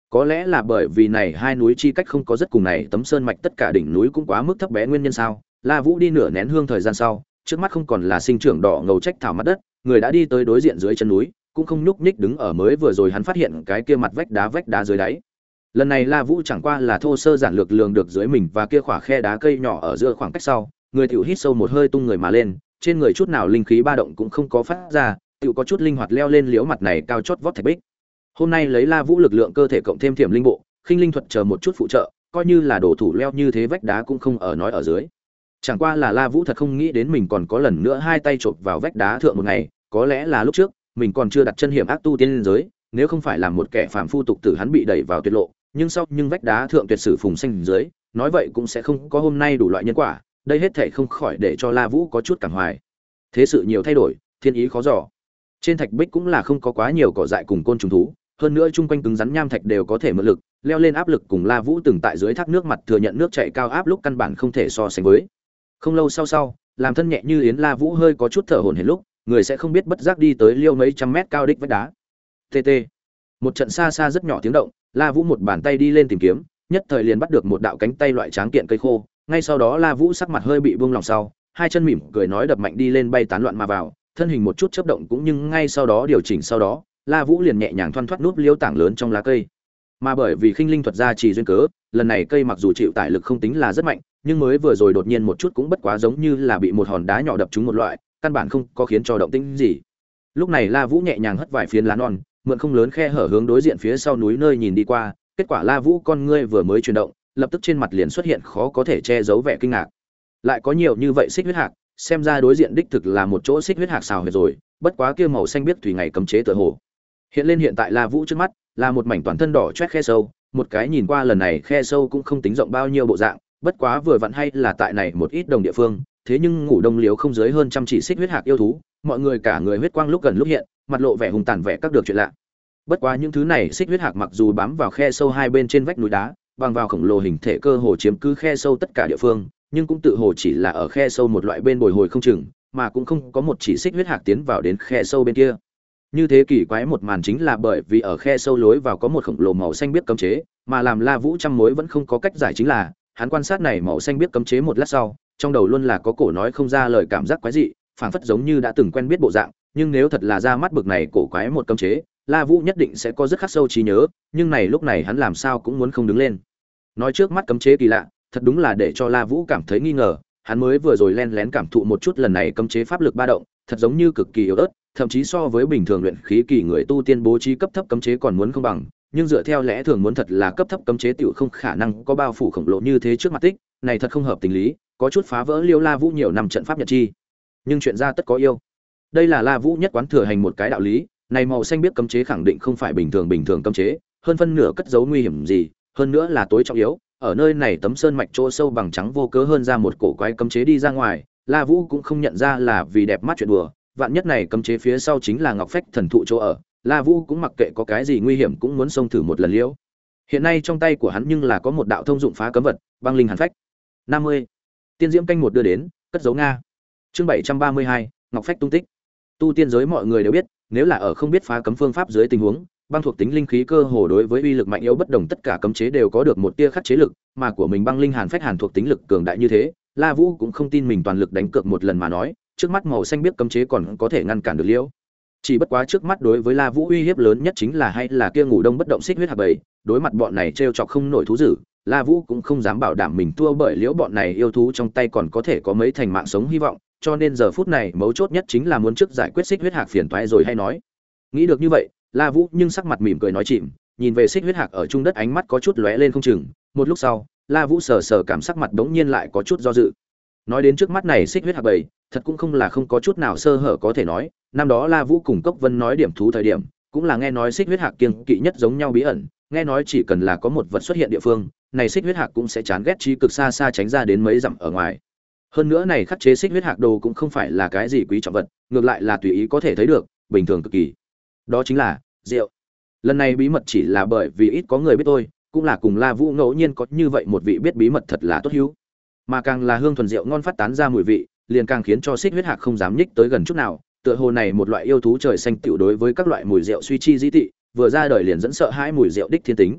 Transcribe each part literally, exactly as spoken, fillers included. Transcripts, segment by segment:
Có lẽ là bởi vì này hai núi chi cách không có rất cùng này tấm sơn mạch tất cả đỉnh núi cũng quá mức thấp bé nguyên nhân sao? La Vũ đi nửa nén hương thời gian sau, trước mắt không còn là sinh trưởng đỏ ngầu trách thảo mặt đất, người đã đi tới đối diện dưới chân núi, cũng không nhúc nhích đứng ở mới vừa rồi hắn phát hiện cái kia mặt vách đá vách đá dưới đáy. Lần này La Vũ chẳng qua là thô sơ giản lược lường được dưới mình và kia khỏa khe đá cây nhỏ ở giữa khoảng cách sau, người tiểu hít sâu một hơi tung người mà lên, trên người chút nào linh khí ba động cũng không có phát ra, tiểu có chút linh hoạt leo lên liễu mặt này cao chót vót thạch bích. Hôm nay lấy La Vũ lực lượng cơ thể cộng thêm thiểm linh bộ, khinh linh thuật chờ một chút phụ trợ, coi như là đổ thủ leo như thế vách đá cũng không ở nói ở dưới. Chẳng qua là La Vũ thật không nghĩ đến mình còn có lần nữa hai tay chộp vào vách đá thượng một ngày, có lẽ là lúc trước mình còn chưa đặt chân hiểm ác tu tiên liên giới, nếu không phải là một kẻ phàm phu tục tử hắn bị đẩy vào tuyệt lộ, nhưng sau nhưng vách đá thượng tuyệt sử phùng xanh dưới, nói vậy cũng sẽ không có hôm nay đủ loại nhân quả, đây hết thảy không khỏi để cho La Vũ có chút cảm hoài. Thế sự nhiều thay đổi, thiên ý khó dò. Trên thạch bích cũng là không có quá nhiều cỏ dại cùng côn trùng thú, hơn nữa chung quanh cứng rắn nham thạch đều có thể mượn lực, leo lên áp lực cùng La Vũ từng tại dưới thác nước mặt thừa nhận nước chảy cao áp lúc căn bản không thể so sánh với. Không lâu sau sau, làm thân nhẹ như yến La Vũ hơi có chút thở hổn hển lúc, người sẽ không biết bất giác đi tới liêu mấy trăm mét cao đích vách đá. Tê tê. Một trận xa xa rất nhỏ tiếng động, La Vũ một bàn tay đi lên tìm kiếm, nhất thời liền bắt được một đạo cánh tay loại tráng kiện cây khô, ngay sau đó La Vũ sắc mặt hơi bị buông lỏng sau, hai chân mỉm cười nói đập mạnh đi lên bay tán loạn mà vào, thân hình một chút chớp động cũng nhưng ngay sau đó điều chỉnh sau đó, La Vũ liền nhẹ nhàng thoăn thoắt núp liêu tảng lớn trong lá cây. Mà bởi vì khinh linh thuật gia trì duyên cớ, lần này cây mặc dù chịu tải lực không tính là rất mạnh, nhưng mới vừa rồi đột nhiên một chút cũng bất quá giống như là bị một hòn đá nhỏ đập trúng một loại, căn bản không có khiến cho động tĩnh gì. Lúc này La Vũ nhẹ nhàng hất vài phiến lá non, mượn không lớn khe hở hướng đối diện phía sau núi nơi nhìn đi qua, kết quả La Vũ con ngươi vừa mới chuyển động, lập tức trên mặt liền xuất hiện khó có thể che giấu vẻ kinh ngạc. Lại có nhiều như vậy xích huyết hạc, xem ra đối diện đích thực là một chỗ xích huyết hạc xào huyệt rồi, bất quá kia màu xanh biếc thủy ngày cấm chế tựa hồ. Hiện lên hiện tại La Vũ trước mắt, là một mảnh toàn thân đỏ chót khe sâu, một cái nhìn qua lần này khe sâu cũng không tính rộng bao nhiêu bộ dạng, bất quá vừa vặn hay là tại này một ít đồng địa phương, thế nhưng ngủ đông liếu không dưới hơn trăm chỉ xích huyết hạc yêu thú, mọi người cả người huyết quang lúc gần lúc hiện, mặt lộ vẻ hùng tàn vẻ các được chuyện lạ. Bất quá những thứ này xích huyết hạc mặc dù bám vào khe sâu hai bên trên vách núi đá, bằng vào khổng lồ hình thể cơ hồ chiếm cứ khe sâu tất cả địa phương, nhưng cũng tự hồ chỉ là ở khe sâu một loại bên bồi hồi không chừng, mà cũng không có một chỉ xích huyết hạc tiến vào đến khe sâu bên kia. Như thế kỳ quái một màn chính là bởi vì ở khe sâu lối vào có một khổng lồ màu xanh biếc cấm chế, mà làm La Vũ trăm mối vẫn không có cách giải chính là, hắn quan sát này màu xanh biếc cấm chế một lát sau, trong đầu luôn là có cổ nói không ra lời cảm giác quái dị, phảng phất giống như đã từng quen biết bộ dạng, nhưng nếu thật là ra mắt bực này cổ quái một cấm chế, La Vũ nhất định sẽ có rất khắc sâu trí nhớ, nhưng này lúc này hắn làm sao cũng muốn không đứng lên. Nói trước mắt cấm chế kỳ lạ, thật đúng là để cho La Vũ cảm thấy nghi ngờ, hắn mới vừa rồi len lén cảm thụ một chút lần này cấm chế pháp lực ba động, thật giống như cực kỳ yếu ớt, thậm chí so với bình thường luyện khí kỳ người tu tiên bố trí cấp thấp cấm chế còn muốn không bằng, nhưng dựa theo lẽ thường muốn thật là cấp thấp cấm chế tiểu không khả năng có bao phủ khổng lồ như thế trước mặt tích, này thật không hợp tình lý, có chút phá vỡ Liêu La Vũ nhiều năm trận pháp nhật chi. Nhưng chuyện ra tất có yêu. Đây là La Vũ nhất quán thừa hành một cái đạo lý, này màu xanh biết cấm chế khẳng định không phải bình thường bình thường cấm chế, hơn phân nửa cất giấu nguy hiểm gì, hơn nữa là tối trọng yếu, ở nơi này tấm sơn mạch chỗ sâu bằng trắng vô cớ hơn ra một cổ quái cấm chế đi ra ngoài, La Vũ cũng không nhận ra là vì đẹp mắt chuyện đùa, vạn nhất này cấm chế phía sau chính là Ngọc Phách thần thụ chỗ ở, La Vũ cũng mặc kệ có cái gì nguy hiểm cũng muốn xông thử một lần liễu. Hiện nay trong tay của hắn nhưng là có một đạo thông dụng phá cấm vật, băng linh hàn phách. năm mươi. Tiên diễm canh một đưa đến, cất giấu Nga. Chương bảy trăm ba mươi hai, Ngọc Phách tung tích. Tu tiên giới mọi người đều biết, nếu là ở không biết phá cấm phương pháp dưới tình huống, băng thuộc tính linh khí cơ hồ đối với uy lực mạnh yếu bất đồng tất cả cấm chế đều có được một tia khắc chế lực, mà của mình băng linh hàn phách hàn thuộc tính lực cường đại như thế, La Vũ cũng không tin mình toàn lực đánh cược một lần mà nói, trước mắt màu xanh biết cấm chế còn có thể ngăn cản được liễu. Chỉ bất quá trước mắt đối với La Vũ uy hiếp lớn nhất chính là hay là kia ngủ đông bất động xích huyết hạc bầy, đối mặt bọn này trêu chọc không nổi thú dữ, La Vũ cũng không dám bảo đảm mình thua bởi liễu bọn này yêu thú trong tay còn có thể có mấy thành mạng sống hy vọng, cho nên giờ phút này mấu chốt nhất chính là muốn trước giải quyết xích huyết hạc phiền toái rồi hay nói. Nghĩ được như vậy, La Vũ nhưng sắc mặt mỉm cười nói chìm, nhìn về xích huyết hạc ở trung đất ánh mắt có chút lóe lên không chừng, một lúc sau, La Vũ sờ sờ cảm sắc mặt đống nhiên lại có chút do dự. Nói đến trước mắt này xích huyết hạc bầy, thật cũng không là không có chút nào sơ hở có thể nói, năm đó La Vũ cùng Cốc Vân nói điểm thú thời điểm, cũng là nghe nói xích huyết hạc kiêng kỵ nhất giống nhau bí ẩn, nghe nói chỉ cần là có một vật xuất hiện địa phương, này xích huyết hạc cũng sẽ chán ghét chí cực xa xa tránh ra đến mấy dặm ở ngoài. Hơn nữa này khắc chế xích huyết hạc đồ cũng không phải là cái gì quý trọng vật, ngược lại là tùy ý có thể thấy được, bình thường cực kỳ. Đó chính là rượu. Lần này bí mật chỉ là bởi vì ít có người biết tôi, cũng là cùng La Vũ ngẫu nhiên có như vậy một vị biết bí mật thật là tốt hữu. Mà càng là hương thuần rượu ngon phát tán ra mùi vị, liền càng khiến cho xích huyết hạc không dám nhích tới gần chút nào, tựa hồ này một loại yêu thú trời xanh tiểu đối với các loại mùi rượu suy chi dĩ tị, vừa ra đời liền dẫn sợ hãi mùi rượu đích thiên tính.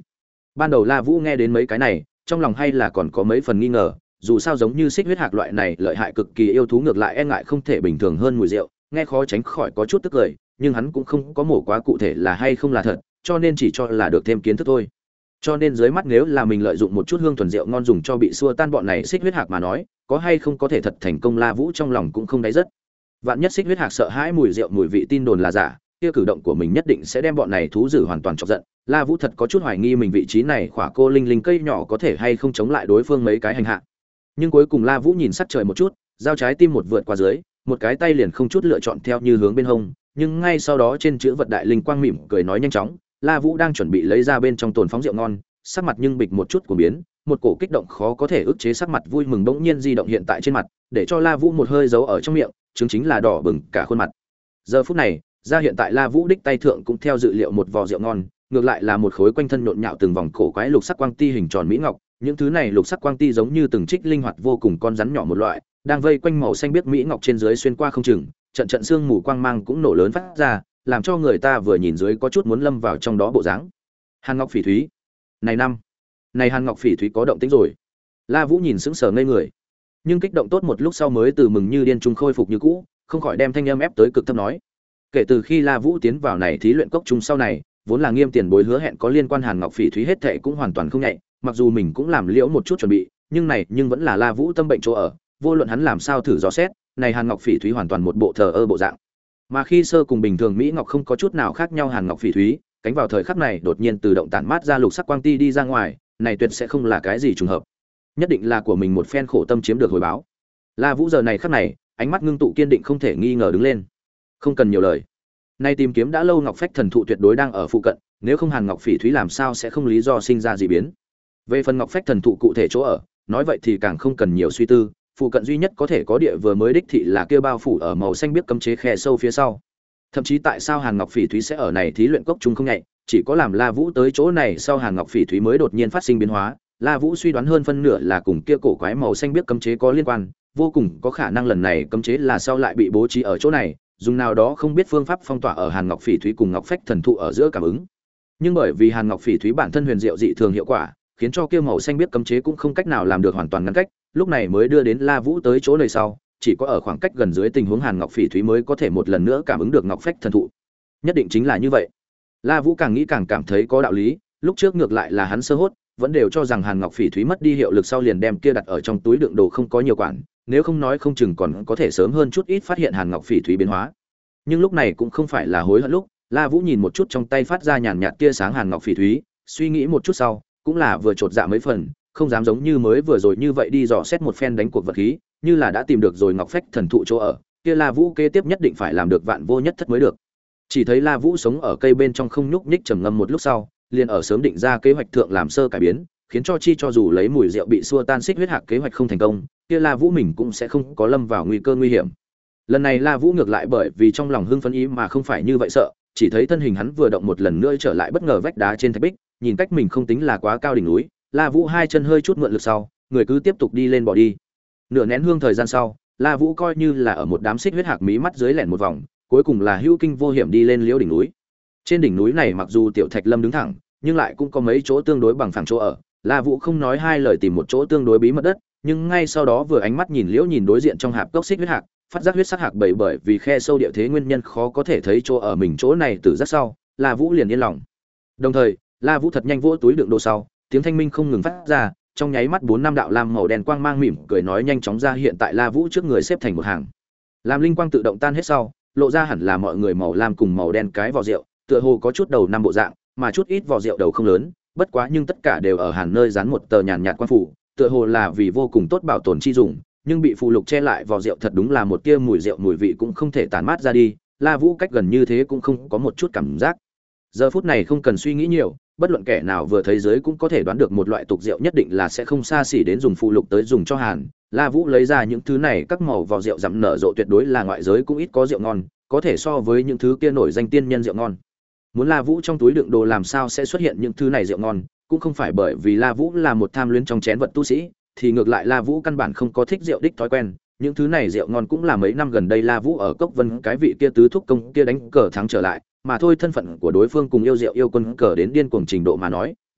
Ban đầu La Vũ nghe đến mấy cái này, trong lòng hay là còn có mấy phần nghi ngờ, dù sao giống như xích huyết hạc loại này lợi hại cực kỳ yêu thú ngược lại e ngại không thể bình thường hơn mùi rượu, nghe khó tránh khỏi có chút tức cười, nhưng hắn cũng không có mổ quá cụ thể là hay không là thật, cho nên chỉ cho là được thêm kiến thức thôi. Cho nên dưới mắt nếu là mình lợi dụng một chút hương thuần rượu ngon dùng cho bị xua tan bọn này xích huyết hạc mà nói, có hay không có thể thật thành công, La Vũ trong lòng cũng không đáy rất. Vạn nhất xích huyết hạc sợ hãi mùi rượu mùi vị tin đồn là giả, kia cử động của mình nhất định sẽ đem bọn này thú dữ hoàn toàn chọc giận. La Vũ thật có chút hoài nghi mình vị trí này khỏa cô linh linh cây nhỏ có thể hay không chống lại đối phương mấy cái hành hạ. Nhưng cuối cùng La Vũ nhìn sắc trời một chút, dao trái tim một vượt qua dưới, một cái tay liền không chút lựa chọn theo như hướng bên hông, nhưng ngay sau đó trên chữ vật đại linh quang mỉm cười nói nhanh chóng, La Vũ đang chuẩn bị lấy ra bên trong tồn phóng rượu ngon, sắc mặt nhưng bịch một chút của biến, một cổ kích động khó có thể ức chế sắc mặt vui mừng bỗng nhiên di động hiện tại trên mặt, để cho La Vũ một hơi giấu ở trong miệng, chứng chính là đỏ bừng cả khuôn mặt. Giờ phút này, ra hiện tại La Vũ đích tay thượng cũng theo dự liệu một vò rượu ngon, ngược lại là một khối quanh thân nhộn nhạo từng vòng cổ quái lục sắc quang ti hình tròn mỹ ngọc, những thứ này lục sắc quang ti giống như từng trích linh hoạt vô cùng con rắn nhỏ một loại, đang vây quanh màu xanh biếc mỹ ngọc trên dưới xuyên qua không chừng, trận trận xương mù quang mang cũng nổ lớn phát ra, làm cho người ta vừa nhìn dưới có chút muốn lâm vào trong đó bộ dáng. Hàn Ngọc Phỉ Thúy, này năm, này Hàn Ngọc Phỉ Thúy có động tĩnh rồi. La Vũ nhìn sững sờ ngây người, nhưng kích động tốt một lúc sau mới từ mừng như điên trung khôi phục như cũ, không khỏi đem thanh âm ép tới cực thấp nói: kể từ khi La Vũ tiến vào này thí luyện cốc trung sau này, vốn là nghiêm tiền bối hứa hẹn có liên quan Hàn Ngọc Phỉ Thúy hết thảy cũng hoàn toàn không nhạy, mặc dù mình cũng làm liễu một chút chuẩn bị, nhưng này nhưng vẫn là La Vũ tâm bệnh chỗ ở, vô luận hắn làm sao thử dò xét, này Hàn Ngọc Phỉ Thúy hoàn toàn một bộ thờ ơ bộ dạng. Mà khi sơ cùng bình thường mỹ ngọc không có chút nào khác nhau, Hàn Ngọc Phỉ Thúy, cánh vào thời khắc này đột nhiên tự động tản mát ra lục sắc quang ti đi ra ngoài, này tuyệt sẽ không là cái gì trùng hợp, nhất định là của mình một phen khổ tâm chiếm được hồi báo. La Vũ giờ này khắc này, ánh mắt ngưng tụ kiên định không thể nghi ngờ đứng lên. Không cần nhiều lời, nay tìm kiếm đã lâu Ngọc Phách thần thụ tuyệt đối đang ở phụ cận, nếu không Hàn Ngọc Phỉ Thúy làm sao sẽ không lý do sinh ra dị biến. Về phần Ngọc Phách thần thụ cụ thể chỗ ở, nói vậy thì càng không cần nhiều suy tư, phụ cận duy nhất có thể có địa vừa mới đích thị là kia bao phủ ở màu xanh biếc cấm chế khe sâu phía sau. Thậm chí tại sao Hàn Ngọc Phỉ Thúy sẽ ở này thí luyện cốc chung không nhạy, chỉ có làm La Vũ tới chỗ này sau Hàn Ngọc Phỉ Thúy mới đột nhiên phát sinh biến hóa. La Vũ suy đoán hơn phân nửa là cùng kia cổ quái màu xanh biếc cấm chế có liên quan, vô cùng có khả năng lần này cấm chế là sau lại bị bố trí ở chỗ này, dùng nào đó không biết phương pháp phong tỏa ở Hàn Ngọc Phỉ Thúy cùng Ngọc Phách thần thụ ở giữa cảm ứng. Nhưng bởi vì Hàn Ngọc Phỉ Thúy bản thân huyền diệu dị thường hiệu quả, khiến cho kia màu xanh biếc cấm chế cũng không cách nào làm được hoàn toàn ngăn cách, lúc này mới đưa đến La Vũ tới chỗ này sau, chỉ có ở khoảng cách gần dưới tình huống Hàn Ngọc Phỉ Thúy mới có thể một lần nữa cảm ứng được Ngọc Phách thần thụ. Nhất định chính là như vậy. La Vũ càng nghĩ càng cảm thấy có đạo lý, lúc trước ngược lại là hắn sơ hốt, vẫn đều cho rằng Hàn Ngọc Phỉ Thúy mất đi hiệu lực sau liền đem kia đặt ở trong túi đựng đồ không có nhiều quản, nếu không nói không chừng còn có thể sớm hơn chút ít phát hiện Hàn Ngọc Phỉ Thúy biến hóa. Nhưng lúc này cũng không phải là hối hận lúc, La Vũ nhìn một chút trong tay phát ra nhàn nhạt tia sáng Hàn Ngọc Phỉ Thúy, suy nghĩ một chút sau, cũng là vừa chột dạ mấy phần, không dám giống như mới vừa rồi như vậy đi dò xét một phen đánh cuộc vật khí, như là đã tìm được rồi Ngọc Phách thần thụ chỗ ở, kia La Vũ kế tiếp nhất định phải làm được vạn vô nhất thất mới được. Chỉ thấy La Vũ sống ở cây bên trong không nhúc nhích trầm ngâm một lúc sau, liền ở sớm định ra kế hoạch thượng làm sơ cải biến, khiến cho chi cho dù lấy mùi rượu bị xua tan xích huyết hạc kế hoạch không thành công, kia La Vũ mình cũng sẽ không có lâm vào nguy cơ nguy hiểm. Lần này La Vũ ngược lại bởi vì trong lòng hưng phấn ý mà không phải như vậy sợ, chỉ thấy thân hình hắn vừa động một lần nữa trở lại bất ngờ vách đá trên thạch bích, nhìn cách mình không tính là quá cao đỉnh núi, La Vũ hai chân hơi chút mượn lực sau, người cứ tiếp tục đi lên bỏ đi. Nửa nén hương thời gian sau, La Vũ coi như là ở một đám xích huyết hạc mí mắt dưới lẻn một vòng, cuối cùng là hữu kinh vô hiểm đi lên liễu đỉnh núi. Trên đỉnh núi này mặc dù tiểu thạch lâm đứng thẳng, nhưng lại cũng có mấy chỗ tương đối bằng phẳng chỗ ở. La Vũ không nói hai lời tìm một chỗ tương đối bí mật đất, nhưng ngay sau đó vừa ánh mắt nhìn liễu nhìn đối diện trong hạp cốc xích huyết hạc, phát giác huyết sắc hạc bảy bởi vì khe sâu địa thế nguyên nhân khó có thể thấy chỗ ở mình chỗ này từ rất sau, La Vũ liền yên lòng. Đồng thời, La Vũ thật nhanh vỗ túi đựng đồ sau, tiếng thanh minh không ngừng phát ra, trong nháy mắt bốn năm đạo lam màu đen quang mang mỉm cười nói nhanh chóng ra hiện tại La Vũ trước người xếp thành một hàng. Làm linh quang tự động tan hết sau, lộ ra hẳn là mọi người màu lam cùng màu đen cái vỏ rượu, tựa hồ có chút đầu năm bộ dạng, mà chút ít vỏ rượu đầu không lớn, bất quá nhưng tất cả đều ở hàn nơi dán một tờ nhàn nhạt quang phủ, tựa hồ là vì vô cùng tốt bảo tồn chi dùng, nhưng bị phù lục che lại vỏ rượu thật đúng là một tia mùi rượu mùi vị cũng không thể tản mát ra đi. La Vũ cách gần như thế cũng không có một chút cảm giác. Giờ phút này không cần suy nghĩ nhiều, bất luận kẻ nào vừa thấy giới cũng có thể đoán được một loại tục rượu nhất định là sẽ không xa xỉ đến dùng phù lục tới dùng cho hàn. La Vũ lấy ra những thứ này các màu vỏ rượu dặm nở rộ tuyệt đối là ngoại giới cũng ít có rượu ngon, có thể so với những thứ kia nổi danh tiên nhân rượu ngon. Muốn La Vũ trong túi đựng đồ làm sao sẽ xuất hiện những thứ này rượu ngon, cũng không phải bởi vì La Vũ là một tham luyến trong chén vật tu sĩ, thì ngược lại La Vũ căn bản không có thích rượu đích thói quen, những thứ này rượu ngon cũng là mấy năm gần đây La Vũ ở Cốc Vân cái vị kia tứ thúc công kia đánh cờ thắng trở lại, mà thôi thân phận của đối phương cùng yêu rượu yêu quân cờ đến điên cuồng trình độ mà nói,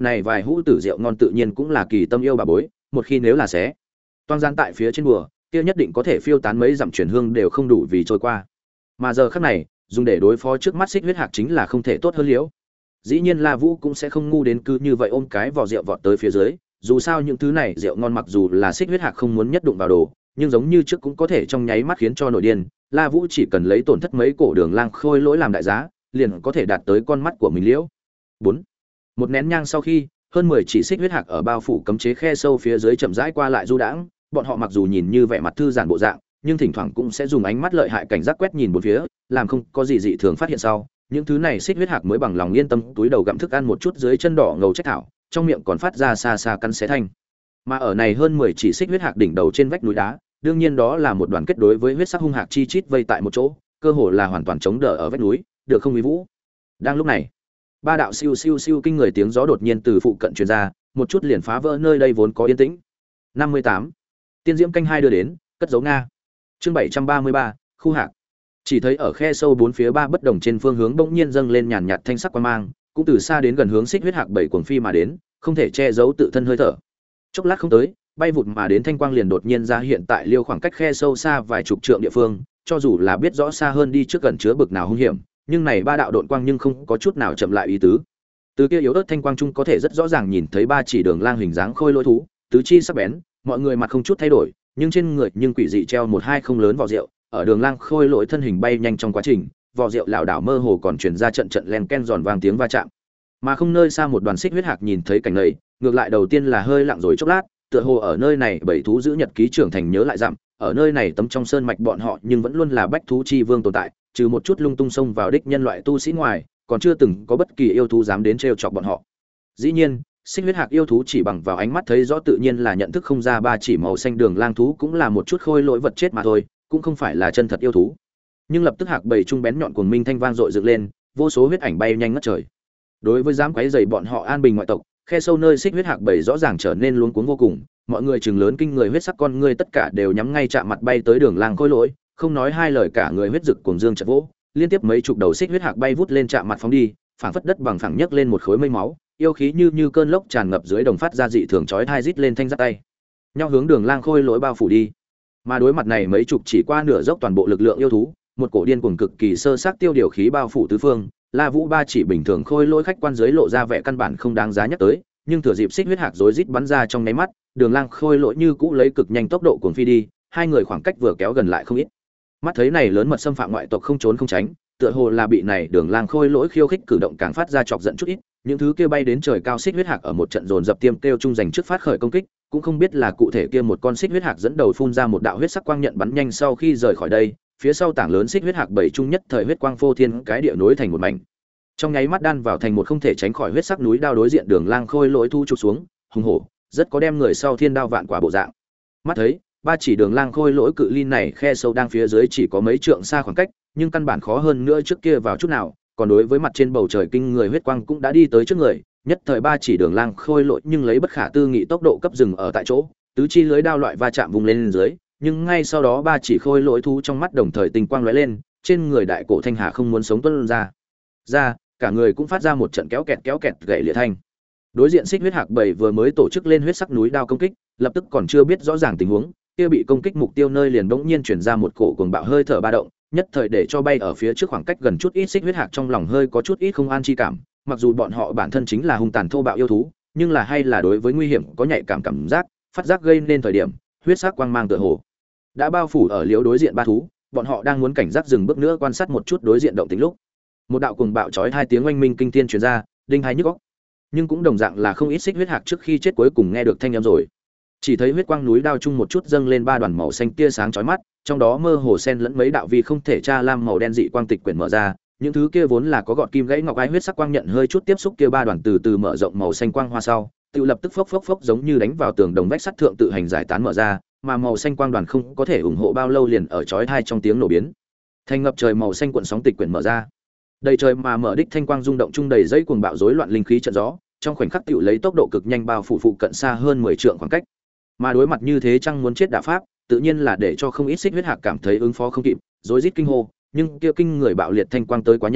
này vài hũ tử rượu ngon tự nhiên cũng là kỳ tâm yêu bà bối, một khi nếu là xé toang gian tại phía trên bùa, kia nhất định có thể phiêu tán mấy dặm chuyển hương đều không đủ vì trôi qua. Mà giờ khắc này, dùng để đối phó trước mắt xích huyết hạc chính là không thể tốt hơn liễu. Dĩ nhiên La Vũ cũng sẽ không ngu đến cứ như vậy ôm cái vỏ rượu vọt tới phía dưới, dù sao những thứ này rượu ngon mặc dù là xích huyết hạc không muốn nhất đụng vào đồ, nhưng giống như trước cũng có thể trong nháy mắt khiến cho nổi điên. La Vũ chỉ cần lấy tổn thất mấy cổ đường lang khôi lỗi làm đại giá, liền có thể đạt tới con mắt của mình liễu. bốn. Một nén nhang sau khi, hơn mười chỉ xích huyết hạc ở bao phủ cấm chế khe sâu phía dưới chậm rãi qua lại du đãng, bọn họ mặc dù nhìn như vẻ mặt thư giãn bộ dạng, nhưng thỉnh thoảng cũng sẽ dùng ánh mắt lợi hại cảnh giác quét nhìn bốn phía, làm không có gì dị thường phát hiện sau, những thứ này xích huyết hạc mới bằng lòng yên tâm túi đầu gặm thức ăn một chút dưới chân đỏ ngầu trách thảo, trong miệng còn phát ra xa xa cắn xé thanh. Mà ở này hơn mười chỉ xích huyết hạc đỉnh đầu trên vách núi đá, đương nhiên đó là một đoàn kết đối với huyết sắc hung hạc chi chít vây tại một chỗ, cơ hồ là hoàn toàn chống đỡ ở vách núi, được không uy vũ. Đang lúc này, ba đạo siêu siêu siêu kinh người tiếng gió đột nhiên từ phụ cận truyền ra, một chút liền phá vỡ nơi đây vốn có yên tĩnh. năm mươi tám. Tiên diễm canh hai đưa đến, cất giấu Nga. Chương bảy trăm ba mươi ba, khu hạc. Chỉ thấy ở khe sâu bốn phía ba bất đồng trên phương hướng bỗng nhiên dâng lên nhàn nhạt thanh sắc quang mang, cũng từ xa đến gần hướng xích huyết hạc bảy cuồng phi mà đến, không thể che giấu tự thân hơi thở. Chốc lát không tới, bay vụt mà đến thanh quang liền đột nhiên ra hiện tại liêu khoảng cách khe sâu xa vài chục trượng địa phương, cho dù là biết rõ xa hơn đi trước gần chứa bực nào hung hiểm, nhưng này ba đạo độn quang nhưng không có chút nào chậm lại ý tứ. Từ kia yếu ớt thanh quang trung có thể rất rõ ràng nhìn thấy ba chỉ đường lang hình dáng khôi lỗi thú, tứ chi sắc bén, mọi người mặt không chút thay đổi, nhưng trên người nhưng quỷ dị treo một hai không lớn vỏ rượu, ở đường lang khôi lỗi thân hình bay nhanh trong quá trình, vỏ rượu lảo đảo mơ hồ còn truyền ra trận trận len ken giòn vang tiếng va chạm. Mà không nơi xa một đoàn xích huyết hạc nhìn thấy cảnh này, ngược lại đầu tiên là hơi lặng rồi chốc lát, tựa hồ ở nơi này bảy thú giữ nhật ký trưởng thành nhớ lại dặm, ở nơi này tấm trong sơn mạch bọn họ nhưng vẫn luôn là bách thú chi vương tồn tại, trừ một chút lung tung xông vào đích nhân loại tu sĩ ngoài, còn chưa từng có bất kỳ yêu thú dám đến trêu chọc bọn họ. Dĩ nhiên, xích huyết hạc yêu thú chỉ bằng vào ánh mắt thấy rõ tự nhiên là nhận thức không ra ba chỉ màu xanh đường lang thú cũng là một chút khôi lỗi vật chết mà thôi, cũng không phải là chân thật yêu thú. Nhưng lập tức hạc bầy trung bén nhọn cuồng minh thanh vang dội dựng lên, vô số huyết ảnh bay nhanh ngất trời. Đối với dám quấy rầy bọn họ an bình ngoại tộc, khe sâu nơi xích huyết hạc bầy rõ ràng trở nên luống cuống vô cùng, mọi người trừng lớn kinh người huyết sắc con ngươi tất cả đều nhắm ngay chạm mặt bay tới đường lang khôi lỗi, không nói hai lời cả người huyết rực cuồng dương chợt vỗ, liên tiếp mấy chục đầu xích huyết hạc bay vút lên chạm mặt phóng đi, phảng phất đất bằng phẳng nhấc lên một khối mây máu, yêu khí như như cơn lốc tràn ngập dưới đồng phát ra dị thường chói tai rít lên thanh giáp tay, nhau hướng đường lang khôi lỗi bao phủ đi. Mà đối mặt này mấy chục chỉ qua nửa dốc toàn bộ lực lượng yêu thú, một cổ điên cuồng cực kỳ sơ xác tiêu điều khí bao phủ tứ phương, La Vũ ba chỉ bình thường khôi lỗi khách quan dưới lộ ra vẻ căn bản không đáng giá nhắc tới, nhưng thừa dịp xích huyết hạc rối rít bắn ra trong nháy mắt, đường lang khôi lỗi như cũ lấy cực nhanh tốc độ cuồng phi đi, hai người khoảng cách vừa kéo gần lại không ít. Mắt thấy này lớn mật xâm phạm ngoại tộc không trốn không tránh, tựa hồ là bị này đường lang khôi lỗi khiêu khích cử động càng phát ra chọc giận chút ít, những thứ kia bay đến trời cao xích huyết hạc ở một trận dồn dập tiêm kêu chung giành trước phát khởi công kích, cũng không biết là cụ thể kia một con xích huyết hạc dẫn đầu phun ra một đạo huyết sắc quang nhận bắn nhanh sau khi rời khỏi đây, phía sau tảng lớn xích huyết hạc bảy trung nhất thời huyết quang phô thiên cái địa nối thành một mảnh. Trong nháy mắt đan vào thành một không thể tránh khỏi huyết sắc núi đao đối diện đường lang khôi lỗi thu chụp xuống, hùng hổ, rất có đem người sau thiên đao vạn quả bộ dạng. Mắt thấy, ba chỉ đường lang khôi lỗi cự ly này khe sâu đang phía dưới chỉ có mấy trượng xa khoảng cách, nhưng căn bản khó hơn nữa trước kia vào chút nào, còn đối với mặt trên bầu trời kinh người huyết quang cũng đã đi tới trước người, nhất thời ba chỉ đường lang khôi lỗi nhưng lấy bất khả tư nghị tốc độ cấp dừng ở tại chỗ, tứ chi lưới đao loại va chạm vùng lên, lên dưới, nhưng ngay sau đó ba chỉ khôi lỗi thú trong mắt đồng thời tình quang lóe lên, trên người đại cổ thanh hà không muốn sống tuôn ra. Ra, cả người cũng phát ra một trận kéo kẹt kéo kẹt gãy lìa thanh. Đối diện xích huyết hạc bảy vừa mới tổ chức lên huyết sắc núi đao công kích, lập tức còn chưa biết rõ ràng tình huống, kia bị công kích mục tiêu nơi liền bỗng nhiên chuyển ra một cổ cuồng bạo hơi thở ba động, nhất thời để cho bay ở phía trước khoảng cách gần chút ít xích huyết hạc trong lòng hơi có chút ít không an chi cảm, mặc dù bọn họ bản thân chính là hung tàn thô bạo yêu thú, nhưng là hay là đối với nguy hiểm có nhạy cảm cảm giác, phát giác gây nên thời điểm, huyết sắc quang mang tựa hồ đã bao phủ ở liếu đối diện ba thú, bọn họ đang muốn cảnh giác dừng bước nữa quan sát một chút đối diện động tĩnh lúc. Một đạo cuồng bạo chói hai tiếng oanh minh kinh thiên truyền ra, đinh hai nhức óc. Nhưng cũng đồng dạng là không ít xích huyết hạc trước khi chết cuối cùng nghe được thanh âm rồi. Chỉ thấy huyết quang núi đao chung một chút dâng lên ba đoàn màu xanh tia sáng chói mắt, trong đó mơ hồ xen lẫn mấy đạo vi không thể tra lam màu đen dị quang tịch quyển mở ra, những thứ kia vốn là có gọt kim gãy ngọc ái huyết sắc quang nhận hơi chút tiếp xúc kia ba đoàn từ từ mở rộng màu xanh quang hoa sau, tự lập tức phốc phốc phốc giống như đánh vào tường đồng vách sắt thượng tự hành giải tán mở ra, mà màu xanh quang đoàn không có thể ủng hộ bao lâu liền ở chói tai trong tiếng nổ biến. Thành ngập trời màu xanh cuộn sóng tịch quyển mở ra. Đầy trời mà mở đích thanh quang rung động trung đầy dây cuồng bạo rối loạn linh khí trận gió, trong khoảnh khắc tiểu lấy tốc độ cực nhanh bao phủ phụ cận xa hơn mười trượng khoảng cách. Mà đối mặt như thế chăng muốn chết đả pháp, tự nhiên là để cho không ít xích huyết hạc cảm thấy ứng phó không kịp, rối rít kinh hô, nhưng kia kinh người bạo liệt thanh quang tới quá nhanh,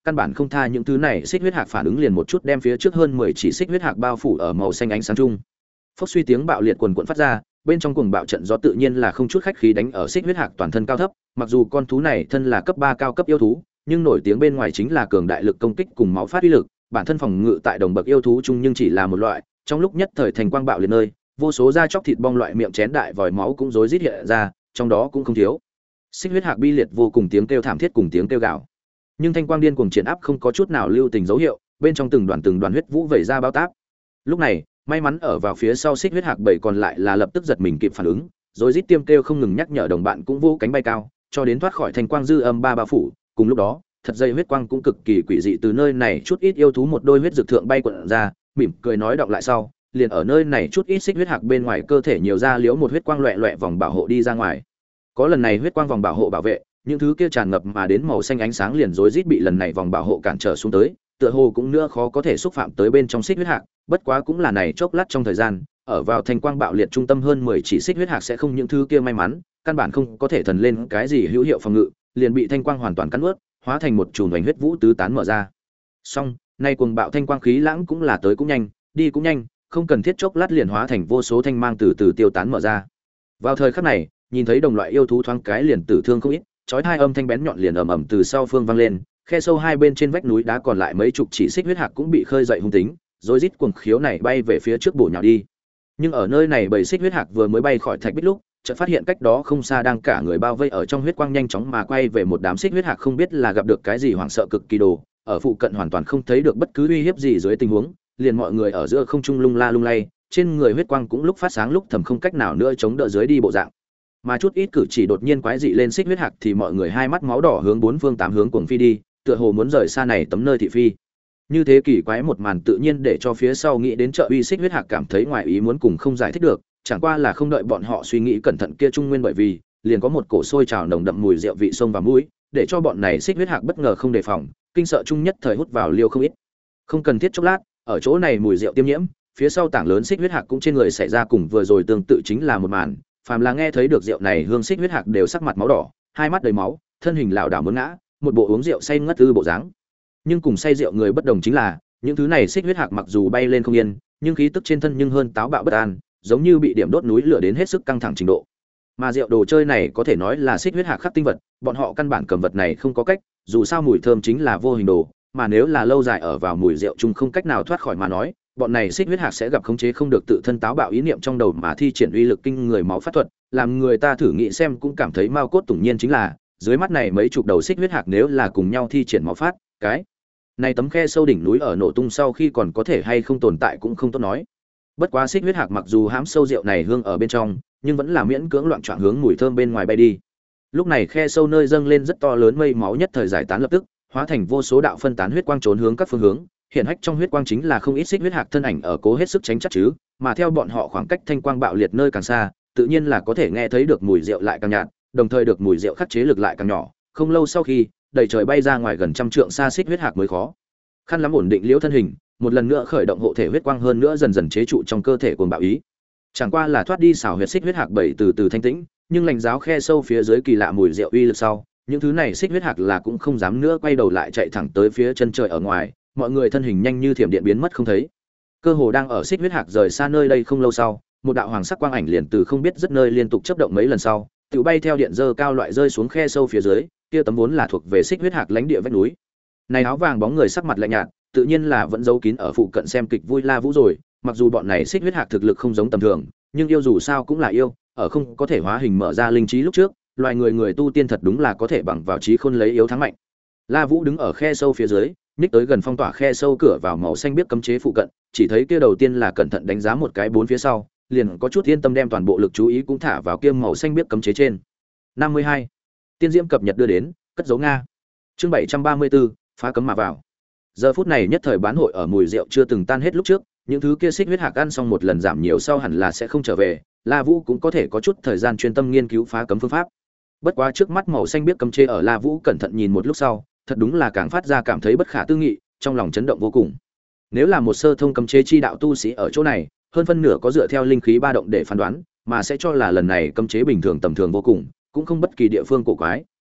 căn bản không tha những thứ này xích huyết hạc phản ứng liền một chút đem phía trước hơn mười chỉ xích huyết hạc bao phủ ở màu xanh ánh sáng chung. Phốc suy tiếng bạo liệt quần quần phát ra, bên trong cuồng bạo trận gió tự nhiên là không chút khách khí đánh ở xích huyết hạc toàn thân cao thấp, mặc dù con thú này thân là cấp ba cao cấp yêu thú, nhưng nổi tiếng bên ngoài chính là cường đại lực công kích cùng máu phát uy lực, bản thân phòng ngự tại đồng bậc yêu thú chung nhưng chỉ là một loại, trong lúc nhất thời thành quang bạo liệt nơi, vô số da chóc thịt bong loại miệng chén đại vòi máu cũng rối rít hiện ra, trong đó cũng không thiếu xích huyết hạc bi liệt vô cùng tiếng kêu thảm thiết cùng tiếng kêu gào. Nhưng thanh quang điên cuồng triển áp không có chút nào lưu tình dấu hiệu, bên trong từng đoàn từng đoàn huyết vũ vẩy ra bao táp. Lúc này, may mắn ở vào phía sau xích huyết hạc bảy còn lại là lập tức giật mình kịp phản ứng, rồi rít tiêm kêu không ngừng nhắc nhở đồng bạn cũng vô cánh bay cao, cho đến thoát khỏi thanh quang dư âm ba bao phủ. Cùng lúc đó, thật dây huyết quang cũng cực kỳ quỷ dị từ nơi này chút ít yêu thú một đôi huyết dược thượng bay quận ra, mỉm cười nói đọc lại sau, liền ở nơi này chút ít xích huyết hạc bên ngoài cơ thể nhiều ra liếu một huyết quang loẹt loẹt vòng bảo hộ đi ra ngoài. Có lần này huyết quang vòng bảo hộ bảo vệ, những thứ kia tràn ngập mà đến màu xanh ánh sáng liền rối rít bị lần này vòng bảo hộ cản trở xuống tới, tựa hồ cũng nữa khó có thể xúc phạm tới bên trong xích huyết hạc, bất quá cũng là này chốc lát trong thời gian, ở vào thanh quang bạo liệt trung tâm hơn mười chỉ xích huyết hạc sẽ không những thứ kia may mắn, căn bản không có thể thần lên cái gì hữu hiệu phòng ngự, liền bị thanh quang hoàn toàn cắn nuốt, hóa thành một chùm vành huyết vũ tứ tán mở ra. Xong, nay cuồng bạo thanh quang khí lãng cũng là tới cũng nhanh, đi cũng nhanh, không cần thiết chốc lát liền hóa thành vô số thanh mang từ từ tiêu tán mở ra. Vào thời khắc này, nhìn thấy đồng loại yêu thú thoáng cái liền tử thương không ít, chói hai âm thanh bén nhọn liền ầm ầm từ sau phương vang lên, khe sâu hai bên trên vách núi đá còn lại mấy chục chỉ xích huyết hạc cũng bị khơi dậy hung tính, rồi rít cuồng khiếu này bay về phía trước bổ nhào đi. Nhưng ở nơi này bầy xích huyết hạc vừa mới bay khỏi thạch bích lúc, chợt phát hiện cách đó không xa đang cả người bao vây ở trong huyết quang nhanh chóng mà quay về một đám xích huyết hạc không biết là gặp được cái gì hoảng sợ cực kỳ đồ, ở phụ cận hoàn toàn không thấy được bất cứ uy hiếp gì dưới tình huống, liền mọi người ở giữa không trung lung la lung lay, trên người huyết quang cũng lúc phát sáng lúc thầm không cách nào nữa chống đỡ dưới đi bộ dạng. Mà chút ít cử chỉ đột nhiên quái dị lên xích huyết hạc thì mọi người hai mắt máu đỏ hướng bốn phương tám hướng cuồng phi đi, tựa hồ muốn rời xa này tấm nơi thị phi. Như thế kỳ quái một màn tự nhiên để cho phía sau nghĩ đến trợ uy xích huyết hạc cảm thấy ngoài ý muốn cùng không giải thích được, chẳng qua là không đợi bọn họ suy nghĩ cẩn thận kia trung nguyên bởi vì liền có một cổ sôi trào nồng đậm mùi rượu vị sông vào mũi, để cho bọn này xích huyết hạc bất ngờ không đề phòng, kinh sợ chung nhất thời hút vào liêu không ít. Không cần thiết chốc lát, ở chỗ này mùi rượu tiêm nhiễm, phía sau tảng lớn xích huyết hạc cũng trên người xảy ra cùng vừa rồi tương tự chính là một màn, phàm là nghe thấy được rượu này hương xích huyết hạc đều sắc mặt máu đỏ, hai mắt đầy máu, thân hình lảo đảo muốn ngã, một bộ uống rượu say ngất ư bộ dáng. Nhưng cùng say rượu người bất đồng chính là, những thứ này xích huyết hạc mặc dù bay lên không yên, nhưng khí tức trên thân nhưng hơn táo bạo bất an, giống như bị điểm đốt núi lửa đến hết sức căng thẳng trình độ. Mà rượu đồ chơi này có thể nói là xích huyết hạc khắc tinh vật, bọn họ căn bản cầm vật này không có cách, dù sao mùi thơm chính là vô hình đồ, mà nếu là lâu dài ở vào mùi rượu chung không cách nào thoát khỏi mà nói, bọn này xích huyết hạc sẽ gặp khống chế không được tự thân táo bạo ý niệm trong đầu mà thi triển uy lực kinh người máu pháp thuật, làm người ta thử nghĩ xem cũng cảm thấy mao cốt tủng nhiên chính là, dưới mắt này mấy chục đầu xích huyết hạc nếu là cùng nhau thi triển máu phát, cái này tấm khe sâu đỉnh núi ở nổ tung sau khi còn có thể hay không tồn tại cũng không tốt nói. Bất quá xích huyết hạc mặc dù hãm sâu rượu này hương ở bên trong, nhưng vẫn là miễn cưỡng loạn choạng hướng mùi thơm bên ngoài bay đi. Lúc này khe sâu nơi dâng lên rất to lớn mây máu nhất thời giải tán lập tức, hóa thành vô số đạo phân tán huyết quang trốn hướng các phương hướng, hiện hách trong huyết quang chính là không ít xích huyết hạc thân ảnh ở cố hết sức tránh chắc chứ, mà theo bọn họ khoảng cách thanh quang bạo liệt nơi càng xa, tự nhiên là có thể nghe thấy được mùi rượu lại càng nhạt, đồng thời được mùi rượu khắc chế lực lại càng nhỏ, không lâu sau khi, đầy trời bay ra ngoài gần trăm trượng xa xích huyết hạc mới khó khăn lắm ổn định liễu thân hình, một lần nữa khởi động hộ thể huyết quang hơn nữa dần dần chế trụ trong cơ thể cuồng bạo ý. Chẳng qua là thoát đi xảo huyết xích huyết hạc bảy từ từ thanh tĩnh, nhưng lạnh giáo khe sâu phía dưới kỳ lạ mùi rượu uy lực sau, những thứ này xích huyết hạc là cũng không dám nữa quay đầu lại chạy thẳng tới phía chân trời ở ngoài, mọi người thân hình nhanh như thiểm điện biến mất không thấy. Cơ hồ đang ở xích huyết hạc rời xa nơi đây không lâu sau, một đạo hoàng sắc quang ảnh liền từ không biết rất nơi liên tục chớp động mấy lần sau, tự bay theo điện dơ cao loại rơi xuống khe sâu phía dưới, kia tấm vốn là thuộc về xích huyết hạc lãnh địa vách núi. Này áo vàng bóng người sắc mặt lạnh nhạt, tự nhiên là vẫn giấu kín ở phụ cận xem kịch vui La Vũ rồi, mặc dù bọn này xích huyết hạc thực lực không giống tầm thường, nhưng yêu dù sao cũng là yêu, ở không có thể hóa hình mở ra linh trí lúc trước, loài người người tu tiên thật đúng là có thể bằng vào trí khôn lấy yếu thắng mạnh. La Vũ đứng ở khe sâu phía dưới, nhích tới gần phong tỏa khe sâu cửa vào màu xanh biết cấm chế phụ cận, chỉ thấy kia đầu tiên là cẩn thận đánh giá một cái bốn phía sau, liền có chút yên tâm đem toàn bộ lực chú ý cũng thả vào kia màu xanh biết cấm chế trên. năm mươi hai. Tiên diễm cập nhật đưa đến, cất dấu Nga. Chương bảy trăm ba mươi tư, phá cấm mà vào. Giờ phút này nhất thời bán hội ở mùi rượu chưa từng tan hết lúc trước, những thứ kia xích huyết hạc ăn xong một lần giảm nhiều sau hẳn là sẽ không trở về, La Vũ cũng có thể có chút thời gian chuyên tâm nghiên cứu phá cấm phương pháp. Bất quá trước mắt màu xanh biết cấm chế ở La Vũ cẩn thận nhìn một lúc sau, thật đúng là càng phát ra cảm thấy bất khả tư nghị, trong lòng chấn động vô cùng. Nếu là một sơ thông cấm chế chi đạo tu sĩ ở chỗ này, hơn phân nửa có dựa theo linh khí ba động để phán đoán, mà sẽ cho là lần này cấm chế bình thường tầm thường vô cùng, cũng không bất kỳ địa phương cổ quái,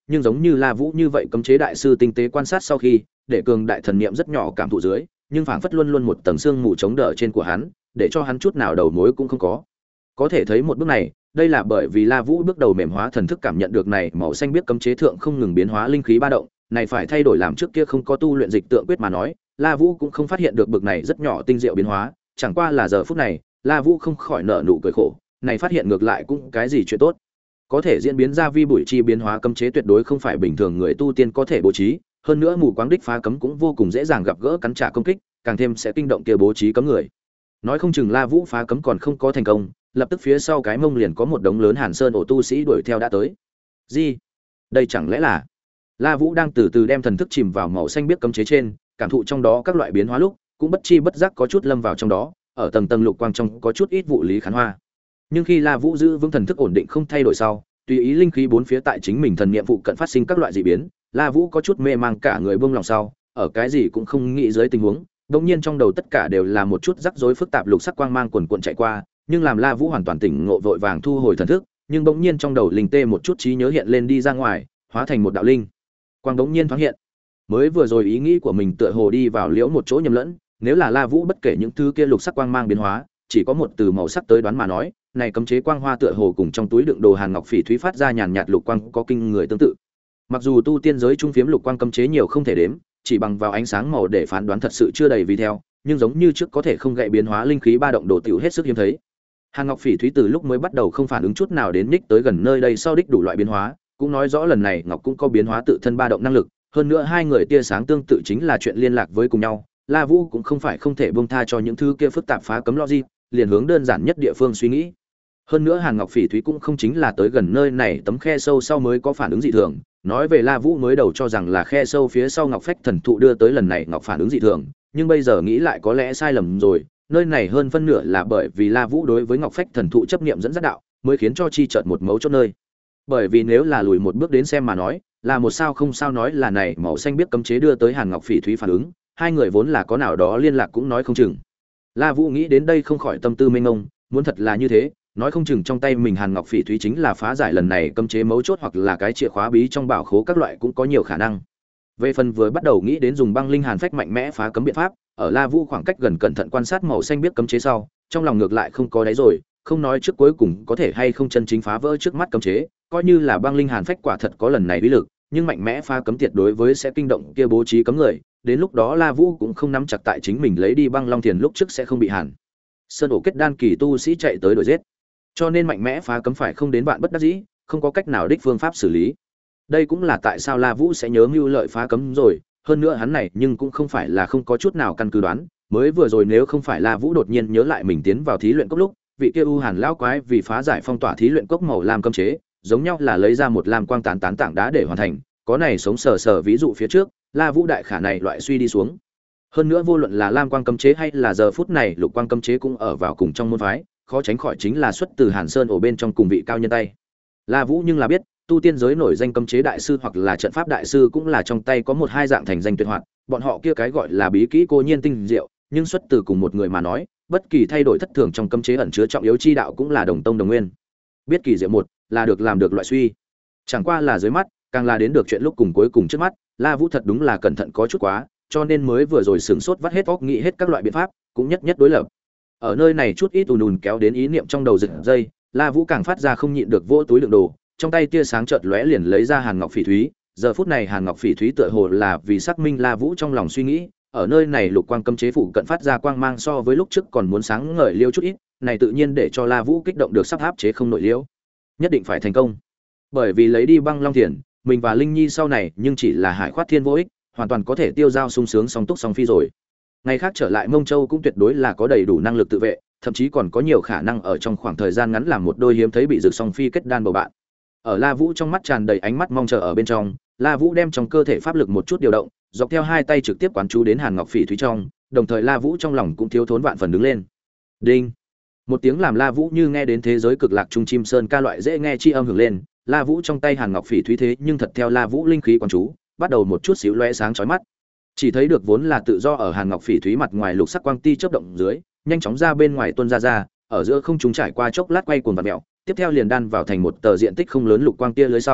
nhưng giống như La Vũ như vậy cấm chế đại sư tinh tế quan sát sau khi, để cường đại thần niệm rất nhỏ cảm thụ dưới, nhưng phảng phất luôn luôn một tầng xương mù chống đỡ trên của hắn, để cho hắn chút nào đầu mối cũng không có. Có thể thấy một bước này, đây là bởi vì La Vũ bước đầu mềm hóa thần thức cảm nhận được này màu xanh biết cấm chế thượng không ngừng biến hóa linh khí ba động, này phải thay đổi làm trước kia không có tu luyện dịch tượng quyết mà nói, La Vũ cũng không phát hiện được bực này rất nhỏ tinh diệu biến hóa, chẳng qua là giờ phút này, La Vũ không khỏi nở nụ cười khổ, này phát hiện ngược lại cũng cái gì chuyện tốt. Có thể diễn biến ra vi bụi chi biến hóa cấm chế tuyệt đối không phải bình thường người tu tiên có thể bố trí, hơn nữa mù quáng đích phá cấm cũng vô cùng dễ dàng gặp gỡ cắn trả công kích, càng thêm sẽ kinh động kia bố trí cấm người. Nói không chừng La Vũ phá cấm còn không có thành công, lập tức phía sau cái mông liền có một đống lớn Hàn Sơn ổ tu sĩ đuổi theo đã tới. Gì? Đây chẳng lẽ là La Vũ đang từ từ đem thần thức chìm vào màu xanh biếc cấm chế trên, cảm thụ trong đó các loại biến hóa lúc, cũng bất chi bất giác có chút lâm vào trong đó, ở tầng tầng lục quang trong có chút ít vụ lý khán hoa. Nhưng khi La Vũ giữ vững thần thức ổn định không thay đổi sau, tùy ý linh khí bốn phía tại chính mình thần niệm phụ cận phát sinh các loại dị biến, La Vũ có chút mê mang cả người buông lòng sau, ở cái gì cũng không nghĩ dưới tình huống, đột nhiên trong đầu tất cả đều là một chút rắc rối phức tạp lục sắc quang mang quần cuộn chạy qua, nhưng làm La Vũ hoàn toàn tỉnh ngộ vội vàng thu hồi thần thức, nhưng bỗng nhiên trong đầu linh tê một chút trí nhớ hiện lên đi ra ngoài, hóa thành một đạo linh quang bỗng nhiên thoáng hiện. Mới vừa rồi ý nghĩ của mình tựa hồ đi vào liễu một chỗ nhầm lẫn, nếu là La Vũ bất kể những thứ kia lục sắc quang mang biến hóa, chỉ có một từ màu sắc tới đoán mà nói, này cấm chế quang hoa tựa hồ cùng trong túi đựng đồ Hàn Ngọc Phỉ thúy phát ra nhàn nhạt lục quang có kinh người tương tự. Mặc dù tu tiên giới trung phiếm lục quang cấm chế nhiều không thể đếm, chỉ bằng vào ánh sáng màu để phán đoán thật sự chưa đầy vì theo, nhưng giống như trước có thể không gậy biến hóa linh khí ba động đồ tiểu hết sức hiếm thấy. Hàn Ngọc Phỉ thúy từ lúc mới bắt đầu không phản ứng chút nào đến ních tới gần nơi đây sau đích đủ loại biến hóa, cũng nói rõ lần này Ngọc cũng có biến hóa tự thân ba động năng lực, hơn nữa hai người tia sáng tương tự chính là chuyện liên lạc với cùng nhau. La Vũ cũng không phải không thể buông tha cho những thứ kia phức tạp phá cấm logic, liền hướng đơn giản nhất địa phương suy nghĩ. Hơn nữa Hàn Ngọc Phỉ thúy cũng không chính là tới gần nơi này tấm khe sâu sau mới có phản ứng dị thường, nói về La Vũ mới đầu cho rằng là khe sâu phía sau Ngọc Phách thần thụ đưa tới lần này Ngọc phản ứng dị thường, nhưng bây giờ nghĩ lại có lẽ sai lầm rồi, nơi này hơn phân nửa là bởi vì La Vũ đối với Ngọc Phách thần thụ chấp niệm dẫn dắt đạo, mới khiến cho chi chợt một mấu chốt nơi. Bởi vì nếu là lùi một bước đến xem mà nói, là một sao không sao nói là này màu xanh biết cấm chế đưa tới Hàn Ngọc Phỉ thúy phản ứng, hai người vốn là có nào đó liên lạc cũng nói không chừng. La Vũ nghĩ đến đây không khỏi tâm tư mênh mông, muốn thật là như thế, nói không chừng trong tay mình Hàn Ngọc Phỉ thúy chính là phá giải lần này cấm chế mấu chốt hoặc là cái chìa khóa bí trong bảo khố các loại cũng có nhiều khả năng. Về phần vừa bắt đầu nghĩ đến dùng băng linh hàn phách mạnh mẽ phá cấm biện pháp, ở La Vũ khoảng cách gần cẩn thận quan sát màu xanh biết cấm chế sau, trong lòng ngược lại không có đáy rồi, không nói trước cuối cùng có thể hay không chân chính phá vỡ trước mắt cấm chế, coi như là băng linh hàn phách quả thật có lần này uy lực, nhưng mạnh mẽ phá cấm tuyệt đối với sẽ kinh động kia bố trí cấm người, đến lúc đó La Vũ cũng không nắm chặt tại chính mình lấy đi băng long tiền lúc trước sẽ không bị hàn sơn ổ kết đan kỳ tu sĩ chạy tới đuổi giết. Cho nên mạnh mẽ phá cấm phải không đến bạn bất đắc dĩ, không có cách nào đích phương pháp xử lý. Đây cũng là tại sao La Vũ sẽ nhớ mưu lợi phá cấm rồi, hơn nữa hắn này nhưng cũng không phải là không có chút nào căn cứ đoán, mới vừa rồi nếu không phải La Vũ đột nhiên nhớ lại mình tiến vào thí luyện cốc lúc, vị kia U Hàn lão quái vì phá giải phong tỏa thí luyện cốc màu lam cấm chế, giống nhau là lấy ra một lam quang tán tán tảng đá để hoàn thành, có này sống sờ sờ ví dụ phía trước, La Vũ đại khả này loại suy đi xuống. Hơn nữa vô luận là lam quang cấm chế hay là giờ phút này lục quang cấm chế cũng ở vào cùng trong môn phái, khó tránh khỏi chính là xuất từ Hàn Sơn ổ bên trong cùng vị cao nhân tay. La Vũ nhưng là biết, tu tiên giới nổi danh cấm chế đại sư hoặc là trận pháp đại sư cũng là trong tay có một hai dạng thành danh tuyệt hoạt, bọn họ kia cái gọi là bí kỹ cô nhiên tinh diệu, nhưng xuất từ cùng một người mà nói, bất kỳ thay đổi thất thường trong cấm chế ẩn chứa trọng yếu chi đạo cũng là đồng tông đồng nguyên. Biết kỳ diệu một, là được làm được loại suy. Chẳng qua là dưới mắt, càng là đến được chuyện lúc cùng cuối cùng trước mắt, La Vũ thật đúng là cẩn thận có chút quá, cho nên mới vừa rồi sửng sốt vắt hết óc nghĩ hết các loại biện pháp, cũng nhất nhất đối lập. Ở nơi này chút ít ùn ùn kéo đến ý niệm trong đầu giật dây, La Vũ càng phát ra không nhịn được vỗ túi đựng đồ, trong tay tia sáng chợt lóe liền lấy ra Hàn Ngọc Phỉ thúy, giờ phút này Hàn Ngọc Phỉ thúy tựa hồ là vì xác minh La Vũ trong lòng suy nghĩ, ở nơi này lục quang cấm chế phụ cận phát ra quang mang so với lúc trước còn muốn sáng ngời liêu chút ít, này tự nhiên để cho La Vũ kích động được sắp áp chế không nổi liêu. Nhất định phải thành công. Bởi vì lấy đi băng long tiền, mình và Linh Nhi sau này nhưng chỉ là hải khoát thiên vô ích, hoàn toàn có thể tiêu dao sung sướng song túc song phi rồi. Ngày khác trở lại Mông Châu cũng tuyệt đối là có đầy đủ năng lực tự vệ, thậm chí còn có nhiều khả năng ở trong khoảng thời gian ngắn làm một đôi hiếm thấy bị rực song phi kết đan bầu bạn. Ở La Vũ trong mắt tràn đầy ánh mắt mong chờ ở bên trong, La Vũ đem trong cơ thể pháp lực một chút điều động, dọc theo hai tay trực tiếp quán chú đến Hàn Ngọc Phỉ thúy trong, đồng thời La Vũ trong lòng cũng thiếu thốn vạn phần đứng lên. Đinh! Một tiếng làm La Vũ như nghe đến thế giới cực lạc trung chim sơn ca loại dễ nghe chi âm hưởng lên, La Vũ trong tay Hàn Ngọc Phỉ thúy thế nhưng thật theo La Vũ linh khí quán chú, bắt đầu một chút xíu lóe sáng chói mắt. Chỉ thấy được vốn là tự do ở Hàn Ngọc Phỉ thúy mặt ngoài lục sắc quang ti chớp động dưới, nhanh chóng ra bên ngoài tuôn ra ra, ở giữa không trung trải qua chốc lát quay cuồng vặn mèo, tiếp theo liền đan vào thành một tờ diện tích không lớn lục quang tia lưới sau,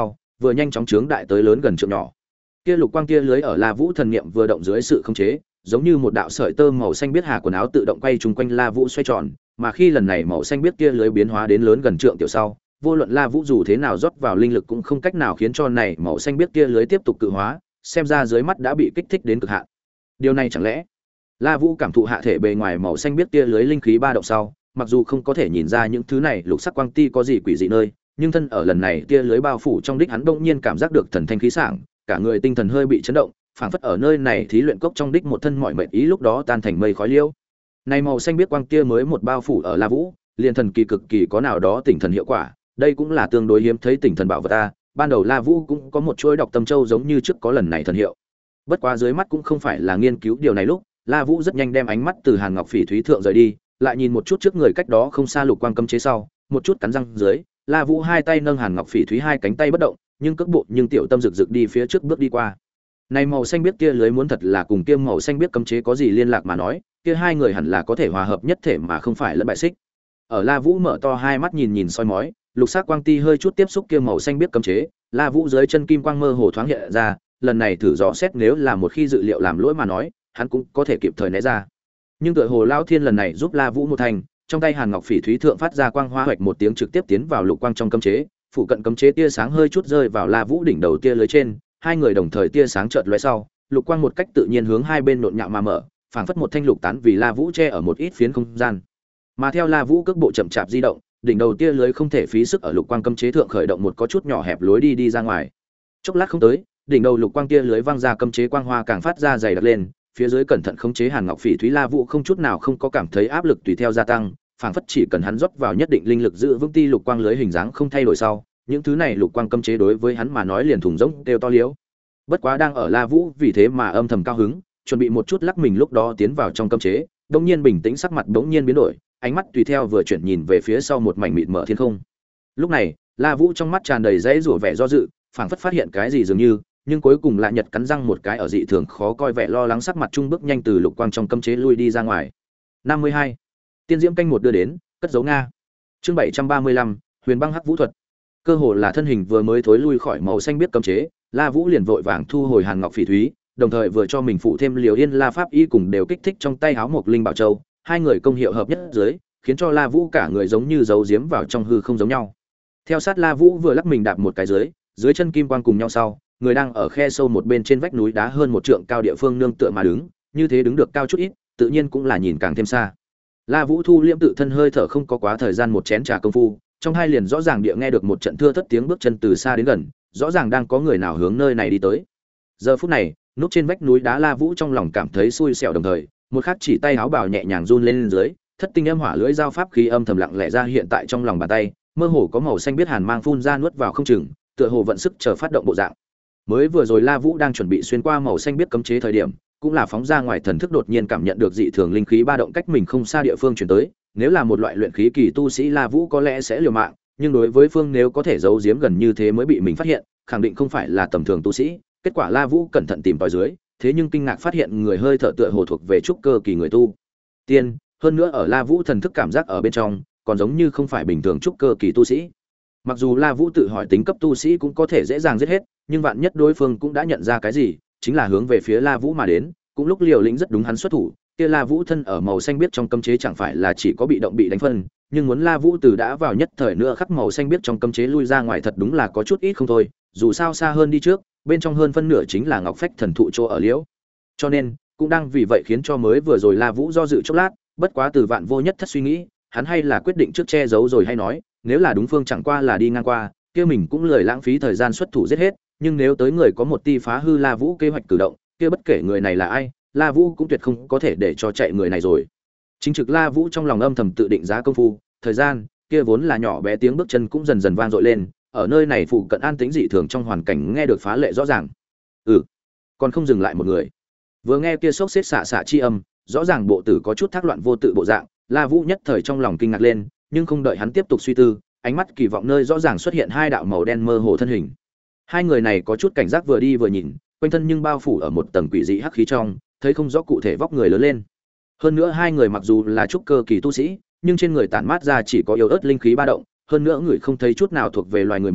vừa nhanh chóng trướng đại tới lớn gần trượng nhỏ. Kia lục quang kia lưới ở La Vũ thần niệm vừa động dưới sự khống chế, giống như một đạo sợi tơ màu xanh biết hà quần áo tự động quay chung quanh La Vũ xoay tròn, mà khi lần này màu xanh biết kia lưới biến hóa đến lớn gần trượng tiểu sau, vô luận La Vũ dù thế nào rót vào linh lực cũng không cách nào khiến cho này màu xanh biết kia lưới tiếp tục cự hóa, xem ra dưới mắt đã bị kích thích đến cực hạn. Điều này chẳng lẽ La Vũ cảm thụ hạ thể bề ngoài màu xanh biết kia lưới linh khí ba động sau, mặc dù không có thể nhìn ra những thứ này lục sắc quang ti có gì quỷ dị nơi, nhưng thân ở lần này kia lưới bao phủ trong đích hắn bỗng nhiên cảm giác được thần thanh khí sảng, cả người tinh thần hơi bị chấn động, phảng phất ở nơi này thí luyện cốc trong đích một thân mọi mệt ý lúc đó tan thành mây khói liêu. Này màu xanh biết quang kia mới một bao phủ ở La Vũ, liền thần kỳ cực kỳ có nào đó tỉnh thần hiệu quả, đây cũng là tương đối hiếm thấy tỉnh thần bảo vật ta, ban đầu La Vũ cũng có một chuỗi đọc tâm châu giống như trước có lần này thần hiệu. Bất quá dưới mắt cũng không phải là nghiên cứu điều này lúc, La Vũ rất nhanh đem ánh mắt từ Hàn Ngọc Phỉ Thúy thượng rời đi, lại nhìn một chút trước người cách đó không xa lục quang cấm chế sau, một chút cắn răng dưới, La Vũ hai tay nâng Hàn Ngọc Phỉ Thúy hai cánh tay bất động, nhưng cước bộ nhưng tiểu tâm rực rực đi phía trước bước đi qua. Này màu xanh biết kia lưới muốn thật là cùng kia màu xanh biết cấm chế có gì liên lạc mà nói, kia hai người hẳn là có thể hòa hợp nhất thể mà không phải lẫn bại xích. Ở La Vũ mở to hai mắt nhìn nhìn soi mói, lục sắc quang ti hơi chút tiếp xúc kia màu xanh biết cấm chế, La Vũ dưới chân kim quang mơ hồ thoáng hiện ra, lần này thử dò xét nếu là một khi dự liệu làm lỗi mà nói, hắn cũng có thể kịp thời né ra. Nhưng tựa hồ Lão Thiên lần này giúp La Vũ một thành, trong tay Hàn Ngọc Phỉ Thúy thượng phát ra quang hoa hoạch một tiếng trực tiếp tiến vào lục quang trong cấm chế, phụ cận cấm chế tia sáng hơi chút rơi vào La Vũ đỉnh đầu tia lưới trên, hai người đồng thời tia sáng chợt lóe sau, lục quang một cách tự nhiên hướng hai bên nộn nhạo mà mở, phảng phất một thanh lục tán vì La Vũ che ở một ít phiến không gian. Mà theo La Vũ cước bộ chậm chạp di động, đỉnh đầu tia lưới không thể phí sức ở lục quang cấm chế thượng khởi động một có chút nhỏ hẹp lối đi đi ra ngoài. Chốc lát không tới, đỉnh đầu lục quang tia lưới văng ra cấm chế quang hoa càng phát ra dày đặc lên, phía dưới cẩn thận khống chế Hàn Ngọc Phỉ Thúy La Vũ không chút nào không có cảm thấy áp lực tùy theo gia tăng, phảng phất chỉ cần hắn rót vào nhất định linh lực giữ vững ti lục quang lưới hình dáng không thay đổi sau, những thứ này lục quang cấm chế đối với hắn mà nói liền thủng rỗng đều to liếu. Bất quá đang ở La Vũ vì thế mà âm thầm cao hứng, chuẩn bị một chút lắc mình lúc đó tiến vào trong cấm chế, đột nhiên bình tĩnh sắc mặt bỗng nhiên biến đổi, ánh mắt tùy theo vừa chuyển nhìn về phía sau một mảnh mịt mờ thiên không. Lúc này, La Vũ trong mắt tràn đầy dãy rủa vẻ do dự, phảng phất phát hiện cái gì dường như, nhưng cuối cùng lại nhật cắn răng một cái ở dị thường khó coi vẻ lo lắng sắc mặt trung bước nhanh từ lục quang trong cấm chế lui đi ra ngoài. năm mươi hai. Tiên diễm canh một đưa đến, cất giấu Nga. Chương bảy trăm ba mươi lăm, Huyền băng hắc vũ thuật. Cơ hồ là thân hình vừa mới thối lui khỏi màu xanh biết cấm chế, La Vũ liền vội vàng thu hồi Hàn Ngọc Phỉ Thúy, đồng thời vừa cho mình phụ thêm Liều Yên La Pháp Y cùng đều kích thích trong tay háo một linh bảo châu, hai người công hiệu hợp nhất dưới, khiến cho La Vũ cả người giống như giấu giếm vào trong hư không giống nhau. Theo sát La Vũ vừa lắc mình đạp một cái dưới, dưới chân kim quang cùng nhau sau, người đang ở khe sâu một bên trên vách núi đá hơn một trượng cao địa phương nương tựa mà đứng, như thế đứng được cao chút ít, tự nhiên cũng là nhìn càng thêm xa. La Vũ thu liễm tự thân hơi thở không có quá thời gian một chén trà công phu, trong hai liền rõ ràng địa nghe được một trận thưa thất tiếng bước chân từ xa đến gần, rõ ràng đang có người nào hướng nơi này đi tới. Giờ phút này, núp trên vách núi đá La Vũ trong lòng cảm thấy xui xẻo đồng thời, một khắc chỉ tay áo bào nhẹ nhàng run lên, lên dưới, thất tinh âm hỏa lưỡi dao pháp khí âm thầm lặng lẽ ra hiện tại trong lòng bàn tay, mơ hồ có màu xanh biết hàn mang phun ra nuốt vào không chừng, tựa hồ vận sức chờ phát động bộ dạng. Mới vừa rồi La Vũ đang chuẩn bị xuyên qua màu xanh biết cấm chế thời điểm, cũng là phóng ra ngoài thần thức đột nhiên cảm nhận được dị thường linh khí ba động cách mình không xa địa phương chuyển tới, nếu là một loại luyện khí kỳ tu sĩ La Vũ có lẽ sẽ liều mạng, nhưng đối với phương nếu có thể giấu giếm gần như thế mới bị mình phát hiện, khẳng định không phải là tầm thường tu sĩ. Kết quả La Vũ cẩn thận tìm tòi dưới, thế nhưng kinh ngạc phát hiện người hơi thở tựa hồ thuộc về trúc cơ kỳ người tu tiên, hơn nữa ở La Vũ thần thức cảm giác ở bên trong, còn giống như không phải bình thường trúc cơ kỳ tu sĩ. Mặc dù La Vũ tự hỏi tính cấp tu sĩ cũng có thể dễ dàng giết hết, nhưng vạn nhất đối phương cũng đã nhận ra cái gì, chính là hướng về phía La Vũ mà đến, cũng lúc liều lĩnh rất đúng hắn xuất thủ, kia La Vũ thân ở màu xanh biết trong cấm chế chẳng phải là chỉ có bị động bị đánh phân, nhưng muốn La Vũ từ đã vào nhất thời nữa khắc màu xanh biết trong cấm chế lui ra ngoài thật đúng là có chút ít không thôi, dù sao xa hơn đi trước, bên trong hơn phân nửa chính là Ngọc Phách thần thụ chỗ ở liễu. Cho nên, cũng đang vì vậy khiến cho mới vừa rồi La Vũ do dự chốc lát, bất quá từ vạn vô nhất thất suy nghĩ, hắn hay là quyết định trước che giấu rồi hay nói, nếu là đúng phương chẳng qua là đi ngang qua, kia mình cũng lười lãng phí thời gian xuất thủ giết hết, nhưng nếu tới người có một ti phá hư La Vũ kế hoạch cử động, kia bất kể người này là ai, La Vũ cũng tuyệt không có thể để cho chạy người này rồi. Chính trực La Vũ trong lòng âm thầm tự định giá công phu, thời gian, kia vốn là nhỏ bé tiếng bước chân cũng dần dần vang dội lên, ở nơi này phụ cận an tĩnh dị thường trong hoàn cảnh nghe được phá lệ rõ ràng. Ừ, còn không dừng lại một người. Vừa nghe kia sốc xếp xạ xạ chi âm, rõ ràng bộ tử có chút thác loạn vô tự bộ dạng, La Vũ nhất thời trong lòng kinh ngạc lên, nhưng không đợi hắn tiếp tục suy tư, ánh mắt kỳ vọng nơi rõ ràng xuất hiện hai đạo màu đen mơ hồ thân hình. Hai người này có chút cảnh giác vừa đi vừa nhìn, quanh thân nhưng bao phủ ở một tầng quỷ dị hắc khí trong, thấy không rõ cụ thể vóc người lớn lên. Hơn nữa hai người mặc dù là trúc cơ kỳ tu sĩ, nhưng trên người tản mát ra chỉ có yếu ớt linh khí ba động, hơn nữa người không thấy chút nào thuộc về loài người mùi,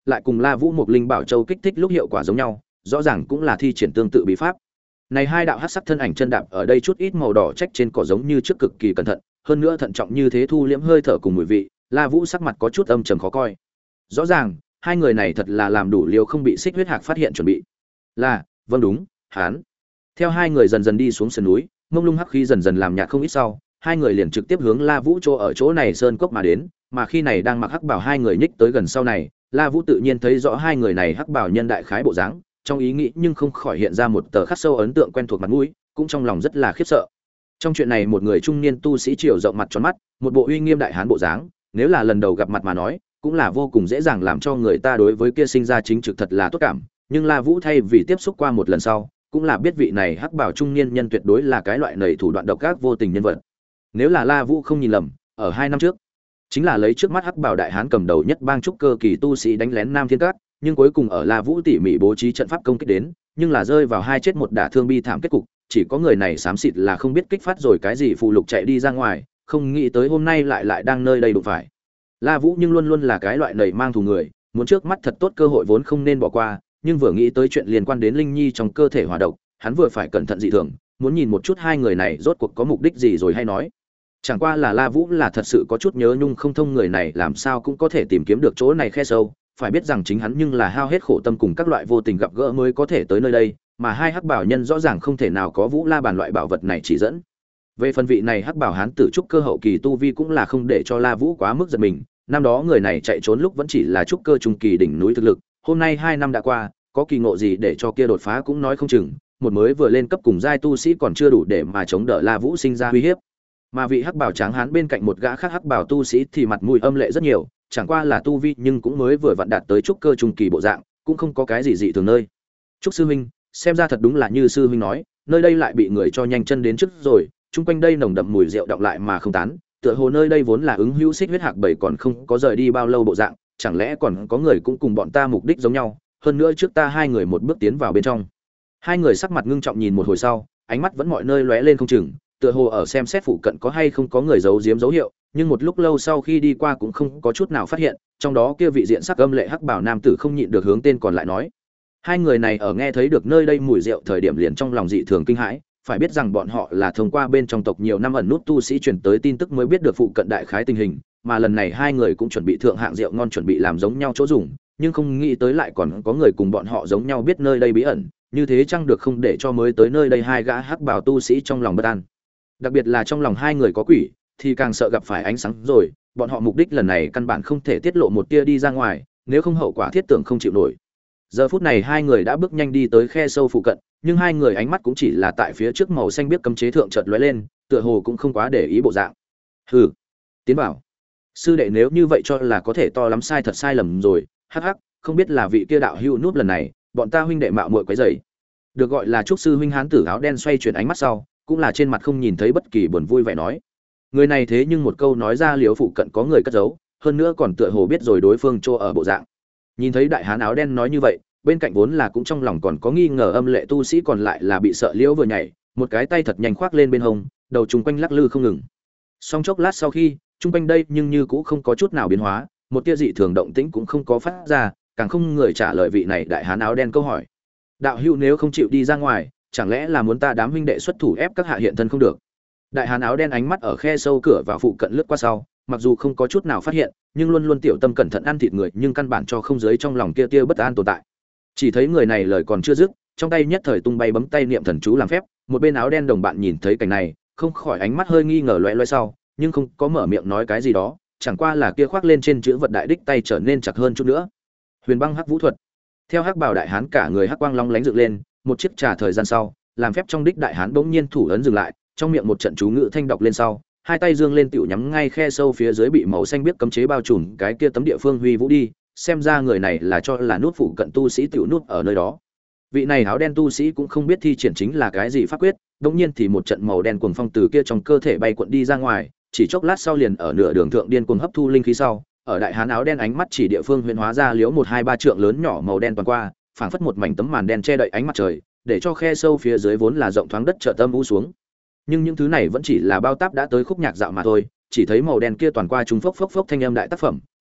lại cùng La Vũ Mộc Linh Bảo Châu kích thích lúc hiệu quả giống nhau, rõ ràng cũng là thi triển tương tự bí pháp. Này hai đạo hắc sắc thân ảnh chân đạp ở đây chút ít màu đỏ trách trên cỏ giống như trước cực kỳ cẩn thận, hơn nữa thận trọng như thế thu liễm hơi thở cùng mùi vị, La Vũ sắc mặt có chút âm trầm khó coi. Rõ ràng, hai người này thật là làm đủ liều không bị Xích Huyết Hạc phát hiện chuẩn bị. Là, vâng đúng, hắn. Theo hai người dần dần đi xuống sườn núi, mông lung hắc khí dần dần làm nhạt không ít sau, hai người liền trực tiếp hướng La Vũ chỗ ở chỗ này sơn cốc mà đến, mà khi này đang mặc hắc bảo hai người nhích tới gần sau này, La Vũ tự nhiên thấy rõ hai người này hắc bảo nhân đại khái bộ dáng, trong ý nghĩ nhưng không khỏi hiện ra một tờ khắc sâu ấn tượng quen thuộc mặt mũi, cũng trong lòng rất là khiếp sợ. Trong chuyện này một người trung niên tu sĩ chiều rộng mặt tròn mắt, một bộ uy nghiêm đại hán bộ dáng, nếu là lần đầu gặp mặt mà nói, cũng là vô cùng dễ dàng làm cho người ta đối với kia sinh ra chính trực thật là tốt cảm, nhưng La Vũ thay vì tiếp xúc qua một lần sau, cũng là biết vị này hắc bảo trung niên nhân tuyệt đối là cái loại nảy thủ đoạn độc ác vô tình nhân vật. Nếu là La Vũ không nhìn lầm, ở hai năm trước, chính là lấy trước mắt hắc bảo đại hán cầm đầu nhất bang trúc cơ kỳ tu sĩ đánh lén Nam Thiên Cát, nhưng cuối cùng ở La Vũ tỉ mỉ bố trí trận pháp công kích đến, nhưng là rơi vào hai chết một đả thương bi thảm kết cục, chỉ có người này xám xịt là không biết kích phát rồi cái gì phù lục chạy đi ra ngoài, không nghĩ tới hôm nay lại lại đang nơi đây đụng phải. La Vũ nhưng luôn luôn là cái loại nảy mang thù người, muốn trước mắt thật tốt cơ hội vốn không nên bỏ qua, nhưng vừa nghĩ tới chuyện liên quan đến Linh Nhi trong cơ thể hỏa độc, hắn vừa phải cẩn thận dị thường, muốn nhìn một chút hai người này rốt cuộc có mục đích gì rồi hay nói. Chẳng qua là La Vũ là thật sự có chút nhớ nhung không thông người này làm sao cũng có thể tìm kiếm được chỗ này khe sâu, phải biết rằng chính hắn nhưng là hao hết khổ tâm cùng các loại vô tình gặp gỡ mới có thể tới nơi đây, mà hai hắc bảo nhân rõ ràng không thể nào có Vũ La bàn loại bảo vật này chỉ dẫn. Về phần vị này hắc bảo hán tử trúc cơ hậu kỳ tu vi cũng là không để cho La Vũ quá mức giật mình, năm đó người này chạy trốn lúc vẫn chỉ là trúc cơ trung kỳ đỉnh núi thực lực, hôm nay hai năm đã qua, có kỳ ngộ gì để cho kia đột phá cũng nói không chừng, một mới vừa lên cấp cùng giai tu sĩ còn chưa đủ để mà chống đỡ La Vũ sinh ra uy hiếp. Mà vị hắc bảo tráng hán bên cạnh một gã khác hắc bảo tu sĩ thì mặt mũi âm lệ rất nhiều, chẳng qua là tu vi nhưng cũng mới vừa vặn đạt tới trúc cơ trung kỳ bộ dạng, cũng không có cái gì dị thường nơi. Trúc sư huynh, xem ra thật đúng là như sư huynh nói, nơi đây lại bị người cho nhanh chân đến trước rồi, chung quanh đây nồng đậm mùi rượu đọng lại mà không tán, tựa hồ nơi đây vốn là ứng hữu Xích Huyết Hạc bảy còn không có rời đi bao lâu bộ dạng, chẳng lẽ còn có người cũng cùng bọn ta mục đích giống nhau, hơn nữa trước ta hai người một bước tiến vào bên trong. Hai người sắc mặt ngưng trọng nhìn một hồi sau, ánh mắt vẫn mọi nơi lóe lên không chừng, tựa hồ ở xem xét phụ cận có hay không có người giấu giếm dấu hiệu, nhưng một lúc lâu sau khi đi qua cũng không có chút nào phát hiện, trong đó kia vị diện sắc âm lệ hắc bảo nam tử không nhịn được hướng tên còn lại nói. Hai người này ở nghe thấy được nơi đây mùi rượu thời điểm liền trong lòng dị thường kinh hãi, phải biết rằng bọn họ là thông qua bên trong tộc nhiều năm ẩn nút tu sĩ truyền tới tin tức mới biết được phụ cận đại khái tình hình, mà lần này hai người cũng chuẩn bị thượng hạng rượu ngon chuẩn bị làm giống nhau chỗ dùng, nhưng không nghĩ tới lại còn có người cùng bọn họ giống nhau biết nơi đây bí ẩn, như thế chăng được không để cho mới tới nơi đây hai gã hắc bảo tu sĩ trong lòng bất an. Đặc biệt là trong lòng hai người có quỷ, thì càng sợ gặp phải ánh sáng rồi, bọn họ mục đích lần này căn bản không thể tiết lộ một tia đi ra ngoài, nếu không hậu quả thiết tưởng không chịu nổi. Giờ phút này hai người đã bước nhanh đi tới khe sâu phụ cận, nhưng hai người ánh mắt cũng chỉ là tại phía trước màu xanh biếc cấm chế thượng chợt lóe lên, tựa hồ cũng không quá để ý bộ dạng. Hừ, tiến bảo. Sư đệ nếu như vậy cho là có thể to lắm sai thật sai lầm rồi, hắc hắc, không biết là vị kia đạo hữu núp lần này, bọn ta huynh đệ mạo muội quấy rầy. Được gọi là trúc sư huynh hán tử áo đen xoay chuyển ánh mắt sau, cũng là trên mặt không nhìn thấy bất kỳ buồn vui vẻ nói. Người này thế nhưng một câu nói ra liếu phụ cận có người cất giấu, hơn nữa còn tựa hồ biết rồi đối phương chỗ ở bộ dạng. Nhìn thấy đại hán áo đen nói như vậy, bên cạnh vốn là cũng trong lòng còn có nghi ngờ âm lệ tu sĩ còn lại là bị sợ liễu vừa nhảy, một cái tay thật nhanh khoác lên bên hông, đầu trùng quanh lắc lư không ngừng. Song chốc lát sau khi, trung quanh đây nhưng như cũng không có chút nào biến hóa, một tia dị thường động tĩnh cũng không có phát ra, càng không người trả lời vị này đại hán áo đen câu hỏi. Đạo hữu nếu không chịu đi ra ngoài, chẳng lẽ là muốn ta đám huynh đệ xuất thủ ép các hạ hiện thân không được? Đại hán áo đen ánh mắt ở khe sâu cửa vào phụ cận lướt qua sau, mặc dù không có chút nào phát hiện, nhưng luôn luôn tiểu tâm cẩn thận ăn thịt người, nhưng căn bản cho không giới trong lòng kia tia bất an tồn tại. Chỉ thấy người này lời còn chưa dứt, trong tay nhất thời tung bay bấm tay niệm thần chú làm phép, một bên áo đen đồng bạn nhìn thấy cảnh này, không khỏi ánh mắt hơi nghi ngờ loé loé sau, nhưng không có mở miệng nói cái gì đó, chẳng qua là kia khoác lên trên chữ vật đại đích tay trở nên chặt hơn chút nữa. Huyền băng hắc vũ thuật. Theo hắc bảo đại hán cả người hắc quang long lánh dựng lên, một chiếc trà thời gian sau, làm phép trong đích đại hán bỗng nhiên thủ ấn dừng lại, trong miệng một trận chú ngữ thanh đọc lên sau, hai tay dương lên tiểu nhắm ngay khe sâu phía dưới bị màu xanh biếc cấm chế bao trùm cái kia tấm địa phương huy vũ đi, xem ra người này là cho là nút phụ cận tu sĩ tiểu nút ở nơi đó. Vị này áo đen tu sĩ cũng không biết thi triển chính là cái gì pháp quyết, đống nhiên thì một trận màu đen cuồng phong từ kia trong cơ thể bay cuộn đi ra ngoài, chỉ chốc lát sau liền ở nửa đường thượng điên cuồng hấp thu linh khí sau, ở đại hán áo đen ánh mắt chỉ địa phương huyền hóa ra liếu một hai ba trượng lớn nhỏ màu đen toàn qua, phảng phất một mảnh tấm màn đen che đậy ánh mặt trời, để cho khe sâu phía dưới vốn là rộng thoáng đất chợt âm u xuống. Nhưng những thứ này vẫn chỉ là bao táp đã tới khúc nhạc dạo mà thôi, chỉ thấy màu đen kia toàn qua chúng phốc phốc phốc thanh âm đại tác phẩm,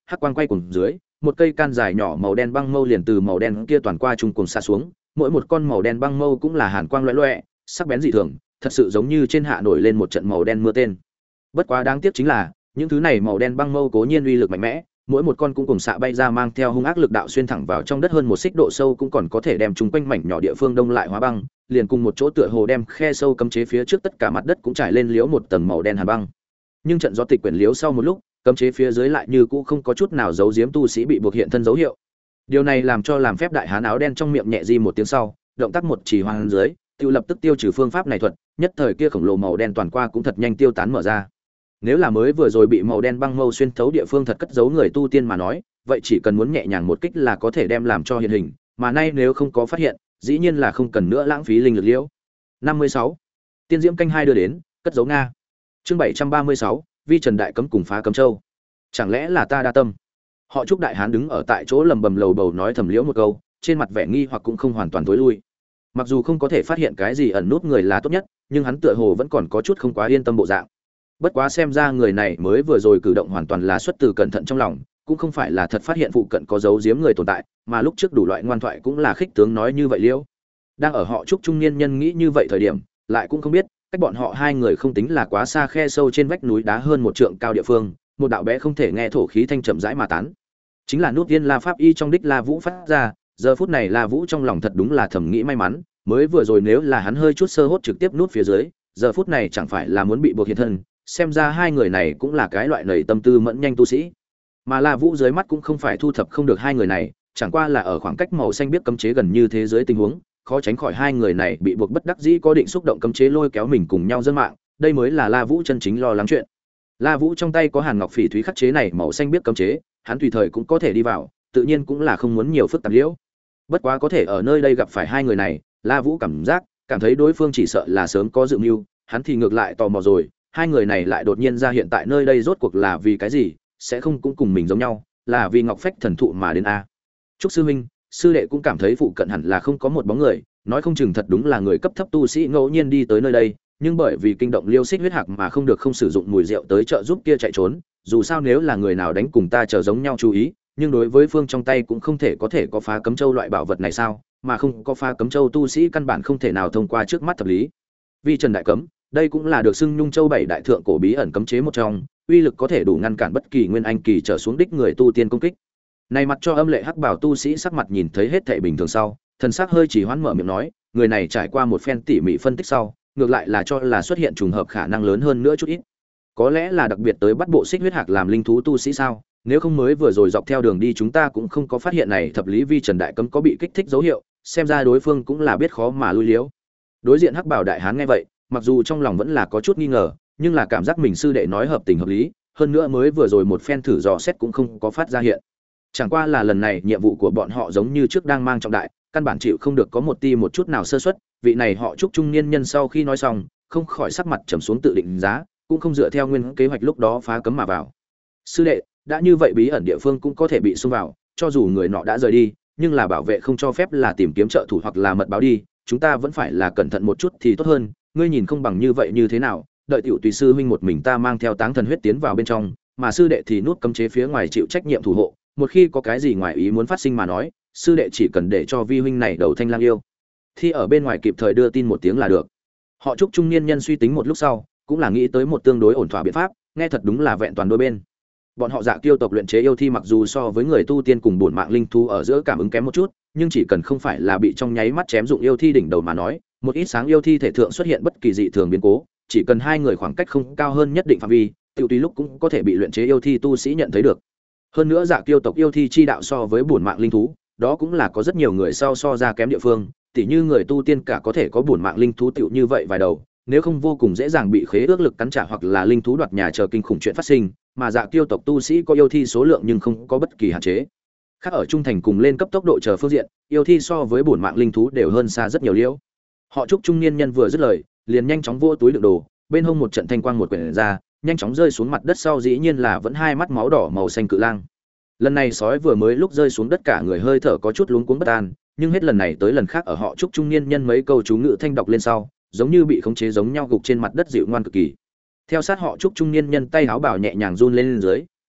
hắc quang quay cùng dưới, một cây can dài nhỏ màu đen băng mâu liền từ màu đen kia toàn qua trung cùng xa xuống, mỗi một con màu đen băng mâu cũng là hàn quang loẹt loẹt, sắc bén dị thường, thật sự giống như trên hạ nổi lên một trận màu đen mưa tên. Bất quá đáng tiếc chính là, những thứ này màu đen băng mâu cố nhiên uy lực mạnh mẽ, mỗi một con cũng cùng xạ bay ra mang theo hung ác lực đạo xuyên thẳng vào trong đất hơn một xích độ sâu cũng còn có thể đem chúng quanh mảnh nhỏ địa phương đông lại hóa băng, liền cùng một chỗ tựa hồ đem khe sâu cấm chế phía trước tất cả mặt đất cũng trải lên liếu một tầng màu đen hàn băng. Nhưng trận gió tịch quyển liếu sau một lúc, cấm chế phía dưới lại như cũ không có chút nào giấu giếm tu sĩ bị buộc hiện thân dấu hiệu. Điều này làm cho làm phép đại hán áo đen trong miệng nhẹ di một tiếng sau, động tác một chỉ hoang dưới, tiêu lập tức tiêu trừ phương pháp này thuật, nhất thời kia khổng lồ màu đen toàn qua cũng thật nhanh tiêu tán mở ra. Nếu là mới vừa rồi bị màu đen băng mâu xuyên thấu địa phương thật cất giấu người tu tiên mà nói, vậy chỉ cần muốn nhẹ nhàng một kích là có thể đem làm cho hiện hình, mà nay nếu không có phát hiện, dĩ nhiên là không cần nữa lãng phí linh lực liễu. năm mươi sáu. Tiên diễm canh hai đưa đến, cất giấu nga. Chương bảy trăm ba mươi sáu, Vi Trần đại cấm cùng phá cấm châu. Chẳng lẽ là ta đa tâm? Họ Trúc đại hán đứng ở tại chỗ lầm bầm lầu bầu nói thầm liễu một câu, trên mặt vẻ nghi hoặc cũng không hoàn toàn tối lui. Mặc dù không có thể phát hiện cái gì ẩn nút người là tốt nhất, nhưng hắn tựa hồ vẫn còn có chút không quá yên tâm bộ dạng. Bất quá xem ra người này mới vừa rồi cử động hoàn toàn là xuất từ cẩn thận trong lòng, cũng không phải là thật phát hiện phụ cận có dấu giếm người tồn tại, mà lúc trước đủ loại ngoan thoại cũng là khích tướng nói như vậy liễu. Đang ở họ Trúc trung niên nhân nghĩ như vậy thời điểm, lại cũng không biết, cách bọn họ hai người không tính là quá xa khe sâu trên vách núi đá hơn một trượng cao địa phương, một đạo bé không thể nghe thổ khí thanh chậm rãi mà tán. Chính là nút tiên La Pháp Y trong đích La Vũ phát ra, giờ phút này La Vũ trong lòng thật đúng là thầm nghĩ may mắn, mới vừa rồi nếu là hắn hơi chút sơ hốt trực tiếp nút phía dưới, giờ phút này chẳng phải là muốn bị buộc hiện thân, xem ra hai người này cũng là cái loại nảy tâm tư mẫn nhanh tu sĩ. Mà La Vũ dưới mắt cũng không phải thu thập không được hai người này, chẳng qua là ở khoảng cách màu xanh biết cấm chế gần như thế giới tình huống, khó tránh khỏi hai người này bị buộc bất đắc dĩ có định xúc động cấm chế lôi kéo mình cùng nhau dân mạng, đây mới là La Vũ chân chính lo lắng chuyện. La Vũ trong tay có Hàn Ngọc Phỉ thúy khắc chế này màu xanh biết cấm chế, hắn tùy thời cũng có thể đi vào, tự nhiên cũng là không muốn nhiều phức tạp liễu. Bất quá có thể ở nơi đây gặp phải hai người này, La Vũ cảm giác, cảm thấy đối phương chỉ sợ là sớm có dự mưu, hắn thì ngược lại tò mò rồi, hai người này lại đột nhiên ra hiện tại nơi đây rốt cuộc là vì cái gì, sẽ không cũng cùng mình giống nhau, là vì Ngọc Phách thần thụ mà đến a. Trúc sư huynh, sư đệ cũng cảm thấy phụ cận hẳn là không có một bóng người, nói không chừng thật đúng là người cấp thấp tu sĩ ngẫu nhiên đi tới nơi đây, nhưng bởi vì kinh động Liêu Xích huyết hạc mà không được không sử dụng mùi rượu tới trợ giúp kia chạy trốn, dù sao nếu là người nào đánh cùng ta chờ giống nhau chú ý, nhưng đối với phương trong tay cũng không thể có thể có phá cấm châu loại bảo vật này sao, mà không có phá cấm châu tu sĩ căn bản không thể nào thông qua trước mắt thập lý. Vi Trần đại cấm, đây cũng là được xưng Nhung Châu bảy đại thượng cổ bí ẩn cấm chế một trong, uy lực có thể đủ ngăn cản bất kỳ nguyên anh kỳ trở xuống đích người tu tiên công kích. Này mặt cho âm lệ hắc bảo tu sĩ sắc mặt nhìn thấy hết thảy bình thường sau, thần sắc hơi chỉ hoãn mở miệng nói, người này trải qua một phen tỉ mỉ phân tích sau, ngược lại là cho là xuất hiện trùng hợp khả năng lớn hơn nữa chút ít. Có lẽ là đặc biệt tới bắt bộ xích huyết hạc làm linh thú tu sĩ sao? Nếu không mới vừa rồi dọc theo đường đi chúng ta cũng không có phát hiện này thập lý Vi Trần đại cấm có bị kích thích dấu hiệu, xem ra đối phương cũng là biết khó mà lui liếu. Đối diện hắc bảo đại hán nghe vậy, mặc dù trong lòng vẫn là có chút nghi ngờ, nhưng là cảm giác mình sư đệ nói hợp tình hợp lý, hơn nữa mới vừa rồi một phen thử dò xét cũng không có phát ra hiện. Chẳng qua là lần này nhiệm vụ của bọn họ giống như trước đang mang trọng đại, căn bản chịu không được có một ti một chút nào sơ suất, vị này họ Trúc trung niên nhân sau khi nói xong, không khỏi sắc mặt trầm xuống tự định giá, cũng không dựa theo nguyên kế hoạch lúc đó phá cấm mà vào. Sư đệ, đã như vậy bí ẩn địa phương cũng có thể bị xung vào, cho dù người nọ đã rời đi, nhưng là bảo vệ không cho phép là tìm kiếm trợ thủ hoặc là mật báo đi, chúng ta vẫn phải là cẩn thận một chút thì tốt hơn, ngươi nhìn không bằng như vậy như thế nào, đợi tiểu tùy sư huynh một mình ta mang theo táng thần huyết tiến vào bên trong, mà sư đệ thì nuốt cấm chế phía ngoài chịu trách nhiệm thủ hộ, một khi có cái gì ngoài ý muốn phát sinh mà nói, sư đệ chỉ cần để cho vi huynh này đầu thanh lang yêu thì ở bên ngoài kịp thời đưa tin một tiếng là được. Họ Trúc trung niên nhân suy tính một lúc sau, cũng là nghĩ tới một tương đối ổn thỏa biện pháp, nghe thật đúng là vẹn toàn đôi bên. Bọn họ Dạ Kiêu tộc luyện chế yêu thi mặc dù so với người tu tiên cùng bổn mạng linh thú ở giữa cảm ứng kém một chút, nhưng chỉ cần không phải là bị trong nháy mắt chém dụng yêu thi đỉnh đầu mà nói, một ít sáng yêu thi thể thượng xuất hiện bất kỳ dị thường biến cố, chỉ cần hai người khoảng cách không cao hơn nhất định phạm vi, tiểu tùy lúc cũng có thể bị luyện chế yêu thi tu sĩ nhận thấy được. Hơn nữa Dạ Kiêu tộc yêu thi chi đạo so với bổn mạng linh thú, đó cũng là có rất nhiều người so so ra kém địa phương, tỉ như người tu tiên cả có thể có bổn mạng linh thú tiểu như vậy vài đầu, nếu không vô cùng dễ dàng bị khế ước lực cắn trả hoặc là linh thú đoạt nhà chờ kinh khủng chuyện phát sinh, mà Dạ Kiêu tộc tu sĩ có yêu thi số lượng nhưng không có bất kỳ hạn chế. Khác ở trung thành cùng lên cấp tốc độ chờ phương diện, yêu thi so với bổn mạng linh thú đều hơn xa rất nhiều liễu. Họ Trúc trung niên nhân vừa dứt lời, liền nhanh chóng vô túi đựng đồ, bên hông một trận thanh quang một quyển ra, nhanh chóng rơi xuống mặt đất sau dĩ nhiên là vẫn hai mắt máu đỏ màu xanh cự lang. Lần này sói vừa mới lúc rơi xuống đất cả người hơi thở có chút luống cuống bất an, nhưng hết lần này tới lần khác ở họ Trúc trung niên nhân mấy câu chú ngữ thanh đọc lên sau, giống như bị khống chế giống nhau gục trên mặt đất dịu ngoan cực kỳ. Theo sát họ Trúc trung niên nhân tay áo bảo nhẹ nhàng run lên, lên dưới,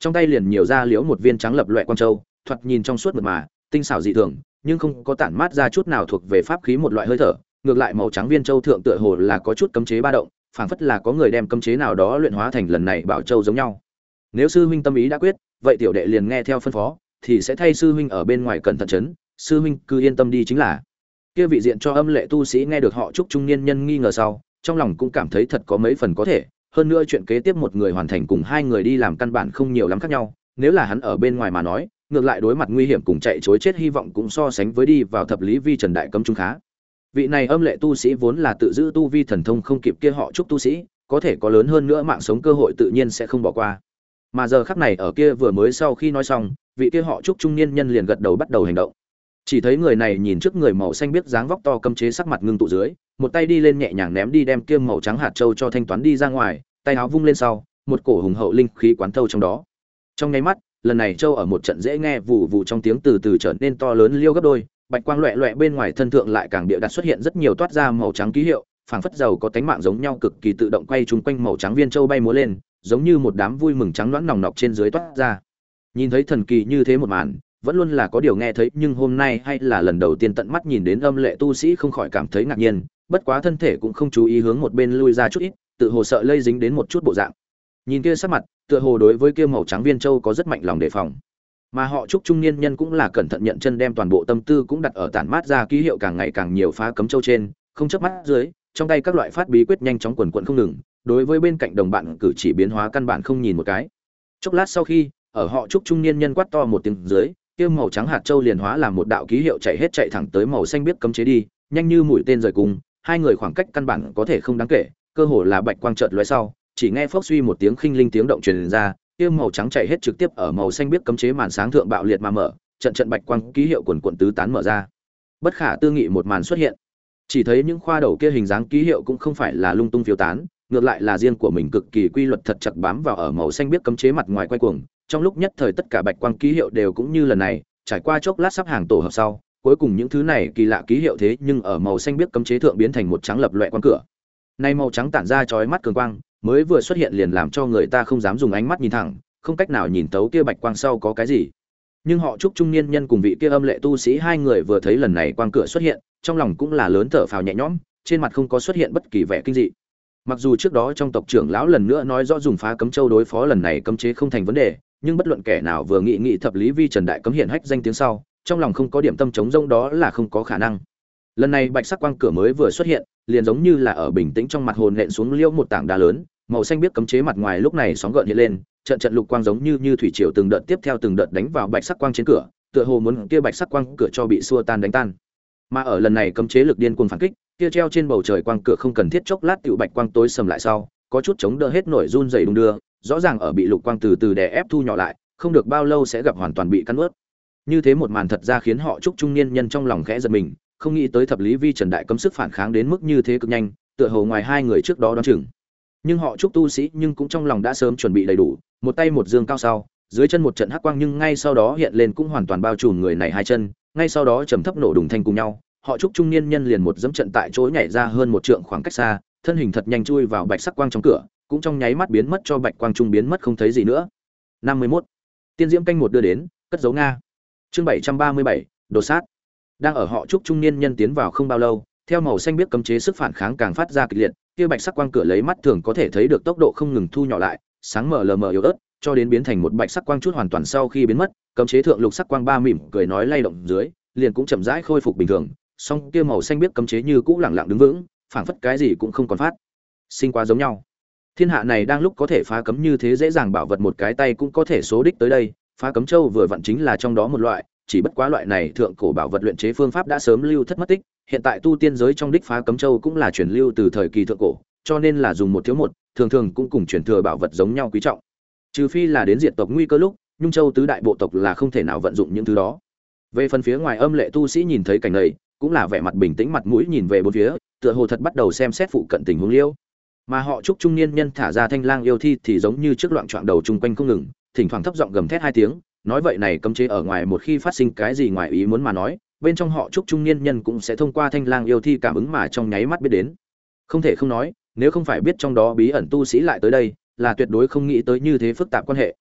trong tay liền nhiều ra liễu một viên trắng lập loè quang châu, thoạt nhìn trong suốt mượt mà, tinh xảo dị thường, nhưng không có tản mát ra chút nào thuộc về pháp khí một loại hơi thở, ngược lại màu trắng viên châu thượng tựa hồ là có chút cấm chế ba động, phảng phất là có người đem cấm chế nào đó luyện hóa thành lần này bảo châu giống nhau. Nếu sư huynh tâm ý đã quyết, vậy tiểu đệ liền nghe theo phân phó, thì sẽ thay sư huynh ở bên ngoài cẩn thận chấn, sư huynh cứ yên tâm đi chính là. Kia vị diện cho âm lệ tu sĩ nghe được họ Trúc trung niên nhân nghi ngờ sau, trong lòng cũng cảm thấy thật có mấy phần có thể, hơn nữa chuyện kế tiếp một người hoàn thành cùng hai người đi làm căn bản không nhiều lắm khác nhau, nếu là hắn ở bên ngoài mà nói, ngược lại đối mặt nguy hiểm cùng chạy trối chết hy vọng cũng so sánh với đi vào thập lý vi trần đại cấm trung khá. Vị này âm lệ tu sĩ vốn là tự giữ tu vi thần thông không kịp kia họ Trúc tu sĩ, có thể có lớn hơn nữa mạng sống cơ hội tự nhiên sẽ không bỏ qua. Mà giờ khắc này ở kia vừa mới sau khi nói xong, vị kia họ Trúc trung niên nhân liền gật đầu bắt đầu hành động. Chỉ thấy người này nhìn trước người màu xanh biết dáng vóc to cấm chế sắc mặt ngưng tụ dưới, một tay đi lên nhẹ nhàng ném đi đem kia màu trắng hạt châu cho thanh toán đi ra ngoài, tay áo vung lên sau, một cổ hùng hậu linh khí quán thâu trong đó. Trong nháy mắt, lần này châu ở một trận dễ nghe vụ vụ trong tiếng từ từ trở nên to lớn liêu gấp đôi, bạch quang loẹt loẹt bên ngoài thân thượng lại càng địa đặt xuất hiện rất nhiều toát ra màu trắng ký hiệu, phảng phất dầu có tánh mạng giống nhau cực kỳ tự động quay chung quanh màu trắng viên châu bay múa lên, giống như một đám vui mừng trắng loãng nòng nọc trên dưới toát ra. Nhìn thấy thần kỳ như thế một màn, vẫn luôn là có điều nghe thấy, nhưng hôm nay hay là lần đầu tiên tận mắt nhìn đến âm lệ tu sĩ không khỏi cảm thấy ngạc nhiên, bất quá thân thể cũng không chú ý hướng một bên lui ra chút ít, tự hồ sợ lây dính đến một chút bộ dạng. Nhìn kia sắc mặt, tựa hồ đối với kia màu trắng viên châu có rất mạnh lòng đề phòng. Mà họ Trúc trung niên nhân cũng là cẩn thận nhận chân, đem toàn bộ tâm tư cũng đặt ở tản mát ra ký hiệu càng ngày càng nhiều phá cấm châu trên, không chớp mắt dưới, trong tay các loại phát bí quyết nhanh chóng quần quần không ngừng, đối với bên cạnh đồng bạn cử chỉ biến hóa căn bản không nhìn một cái. Chốc lát sau khi, ở họ Trúc trung niên nhân quát to một tiếng dưới, kia màu trắng hạt châu liền hóa làm một đạo ký hiệu chạy hết chạy thẳng tới màu xanh biếc cấm chế đi, nhanh như mũi tên rời cùng, hai người khoảng cách căn bản có thể không đáng kể, cơ hồ là bạch quang chợt lóe sau, chỉ nghe phốc suy một tiếng khinh linh tiếng động truyền ra, kia màu trắng chạy hết trực tiếp ở màu xanh biếc cấm chế màn sáng thượng bạo liệt mà mở, trận trận bạch quang ký hiệu quần quần tứ tán mở ra. Bất khả tư nghị một màn xuất hiện. Chỉ thấy những khoa đầu kia hình dáng ký hiệu cũng không phải là lung tung phiêu tán, ngược lại là riêng của mình cực kỳ quy luật thật chặt bám vào ở màu xanh biếc cấm chế mặt ngoài quay cuồng, trong lúc nhất thời tất cả bạch quang ký hiệu đều cũng như lần này, trải qua chốc lát sắp hàng tổ hợp sau, cuối cùng những thứ này kỳ lạ ký hiệu thế nhưng ở màu xanh biếc cấm chế thượng biến thành một trắng lập loè quan cửa. Nay màu trắng tản ra chói mắt cường quang, mới vừa xuất hiện liền làm cho người ta không dám dùng ánh mắt nhìn thẳng, không cách nào nhìn tấu kia bạch quang sau có cái gì. Nhưng họ Trúc trung niên nhân cùng vị kia âm lệ tu sĩ hai người vừa thấy lần này quang cửa xuất hiện, trong lòng cũng là lớn thở phào nhẹ nhõm, trên mặt không có xuất hiện bất kỳ vẻ kinh dị. Mặc dù trước đó trong tộc trưởng lão lần nữa nói rõ dùng phá cấm châu đối phó lần này cấm chế không thành vấn đề, nhưng bất luận kẻ nào vừa nghị nghị thập lý vi trần đại cấm hiện hách danh tiếng sau, trong lòng không có điểm tâm chống rông đó là không có khả năng. Lần này bạch sắc quang cửa mới vừa xuất hiện, liền giống như là ở bình tĩnh trong mặt hồn nện xuống liêu một tảng đá lớn, màu xanh biếc cấm chế mặt ngoài lúc này sóng gợn hiện lên, trận trận lục quang giống như như thủy triều từng đợt tiếp theo từng đợt đánh vào bạch sắc quang trên cửa, tựa hồ muốn kia bạch sắc quang cửa cho bị xua tan đánh tan. Mà ở lần này cấm chế lực điên cuồng phản kích, kia treo trên bầu trời quang cửa không cần thiết chốc lát tiểu bạch quang tối sầm lại sau, có chút chống đỡ hết nổi run rẩy đung đưa, rõ ràng ở bị lục quang từ từ đè ép thu nhỏ lại, không được bao lâu sẽ gặp hoàn toàn bị cắn nuốt. Như thế một màn thật ra khiến họ Trúc trung niên nhân trong lòng khẽ giật mình, không nghĩ tới thập lý vi trần đại cấm sức phản kháng đến mức như thế cực nhanh, tựa hồ ngoài hai người trước đó đoán chừng. Nhưng họ Trúc tu sĩ nhưng cũng trong lòng đã sớm chuẩn bị đầy đủ, một tay một dương cao sau, dưới chân một trận hắc quang nhưng ngay sau đó hiện lên cũng hoàn toàn bao trùm người này hai chân, ngay sau đó trầm thấp nổ đùng thanh cùng nhau, họ Trúc trung niên nhân liền một dẫm trận tại chỗ nhảy ra hơn một trượng khoảng cách xa, thân hình thật nhanh chui vào bạch sắc quang trong cửa, cũng trong nháy mắt biến mất cho bạch quang trung biến mất không thấy gì nữa. năm mươi mốt Tiên diễm canh một đưa đến, cất dấu Nga. Chương bảy trăm ba mươi bảy đột sát. Đang ở họ Trúc trung niên nhân tiến vào không bao lâu, theo màu xanh biết cấm chế sức phản kháng càng phát ra kịch liệt, kia bạch sắc quang cửa lấy mắt thường có thể thấy được tốc độ không ngừng thu nhỏ lại, sáng mờ lờ mờ yếu ớt, cho đến biến thành một bạch sắc quang chút hoàn toàn sau khi biến mất, cấm chế thượng lục sắc quang ba mỉm cười nói lay động dưới, liền cũng chậm rãi khôi phục bình thường, song kia màu xanh biết cấm chế như cũ lẳng lặng đứng vững, phảng phất cái gì cũng không còn phát sinh quá giống nhau. Thiên hạ này đang lúc có thể phá cấm như thế dễ dàng bảo vật một cái tay cũng có thể số đích tới đây, phá cấm châu vừa vặn chính là trong đó một loại, chỉ bất quá loại này thượng cổ bảo vật luyện chế phương pháp đã sớm lưu thất mất tích, hiện tại tu tiên giới trong đích phá cấm châu cũng là truyền lưu từ thời kỳ thượng cổ, cho nên là dùng một thiếu một, thường thường cũng cùng truyền thừa bảo vật giống nhau quý trọng. Trừ phi là đến diệt tộc nguy cơ lúc, Nhung Châu tứ đại bộ tộc là không thể nào vận dụng những thứ đó. Về phần phía ngoài âm lệ tu sĩ nhìn thấy cảnh này, cũng là vẻ mặt bình tĩnh mặt mũi nhìn về bốn phía, tựa hồ thật bắt đầu xem xét phụ cận tình huống liêu. Mà họ Trúc trung niên nhân thả ra thanh lang yêu thi thì giống như trước loạn choạng đầu chung quanh không ngừng, thỉnh thoảng thấp giọng gầm thét hai tiếng, nói vậy này cấm chế ở ngoài một khi phát sinh cái gì ngoài ý muốn mà nói, bên trong họ Trúc trung niên nhân cũng sẽ thông qua thanh lang yêu thi cảm ứng mà trong nháy mắt biết đến. Không thể không nói, nếu không phải biết trong đó bí ẩn tu sĩ lại tới đây, là tuyệt đối không nghĩ tới như thế phức tạp quan hệ.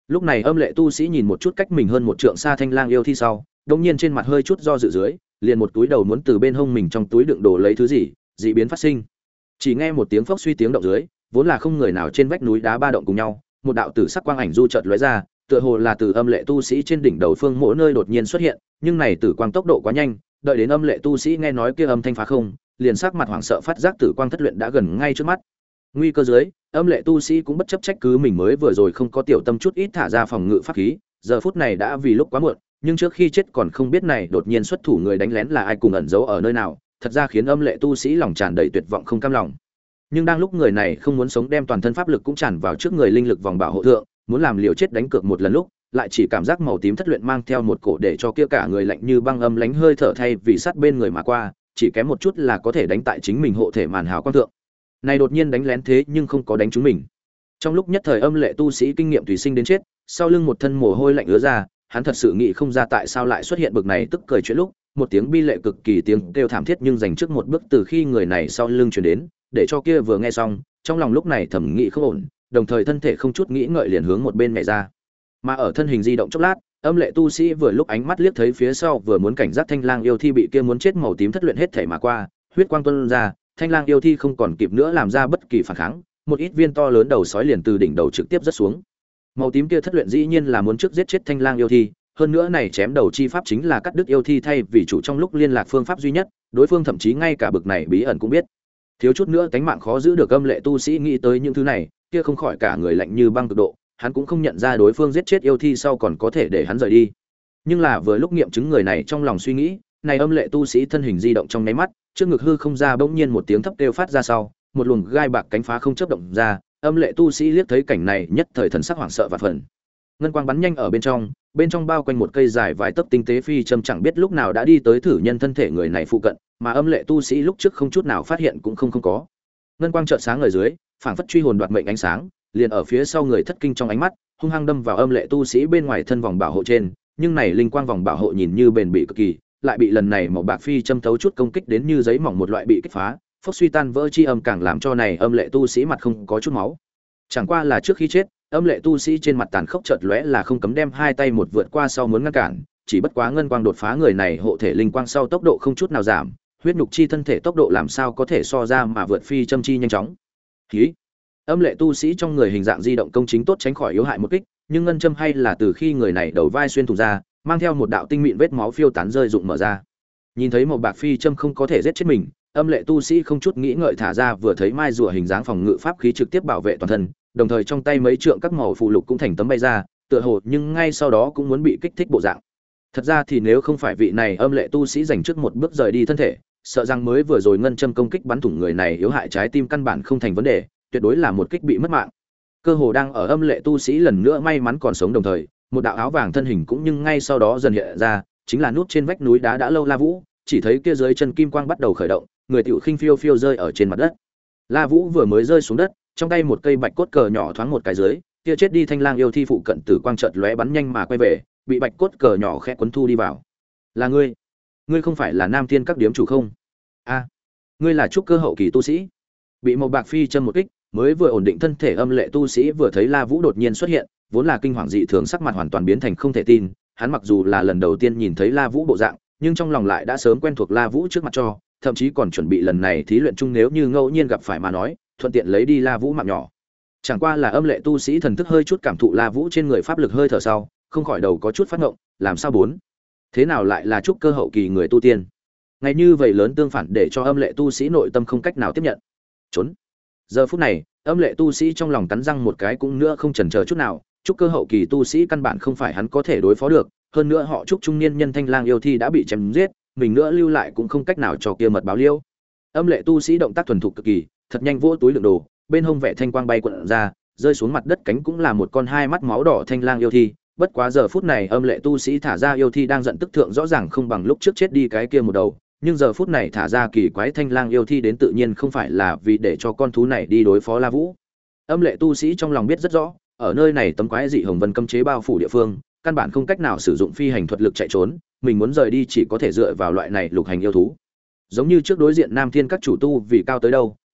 Lúc này âm lệ tu sĩ nhìn một chút cách mình hơn một trượng xa thanh lang yêu thi sau, đột nhiên trên mặt hơi chút do dự dưới, liền một túi đầu muốn từ bên hông mình trong túi đựng đồ lấy thứ gì, dị biến phát sinh. Chỉ nghe một tiếng phốc suy tiếng động dưới, vốn là không người nào trên vách núi đá ba động cùng nhau, một đạo tử sắc quang ảnh du chợt lóe ra, tựa hồ là từ âm lệ tu sĩ trên đỉnh đầu phương mỗi nơi đột nhiên xuất hiện, nhưng này tử quang tốc độ quá nhanh, đợi đến âm lệ tu sĩ nghe nói kia âm thanh phá không, liền sắc mặt hoảng sợ phát giác tử quang thất luyện đã gần ngay trước mắt. Nguy cơ dưới, âm lệ tu sĩ cũng bất chấp trách cứ mình mới vừa rồi không có tiểu tâm chút ít thả ra phòng ngự pháp khí, giờ phút này đã vì lúc quá muộn, nhưng trước khi chết còn không biết này đột nhiên xuất thủ người đánh lén là ai cùng ẩn giấu ở nơi nào, thật ra khiến âm lệ tu sĩ lòng tràn đầy tuyệt vọng không cam lòng. Nhưng đang lúc người này không muốn sống đem toàn thân pháp lực cũng tràn vào trước người linh lực vòng bảo hộ thượng, muốn làm liều chết đánh cược một lần lúc, lại chỉ cảm giác màu tím thất luyện mang theo một cổ để cho kia cả người lạnh như băng âm lánh hơi thở thay vì sát bên người mà qua, chỉ kém một chút là có thể đánh tại chính mình hộ thể màn hào quang thượng. Này đột nhiên đánh lén thế nhưng không có đánh trúng mình. Trong lúc nhất thời âm lệ tu sĩ kinh nghiệm tùy sinh đến chết, sau lưng một thân mồ hôi lạnh ứa ra, hắn thật sự nghĩ không ra tại sao lại xuất hiện bực này tức cười chuyện lúc, một tiếng bi lệ cực kỳ tiếng kêu thảm thiết nhưng dành trước một bước từ khi người này sau lưng truyền đến, để cho kia vừa nghe xong, trong lòng lúc này thầm nghĩ không ổn, đồng thời thân thể không chút nghĩ ngợi liền hướng một bên nhảy ra. Mà ở thân hình di động chốc lát, âm lệ tu sĩ vừa lúc ánh mắt liếc thấy phía sau vừa muốn cảnh giác thanh lang yêu thi bị kia muốn chết màu tím thất luyện hết thể mà qua, huyết quang tuôn ra, thanh lang yêu thi không còn kịp nữa làm ra bất kỳ phản kháng, một ít viên to lớn đầu sói liền từ đỉnh đầu trực tiếp rớt xuống. Màu tím kia thất luyện dĩ nhiên là muốn trước giết chết thanh lang yêu thi, hơn nữa này chém đầu chi pháp chính là cắt đứt yêu thi thay vì chủ trong lúc liên lạc phương pháp duy nhất, đối phương thậm chí ngay cả bực này bí ẩn cũng biết. Thiếu chút nữa cánh mạng khó giữ được âm lệ tu sĩ nghĩ tới những thứ này, kia không khỏi cả người lạnh như băng cực độ, hắn cũng không nhận ra đối phương giết chết yêu thi sau còn có thể để hắn rời đi. Nhưng là vừa lúc nghiệm chứng người này trong lòng suy nghĩ, này âm lệ tu sĩ thân hình di động trong nháy mắt, trước ngực hư không ra bỗng nhiên một tiếng thấp kêu phát ra sau, một luồng gai bạc cánh phá không chớp động ra, âm lệ tu sĩ liếc thấy cảnh này nhất thời thần sắc hoảng sợ và phần. Ngân quang bắn nhanh ở bên trong, bên trong bao quanh một cây dài vài tấc tinh tế phi châm chẳng biết lúc nào đã đi tới thử nhân thân thể người này phụ cận, mà âm lệ tu sĩ lúc trước không chút nào phát hiện cũng không không có. Ngân quang chợt sáng ở dưới, phảng phất truy hồn đoạt mệnh ánh sáng, liền ở phía sau người thất kinh trong ánh mắt, hung hăng đâm vào âm lệ tu sĩ bên ngoài thân vòng bảo hộ trên, nhưng này linh quang vòng bảo hộ nhìn như bền bỉ cực kỳ, lại bị lần này màu bạc phi châm thấu chút công kích đến như giấy mỏng một loại bị kích phá, phốc suy tan vỡ chi âm càng làm cho này âm lệ tu sĩ mặt không có chút máu. Chẳng qua là trước khi chết, âm lệ tu sĩ trên mặt tàn khốc chợt lóe là không cấm đem hai tay một vượt qua sau muốn ngăn cản, chỉ bất quá ngân quang đột phá người này hộ thể linh quang sau tốc độ không chút nào giảm, huyết nhục chi thân thể tốc độ làm sao có thể so ra mà vượt phi châm chi nhanh chóng. Khí. Âm lệ tu sĩ trong người hình dạng di động công chính tốt tránh khỏi yếu hại một kích, nhưng ngân châm hay là từ khi người này đầu vai xuyên thủng ra, mang theo một đạo tinh mịn vết máu phiêu tán rơi rụng mở ra. Nhìn thấy một bạc phi châm không có thể giết chết mình, âm lệ tu sĩ không chút nghĩ ngợi thả ra vừa thấy mai rùa hình dáng phòng ngự pháp khí trực tiếp bảo vệ toàn thân, đồng thời trong tay mấy trượng các màu phù lục cũng thành tấm bay ra, tựa hồ nhưng ngay sau đó cũng muốn bị kích thích bộ dạng. Thật ra thì nếu không phải vị này âm lệ tu sĩ dành trước một bước rời đi thân thể, sợ rằng mới vừa rồi ngân châm công kích bắn thủng người này yếu hại trái tim căn bản không thành vấn đề, tuyệt đối là một kích bị mất mạng. Cơ hồ đang ở âm lệ tu sĩ lần nữa may mắn còn sống đồng thời, một đạo áo vàng thân hình cũng nhưng ngay sau đó dần hiện ra, chính là nút trên vách núi đá đã lâu La Vũ, chỉ thấy kia dưới chân kim quang bắt đầu khởi động, người tiểu khinh phiêu phiêu rơi ở trên mặt đất. La Vũ vừa mới rơi xuống đất, trong tay một cây bạch cốt cờ nhỏ thoáng một cái dưới, kia chết đi thanh lang yêu thi phụ cận tử quang chợt lóe bắn nhanh mà quay về, bị bạch cốt cờ nhỏ khẽ quấn thu đi vào. Là ngươi? Ngươi không phải là Nam Thiên các điếm chủ không? A, ngươi là trúc cơ hậu kỳ tu sĩ. Bị màu bạc phi châm một kích, mới vừa ổn định thân thể âm lệ tu sĩ vừa thấy La Vũ đột nhiên xuất hiện, vốn là kinh hoàng dị thường sắc mặt hoàn toàn biến thành không thể tin, hắn mặc dù là lần đầu tiên nhìn thấy La Vũ bộ dạng, nhưng trong lòng lại đã sớm quen thuộc La Vũ trước mặt cho, thậm chí còn chuẩn bị lần này thí luyện chung nếu như ngẫu nhiên gặp phải mà nói, thuận tiện lấy đi La Vũ mạng nhỏ. Chẳng qua là âm lệ tu sĩ thần thức hơi chút cảm thụ La Vũ trên người pháp lực hơi thở sau, không khỏi đầu có chút phát ngộng, làm sao bốn? Thế nào lại là trúc cơ hậu kỳ người tu tiên? Ngay như vậy lớn tương phản để cho âm lệ tu sĩ nội tâm không cách nào tiếp nhận. Trốn. Giờ phút này, âm lệ tu sĩ trong lòng cắn răng một cái cũng nữa không chần chờ chút nào, trúc cơ hậu kỳ tu sĩ căn bản không phải hắn có thể đối phó được, hơn nữa họ trúc trung niên nhân thanh lang yêu thi đã bị chém giết, mình nữa lưu lại cũng không cách nào cho kia mật báo liêu. Âm lệ tu sĩ động tác thuần thục cực kỳ, thật nhanh vỗ túi đựng đồ, bên hông vẻ thanh quang bay quận ra, rơi xuống mặt đất cánh cũng là một con hai mắt máu đỏ thanh lang yêu thi, bất quá giờ phút này âm lệ tu sĩ thả ra yêu thi đang giận tức thượng rõ ràng không bằng lúc trước chết đi cái kia một đầu, nhưng giờ phút này thả ra kỳ quái thanh lang yêu thi đến tự nhiên không phải là vì để cho con thú này đi đối phó La Vũ. Âm lệ tu sĩ trong lòng biết rất rõ, ở nơi này tấm quái dị hồng vân cấm chế bao phủ địa phương, căn bản không cách nào sử dụng phi hành thuật lực chạy trốn, mình muốn rời đi chỉ có thể dựa vào loại này lục hành yêu thú. Giống như trước đối diện Nam Thiên các chủ tu vì cao tới đâu,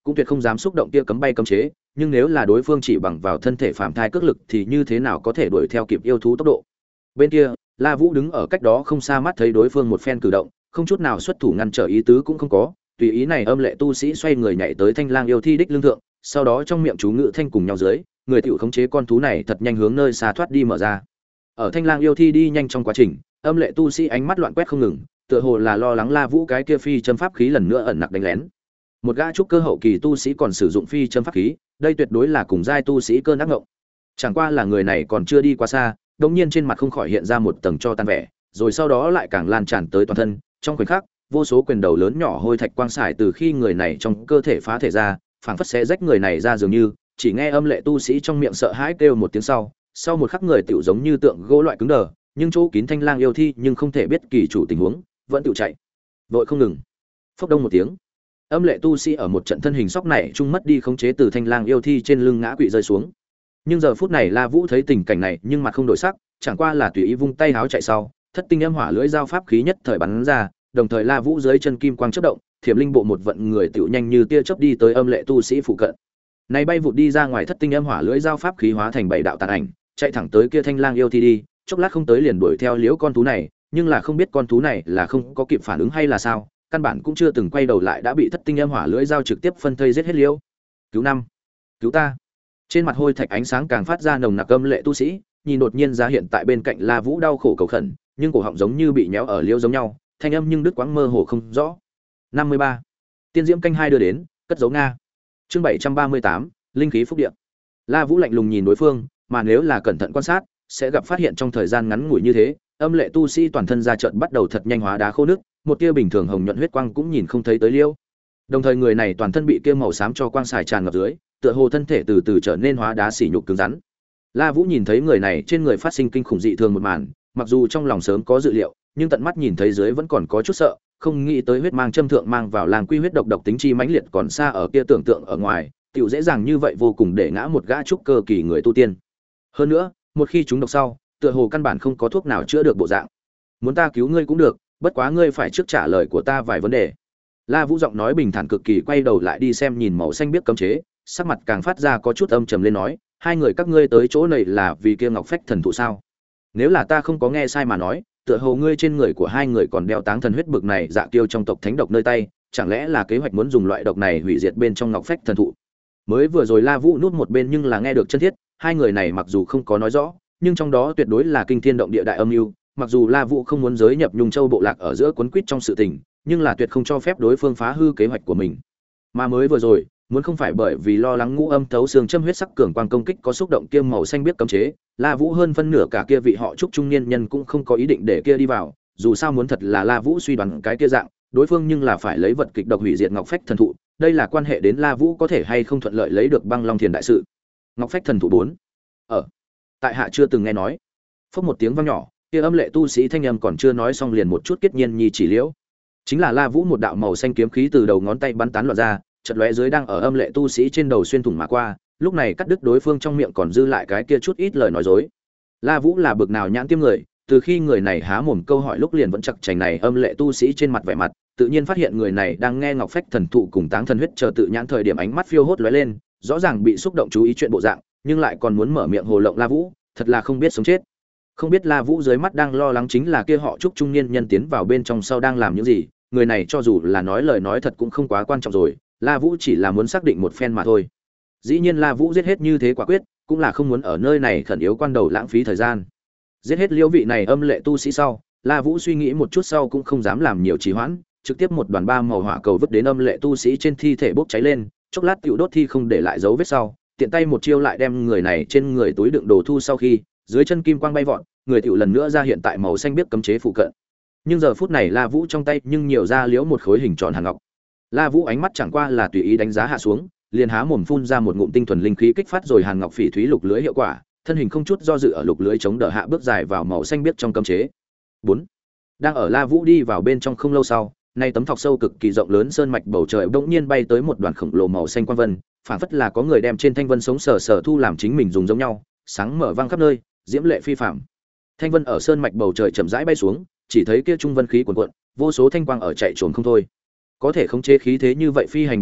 cũng tuyệt không dám xúc động kia cấm bay cấm chế, nhưng nếu là đối phương chỉ bằng vào thân thể phàm thai cước lực thì như thế nào có thể đuổi theo kịp yêu thú tốc độ. Bên kia, La Vũ đứng ở cách đó không xa, mắt thấy đối phương một phen cử động, không chút nào xuất thủ ngăn trở ý tứ cũng không có, tùy ý này âm lệ tu sĩ xoay người nhảy tới Thanh Lang yêu thi đích lương thượng, sau đó trong miệng chú ngữ thanh cùng nhau dưới, người tiểu khống chế con thú này thật nhanh hướng nơi xa thoát đi mở ra. Ở Thanh Lang yêu thi đi nhanh trong quá trình, âm lệ tu sĩ ánh mắt loạn quét không ngừng, tựa hồ là lo lắng La Vũ cái kia phi châm pháp khí lần nữa ẩn nặc đánh lén. Một gã trúc cơ hậu kỳ tu sĩ còn sử dụng phi châm pháp khí, đây tuyệt đối là cùng giai tu sĩ cơn ác ngộng. Chẳng qua là người này còn chưa đi quá xa, đột nhiên trên mặt không khỏi hiện ra một tầng cho tan vẻ, rồi sau đó lại càng lan tràn tới toàn thân, trong khoảnh khắc, vô số quyền đầu lớn nhỏ hôi thạch quang xài từ khi người này trong cơ thể phá thể ra, phảng phất xé rách người này ra dường như, chỉ nghe âm lệ tu sĩ trong miệng sợ hãi kêu một tiếng sau, sau một khắc người tiểu giống như tượng gỗ loại cứng đờ, nhưng chỗ kín Thanh Lang yêu thi nhưng không thể biết kỳ chủ tình huống, vẫn tự chạy, vội không ngừng. Phốc đông một tiếng, âm lệ tu sĩ ở một trận thân hình sóc này trung mất đi khống chế, từ Thanh Lang yêu thi trên lưng ngã quỵ rơi xuống. Nhưng giờ phút này La Vũ thấy tình cảnh này nhưng mặt không đổi sắc, chẳng qua là tùy ý vung tay háo chạy sau, thất tinh âm hỏa lưỡi dao pháp khí nhất thời bắn ra, đồng thời La Vũ dưới chân kim quang chớp động, thiểm linh bộ một vận người tiểu nhanh như tia chớp đi tới âm lệ tu sĩ phụ cận. Này bay vụt đi ra ngoài thất tinh âm hỏa lưỡi dao pháp khí hóa thành bảy đạo tàn ảnh, chạy thẳng tới kia Thanh Lang yêu thi đi, chốc lát không tới liền đuổi theo liễu con thú này, nhưng là không biết con thú này là không có kịp phản ứng hay là sao, căn bản cũng chưa từng quay đầu lại đã bị thất tinh âm hỏa lưỡi dao trực tiếp phân thây giết hết liễu. Cứu năm, cứu ta. Trên mặt hôi thạch ánh sáng càng phát ra nồng nặc âm lệ tu sĩ, nhìn đột nhiên ra hiện tại bên cạnh La Vũ đau khổ cầu khẩn, nhưng cổ họng giống như bị nhéo ở liễu giống nhau, thanh âm nhưng đứt quãng mơ hồ không rõ. năm mươi ba. Tiên diễm canh hai đưa đến, cất giấu Nga. Chương bảy trăm ba mươi tám, linh khí phúc địa. La Vũ lạnh lùng nhìn đối phương, mà nếu là cẩn thận quan sát, sẽ gặp phát hiện trong thời gian ngắn ngủi như thế, âm lệ tu sĩ toàn thân ra trận bắt đầu thật nhanh hóa đá khô nước, một tia bình thường hồng nhuận huyết quang cũng nhìn không thấy tới liêu. Đồng thời người này toàn thân bị kia màu xám cho quang xài tràn ngập dưới, tựa hồ thân thể từ từ trở nên hóa đá xỉ nhục cứng rắn. La Vũ nhìn thấy người này trên người phát sinh kinh khủng dị thường một màn, mặc dù trong lòng sớm có dự liệu, nhưng tận mắt nhìn thấy dưới vẫn còn có chút sợ, không nghĩ tới huyết mang châm thượng mang vào làng quy huyết độc độc tính chi mãnh liệt còn xa ở kia tưởng tượng ở ngoài, tiểu dễ dàng như vậy vô cùng để ngã một gã trúc cơ kỳ người tu tiên. Hơn nữa, một khi chúng độc sau, tựa hồ căn bản không có thuốc nào chữa được bộ dạng. Muốn ta cứu ngươi cũng được, bất quá ngươi phải trước trả lời của ta vài vấn đề. La Vũ giọng nói bình thản cực kỳ, quay đầu lại đi xem nhìn màu xanh biết cấm chế, sắc mặt càng phát ra có chút âm trầm lên nói, hai người các ngươi tới chỗ này là vì kia ngọc phách thần thụ sao? Nếu là ta không có nghe sai mà nói, tựa hồ ngươi trên người của hai người còn đeo táng thần huyết bực này dạ kiêu trong tộc thánh độc nơi tay, chẳng lẽ là kế hoạch muốn dùng loại độc này hủy diệt bên trong ngọc phách thần thụ? Mới vừa rồi La Vũ nút một bên nhưng là nghe được chân thiết, hai người này mặc dù không có nói rõ, nhưng trong đó tuyệt đối là kinh thiên động địa đại âm mưu. Mặc dù La Vũ không muốn giới nhập Nhung Châu bộ lạc ở giữa cuốn quýt trong sự tình, nhưng là tuyệt không cho phép đối phương phá hư kế hoạch của mình. Mà mới vừa rồi, muốn không phải bởi vì lo lắng ngũ âm thấu xương châm huyết sắc cường quang công kích có xúc động kia màu xanh biết cấm chế, La Vũ hơn phân nửa cả kia vị họ trúc trung niên nhân cũng không có ý định để kia đi vào, dù sao muốn thật là La Vũ suy đoán cái kia dạng, đối phương nhưng là phải lấy vật kịch độc hủy diệt ngọc phách thần thụ, đây là quan hệ đến La Vũ có thể hay không thuận lợi lấy được Băng Long Thiền đại sự. Ngọc phách thần thụ bốn. Ở tại hạ chưa từng nghe nói. Phốc một tiếng vang nhỏ, kia âm lệ tu sĩ thanh âm còn chưa nói xong liền một chút kết nhiên nhi chỉ liễu. Chính là La Vũ một đạo màu xanh kiếm khí từ đầu ngón tay bắn tán loạn ra, chợt lóe dưới đang ở âm lệ tu sĩ trên đầu xuyên thủng mà qua, lúc này cắt đứt đối phương trong miệng còn dư lại cái kia chút ít lời nói dối. La Vũ là bực nào nhãn tiêm người, từ khi người này há mồm câu hỏi lúc liền vẫn chặt chành này âm lệ tu sĩ trên mặt vẻ mặt, tự nhiên phát hiện người này đang nghe ngọc phách thần thụ cùng táng thần huyết chờ tự nhãn thời điểm ánh mắt phiêu hốt lóe lên, rõ ràng bị xúc động chú ý chuyện bộ dạng, nhưng lại còn muốn mở miệng hồ lộng La Vũ, thật là không biết sống chết. Không biết La Vũ dưới mắt đang lo lắng chính là kia họ trúc trung niên nhân tiến vào bên trong sau đang làm những gì, người này cho dù là nói lời nói thật cũng không quá quan trọng rồi, La Vũ chỉ là muốn xác định một phen mà thôi. Dĩ nhiên La Vũ giết hết như thế quả quyết, cũng là không muốn ở nơi này khẩn yếu quan đầu lãng phí thời gian. Giết hết liễu vị này âm lệ tu sĩ sau, La Vũ suy nghĩ một chút sau cũng không dám làm nhiều trì hoãn, trực tiếp một đoàn ba màu hỏa cầu vứt đến âm lệ tu sĩ trên thi thể bốc cháy lên, chốc lát tiểu đốt thi không để lại dấu vết sau, tiện tay một chiêu lại đem người này trên người túi đựng đồ thu sau khi, dưới chân kim quang bay vọt, người tiểu lần nữa ra hiện tại màu xanh biếc cấm chế phụ cận. Nhưng giờ phút này La Vũ trong tay nhưng nhiều ra liễu một khối hình tròn hàn ngọc. La Vũ ánh mắt chẳng qua là tùy ý đánh giá hạ xuống, liền há mồm phun ra một ngụm tinh thuần linh khí kích phát rồi hàn ngọc phỉ thúy lục lưới hiệu quả, thân hình không chút do dự ở lục lưới chống đỡ hạ bước dài vào màu xanh biếc trong cấm chế. bốn. Đang ở La Vũ đi vào bên trong không lâu sau, nay tấm thọc sâu cực kỳ rộng lớn sơn mạch bầu trời bỗng nhiên bay tới một đoàn khổng lồ màu xanh quang vân, phảng phất là có người đem trên thanh vân sống sờ sờ thu làm chính mình dùng giống nhau, sáng mở vang khắp nơi, diễm lệ phi phàm. Thanh vân ở sơn mạch bầu trời chậm rãi bay xuống, chỉ thấy kia trung vân khí cuồn cuộn, vô số thanh quang ở chạy trốn không thôi. Có thể khống chế khí thế như vậy phi hành bảo vật,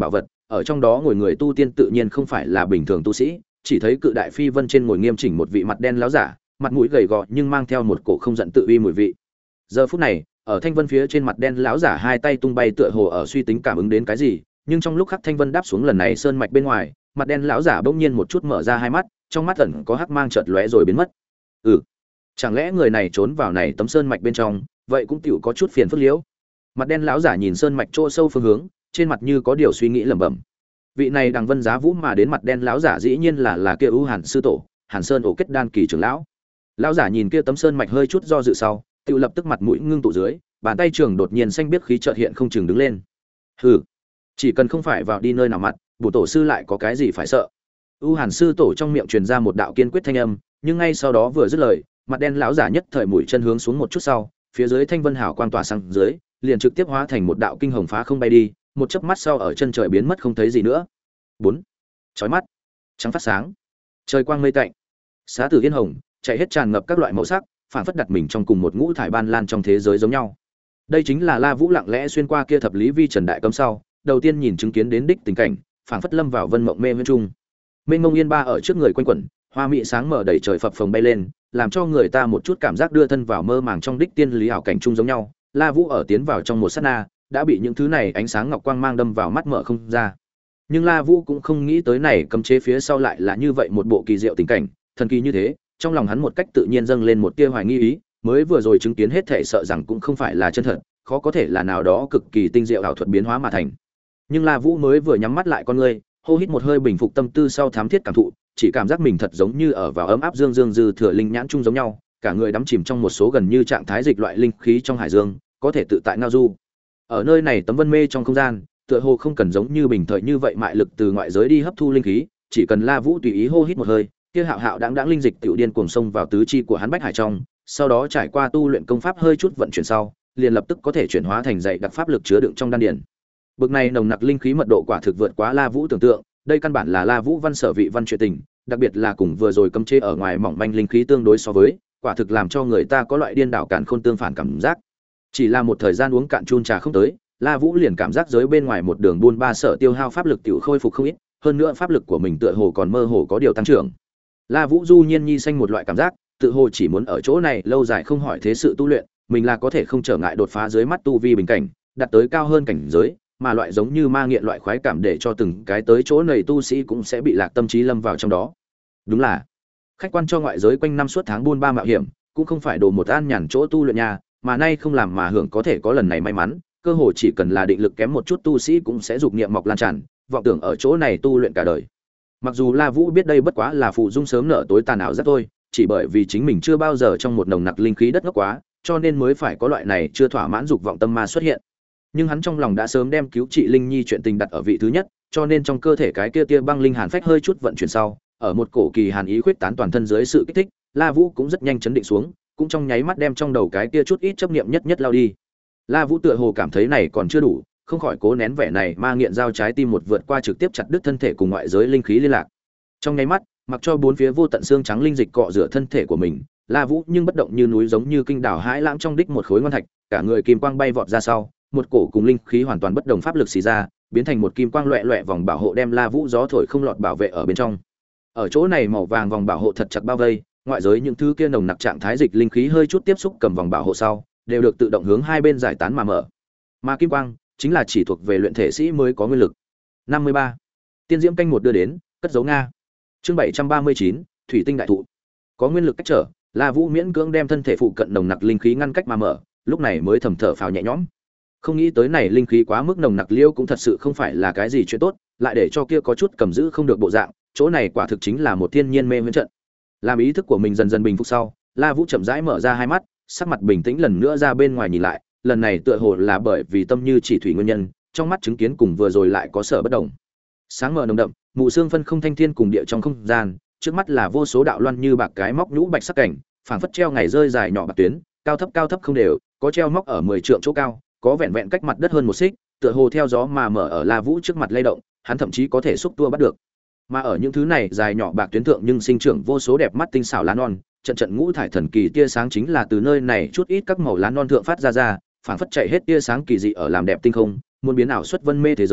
ở trong đó ngồi người tu tiên tự nhiên không phải là bình thường tu sĩ, chỉ thấy cự đại phi vân trên ngồi nghiêm chỉnh một vị mặt đen láo giả, mặt mũi gầy gò nhưng mang theo một cổ không giận tự uy mùi vị. Giờ phút này, ở thanh vân phía trên mặt đen láo giả hai tay tung bay tựa hồ ở suy tính cảm ứng đến cái gì, nhưng trong lúc khắc thanh vân đáp xuống lần này sơn mạch bên ngoài, mặt đen láo giả bỗng nhiên một chút mở ra hai mắt, trong mắt ẩn có hắc mang chợt lóe rồi biến mất. Ừ, chẳng lẽ người này trốn vào này tấm sơn mạch bên trong, vậy cũng tiểu có chút phiền phức liễu. Mặt đen láo giả nhìn sơn mạch chỗ sâu phương hướng, trên mặt như có điều suy nghĩ lẩm bẩm. Vị này đằng vân giá vũ mà đến mặt đen láo giả dĩ nhiên là là kia ưu hàn sư tổ, Hàn Sơn ổ kết đan kỳ trưởng lão. Lão giả nhìn kia tấm sơn mạch hơi chút do dự sau, tự lập tức mặt mũi ngưng tụ dưới, bàn tay trường đột nhiên xanh biết khí chợt hiện không chừng đứng lên. Hừ, chỉ cần không phải vào đi nơi nào mặt, bổ tổ sư lại có cái gì phải sợ. U Hàn sư tổ trong miệng truyền ra một đạo kiên quyết thanh âm, nhưng ngay sau đó vừa dứt lời, mặt đen lão giả nhất thời mũi chân hướng xuống một chút sau, phía dưới thanh vân hào quang tỏa sang dưới, liền trực tiếp hóa thành một đạo kinh hồng phá không bay đi, một chớp mắt sau ở chân trời biến mất không thấy gì nữa. Bốn, chói mắt, trắng phát sáng, trời quang mây tạnh, xá tử yên hồng, chạy hết tràn ngập các loại màu sắc, phản phất đặt mình trong cùng một ngũ thải ban lan trong thế giới giống nhau. Đây chính là La Vũ lặng lẽ xuyên qua kia thập lý vi trần đại cấm sau, đầu tiên nhìn chứng kiến đến đích tình cảnh, phản phất lâm vào vân mộng mê huyễn trung. Mênh mông yên ba ở trước người quanh quẩn, hoa mỹ sáng mở đầy trời phập phồng bay lên, làm cho người ta một chút cảm giác đưa thân vào mơ màng trong đích tiên lý ảo cảnh chung giống nhau. La Vũ ở tiến vào trong một sát na, đã bị những thứ này ánh sáng ngọc quang mang đâm vào mắt mở không ra. Nhưng La Vũ cũng không nghĩ tới này cấm chế phía sau lại là như vậy một bộ kỳ diệu tình cảnh, thần kỳ như thế, trong lòng hắn một cách tự nhiên dâng lên một tia hoài nghi ý, mới vừa rồi chứng kiến hết thể sợ rằng cũng không phải là chân thật, khó có thể là nào đó cực kỳ tinh diệu ảo thuật biến hóa mà thành. Nhưng La Vũ mới vừa nhắm mắt lại con ngươi, hô hít một hơi bình phục tâm tư sau thám thiết cảm thụ, chỉ cảm giác mình thật giống như ở vào ấm áp dương dương dư thừa linh nhãn chung giống nhau, cả người đắm chìm trong một số gần như trạng thái dịch loại linh khí trong hải dương, có thể tự tại ngao du. Ở nơi này tấm vân mê trong không gian, tựa hồ không cần giống như bình thời như vậy mại lực từ ngoại giới đi hấp thu linh khí, chỉ cần La Vũ tùy ý hô hít một hơi, kia hạo hạo đãng đãng linh dịch tiểu điên cuồng xông vào tứ chi của hắn bách hải trong, sau đó trải qua tu luyện công pháp hơi chút vận chuyển sau, liền lập tức có thể chuyển hóa thành dạy đặc pháp lực chứa đựng trong đan điền. Bực này nồng nặc linh khí mật độ quả thực vượt quá La Vũ tưởng tượng, đây căn bản là La Vũ văn sở vị văn chuyện tình, đặc biệt là cùng vừa rồi cấm chế ở ngoài mỏng manh linh khí tương đối so với, quả thực làm cho người ta có loại điên đảo càn khôn tương phản cảm giác. Chỉ là một thời gian uống cạn chun trà không tới, La Vũ liền cảm giác giới bên ngoài một đường buôn ba sở tiêu hao pháp lực tiểu khôi phục không ít, hơn nữa pháp lực của mình tựa hồ còn mơ hồ có điều tăng trưởng. La Vũ du nhiên nhi sanh một loại cảm giác, tự hồ chỉ muốn ở chỗ này lâu dài không hỏi thế sự tu luyện, mình là có thể không trở ngại đột phá dưới mắt tu vi bình cảnh, đạt tới cao hơn cảnh giới, mà loại giống như ma nghiện loại khoái cảm để cho từng cái tới chỗ này tu sĩ cũng sẽ bị lạc tâm trí lâm vào trong đó. Đúng là, khách quan cho ngoại giới quanh năm suốt tháng buôn ba mạo hiểm, cũng không phải đồ một an nhàn chỗ tu luyện nhà, mà nay không làm mà hưởng có thể có lần này may mắn, cơ hội chỉ cần là định lực kém một chút tu sĩ cũng sẽ dục niệm mọc lan tràn, vọng tưởng ở chỗ này tu luyện cả đời. Mặc dù La Vũ biết đây bất quá là phụ dung sớm nở tối tàn ảo rất thôi, chỉ bởi vì chính mình chưa bao giờ trong một nồng nặc linh khí đất ngốc quá, cho nên mới phải có loại này chưa thỏa mãn dục vọng tâm ma xuất hiện. Nhưng hắn trong lòng đã sớm đem cứu trị Linh Nhi chuyện tình đặt ở vị thứ nhất, cho nên trong cơ thể cái kia tia băng linh hàn phách hơi chút vận chuyển sau, ở một cổ kỳ hàn ý khuyết tán toàn thân dưới sự kích thích, La Vũ cũng rất nhanh chấn định xuống, cũng trong nháy mắt đem trong đầu cái kia chút ít chấp niệm nhất nhất lao đi. La Vũ tựa hồ cảm thấy này còn chưa đủ, không khỏi cố nén vẻ này ma nghiện giao trái tim một vượt qua trực tiếp chặt đứt thân thể cùng ngoại giới linh khí liên lạc. Trong nháy mắt, mặc cho bốn phía vô tận xương trắng linh dịch cọ rửa thân thể của mình, La Vũ nhưng bất động như núi giống như kinh đảo hãi lãng trong đích một khối ngon thạch, cả người kim quang bay vọt ra sau, một cổ cùng linh khí hoàn toàn bất đồng pháp lực xì ra, biến thành một kim quang loẹt loẹt vòng bảo hộ đem La Vũ gió thổi không lọt bảo vệ ở bên trong. Ở chỗ này màu vàng vòng bảo hộ thật chặt bao vây, ngoại giới những thứ kia nồng nặc trạng thái dịch linh khí hơi chút tiếp xúc cầm vòng bảo hộ sau, đều được tự động hướng hai bên giải tán mà mở. Mà kim quang chính là chỉ thuộc về luyện thể sĩ mới có nguyên lực. năm mươi ba. Tiên diễm canh một đưa đến, cất dấu Nga. Chương bảy trăm ba mươi chín, thủy tinh đại thụ. Có nguyên lực cách trở, La Vũ miễn cưỡng đem thân thể phụ cận nồng nặc linh khí ngăn cách mà mở, lúc này mới thầm thở phào nhẹ nhõm. Không nghĩ tới này linh khí quá mức nồng nặc liêu cũng thật sự không phải là cái gì chuyện tốt, lại để cho kia có chút cầm giữ không được bộ dạng, chỗ này quả thực chính là một thiên nhiên mê huyễn trận. Làm ý thức của mình dần dần bình phục sau, La Vũ chậm rãi mở ra hai mắt, sắc mặt bình tĩnh lần nữa ra bên ngoài nhìn lại, lần này tựa hồ là bởi vì tâm như chỉ thủy nguyên nhân, trong mắt chứng kiến cùng vừa rồi lại có sở bất đồng. Sáng mờ nồng đậm, mù sương phân không thanh thiên cùng địa trong không gian, trước mắt là vô số đạo loan như bạc cái móc nhũ bạch sắc cảnh, phảng phất treo ngày rơi dài nhỏ bạc tuyến, cao thấp cao thấp không đều, có treo móc ở mười trượng chỗ cao, có vẹn vẹn cách mặt đất hơn một xích, tựa hồ theo gió mà mở ở La Vũ trước mặt lay động, hắn thậm chí có thể xúc tua bắt được. Mà ở những thứ này dài nhỏ bạc tuyến thượng nhưng sinh trưởng vô số đẹp mắt tinh xảo lá non, trận trận ngũ thải thần kỳ tia sáng chính là từ nơi này chút ít các màu lá non thượng phát ra ra, phảng phất chạy hết tia sáng kỳ dị ở làm đẹp tinh không, muốn biến ảo xuất vân mê thế giới,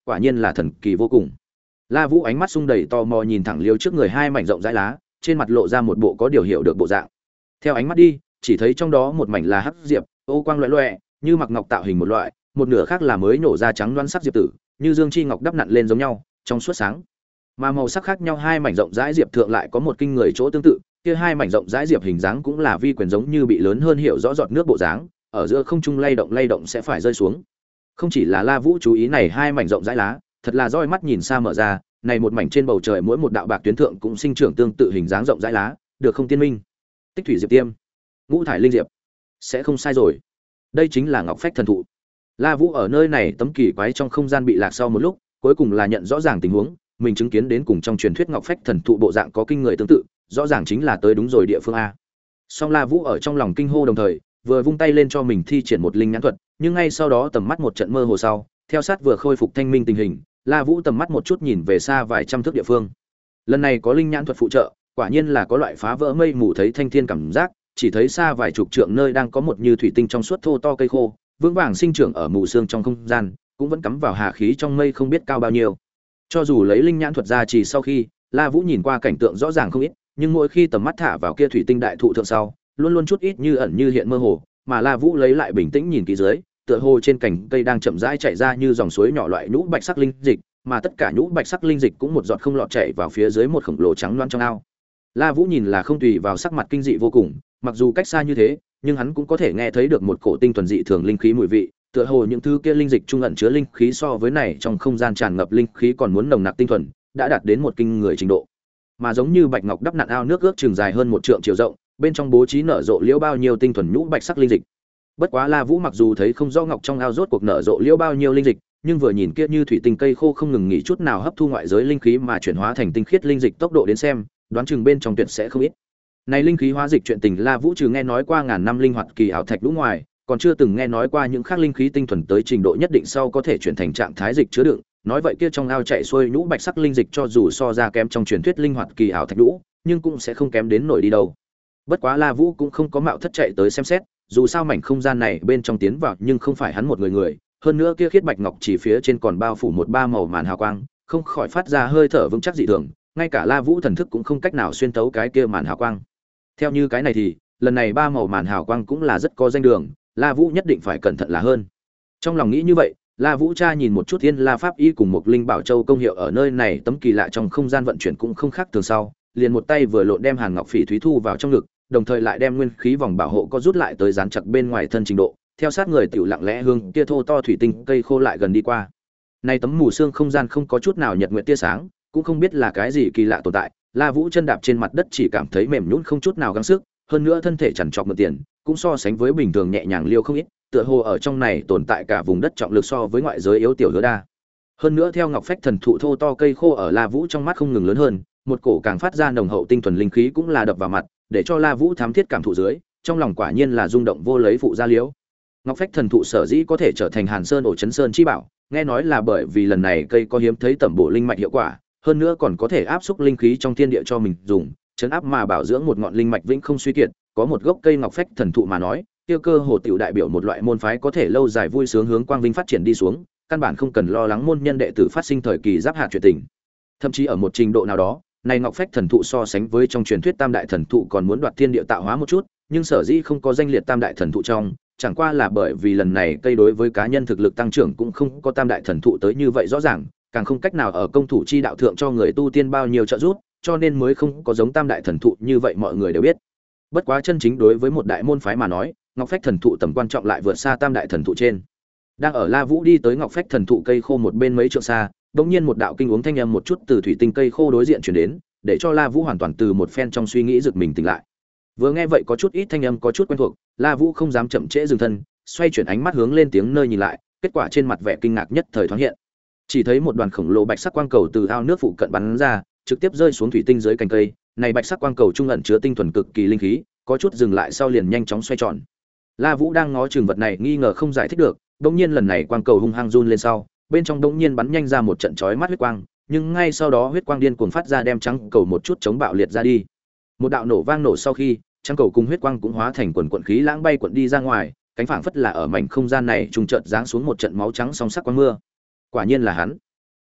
quả nhiên là thần kỳ vô cùng. La Vũ ánh mắt sung đầy tò mò nhìn thẳng liêu trước người hai mảnh rộng rãi lá, trên mặt lộ ra một bộ có điều hiểu được bộ dạng. Theo ánh mắt đi, chỉ thấy trong đó một mảnh là hắc diệp, ô quang loẹt loẹt, như mặc ngọc tạo hình một loại, một nửa khác là mới nổ ra trắng đoán sắc diệp tử, như dương chi ngọc đắp nặn lên giống nhau, trong suốt sáng. Mà màu sắc khác nhau hai mảnh rộng rãi diệp thượng lại có một kinh người chỗ tương tự, kia hai mảnh rộng rãi diệp hình dáng cũng là vi quyền giống như bị lớn hơn hiểu rõ giọt nước bộ dáng, ở giữa không trung lay động lay động sẽ phải rơi xuống. Không chỉ là La Vũ chú ý này hai mảnh rộng rãi lá, thật là roi mắt nhìn xa mở ra, này một mảnh trên bầu trời mỗi một đạo bạc tuyến thượng cũng sinh trưởng tương tự hình dáng rộng rãi lá, được không tiên minh? Tích thủy diệp tiêm, ngũ thải linh diệp, sẽ không sai rồi. Đây chính là ngọc phách thần thụ. La Vũ ở nơi này tấm kỳ quái trong không gian bị lạc sau một lúc, cuối cùng là nhận rõ ràng tình huống, mình chứng kiến đến cùng trong truyền thuyết ngọc phách thần thụ bộ dạng có kinh người tương tự, rõ ràng chính là tới đúng rồi địa phương a. Song La Vũ ở trong lòng kinh hô đồng thời, vừa vung tay lên cho mình thi triển một linh nhãn thuật, nhưng ngay sau đó tầm mắt một trận mơ hồ sau, theo sát vừa khôi phục thanh minh tình hình, La Vũ tầm mắt một chút nhìn về xa vài trăm thước địa phương. Lần này có linh nhãn thuật phụ trợ, quả nhiên là có loại phá vỡ mây mù thấy thanh thiên cảm giác, chỉ thấy xa vài chục trượng nơi đang có một như thủy tinh trong suốt thô to cây khô, vững vàng sinh trưởng ở mù sương trong không gian, cũng vẫn cắm vào hà khí trong mây không biết cao bao nhiêu. Cho dù lấy linh nhãn thuật ra chỉ sau khi, La Vũ nhìn qua cảnh tượng rõ ràng không ít, nhưng mỗi khi tầm mắt thả vào kia thủy tinh đại thụ thượng sau, luôn luôn chút ít như ẩn như hiện mơ hồ, mà La Vũ lấy lại bình tĩnh nhìn kỹ dưới, tựa hồ trên cành cây đang chậm rãi chảy ra như dòng suối nhỏ loại nhũ bạch sắc linh dịch, mà tất cả nhũ bạch sắc linh dịch cũng một giọt không lọt chảy vào phía dưới một khổng lồ trắng loãng trong ao. La Vũ nhìn là không tùy vào sắc mặt kinh dị vô cùng, mặc dù cách xa như thế, nhưng hắn cũng có thể nghe thấy được một cổ tinh thuần dị thường linh khí mùi vị, tựa hồ những thứ kia linh dịch trung ẩn chứa linh khí so với này trong không gian tràn ngập linh khí còn muốn nồng nặc tinh thuần, đã đạt đến một kinh người trình độ. Mà giống như bạch ngọc đắp nặn ao nước ước chừng dài hơn một trượng chiều rộng, bên trong bố trí nở rộ liễu bao nhiêu tinh thuần nhũ bạch sắc linh dịch. Bất quá La Vũ mặc dù thấy không rõ ngọc trong ao rốt cuộc nở rộ liễu bao nhiêu linh dịch, nhưng vừa nhìn kia như thủy tinh cây khô không ngừng nghỉ chút nào hấp thu ngoại giới linh khí mà chuyển hóa thành tinh khiết linh dịch tốc độ đến xem, đoán chừng bên trong tuyệt sẽ không ít. Này linh khí hóa dịch chuyện tình La Vũ trừ nghe nói qua ngàn năm linh hoạt kỳ ảo thạch lũ ngoài, còn chưa từng nghe nói qua những khác linh khí tinh thuần tới trình độ nhất định sau có thể chuyển thành trạng thái dịch chứa đựng. Nói vậy kia trong ao chảy xuôi nhũ bạch sắc linh dịch cho dù so ra kém trong truyền thuyết linh hoạt kỳ ảo thạch lũ, nhưng cũng sẽ không kém đến nổi đi đâu. Bất quá La Vũ cũng không có mạo thất chạy tới xem xét, dù sao mảnh không gian này bên trong tiến vào nhưng không phải hắn một người người, hơn nữa kia khiết bạch ngọc chỉ phía trên còn bao phủ một ba màu màn hào quang, không khỏi phát ra hơi thở vững chắc dị thường, ngay cả La Vũ thần thức cũng không cách nào xuyên tấu cái kia màn hào quang. Theo như cái này thì, lần này ba màu màn hào quang cũng là rất có danh đường, La Vũ nhất định phải cẩn thận là hơn. Trong lòng nghĩ như vậy, La Vũ tra nhìn một chút Thiên La Pháp Y cùng một linh bảo châu công hiệu ở nơi này tấm kỳ lạ trong không gian vận chuyển cũng không khác thường sau, liền một tay vừa lộn đem Hàn Ngọc Phỉ thúy thu vào trong ngực, đồng thời lại đem nguyên khí vòng bảo hộ có rút lại tới dán chặt bên ngoài thân trình độ, theo sát người tiểu lặng lẽ hương kia thô to thủy tinh cây khô lại gần đi qua. Này tấm mù sương không gian không có chút nào nhật nguyệt tia sáng, cũng không biết là cái gì kỳ lạ tồn tại, La Vũ chân đạp trên mặt đất chỉ cảm thấy mềm nhũn không chút nào gắng sức, hơn nữa thân thể chằn trọc mượn tiền, cũng so sánh với bình thường nhẹ nhàng liêu không ít, tựa hồ ở trong này tồn tại cả vùng đất trọng lực so với ngoại giới yếu tiểu hứa đa. Hơn nữa theo ngọc phách thần thụ thô to cây khô ở La Vũ trong mắt không ngừng lớn hơn, một cổ càng phát ra nồng hậu tinh thuần linh khí cũng là đập vào mặt, để cho La Vũ thám thiết cảm thụ dưới, trong lòng quả nhiên là rung động vô lấy phụ gia liễu. Ngọc phách thần thụ sở dĩ có thể trở thành Hàn Sơn ổ chấn sơn chi bảo, nghe nói là bởi vì lần này cây có hiếm thấy tẩm bổ linh mạch hiệu quả, hơn nữa còn có thể áp xúc linh khí trong thiên địa cho mình dùng, chấn áp mà bảo dưỡng một ngọn linh mạch vĩnh không suy kiệt, có một gốc cây ngọc phách thần thụ mà nói, tiêu cơ hồ tiểu đại biểu một loại môn phái có thể lâu dài vui sướng hướng quang vinh phát triển đi xuống, căn bản không cần lo lắng môn nhân đệ tử phát sinh thời kỳ giáp hạt chuyện tình. Thậm chí ở một trình độ nào đó, này ngọc phách thần thụ so sánh với trong truyền thuyết tam đại thần thụ còn muốn đoạt thiên địa tạo hóa một chút, nhưng sở dĩ không có danh liệt tam đại thần thụ trong, chẳng qua là bởi vì lần này cây đối với cá nhân thực lực tăng trưởng cũng không có tam đại thần thụ tới như vậy rõ ràng, càng không cách nào ở công thủ chi đạo thượng cho người tu tiên bao nhiêu trợ giúp, cho nên mới không có giống tam đại thần thụ như vậy mọi người đều biết. Bất quá chân chính đối với một đại môn phái mà nói, ngọc phách thần thụ tầm quan trọng lại vượt xa tam đại thần thụ trên. Đang ở La Vũ đi tới ngọc phách thần thụ cây khô một bên mấy trượng xa, đống nhiên một đạo kinh uống thanh âm một chút từ thủy tinh cây khô đối diện truyền đến, để cho La Vũ hoàn toàn từ một phen trong suy nghĩ giật mình tỉnh lại. Vừa nghe vậy có chút ít thanh âm có chút quen thuộc, La Vũ không dám chậm trễ dừng thân, xoay chuyển ánh mắt hướng lên tiếng nơi nhìn lại, kết quả trên mặt vẻ kinh ngạc nhất thời thoáng hiện. Chỉ thấy một đoàn khổng lồ bạch sắc quang cầu từ ao nước phụ cận bắn ra, trực tiếp rơi xuống thủy tinh dưới cành cây, này bạch sắc quang cầu trung ẩn chứa tinh thuần cực kỳ linh khí, có chút dừng lại sau liền nhanh chóng xoay tròn. La Vũ đang ngó chừng vật này nghi ngờ không giải thích được, đột nhiên lần này quang cầu hung hăng run lên sau, bên trong đột nhiên bắn nhanh ra một trận chói mắt huyết quang, nhưng ngay sau đó huyết quang điên cuồng phát ra đem trắng cầu một chút chống bạo liệt ra đi. Một đạo nổ vang nổ sau khi, trắng cầu cùng huyết quang cũng hóa thành quần quần khí lãng bay quận đi ra ngoài, cánh phảng phất là ở mảnh không gian này trùng chợt giáng xuống một trận máu trắng song sắc quang mưa. Quả nhiên là hắn.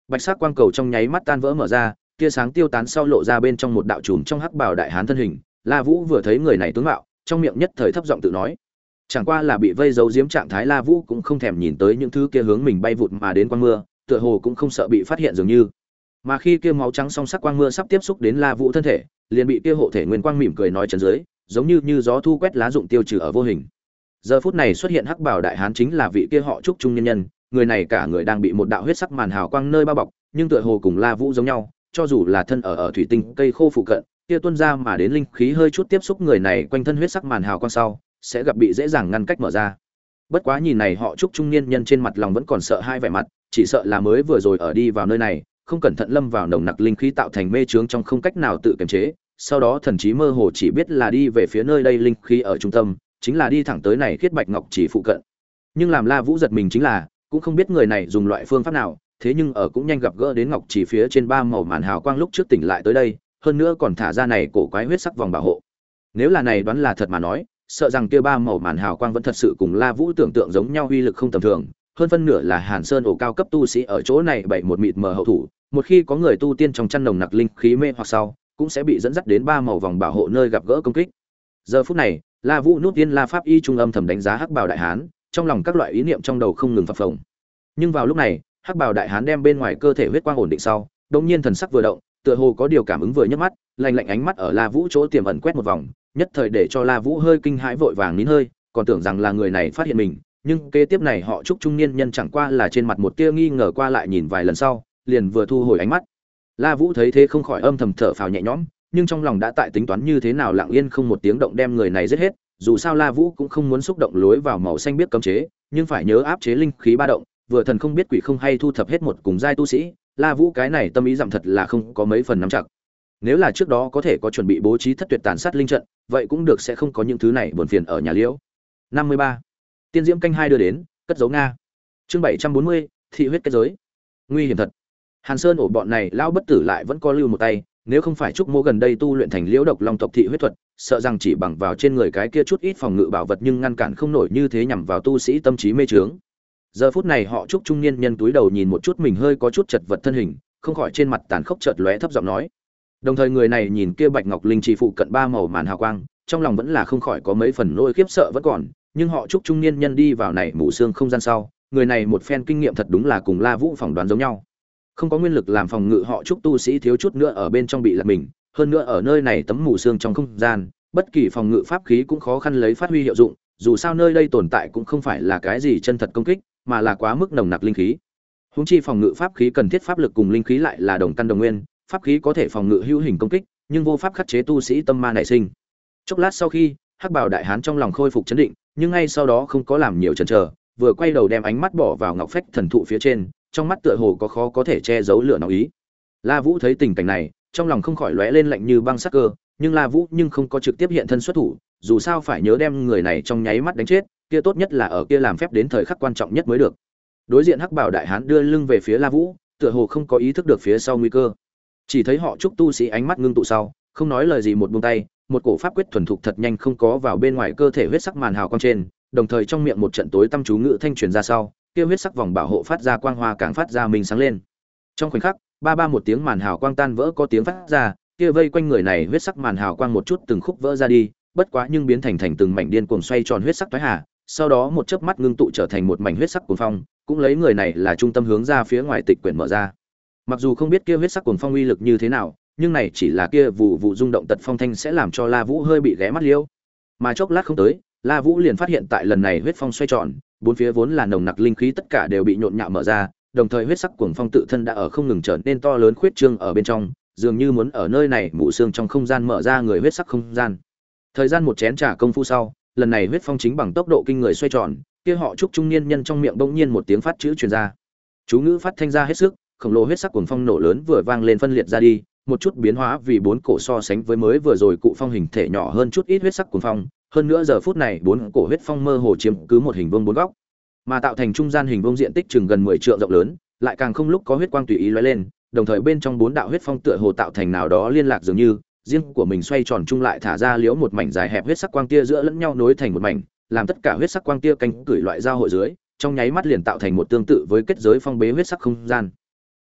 Bạch sắc quang cầu trong nháy mắt tan vỡ mở ra, tia sáng tiêu tán sau lộ ra bên trong một đạo chùm trong hắc bào đại hán thân hình. La Vũ vừa thấy người này tướng mạo, trong miệng nhất thời thấp giọng tự nói, chẳng qua là bị vây giấu giếm trạng thái La Vũ cũng không thèm nhìn tới những thứ kia hướng mình bay vụt mà đến quang mưa, tựa hồ cũng không sợ bị phát hiện dường như. Mà khi kia máu trắng song sắc quang mưa sắp tiếp xúc đến La Vũ thân thể, liền bị kia hộ thể nguyên quang mỉm cười nói trấn dưới, giống như như gió thu quét lá rụng tiêu trừ ở vô hình. Giờ phút này xuất hiện hắc bào đại hán chính là vị kia họ Trúc trung nhân nhân, người này cả người đang bị một đạo huyết sắc màn hào quang nơi bao bọc, nhưng tựa hồ cùng La Vũ giống nhau, cho dù là thân ở ở thủy tinh cây khô phụ cận, kia tuôn ra mà đến linh khí hơi chút tiếp xúc người này quanh thân huyết sắc màn hào quang sau, sẽ gặp bị dễ dàng ngăn cách mở ra. Bất quá nhìn này họ Trúc trung niên nhân trên mặt lòng vẫn còn sợ hai vẻ mặt, chỉ sợ là mới vừa rồi ở đi vào nơi này, không cẩn thận lâm vào nồng nặc linh khí tạo thành mê chướng trong không cách nào tự kiềm chế, sau đó thần trí mơ hồ chỉ biết là đi về phía nơi đây linh khí ở trung tâm, chính là đi thẳng tới này khiết bạch ngọc chỉ phụ cận. Nhưng làm La Vũ giật mình chính là, cũng không biết người này dùng loại phương pháp nào, thế nhưng ở cũng nhanh gặp gỡ đến ngọc chỉ phía trên ba màu màn hào quang lúc trước tỉnh lại tới đây, hơn nữa còn thả ra này cổ quái huyết sắc vòng bảo hộ. Nếu là này đoán là thật mà nói, sợ rằng kia ba màu màn hào quang vẫn thật sự cùng La Vũ tưởng tượng giống nhau, uy lực không tầm thường, hơn phân nửa là Hàn Sơn ổ cao cấp tu sĩ ở chỗ này bảy một mịt mờ hậu thủ, một khi có người tu tiên trong chăn nồng nặc linh khí mê hoặc sau, cũng sẽ bị dẫn dắt đến ba màu vòng bảo hộ nơi gặp gỡ công kích. Giờ phút này, La Vũ nút tiên La Pháp y trung âm thầm đánh giá hắc bào đại hán, trong lòng các loại ý niệm trong đầu không ngừng phập phồng. Nhưng vào lúc này, hắc bào đại hán đem bên ngoài cơ thể huyết quang ổn định sau, đột nhiên thần sắc vừa động, tựa hồ có điều cảm ứng vừa nhấc mắt, lạnh lạnh ánh mắt ở La Vũ chỗ tiềm ẩn quét một vòng, nhất thời để cho La Vũ hơi kinh hãi vội vàng nín hơi, còn tưởng rằng là người này phát hiện mình, nhưng kế tiếp này họ Trúc trung niên nhân chẳng qua là trên mặt một tia nghi ngờ qua lại nhìn vài lần sau, liền vừa thu hồi ánh mắt. La Vũ thấy thế không khỏi âm thầm thở phào nhẹ nhõm, nhưng trong lòng đã tại tính toán như thế nào lặng yên không một tiếng động đem người này giết hết, dù sao La Vũ cũng không muốn xúc động lối vào màu xanh biết cấm chế, nhưng phải nhớ áp chế linh khí ba động, vừa thần không biết quỷ không hay thu thập hết một cùng giai tu sĩ, La Vũ cái này tâm ý dặm thật là không có mấy phần nắm chặt. Nếu là trước đó có thể có chuẩn bị bố trí thất tuyệt tàn sát linh trận, vậy cũng được sẽ không có những thứ này buồn phiền ở nhà Liễu. năm mươi ba. Tiên diễm canh hai đưa đến, cất giấu Nga. Chương bảy trăm bốn mươi, thị huyết kết giới. Nguy hiểm thật. Hàn Sơn ổ bọn này lão bất tử lại vẫn có lưu một tay, nếu không phải Trúc Mỗ gần đây tu luyện thành Liễu độc long tộc thị huyết thuật, sợ rằng chỉ bằng vào trên người cái kia chút ít phòng ngự bảo vật nhưng ngăn cản không nổi như thế nhằm vào tu sĩ tâm trí mê chướng. Giờ phút này họ Trúc trung niên nhân túi đầu nhìn một chút mình hơi có chút chật vật thân hình, không khỏi trên mặt tàn khốc chợt lóe thấp giọng nói. Đồng thời người này nhìn kia bạch ngọc linh chỉ phụ cận ba màu màn hào quang, trong lòng vẫn là không khỏi có mấy phần nỗi khiếp sợ vẫn còn, nhưng họ Trúc trung niên nhân đi vào này mù xương không gian sau, người này một phen kinh nghiệm thật đúng là cùng La Vũ phỏng đoán giống nhau. Không có nguyên lực làm phòng ngự họ Trúc tu sĩ thiếu chút nữa ở bên trong bị lật mình, hơn nữa ở nơi này tấm mù xương trong không gian, bất kỳ phòng ngự pháp khí cũng khó khăn lấy phát huy hiệu dụng, dù sao nơi đây tồn tại cũng không phải là cái gì chân thật công kích, mà là quá mức nồng nặc linh khí. Huống chi phòng ngự pháp khí cần thiết pháp lực cùng linh khí lại là đồng căn đồng nguyên, pháp khí có thể phòng ngự hữu hình công kích, nhưng vô pháp khắc chế tu sĩ tâm ma nảy sinh. Chốc lát sau khi, Hắc Bào đại hán trong lòng khôi phục chấn định, nhưng ngay sau đó không có làm nhiều chần chờ, vừa quay đầu đem ánh mắt bỏ vào ngọc phách thần thụ phía trên, trong mắt tựa hồ có khó có thể che giấu lửa nóng ý. La Vũ thấy tình cảnh này, trong lòng không khỏi lóe lên lạnh như băng sắc cơ, nhưng La Vũ nhưng không có trực tiếp hiện thân xuất thủ, dù sao phải nhớ đem người này trong nháy mắt đánh chết, kia tốt nhất là ở kia làm phép đến thời khắc quan trọng nhất mới được. Đối diện Hắc Bảo đại hán đưa lưng về phía La Vũ, tựa hồ không có ý thức được phía sau nguy cơ. Chỉ thấy họ Trúc tu sĩ ánh mắt ngưng tụ sau, không nói lời gì một buông tay, một cổ pháp quyết thuần thục thật nhanh không có vào bên ngoài cơ thể huyết sắc màn hào quang trên, đồng thời trong miệng một trận tối tăm chú ngữ thanh truyền ra sau, kia huyết sắc vòng bảo hộ phát ra quang hoa càng phát ra minh sáng lên. Trong khoảnh khắc, ba ba một tiếng màn hào quang tan vỡ có tiếng phát ra, kia vây quanh người này huyết sắc màn hào quang một chút từng khúc vỡ ra đi, bất quá nhưng biến thành thành từng mảnh điên cuồng xoay tròn huyết sắc toái hà, sau đó một chớp mắt ngưng tụ trở thành một mảnh huyết sắc cuồng phong, cũng lấy người này là trung tâm hướng ra phía ngoài tịch quyển mở ra. Mặc dù không biết kia huyết sắc cuồng phong uy lực như thế nào, nhưng này chỉ là kia vụ vụ rung động tật phong thanh sẽ làm cho La Vũ hơi bị ghé mắt liêu. Mà chốc lát không tới, La Vũ liền phát hiện tại lần này huyết phong xoay tròn, bốn phía vốn là nồng nặc linh khí tất cả đều bị nhộn nhạo mở ra, đồng thời huyết sắc cuồng phong tự thân đã ở không ngừng trở nên to lớn khuyết trương ở bên trong, dường như muốn ở nơi này mụ xương trong không gian mở ra người huyết sắc không gian. Thời gian một chén trà công phu sau, lần này huyết phong chính bằng tốc độ kinh người xoay tròn, kia họ Trúc trung niên nhân trong miệng bỗng nhiên một tiếng phát chữ truyền ra. Chú ngữ phát thanh ra hết sức, khổng lồ huyết sắc cuồng phong nổ lớn vừa vang lên phân liệt ra đi, một chút biến hóa vì bốn cổ so sánh với mới vừa rồi cụ phong hình thể nhỏ hơn chút ít huyết sắc cuồng phong, hơn nữa giờ phút này bốn cổ huyết phong mơ hồ chiếm cứ một hình vuông bốn góc, mà tạo thành trung gian hình vuông diện tích chừng gần mười trượng rộng lớn, lại càng không lúc có huyết quang tùy ý lóe lên, đồng thời bên trong bốn đạo huyết phong tựa hồ tạo thành nào đó liên lạc dường như, riêng của mình xoay tròn chung lại thả ra liễu một mảnh dài hẹp huyết sắc quang tia giữa lẫn nhau nối thành một mảnh, làm tất cả huyết sắc quang tia canh cửi loại giao hội dưới, trong nháy mắt liền tạo thành một tương tự với kết giới phong bế huyết sắc không gian.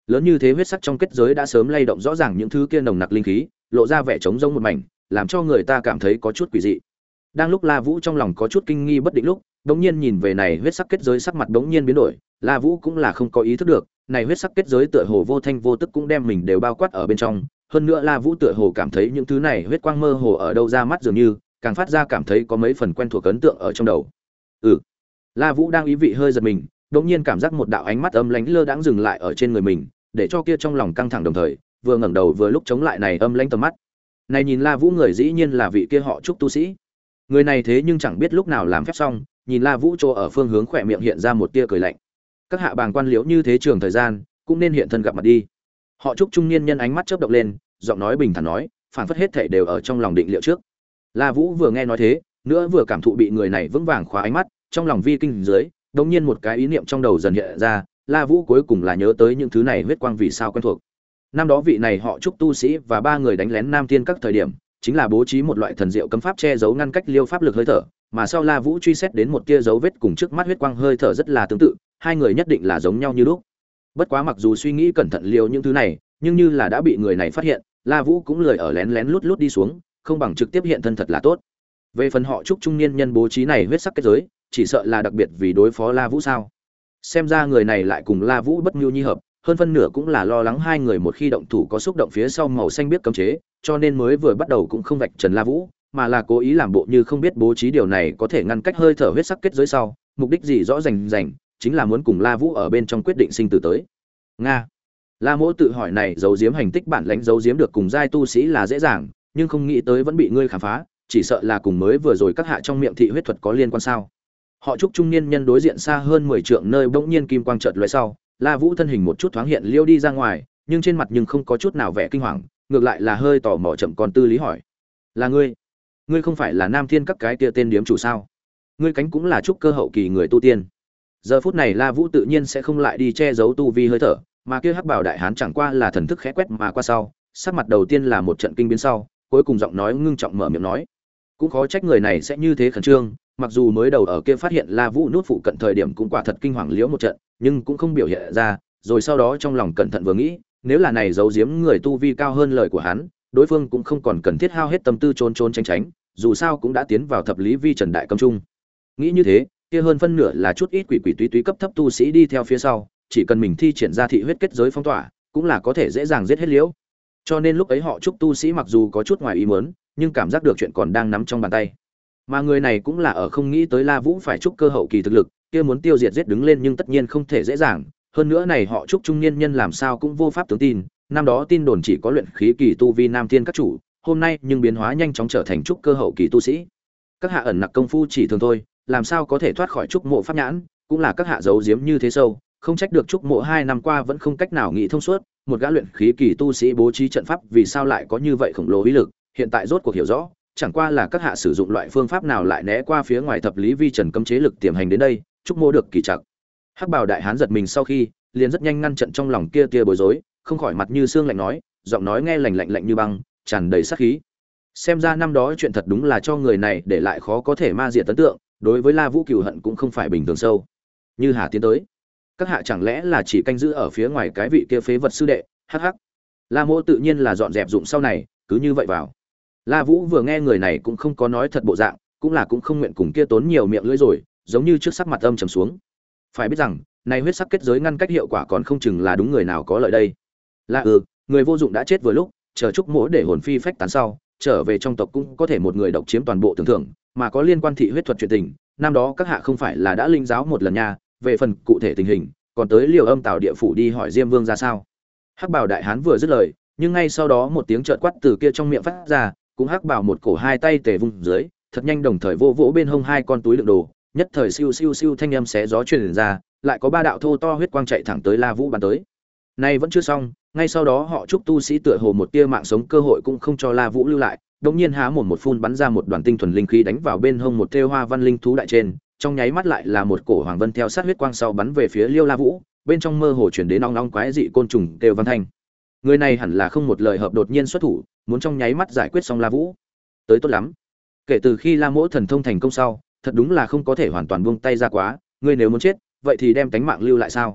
Lớn như thế huyết sắc trong kết giới đã sớm lay động rõ ràng những thứ kia nồng nặc linh khí, lộ ra vẻ trống rỗng một mảnh, làm cho người ta cảm thấy có chút quỷ dị. Đang lúc La Vũ trong lòng có chút kinh nghi bất định lúc, đống nhiên nhìn về này huyết sắc kết giới, sắc mặt đống nhiên biến đổi, La Vũ cũng là không có ý thức được, này huyết sắc kết giới tựa hồ vô thanh vô tức cũng đem mình đều bao quát ở bên trong, hơn nữa La Vũ tựa hồ cảm thấy những thứ này huyết quang mơ hồ ở đâu ra mắt dường như, càng phát ra cảm thấy có mấy phần quen thuộc ấn tượng ở trong đầu. Ừ. La Vũ đang ý vị hơi giật mình, đống nhiên cảm giác một đạo ánh mắt âm lãnh lơ đãng dừng lại ở trên người mình, để cho kia trong lòng căng thẳng đồng thời, vừa ngẩng đầu vừa lúc chống lại này âm lãnh tầm mắt. Này nhìn La Vũ người dĩ nhiên là vị kia họ Trúc tu sĩ. Người này thế nhưng chẳng biết lúc nào làm phép xong, nhìn La Vũ chỗ ở phương hướng khỏe miệng hiện ra một tia cười lạnh. Các hạ bàng quan liễu như thế trường thời gian, cũng nên hiện thân gặp mặt đi. Họ Trúc trung niên nhân ánh mắt chớp động lên, giọng nói bình thản nói, phản phất hết thảy đều ở trong lòng định liệu trước. La Vũ vừa nghe nói thế, nữa vừa cảm thụ bị người này vững vàng khóa ánh mắt, trong lòng vi kinh dưới, đột nhiên một cái ý niệm trong đầu dần hiện ra, La Vũ cuối cùng là nhớ tới những thứ này huyết quang vì sao quen thuộc. Năm đó vị này họ Trúc tu sĩ và ba người đánh lén Nam Tiên các thời điểm, chính là bố trí một loại thần diệu cấm pháp che giấu ngăn cách liêu pháp lực hơi thở, mà sau La Vũ truy xét đến một tia dấu vết cùng trước mắt huyết quang hơi thở rất là tương tự, hai người nhất định là giống nhau như lúc. Bất quá mặc dù suy nghĩ cẩn thận liều những thứ này, nhưng như là đã bị người này phát hiện, La Vũ cũng lười ở lén lén lút lút đi xuống, không bằng trực tiếp hiện thân thật là tốt. Về phần họ Trúc trung niên nhân bố trí này huyết sắc kết giới, chỉ sợ là đặc biệt vì đối phó La Vũ sao? Xem ra người này lại cùng La Vũ bất nhu nhi hợp, hơn phân nửa cũng là lo lắng hai người một khi động thủ có xúc động phía sau màu xanh biết cấm chế, cho nên mới vừa bắt đầu cũng không vạch trần La Vũ, mà là cố ý làm bộ như không biết bố trí điều này có thể ngăn cách hơi thở huyết sắc kết giới sau, mục đích gì rõ rành rành, chính là muốn cùng La Vũ ở bên trong quyết định sinh tử tới. Nga. La Mỗ tự hỏi này giấu giếm hành tích bản lãnh giấu giếm được cùng giai tu sĩ là dễ dàng, nhưng không nghĩ tới vẫn bị ngươi khám phá, chỉ sợ là cùng mới vừa rồi các hạ trong miệng thị huyết thuật có liên quan sao? Họ Trúc trung niên nhân đối diện xa hơn mười trượng nơi bỗng nhiên kim quang chợt lóe sau, La Vũ thân hình một chút thoáng hiện liêu đi ra ngoài, nhưng trên mặt nhưng không có chút nào vẻ kinh hoàng, ngược lại là hơi tò mò chậm con tư lý hỏi: "Là ngươi? Ngươi không phải là Nam Thiên các cái kia tên điếm chủ sao? Ngươi cánh cũng là trúc cơ hậu kỳ người tu tiên." Giờ phút này La Vũ tự nhiên sẽ không lại đi che giấu tu vi hơi thở, mà kia hắc bảo đại hán chẳng qua là thần thức khẽ quét mà qua sau, sắc mặt đầu tiên là một trận kinh biến sau, cuối cùng giọng nói ngưng trọng mở miệng nói: "Cũng khó trách người này sẽ như thế khẩn trương, mặc dù mới đầu ở kia phát hiện La Vũ nút phụ cận thời điểm cũng quả thật kinh hoàng liễu một trận, nhưng cũng không biểu hiện ra, rồi sau đó trong lòng cẩn thận vừa nghĩ, nếu là này giấu giếm người tu vi cao hơn lời của hắn, đối phương cũng không còn cần thiết hao hết tâm tư trốn trốn tránh tránh, dù sao cũng đã tiến vào thập lý vi trần đại cấm trung." Nghĩ như thế, kia hơn phân nửa là chút ít quỷ quỷ túy túy cấp thấp tu sĩ đi theo phía sau, chỉ cần mình thi triển ra thị huyết kết giới phong tỏa, cũng là có thể dễ dàng giết hết liễu. Cho nên lúc ấy họ Trúc tu sĩ mặc dù có chút ngoài ý muốn, nhưng cảm giác được chuyện còn đang nắm trong bàn tay. Mà người này cũng là ở không nghĩ tới La Vũ phải trúc cơ hậu kỳ thực lực, kia muốn tiêu diệt giết đứng lên nhưng tất nhiên không thể dễ dàng, hơn nữa này họ Trúc trung niên nhân làm sao cũng vô pháp tướng tin, năm đó tin đồn chỉ có luyện khí kỳ tu vi Nam Thiên các chủ, hôm nay nhưng biến hóa nhanh chóng trở thành trúc cơ hậu kỳ tu sĩ. Các hạ ẩn nặc công phu chỉ thường thôi, làm sao có thể thoát khỏi trúc mộ pháp nhãn, cũng là các hạ giấu giếm như thế sâu, không trách được trúc mộ hai năm qua vẫn không cách nào nghĩ thông suốt, một gã luyện khí kỳ tu sĩ bố trí trận pháp vì sao lại có như vậy khổng lồ uy lực, hiện tại rốt cuộc hiểu rõ, chẳng qua là các hạ sử dụng loại phương pháp nào lại né qua phía ngoài thập lý vi trần cấm chế lực tiềm hành đến đây, trúc mộ được kỳ trặc. Hắc Bảo đại hán giật mình sau khi, liền rất nhanh ngăn trận trong lòng kia tia bối rối, không khỏi mặt như xương lạnh nói, giọng nói nghe lạnh lạnh lạnh như băng, tràn đầy sát khí. Xem ra năm đó chuyện thật đúng là cho người này để lại khó có thể ma diệt ấn tượng, đối với La Vũ cừu hận cũng không phải bình thường sâu. Như Hà tiến tới, các hạ chẳng lẽ là chỉ canh giữ ở phía ngoài cái vị kia phế vật sư đệ? Hắc hắc. La Mỗ tự nhiên là dọn dẹp dụng sau này, cứ như vậy vào. La Vũ vừa nghe người này cũng không có nói thật bộ dạng, cũng là cũng không nguyện cùng kia tốn nhiều miệng lưỡi rồi, giống như trước sắc mặt âm trầm xuống. Phải biết rằng, này huyết sắc kết giới ngăn cách hiệu quả còn không chừng là đúng người nào có lợi đây. Là ừ, người vô dụng đã chết vừa lúc, chờ chúc mỗ để hồn phi phách tán sau, trở về trong tộc cũng có thể một người độc chiếm toàn bộ tưởng thưởng, mà có liên quan thị huyết thuật chuyện tình, năm đó các hạ không phải là đã linh giáo một lần nha, về phần cụ thể tình hình, còn tới Liều Âm Tào địa phủ đi hỏi Diêm Vương ra sao. Hắc Bảo đại hán vừa dứt lời, nhưng ngay sau đó một tiếng chợt quát từ kia trong miệng phát ra, cũng Hắc Bảo một cổ hai tay tề vung dưới, thật nhanh đồng thời vô vỗ bên hông hai con túi đựng đồ, nhất thời siêu siêu siêu thanh âm xé gió truyền ra, lại có ba đạo thô to huyết quang chạy thẳng tới La Vũ bắn tới. Này vẫn chưa xong, ngay sau đó họ chúc tu sĩ tựa hồ một tia mạng sống cơ hội cũng không cho La Vũ lưu lại, đột nhiên há mồm một phun bắn ra một đoàn tinh thuần linh khí đánh vào bên hông một thêu hoa văn linh thú đại trên, trong nháy mắt lại là một cổ hoàng vân theo sát huyết quang sau bắn về phía Liêu La Vũ, bên trong mơ hồ truyền đến ong ong quái dị côn trùng kêu văn thanh. Người này hẳn là không một lời hợp đột nhiên xuất thủ, muốn trong nháy mắt giải quyết xong La Vũ. Tới tốt lắm. Kể từ khi La Mỗ thần thông thành công sau, thật đúng là không có thể hoàn toàn buông tay ra quá, ngươi nếu muốn chết, vậy thì đem tánh mạng lưu lại sao?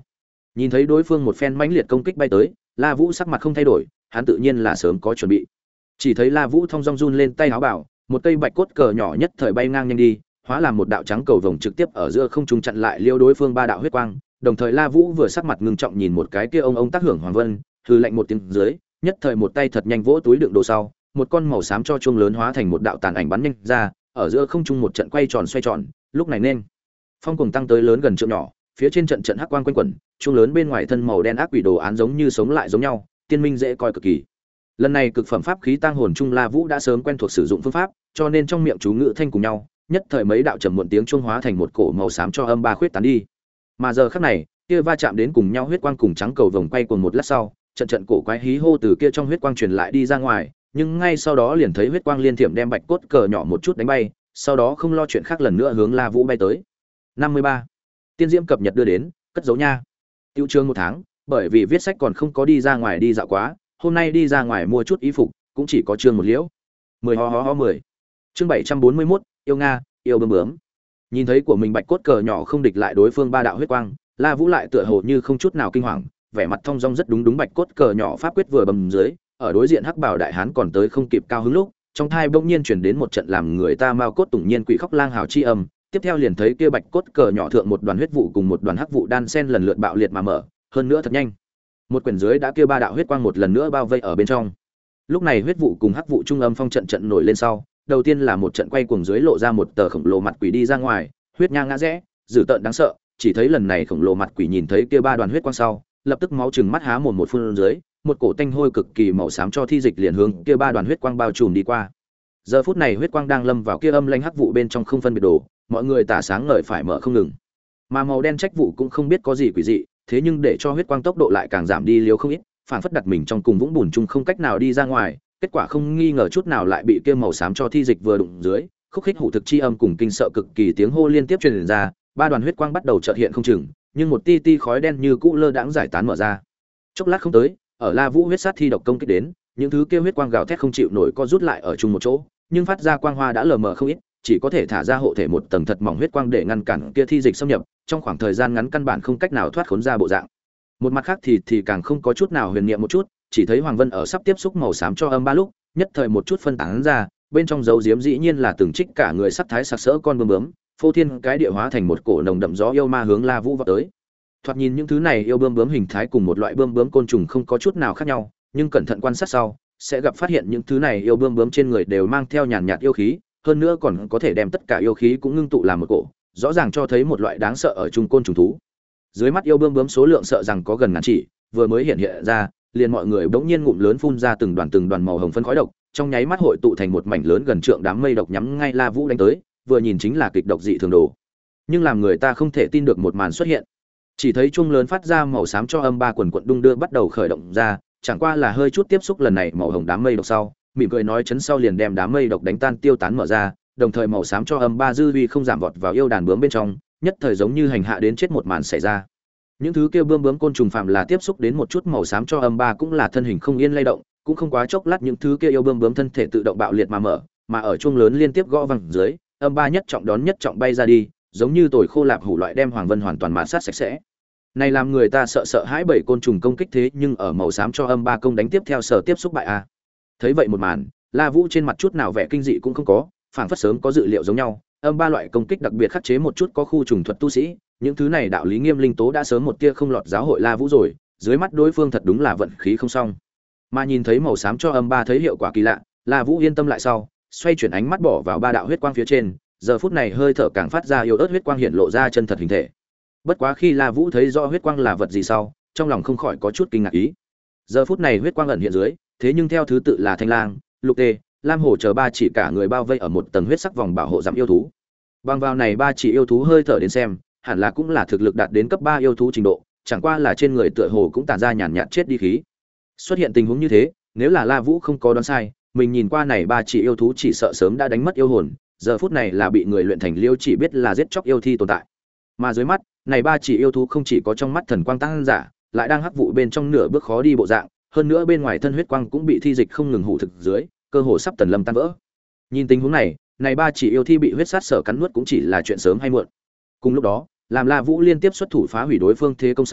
Nhìn thấy đối phương một phen mãnh liệt công kích bay tới, La Vũ sắc mặt không thay đổi, hắn tự nhiên là sớm có chuẩn bị. Chỉ thấy La Vũ thong dong run lên tay áo bảo, một cây bạch cốt cờ nhỏ nhất thời bay ngang nhanh đi, hóa làm một đạo trắng cầu vồng trực tiếp ở giữa không trung chặn lại liêu đối phương ba đạo huyết quang, đồng thời La Vũ vừa sắc mặt ngưng trọng nhìn một cái kia ông ông tác hưởng Hoàng Vân, hừ lạnh một tiếng dưới, nhất thời một tay thật nhanh vỗ túi đựng đồ sau, một con màu xám cho chuông lớn hóa thành một đạo tàn ảnh bắn nhanh ra, ở giữa không trung một trận quay tròn xoay tròn, lúc này nên phong cùng tăng tới lớn gần trượng nhỏ, phía trên trận trận hắc quang quanh quẩn, chuông lớn bên ngoài thân màu đen ác quỷ đồ án giống như sống lại giống nhau, tiên minh dễ coi cực kỳ. Lần này cực phẩm pháp khí tang hồn trung La Vũ đã sớm quen thuộc sử dụng phương pháp, cho nên trong miệng chú ngữ thanh cùng nhau, nhất thời mấy đạo trầm muộn tiếng chuông hóa thành một cổ màu xám cho âm ba khuyết tán đi. Mà giờ khắc này, kia va chạm đến cùng nhau huyết quang cùng trắng cầu vồng quay cuồng một lát sau, trận trận cổ quái hí hô từ kia trong huyết quang truyền lại đi ra ngoài, nhưng ngay sau đó liền thấy huyết quang liên thiểm đem bạch cốt cờ nhỏ một chút đánh bay, sau đó không lo chuyện khác lần nữa hướng La Vũ bay tới. năm mươi ba. Tiên diễm cập nhật đưa đến, cất giấu nha. Tiêu chương một tháng, bởi vì viết sách còn không có đi ra ngoài đi dạo quá, hôm nay đi ra ngoài mua chút y phục, cũng chỉ có chương một liễu. mười ho ho ho mười. Chương bảy trăm bốn mươi mốt, yêu nga, yêu bướm bướm. Nhìn thấy của mình bạch cốt cờ nhỏ không địch lại đối phương ba đạo huyết quang, La Vũ lại tựa hồ như không chút nào kinh hoàng, vẻ mặt thong dong rất đúng đúng bạch cốt cờ nhỏ pháp quyết vừa bầm dưới, ở đối diện hắc bảo đại hán còn tới không kịp cao hứng lúc, trong thai bỗng nhiên truyền đến một trận làm người ta mao cốt tủng nhiên quỷ khóc lang hào chi âm, tiếp theo liền thấy kia bạch cốt cờ nhỏ thượng một đoàn huyết vụ cùng một đoàn hắc vụ đan xen lần lượt bạo liệt mà mở, hơn nữa thật nhanh. Một quyển dưới đã kia ba đạo huyết quang một lần nữa bao vây ở bên trong. Lúc này huyết vụ cùng hắc vụ trung âm phong trận trận nổi lên sau, đầu tiên là một trận quay cuồng dưới lộ ra một tờ khổng lồ mặt quỷ đi ra ngoài, huyết nhang ngã rẽ, dữ tợn đáng sợ, chỉ thấy lần này khổng lồ mặt quỷ nhìn thấy kia ba đoàn huyết quang sau, lập tức máu chừng mắt há mồm một phun dưới, một cổ tanh hôi cực kỳ màu xám cho thi dịch liền hướng kia ba đoàn huyết quang bao trùm đi qua. Giờ phút này huyết quang đang lâm vào kia âm lãnh hắc vụ bên trong không phân biệt đồ, mọi người tả sáng ngời phải mở không ngừng. Mà màu đen trách vụ cũng không biết có gì quỷ dị, thế nhưng để cho huyết quang tốc độ lại càng giảm đi liều không ít, phản phất đặt mình trong cùng vũng bùn chung không cách nào đi ra ngoài, kết quả không nghi ngờ chút nào lại bị kia màu xám cho thi dịch vừa đụng dưới, khúc khích hủ thực chi âm cùng kinh sợ cực kỳ tiếng hô liên tiếp truyền ra, ba đoàn huyết quang bắt đầu chợt hiện không chừng, nhưng một ti ti khói đen như cũ lơ đãng giải tán mở ra. Chốc lát không tới, ở La Vũ huyết sát thi độc công kích đến, những thứ kia huyết quang gào thét không chịu nổi co rút lại ở chung một chỗ, nhưng phát ra quang hoa đã lờ mờ không ít, chỉ có thể thả ra hộ thể một tầng thật mỏng huyết quang để ngăn cản kia thi dịch xâm nhập, trong khoảng thời gian ngắn căn bản không cách nào thoát khốn ra bộ dạng. Một mặt khác thì thì càng không có chút nào huyền niệm một chút, chỉ thấy Hoàng Vân ở sắp tiếp xúc màu xám cho âm ba lúc, nhất thời một chút phân tán ra, bên trong dấu diếm dĩ nhiên là từng trích cả người sắc thái sặc sỡ con bướm bướm, phô thiên cái địa hóa thành một cổ nồng đậm gió yêu ma hướng La Vũ vọt tới. Thoạt nhìn những thứ này yêu bướm bướm hình thái cùng một loại bướm bướm côn trùng không có chút nào khác nhau, nhưng cẩn thận quan sát sau, sẽ gặp phát hiện những thứ này yêu bướm bướm trên người đều mang theo nhàn nhạt yêu khí, hơn nữa còn có thể đem tất cả yêu khí cũng ngưng tụ làm một cổ, rõ ràng cho thấy một loại đáng sợ ở trung côn trùng thú. Dưới mắt yêu bướm bướm số lượng sợ rằng có gần ngàn chỉ, vừa mới hiện hiện ra, liền mọi người bỗng nhiên ngụm lớn phun ra từng đoàn từng đoàn màu hồng phân khói độc, trong nháy mắt hội tụ thành một mảnh lớn gần trượng đám mây độc nhắm ngay La Vũ đánh tới, vừa nhìn chính là kịch độc dị thường đồ. Nhưng làm người ta không thể tin được một màn xuất hiện. Chỉ thấy chuông lớn phát ra màu xám cho âm ba quần quần đung đưa bắt đầu khởi động ra, chẳng qua là hơi chút tiếp xúc lần này màu hồng đám mây độc sau, mỉm cười nói chấn sau liền đem đám mây độc đánh tan tiêu tán mở ra, đồng thời màu xám cho âm ba dư vi không giảm vọt vào yêu đàn bướm bên trong, nhất thời giống như hành hạ đến chết một màn xảy ra. Những thứ kêu bướm bướm côn trùng phạm là tiếp xúc đến một chút màu xám cho âm ba cũng là thân hình không yên lay động, cũng không quá chốc lát những thứ kia yêu bướm bướm thân thể tự động bạo liệt mà mở, mà ở chuông lớn liên tiếp gõ vang dưới, âm ba nhất trọng đón nhất trọng bay ra đi, giống như tồi khô lạp hủ loại đem Hoàng Vân hoàn toàn mạt sát sạch sẽ. Này làm người ta sợ sợ hãi bảy côn trùng công kích thế nhưng ở màu xám cho âm ba công đánh tiếp theo sở tiếp xúc bại a. Thấy vậy một màn, La Vũ trên mặt chút nào vẻ kinh dị cũng không có, phảng phất sớm có dự liệu giống nhau, âm ba loại công kích đặc biệt khắc chế một chút có khu trùng thuật tu sĩ, những thứ này đạo lý nghiêm linh tố đã sớm một tia không lọt giáo hội La Vũ rồi, dưới mắt đối phương thật đúng là vận khí không xong. Mà nhìn thấy màu xám cho âm ba thấy hiệu quả kỳ lạ, La Vũ yên tâm lại sau, xoay chuyển ánh mắt bỏ vào ba đạo huyết quang phía trên, giờ phút này hơi thở càng phát ra yếu ớt huyết quang hiện lộ ra chân thật hình thể. Bất quá khi La Vũ thấy rõ huyết quang là vật gì sau, trong lòng không khỏi có chút kinh ngạc ý. Giờ phút này huyết quang ẩn hiện dưới, thế nhưng theo thứ tự là Thanh Lang, Lục Tê, Lam Hổ chờ ba chỉ cả người bao vây ở một tầng huyết sắc vòng bảo hộ giảm yêu thú. Bằng vào này ba chỉ yêu thú hơi thở đến xem, hẳn là cũng là thực lực đạt đến cấp ba yêu thú trình độ, chẳng qua là trên người tựa hồ cũng tản ra nhàn nhạt chết đi khí. Xuất hiện tình huống như thế, nếu là La Vũ không có đoán sai, mình nhìn qua này ba chỉ yêu thú chỉ sợ sớm đã đánh mất yêu hồn, giờ phút này là bị người luyện thành liêu chỉ biết là giết chóc yêu thi tồn tại. Mà dưới mắt, này ba chỉ yêu thú không chỉ có trong mắt thần quang tăng giả, lại đang hắc vụ bên trong nửa bước khó đi bộ dạng, hơn nữa bên ngoài thân huyết quang cũng bị thi dịch không ngừng hủ thực dưới, cơ hồ sắp tần lâm tan vỡ. Nhìn tình huống này, này ba chỉ yêu thi bị huyết sát sở cắn nuốt cũng chỉ là chuyện sớm hay muộn. Cùng lúc đó, làm La Vũ liên tiếp xuất thủ phá hủy đối phương thế công sau,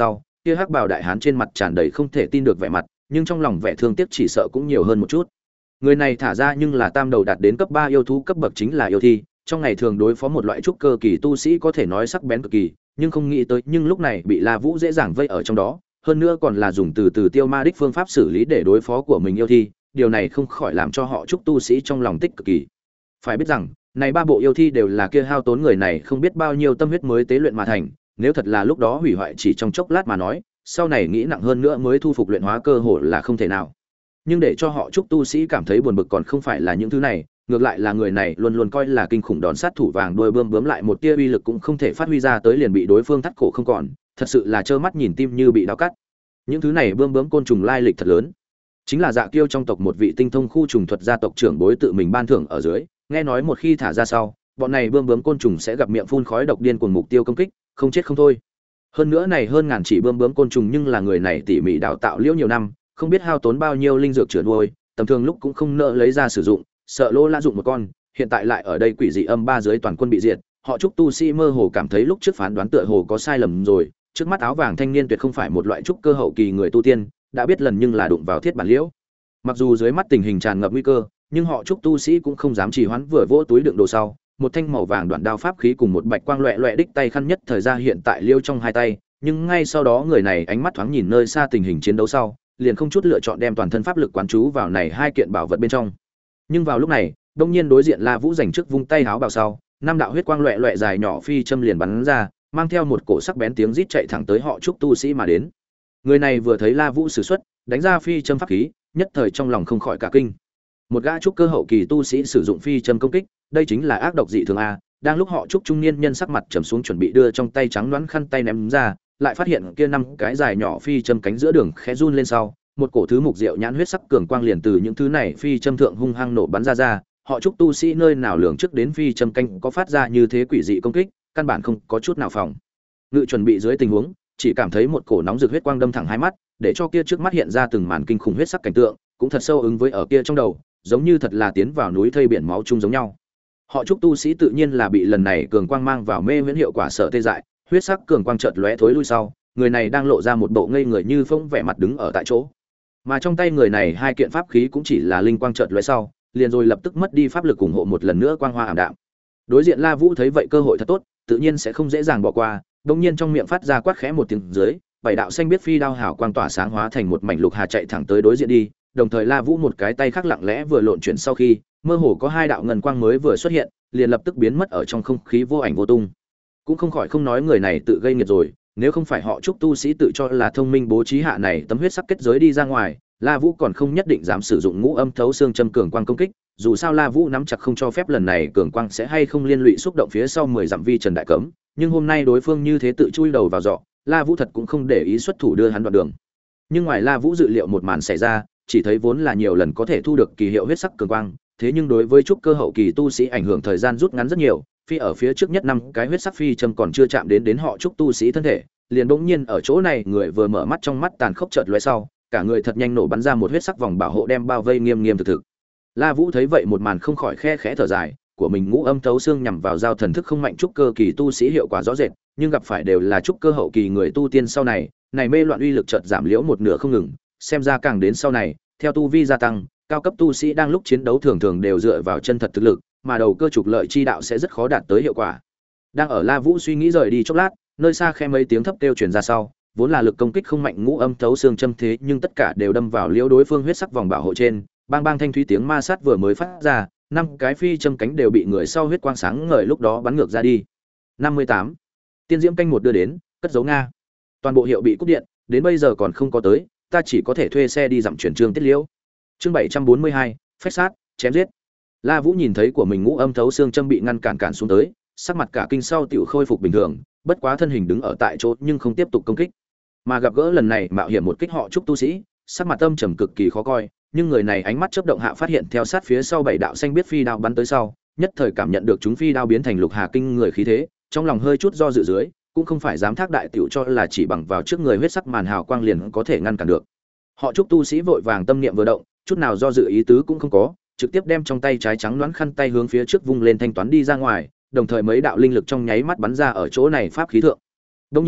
kia hắc bào đại hán trên mặt tràn đầy không thể tin được vẻ mặt, nhưng trong lòng vẻ thương tiếc chỉ sợ cũng nhiều hơn một chút. Người này thả ra nhưng là tam đầu đạt đến cấp ba yêu thú cấp bậc chính là yêu thi, trong ngày thường đối phó một loại trúc cơ kỳ tu sĩ có thể nói sắc bén cực kỳ, nhưng không nghĩ tới nhưng lúc này bị La Vũ dễ dàng vây ở trong đó, hơn nữa còn là dùng từ từ tiêu ma đích phương pháp xử lý để đối phó của mình yêu thi, điều này không khỏi làm cho họ trúc tu sĩ trong lòng tích cực kỳ. Phải biết rằng, này ba bộ yêu thi đều là kia hao tốn người này không biết bao nhiêu tâm huyết mới tế luyện mà thành, nếu thật là lúc đó hủy hoại chỉ trong chốc lát mà nói, sau này nghĩ nặng hơn nữa mới thu phục luyện hóa cơ hội là không thể nào. Nhưng để cho họ trúc tu sĩ cảm thấy buồn bực còn không phải là những thứ này, ngược lại là người này luôn luôn coi là kinh khủng đòn sát thủ vàng đuôi bươm bướm lại một tia uy lực cũng không thể phát huy ra tới liền bị đối phương thắt cổ không còn, thật sự là trơ mắt nhìn tim như bị đau cắt. Những thứ này bươm bướm côn trùng lai lịch thật lớn, chính là Dạ Kiêu trong tộc một vị tinh thông khu trùng thuật gia tộc trưởng bối tự mình ban thưởng ở dưới, nghe nói một khi thả ra sau, bọn này bươm bướm côn trùng sẽ gặp miệng phun khói độc điên cuồng mục tiêu công kích, không chết không thôi. Hơn nữa này hơn ngàn chỉ bươm bướm côn trùng nhưng là người này tỉ mỉ đào tạo liễu nhiều năm, không biết hao tốn bao nhiêu linh dược chữa nuôi, tầm thường lúc cũng không nỡ lấy ra sử dụng, sợ lỗ lã dụng một con, hiện tại lại ở đây quỷ dị âm ba dưới toàn quân bị diệt, họ trúc tu sĩ mơ hồ cảm thấy lúc trước phán đoán tựa hồ có sai lầm rồi, trước mắt áo vàng thanh niên tuyệt không phải một loại trúc cơ hậu kỳ người tu tiên, đã biết lần nhưng là đụng vào thiết bản liễu. Mặc dù dưới mắt tình hình tràn ngập nguy cơ, nhưng họ trúc tu sĩ cũng không dám trì hoãn, vừa vỗ túi đựng đồ sau, một thanh màu vàng đoạn đao pháp khí cùng một bạch quang loẹt loẹt đích tay khăn nhất thời ra hiện tại liêu trong hai tay, nhưng ngay sau đó người này ánh mắt thoáng nhìn nơi xa tình hình chiến đấu sau, liền không chút lựa chọn đem toàn thân pháp lực quán chú vào này hai kiện bảo vật bên trong. Nhưng vào lúc này, đông nhiên đối diện La Vũ giành trước vung tay háo bào sau, năm đạo huyết quang loẹt loẹt dài nhỏ phi châm liền bắn ra, mang theo một cổ sắc bén tiếng rít chạy thẳng tới họ trúc tu sĩ mà đến. Người này vừa thấy La Vũ sử xuất, đánh ra phi châm pháp khí, nhất thời trong lòng không khỏi cả kinh. Một gã trúc cơ hậu kỳ tu sĩ sử dụng phi châm công kích, đây chính là ác độc dị thường a. Đang lúc họ trúc trung niên nhân sắc mặt trầm xuống chuẩn bị đưa trong tay trắng đoán khăn tay ném ra, lại phát hiện kia năm cái dài nhỏ phi châm cánh giữa đường khẽ run lên sau, một cổ thứ mục diệu nhãn huyết sắc cường quang liền từ những thứ này phi châm thượng hung hăng nổ bắn ra ra, họ trúc tu sĩ nơi nào lường trước đến phi châm cánh có phát ra như thế quỷ dị công kích, căn bản không có chút nào phòng ngự chuẩn bị dưới tình huống, chỉ cảm thấy một cổ nóng rực huyết quang đâm thẳng hai mắt, để cho kia trước mắt hiện ra từng màn kinh khủng huyết sắc cảnh tượng, cũng thật sâu ứng với ở kia trong đầu, giống như thật là tiến vào núi thây biển máu chung giống nhau. Họ trúc tu sĩ tự nhiên là bị lần này cường quang mang vào mê viễn hiệu quả sợ tê dại, huyết sắc cường quang chợt lóe thối lui sau, người này đang lộ ra một bộ ngây người như phông vẻ mặt đứng ở tại chỗ. Mà trong tay người này hai kiện pháp khí cũng chỉ là linh quang chợt lóe sau, liền rồi lập tức mất đi pháp lực ủng hộ một lần nữa quang hoa ảm đạm. Đối diện La Vũ thấy vậy cơ hội thật tốt, tự nhiên sẽ không dễ dàng bỏ qua, đột nhiên trong miệng phát ra quát khẽ một tiếng dưới, bảy đạo xanh biết phi đao hào quang tỏa sáng hóa thành một mảnh lục hà chạy thẳng tới đối diện đi, đồng thời La Vũ một cái tay khác lặng lẽ vừa lộn chuyển sau khi, mơ hồ có hai đạo ngân quang mới vừa xuất hiện, liền lập tức biến mất ở trong không khí vô ảnh vô tung. Cũng không khỏi không nói người này tự gây nghiệt rồi, nếu không phải họ trúc tu sĩ tự cho là thông minh bố trí hạ này tấm huyết sắc kết giới đi ra ngoài, La Vũ còn không nhất định dám sử dụng ngũ âm thấu xương châm cường quang công kích, dù sao La Vũ nắm chặt không cho phép lần này cường quang sẽ hay không liên lụy xúc động phía sau mười dặm vi trần đại cấm, nhưng hôm nay đối phương như thế tự chui đầu vào giọ, La Vũ thật cũng không để ý xuất thủ đưa hắn đoạn đường. Nhưng ngoài La Vũ dự liệu một màn xảy ra, chỉ thấy vốn là nhiều lần có thể thu được kỳ hiệu huyết sắc cường quang, thế nhưng đối với trúc cơ hậu kỳ tu sĩ ảnh hưởng thời gian rút ngắn rất nhiều, phi ở phía trước nhất năm cái huyết sắc phi châm còn chưa chạm đến đến họ trúc tu sĩ thân thể, liền bỗng nhiên ở chỗ này người vừa mở mắt trong mắt tàn khốc chợt lóe sau, cả người thật nhanh nổ bắn ra một huyết sắc vòng bảo hộ đem bao vây nghiêm nghiêm thực thực. La Vũ thấy vậy một màn không khỏi khe khẽ thở dài, của mình ngũ âm thấu xương nhằm vào giao thần thức không mạnh trúc cơ kỳ tu sĩ hiệu quả rõ rệt, nhưng gặp phải đều là trúc cơ hậu kỳ người tu tiên sau này, này mê loạn uy lực chợt giảm liễu một nửa không ngừng, xem ra càng đến sau này, theo tu vi gia tăng, cao cấp tu sĩ đang lúc chiến đấu thường thường đều dựa vào chân thật thực lực, mà đầu cơ trục lợi chi đạo sẽ rất khó đạt tới hiệu quả. Đang ở La Vũ suy nghĩ rời đi chốc lát, nơi xa khe mấy tiếng thấp kêu truyền ra sau, vốn là lực công kích không mạnh ngũ âm thấu xương châm thế nhưng tất cả đều đâm vào liễu đối phương huyết sắc vòng bảo hộ trên, bang bang thanh thúy tiếng ma sát vừa mới phát ra, năm cái phi châm cánh đều bị người sau huyết quang sáng ngời lúc đó bắn ngược ra đi. năm mươi tám Tiên diễm canh một đưa đến, cất giấu Nga. Toàn bộ hiệu bị cúp điện, đến bây giờ còn không có tới, ta chỉ có thể thuê xe đi dặm chuyển trường tiết liễu. Chương bảy trăm bốn mươi hai, phách sát, chém giết. La Vũ nhìn thấy của mình ngũ âm thấu xương châm bị ngăn cản cản xuống tới, sắc mặt cả kinh sau tiểu khôi phục bình thường, bất quá thân hình đứng ở tại chỗ nhưng không tiếp tục công kích. Mà gặp gỡ lần này mạo hiểm một kích họ trúc tu sĩ, sắc mặt âm trầm cực kỳ khó coi, nhưng người này ánh mắt chớp động hạ phát hiện theo sát phía sau bảy đạo xanh biết phi đao bắn tới sau, nhất thời cảm nhận được chúng phi đao biến thành lục hà kinh người khí thế, trong lòng hơi chút do dự dưới, cũng không phải dám thác đại tiểu cho là chỉ bằng vào trước người huyết sắc màn hào quang liền có thể ngăn cản được. Họ trúc tu sĩ vội vàng tâm niệm vừa động, chút nào do dự ý tứ cũng không có, trực tiếp đem trong tay trái trắng loãng khăn tay hướng phía trước vung lên thanh toán đi ra ngoài, đồng thời mấy đạo linh lực trong nháy mắt bắn ra ở chỗ này pháp khí thượng. Đương nhiên,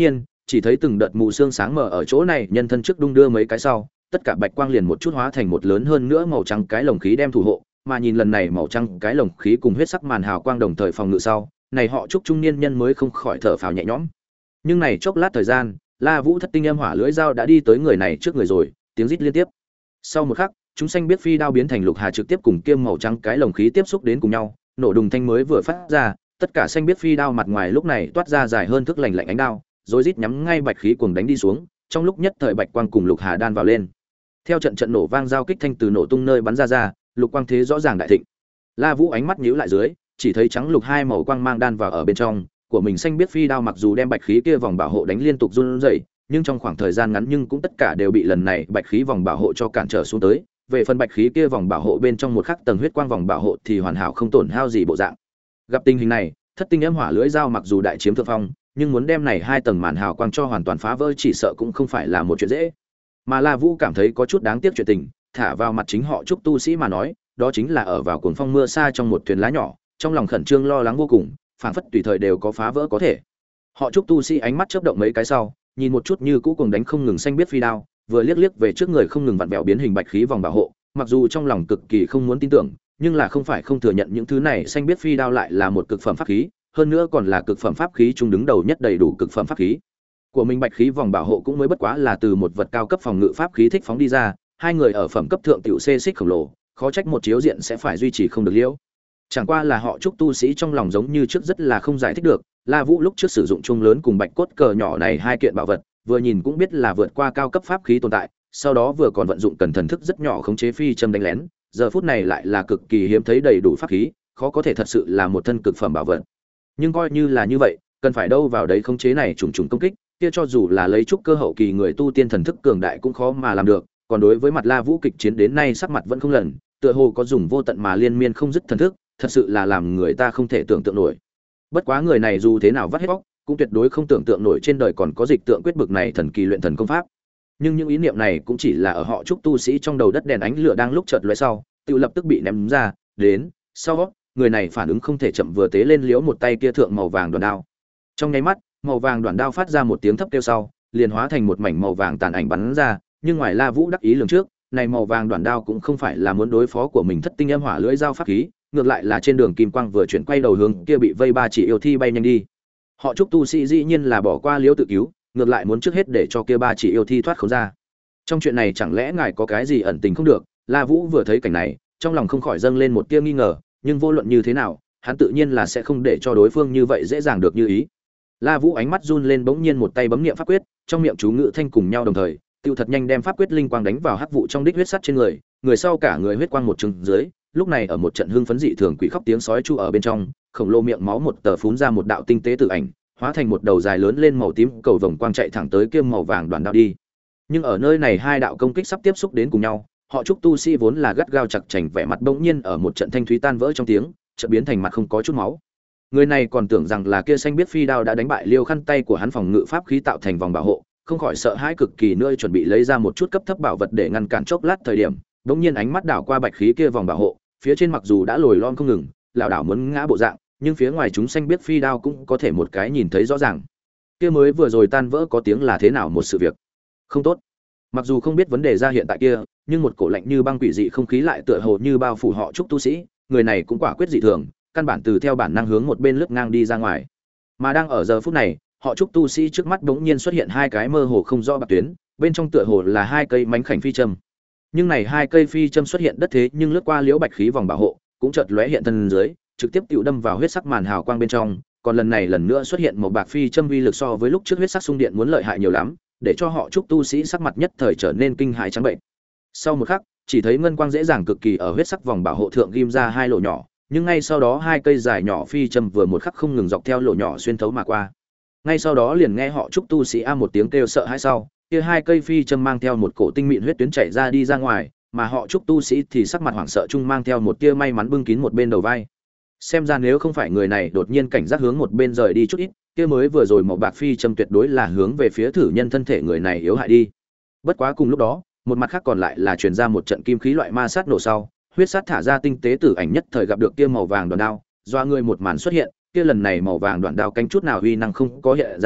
chỉ thấy từng đợt mù sương sáng mờ ở chỗ này nhân thân trước đung đưa mấy cái sau, tất cả bạch quang liền một chút hóa thành một lớn hơn nữa màu trắng cái lồng khí đem thủ hộ, mà nhìn lần này màu trắng cái lồng khí cùng huyết sắc màn hào quang đồng thời phòng ngự sau, này họ Trúc trung niên nhân mới không khỏi thở phào nhẹ nhõm. Nhưng này chốc lát thời gian, La Vũ thất tinh âm hỏa lưỡi dao đã đi tới người này trước người rồi, tiếng rít liên tiếp. Sau một khắc, chúng xanh biết phi đao biến thành lục hà trực tiếp cùng kiêm màu trắng cái lồng khí tiếp xúc đến cùng nhau, nổ đùng thanh mới vừa phát ra, tất cả xanh biết phi đao mặt ngoài lúc này toát ra dài hơn thước lạnh lạnh ánh đao, rồi rít nhắm ngay bạch khí cuồng đánh đi xuống, trong lúc nhất thời bạch quang cùng lục hà đan vào lên. Theo trận trận nổ vang giao kích thanh từ nổ tung nơi bắn ra ra, lục quang thế rõ ràng đại thịnh. La Vũ ánh mắt nhíu lại dưới, chỉ thấy trắng lục hai màu quang mang đan vào ở bên trong của mình. Xanh biết phi đao mặc dù đem bạch khí kia vòng bảo hộ đánh liên tục run rẩy, nhưng trong khoảng thời gian ngắn nhưng cũng tất cả đều bị lần này bạch khí vòng bảo hộ cho cản trở xuống tới. Về phần bạch khí kia vòng bảo hộ bên trong một khắc tầng huyết quang vòng bảo hộ thì hoàn hảo không tổn hao gì bộ dạng. Gặp tình hình này, thất tinh âm hỏa lưỡi dao mặc dù đại chiếm thượng phong, nhưng muốn đem này hai tầng màn hào quang cho hoàn toàn phá vỡ chỉ sợ cũng không phải là một chuyện dễ. Mà La Vũ cảm thấy có chút đáng tiếc chuyện tình, thả vào mặt chính họ Trúc tu sĩ mà nói, đó chính là ở vào cuồng phong mưa xa trong một thuyền lá nhỏ, trong lòng khẩn trương lo lắng vô cùng, phảng phất tùy thời đều có phá vỡ có thể. Họ Trúc tu sĩ ánh mắt chớp động mấy cái sau, nhìn một chút như cũ cuồng đánh không ngừng xanh biết phi đao, vừa liếc liếc về trước người không ngừng vặn vẹo biến hình bạch khí vòng bảo hộ, mặc dù trong lòng cực kỳ không muốn tin tưởng, nhưng là không phải không thừa nhận những thứ này xanh biết phi đao lại là một cực phẩm pháp khí, hơn nữa còn là cực phẩm pháp khí trung đứng đầu nhất đầy đủ cực phẩm pháp khí. Của mình bạch khí vòng bảo hộ cũng mới bất quá là từ một vật cao cấp phòng ngự pháp khí thích phóng đi ra, hai người ở phẩm cấp thượng tiểu xê xích khổng lồ, khó trách một chiếu diện sẽ phải duy trì không được liễu. Chẳng qua là họ Trúc tu sĩ trong lòng giống như trước rất là không giải thích được, La Vũ lúc trước sử dụng chung lớn cùng bạch cốt cờ nhỏ này hai kiện bảo vật, vừa nhìn cũng biết là vượt qua cao cấp pháp khí tồn tại, sau đó vừa còn vận dụng cần thần thức rất nhỏ khống chế phi châm đánh lén, giờ phút này lại là cực kỳ hiếm thấy đầy đủ pháp khí, khó có thể thật sự là một thân cực phẩm bảo vật. Nhưng coi như là như vậy, cần phải đâu vào đấy khống chế này trùng trùng công kích, kia cho dù là lấy trúc cơ hậu kỳ người tu tiên thần thức cường đại cũng khó mà làm được, còn đối với mặt La Vũ kịch chiến đến nay sắc mặt vẫn không lần, tựa hồ có dùng vô tận mà liên miên không dứt thần thức, thật sự là làm người ta không thể tưởng tượng nổi. Bất quá người này dù thế nào vắt hết bóc, cũng tuyệt đối không tưởng tượng nổi trên đời còn có dịch tượng quyết bực này thần kỳ luyện thần công pháp. Nhưng những ý niệm này cũng chỉ là ở họ trúc tu sĩ trong đầu đất đèn ánh lửa đang lúc chợt lóe sau, tự lập tức bị ném ra, đến, sau người này phản ứng không thể chậm vừa tế lên liếu một tay kia thượng màu vàng đoàn đao. Trong nháy mắt, màu vàng đoàn đao phát ra một tiếng thấp kêu sau, liền hóa thành một mảnh màu vàng tàn ảnh bắn ra, nhưng ngoài La Vũ đắc ý lường trước, này màu vàng đoàn đao cũng không phải là muốn đối phó của mình thất tinh âm hỏa lưỡi dao pháp khí, ngược lại là trên đường kim quang vừa chuyển quay đầu hướng kia bị vây ba chỉ yêu thi bay nhanh đi. Họ trúc tu sĩ dĩ nhiên là bỏ qua liễu tự cứu, ngược lại muốn trước hết để cho kia ba chỉ yêu thi thoát khốn ra. Trong chuyện này chẳng lẽ ngài có cái gì ẩn tình không được? La Vũ vừa thấy cảnh này, trong lòng không khỏi dâng lên một tia nghi ngờ, nhưng vô luận như thế nào, hắn tự nhiên là sẽ không để cho đối phương như vậy dễ dàng được như ý. La Vũ ánh mắt run lên, bỗng nhiên một tay bấm niệm pháp quyết, trong miệng chú ngữ thanh cùng nhau đồng thời, tiêu thật nhanh đem pháp quyết linh quang đánh vào hắc vụ trong đích huyết sắt trên người, người sau cả người huyết quang một trừng dưới, lúc này ở một trận hưng phấn dị thường quỷ khóc tiếng sói chu ở bên trong, khổng lồ miệng máu một tờ phún ra một đạo tinh tế tự ảnh, hóa thành một đầu dài lớn lên màu tím cầu vồng quang chạy thẳng tới kia màu vàng đoàn đạo đi. Nhưng ở nơi này hai đạo công kích sắp tiếp xúc đến cùng nhau, họ trúc tu sĩ vốn là gắt gao chặt chành vẻ mặt bỗng nhiên ở một trận thanh thúy tan vỡ trong tiếng, chợt biến thành mặt không có chút máu. Người này còn tưởng rằng là kia xanh biết phi đao đã đánh bại liêu khăn tay của hắn phòng ngự pháp khí tạo thành vòng bảo hộ, không khỏi sợ hãi cực kỳ, nơi chuẩn bị lấy ra một chút cấp thấp bảo vật để ngăn cản chốc lát thời điểm, bỗng nhiên ánh mắt đảo qua bạch khí kia vòng bảo hộ, phía trên mặc dù đã lồi lom không ngừng, lảo đảo muốn ngã bộ dạng, nhưng phía ngoài chúng xanh biết phi đao cũng có thể một cái nhìn thấy rõ ràng. Kia mới vừa rồi tan vỡ có tiếng là thế nào một sự việc không tốt. Mặc dù không biết vấn đề ra hiện tại kia, nhưng một cổ lạnh như băng quỷ dị không khí lại tựa hồ như bao phủ họ trúc tu sĩ, người này cũng quả quyết dị thường, căn bản từ theo bản năng hướng một bên lướt ngang đi ra ngoài. Mà đang ở giờ phút này, họ trúc tu sĩ trước mắt bỗng nhiên xuất hiện hai cái mơ hồ không rõ bạc tuyến, bên trong tựa hồ là hai cây mánh khảnh phi châm. Nhưng này hai cây phi châm xuất hiện đất thế nhưng lướt qua liễu bạch khí vòng bảo hộ, cũng chợt lóe hiện thân dưới, trực tiếp tiêu đâm vào huyết sắc màn hào quang bên trong, còn lần này lần nữa xuất hiện một bạc phi châm uy lực so với lúc trước huyết sắc xung điện muốn lợi hại nhiều lắm, để cho họ trúc tu sĩ sắc mặt nhất thời trở nên kinh hãi trắng bệnh. Sau một khắc, chỉ thấy ngân quang dễ dàng cực kỳ ở huyết sắc vòng bảo hộ thượng ghim ra hai lỗ nhỏ, nhưng ngay sau đó hai cây dài nhỏ phi châm vừa một khắc không ngừng dọc theo lỗ nhỏ xuyên thấu mà qua. Ngay sau đó liền nghe họ trúc tu sĩ a một tiếng kêu sợ hãi sau, kia hai cây phi châm mang theo một cổ tinh mịn huyết tuyến chảy ra đi ra ngoài, mà họ trúc tu sĩ thì sắc mặt hoảng sợ chung mang theo một tia may mắn bưng kín một bên đầu vai. Xem ra nếu không phải người này đột nhiên cảnh giác hướng một bên rời đi chút ít, kia mới vừa rồi một bạc phi châm tuyệt đối là hướng về phía thử nhân thân thể người này yếu hại đi. Bất quá cùng lúc đó, một mặt khác còn lại là truyền ra một trận kim khí loại ma sát nổ sau, huyết sát thả ra tinh tế tử ảnh nhất thời gặp được kia màu vàng đoạn đao, doa người một màn xuất hiện, kia lần này màu vàng đoạn đao cánh chút nào uy năng không có hiện ra,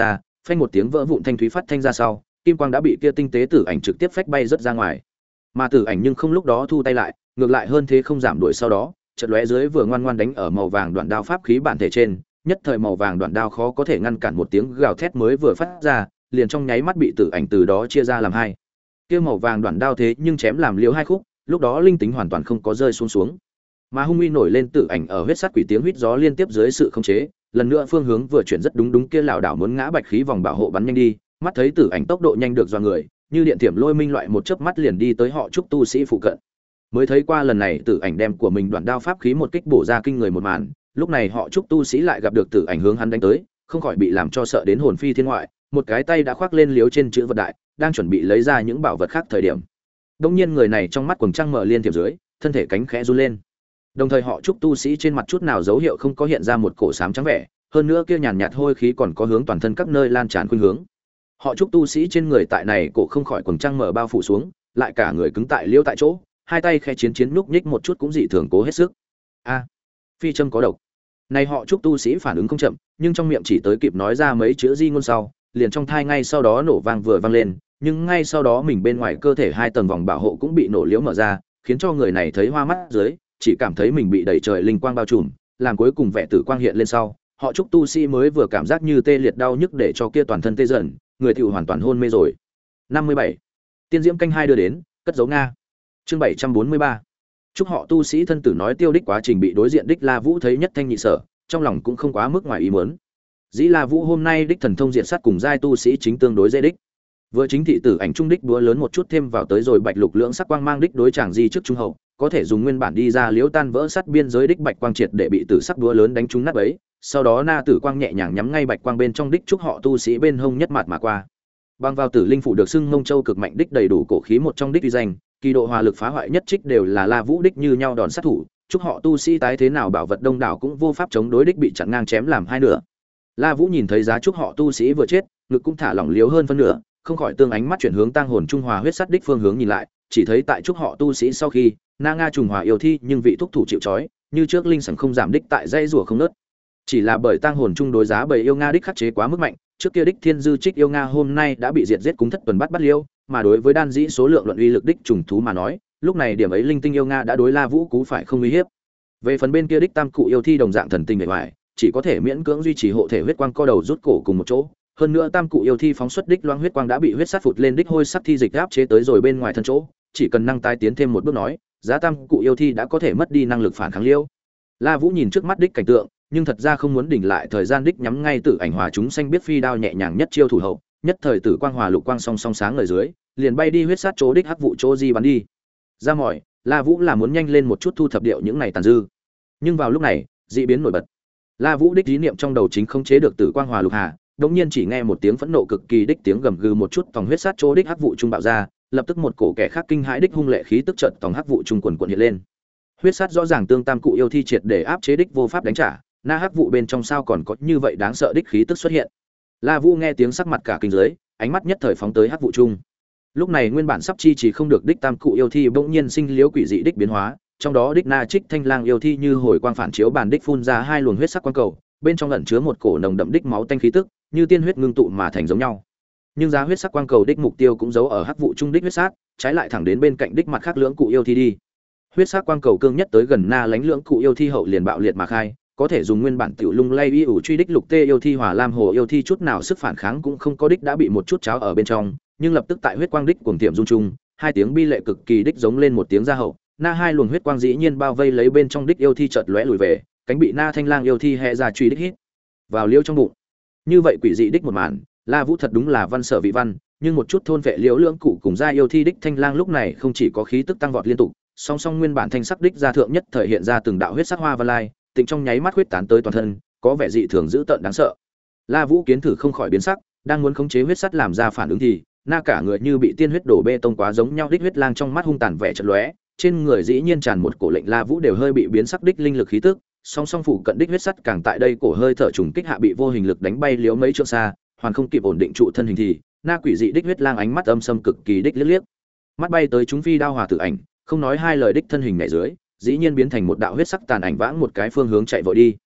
phanh một tiếng vỡ vụn thanh thúy phát thanh ra sau, kim quang đã bị kia tinh tế tử ảnh trực tiếp phách bay rất ra ngoài. Mà tử ảnh nhưng không lúc đó thu tay lại, ngược lại hơn thế không giảm đuổi sau đó, chợt lóe dưới vừa ngoan ngoan đánh ở màu vàng đoạn đao pháp khí bản thể trên, nhất thời màu vàng đoạn đao khó có thể ngăn cản một tiếng gào thét mới vừa phát ra, liền trong nháy mắt bị tử ảnh từ đó chia ra làm hai. Kia màu vàng đoạn đao thế nhưng chém làm liếu hai khúc, lúc đó linh tính hoàn toàn không có rơi xuống xuống. Mà hung uy nổi lên tử ảnh ở huyết sát quỷ tiếng huýt gió liên tiếp dưới sự khống chế, lần nữa phương hướng vừa chuyển rất đúng đúng kia lảo đảo muốn ngã bạch khí vòng bảo hộ bắn nhanh đi, mắt thấy tử ảnh tốc độ nhanh được do người, như điện thiểm lôi minh loại một chớp mắt liền đi tới họ trúc tu sĩ phụ cận. Mới thấy qua lần này tử ảnh đem của mình đoạn đao pháp khí một kích bổ ra kinh người một màn, lúc này họ trúc tu sĩ lại gặp được tử ảnh hướng hắn đánh tới, không khỏi bị làm cho sợ đến hồn phi thiên ngoại, một cái tay đã khoác lên liếu trên chữ vật đại, đang chuẩn bị lấy ra những bảo vật khác thời điểm. Đông nhiên người này trong mắt quầng trăng mở liên thiểm dưới, thân thể cánh khẽ run lên. Đồng thời họ trúc tu sĩ trên mặt chút nào dấu hiệu không có hiện ra một cổ xám trắng vẻ, hơn nữa kia nhàn nhạt hôi khí còn có hướng toàn thân các nơi lan tràn khuynh hướng. Họ trúc tu sĩ trên người tại này cổ không khỏi quầng trăng mở bao phủ xuống, lại cả người cứng tại liêu tại chỗ, hai tay khẽ chiến chiến núc nhích một chút cũng dị thường cố hết sức. A, phi châm có độc. Này họ trúc tu sĩ phản ứng không chậm, nhưng trong miệng chỉ tới kịp nói ra mấy chữ di ngôn sau, liền trong thai ngay sau đó nổ vang vừa vang lên, nhưng ngay sau đó mình bên ngoài cơ thể hai tầng vòng bảo hộ cũng bị nổ liễu mở ra, khiến cho người này thấy hoa mắt dưới, chỉ cảm thấy mình bị đẩy trời linh quang bao trùm, làm cuối cùng vẻ tử quang hiện lên sau, họ trúc tu sĩ mới vừa cảm giác như tê liệt đau nhức để cho kia toàn thân tê dần, người tiểu hoàn toàn hôn mê rồi. năm mươi bảy. Tiên diễm canh hai đưa đến, cất giấu Nga. Chương bảy trăm bốn mươi ba. Chúc họ tu sĩ thân tử nói tiêu đích quá trình bị đối diện đích La Vũ thấy nhất thanh nhị sở, trong lòng cũng không quá mức ngoài ý muốn. Dĩ La Vũ hôm nay đích thần thông diện sát cùng giai tu sĩ chính tương đối dễ đích. Vừa chính thị tử ảnh trung đích búa lớn một chút thêm vào tới rồi bạch lục lưỡng sắc quang mang đích đối chàng di trước trung hậu, có thể dùng nguyên bản đi ra liễu tan vỡ sắt biên giới đích bạch quang triệt để bị tử sắc búa lớn đánh trúng nát bấy, sau đó na tử quang nhẹ nhàng nhắm ngay bạch quang bên trong đích chúc họ tu sĩ bên hông nhất mặt mà qua. Bang vào tử linh phủ được xưng Mông Châu cực mạnh đích đầy đủ cổ khí một trong đích uy danh, kỳ độ hòa lực phá hoại nhất trích đều là La Vũ đích như nhau đòn sát thủ, chúc họ tu sĩ tái thế nào bảo vật đông đảo cũng vô pháp chống đối đích bị chặn ngang chém làm hai nửa. La Vũ nhìn thấy giá chúc họ tu sĩ vừa chết, ngực cũng thả lỏng liếu hơn phân nửa, không khỏi tương ánh mắt chuyển hướng tang hồn trung hòa huyết sát đích phương hướng nhìn lại, chỉ thấy tại chúc họ tu sĩ sau khi na nga trùng hòa yêu thi nhưng vị thúc thủ chịu trói, như trước linh sẵn không giảm đích tại dây rùa không nớt. Chỉ là bởi tang hồn trung đối giá bầy yêu nga đích khắc chế quá mức mạnh, trước kia đích thiên dư trích yêu nga hôm nay đã bị diệt giết cúng thất tuần bắt bắt liêu, mà đối với đan dĩ số lượng luận uy lực đích trùng thú mà nói, lúc này điểm ấy linh tinh yêu nga đã đối La Vũ cú phải không uy hiếp. Về phần bên kia đích tam cụ yêu thi đồng dạng thần tình bề ngoài, chỉ có thể miễn cưỡng duy trì hộ thể huyết quang co đầu rút cổ cùng một chỗ. Hơn nữa tam cụ yêu thi phóng xuất đích loang huyết quang đã bị huyết sát phụt lên đích hôi sắc thi dịch áp chế tới rồi bên ngoài thân chỗ, chỉ cần năng tái tiến thêm một bước nói, giá tam cụ yêu thi đã có thể mất đi năng lực phản kháng liêu. La Vũ nhìn trước mắt đích cảnh tượng, nhưng thật ra không muốn đỉnh lại thời gian đích nhắm ngay tử ảnh hòa chúng xanh biết phi đao nhẹ nhàng nhất chiêu thủ hậu, nhất thời tử quang hòa lục quang song song sáng ở dưới, liền bay đi huyết sát chỗ đích hắc vụ chỗ di bắn đi. Ra mỏi, La Vũ là muốn nhanh lên một chút thu thập điệu những này tàn dư. Nhưng vào lúc này, dị biến nổi bật. La Vũ đích ý niệm trong đầu chính không chế được tử quang hòa lục hà, đột nhiên chỉ nghe một tiếng phẫn nộ cực kỳ đích tiếng gầm gừ một chút tòng huyết sát chỗ đích hắc vụ trung bạo ra, lập tức một cổ kẻ khác kinh hãi đích hung lệ khí tức chợt tòng hắc vụ trung quần quần hiện lên. Huyết sát rõ ràng tương tam cụ yêu thi triệt để áp chế đích vô pháp đánh trả, na hắc vụ bên trong sao còn có như vậy đáng sợ đích khí tức xuất hiện. La Vũ nghe tiếng sắc mặt cả kinh dưới, ánh mắt nhất thời phóng tới hắc vụ trung. Lúc này nguyên bản sắp chi chỉ không được đích tam cụ yêu thi bỗng nhiên sinh liễu quỷ dị đích biến hóa, trong đó đích na trích thanh lang yêu thi như hồi quang phản chiếu bản đích phun ra hai luồng huyết sắc quang cầu, bên trong ẩn chứa một cổ nồng đậm đích máu tanh khí tức, như tiên huyết ngưng tụ mà thành giống nhau. Nhưng giá huyết sắc quang cầu đích mục tiêu cũng giấu ở hắc vụ trung đích huyết sát, trái lại thẳng đến bên cạnh đích mặt khác lưỡng cụ yêu thi đi. Huyết sắc quang cầu cương nhất tới gần na lánh lưỡng cụ yêu thi hậu liền bạo liệt mà khai, có thể dùng nguyên bản tiểu lung lay y ủ truy đích lục tê yêu thi hòa lam hồ yêu thi chút nào sức phản kháng cũng không có đích đã bị một chút cháo ở bên trong, nhưng lập tức tại huyết quang đích cuồng tiệm dung trung, hai tiếng bi lệ cực kỳ đích giống lên một tiếng ra hậu, na hai luồng huyết quang dĩ nhiên bao vây lấy bên trong đích yêu thi chợt lóe lùi về, cánh bị na thanh lang yêu thi hẹ ra truy đích hít vào liêu trong bụng. Như vậy quỷ dị đích một màn, La Vũ thật đúng là văn sở vị văn, nhưng một chút thôn vệ liễu lưỡng cụ cùng gia yêu thi đích thanh lang lúc này không chỉ có khí tức tăng vọt liên tục, song song nguyên bản thanh sắc đích gia thượng nhất thời hiện ra từng đạo huyết sắc hoa văn lai, tịnh trong nháy mắt huyết tán tới toàn thân, có vẻ dị thường dữ tợn đáng sợ. La Vũ kiến thử không khỏi biến sắc, đang muốn khống chế huyết sắt làm ra phản ứng thì, na cả người như bị tiên huyết đổ bê tông quá giống nhau đích huyết lang trong mắt hung tàn vẻ chợt lóe, trên người dĩ nhiên tràn một cổ lệnh La Vũ đều hơi bị biến sắc đích linh lực khí tức, song song phủ cận đích huyết sắt càng tại đây cổ hơi thở trùng kích hạ bị vô hình lực đánh bay liếu mấy trượng xa, hoàn không kịp ổn định trụ thân hình thì, na quỷ dị đích huyết lang ánh mắt âm sâm cực kỳ đích liếc liếc. Mắt bay tới chúng phi đao hòa tử ảnh, không nói hai lời đích thân hình nhảy dưới, dĩ nhiên biến thành một đạo huyết sắc tàn ảnh vãng một cái phương hướng chạy vội đi.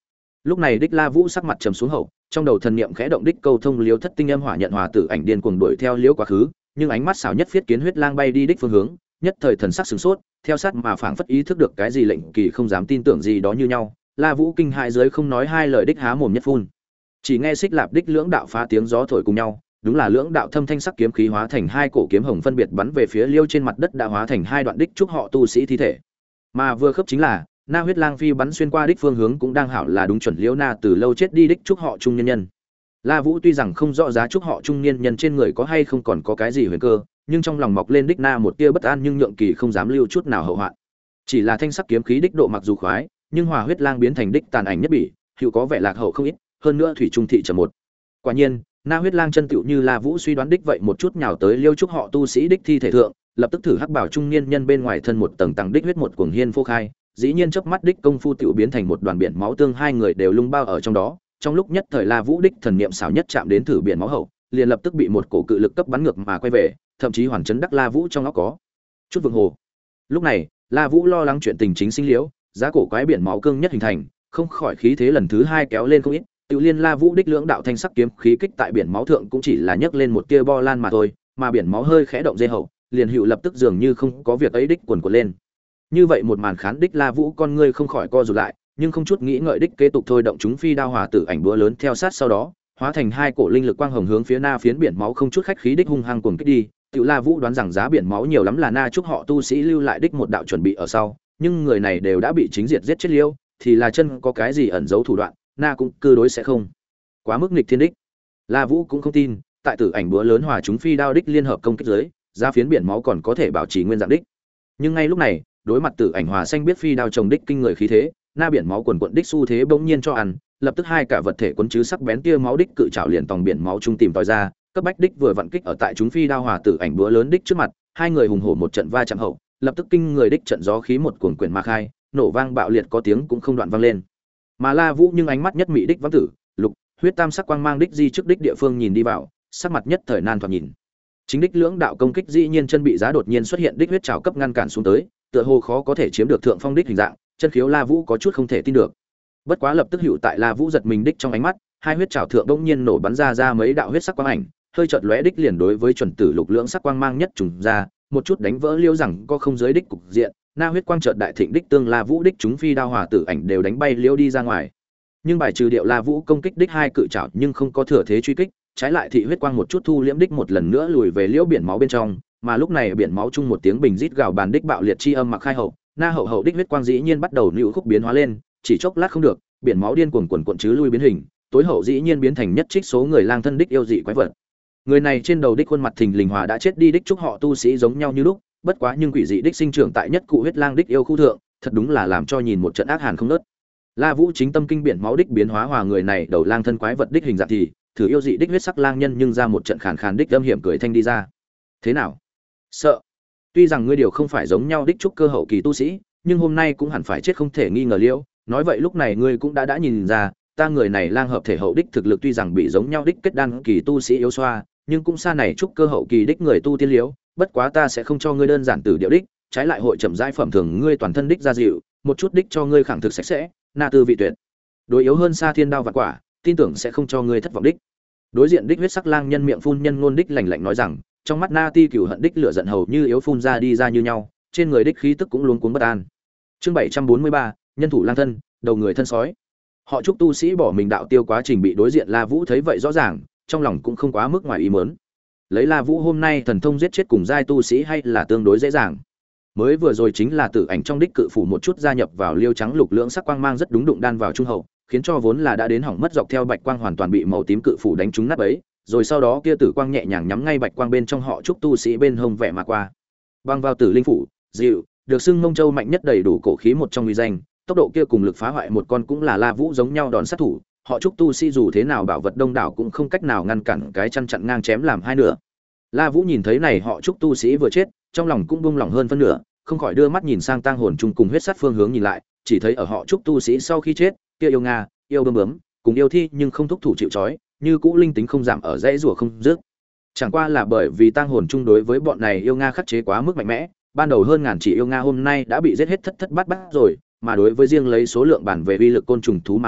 Lúc này đích La Vũ sắc mặt trầm xuống hậu, trong đầu thần niệm khẽ động đích câu thông liếu thất tinh âm hỏa nhận hòa tử ảnh điên cuồng đuổi theo liếu quá khứ, nhưng ánh mắt xảo nhất phiết kiến huyết lang bay đi đích phương hướng, nhất thời thần sắc sửng sốt, theo sát mà phảng phất ý thức được cái gì lệnh kỳ không dám tin tưởng gì đó như nhau, La Vũ kinh hãi dưới không nói hai lời đích há mồm nhất phun. Chỉ nghe xích lạp đích lưỡng đạo phá tiếng gió thổi cùng nhau, đúng là lưỡng đạo thâm thanh sắc kiếm khí hóa thành hai cổ kiếm hồng phân biệt bắn về phía liêu trên mặt đất đã hóa thành hai đoạn đích trúc họ tu sĩ thi thể. Mà vừa khớp chính là Na huyết lang phi bắn xuyên qua đích phương hướng cũng đang hảo là đúng chuẩn liễu na từ lâu chết đi đích trúc họ trung nhân nhân. La Vũ tuy rằng không rõ giá trúc họ trung niên nhân trên người có hay không còn có cái gì huyền cơ, nhưng trong lòng mọc lên đích na một tia bất an nhưng nhượng kỳ không dám lưu chút nào hậu hoạn. Chỉ là thanh sắc kiếm khí đích độ mặc dù khoái, nhưng hòa huyết lang biến thành đích tàn ảnh nhất bỉ, hữu có vẻ lạc hậu không ít, hơn nữa thủy trung thị trầm một. Quả nhiên, na huyết lang chân tựu như La Vũ suy đoán đích vậy một chút nhào tới liêu trúc họ tu sĩ đích thi thể thượng, lập tức thử hắc bảo trung niên nhân bên ngoài thân một tầng tầng đích huyết một cuồng hiên phô khai, dĩ nhiên chớp mắt đích công phu tiểu biến thành một đoàn biển máu tương hai người đều lung bao ở trong đó. Trong lúc nhất thời La Vũ đích thần niệm xảo nhất chạm đến thử biển máu hậu, liền lập tức bị một cổ cự lực cấp bắn ngược mà quay về, thậm chí hoàn chấn đắc La Vũ trong óc có chút vượng hồ. Lúc này, La Vũ lo lắng chuyện tình chính sinh liễu, giá cổ quái biển máu cương nhất hình thành, không khỏi khí thế lần thứ hai kéo lên không ít. Tự liên La Vũ đích lưỡng đạo thanh sắc kiếm khí kích tại biển máu thượng cũng chỉ là nhấc lên một tia bo lan mà thôi, mà biển máu hơi khẽ động dây hậu, liền hữu lập tức dường như không có việc ấy đích quần quật lên. Như vậy một màn khán đích La Vũ con ngươi không khỏi co rụt lại, nhưng không chút nghĩ ngợi đích kế tục thôi động chúng phi đao hòa tử ảnh búa lớn theo sát sau đó, hóa thành hai cổ linh lực quang hồng hướng phía na phiến biển máu không chút khách khí đích hung hăng cuồng kích đi. Tiểu La Vũ đoán rằng giá biển máu nhiều lắm là na chúc họ tu sĩ lưu lại đích một đạo chuẩn bị ở sau, nhưng người này đều đã bị chính diệt giết chết liêu, thì là chân có cái gì ẩn giấu thủ đoạn, na cũng cư đối sẽ không quá mức nghịch thiên đích. La Vũ cũng không tin, tại tử ảnh búa lớn hòa chúng phi đao đích liên hợp công kích dưới, giá phiến biển máu còn có thể bảo trì nguyên dạng đích. Nhưng ngay lúc này, đối mặt tử ảnh hòa xanh biết phi đao chồng đích kinh người khí thế, na biển máu quần quận đích xu thế bỗng nhiên cho ăn, lập tức hai cả vật thể quấn chứ sắc bén tia máu đích cự trảo liền tòng biển máu trung tìm tòi ra, cấp bách đích vừa vặn kích ở tại chúng phi đao hòa tử ảnh búa lớn đích trước mặt, hai người hùng hổ một trận va chạm hậu, lập tức kinh người đích trận gió khí một cuồng quyển mà khai, nổ vang bạo liệt có tiếng cũng không đoạn vang lên. Mà La Vũ nhưng ánh mắt nhất mỹ đích vắng tử, lục, huyết tam sắc quang mang đích di trước đích địa phương nhìn đi vào, sắc mặt nhất thời nan thoạt nhìn. Chính đích lưỡng đạo công kích dĩ nhiên chân bị giá đột nhiên xuất hiện đích huyết trảo cấp ngăn cản xuống tới, tựa hồ khó có thể chiếm được thượng phong đích hình dạng, chân khiếu La Vũ có chút không thể tin được. Bất quá lập tức hữu tại La Vũ giật mình đích trong ánh mắt, hai huyết trảo thượng bỗng nhiên nổ bắn ra ra mấy đạo huyết sắc quang ảnh, hơi chợt lóe đích liền đối với chuẩn tử lục lưỡng sắc quang mang nhất trùng ra, một chút đánh vỡ liêu rằng có không giới đích cục diện, na huyết quang chợt đại thịnh đích tương La Vũ đích chúng phi đao hòa tử ảnh đều đánh bay liêu đi ra ngoài. Nhưng bài trừ điệu La Vũ công kích đích hai cự trảo nhưng không có thừa thế truy kích, trái lại thị huyết quang một chút thu liễm đích một lần nữa lùi về liễu biển máu bên trong, mà lúc này biển máu chung một tiếng bình rít gào bàn đích bạo liệt chi âm mặc khai hậu, na hậu hậu đích huyết quang dĩ nhiên bắt đầu lưu khúc biến hóa lên, chỉ chốc lát không được, biển máu điên cuồng cuộn cuộn chứ lui biến hình, tối hậu dĩ nhiên biến thành nhất trích số người lang thân đích yêu dị quái vật. Người này trên đầu đích khuôn mặt thình lình hòa đã chết đi đích chúc họ tu sĩ giống nhau như lúc, bất quá nhưng quỷ dị đích sinh trưởng tại nhất cụ huyết lang đích yêu khu thượng, thật đúng là làm cho nhìn một trận ác hàn không nớt. La Vũ chính tâm kinh biển máu đích biến hóa hòa người này đầu lang thân quái vật đích hình dạng thì, thử yêu dị đích huyết sắc lang nhân nhưng ra một trận khàn khàn đích âm hiểm cười thanh đi ra. Thế nào? Sợ? Tuy rằng ngươi điều không phải giống nhau đích trúc cơ hậu kỳ tu sĩ, nhưng hôm nay cũng hẳn phải chết không thể nghi ngờ liễu. Nói vậy lúc này ngươi cũng đã đã nhìn ra, ta người này lang hợp thể hậu đích thực lực tuy rằng bị giống nhau đích kết đan kỳ tu sĩ yếu xoa, nhưng cũng xa này trúc cơ hậu kỳ đích người tu tiên liễu. Bất quá ta sẽ không cho ngươi đơn giản từ điệu đích, trái lại hội chậm rãi phẩm thường ngươi toàn thân đích gia dịu, một chút đích cho ngươi khẳng thực sạch sẽ, na tư vị tuyệt. Đối yếu hơn xa thiên đao vạn quả, tin tưởng sẽ không cho ngươi thất vọng đích. Đối diện đích huyết sắc lang nhân miệng phun nhân ngôn đích lạnh lạnh nói rằng, trong mắt na ti cửu hận đích lửa giận hầu như yếu phun ra đi ra như nhau, trên người đích khí tức cũng luống cuống bất an. Chương bảy trăm bốn mươi ba, nhân thủ lang thân, đầu người thân sói. Họ trúc tu sĩ bỏ mình đạo tiêu quá trình bị đối diện La Vũ thấy vậy rõ ràng, trong lòng cũng không quá mức ngoài ý muốn. Lấy La Vũ hôm nay thần thông giết chết cùng giai tu sĩ hay là tương đối dễ dàng. Mới vừa rồi chính là tử ảnh trong đích cự phủ một chút gia nhập vào liêu trắng lục lưỡng sắc quang mang rất đúng đụng đan vào trung hậu, khiến cho vốn là đã đến hỏng mất dọc theo bạch quang hoàn toàn bị màu tím cự phủ đánh trúng nát bấy, rồi sau đó kia tử quang nhẹ nhàng nhắm ngay bạch quang bên trong họ trúc tu sĩ bên hông vẻ mà qua. Băng vào tử linh phủ, dịu, được xưng Mông Châu mạnh nhất đầy đủ cổ khí một trong uy danh, tốc độ kia cùng lực phá hoại một con cũng là La Vũ giống nhau đòn sát thủ, họ trúc tu sĩ dù thế nào bảo vật đông đảo cũng không cách nào ngăn cản cái chăn chặn ngang chém làm hai nửa. La Vũ nhìn thấy này họ trúc tu sĩ vừa chết, trong lòng cũng buông lỏng hơn phân nửa, không khỏi đưa mắt nhìn sang tang hồn chung cùng huyết sát phương hướng nhìn lại, chỉ thấy ở họ trúc tu sĩ sau khi chết, kia yêu nga, yêu bướm bướm, cùng yêu thi nhưng không thúc thủ chịu trói, như cũ linh tính không giảm ở dãy rủa không dứt. Chẳng qua là bởi vì tang hồn chung đối với bọn này yêu nga khắc chế quá mức mạnh mẽ, ban đầu hơn ngàn chỉ yêu nga hôm nay đã bị giết hết thất thất bát bát rồi, mà đối với riêng lấy số lượng bản về uy lực côn trùng thú mà nói,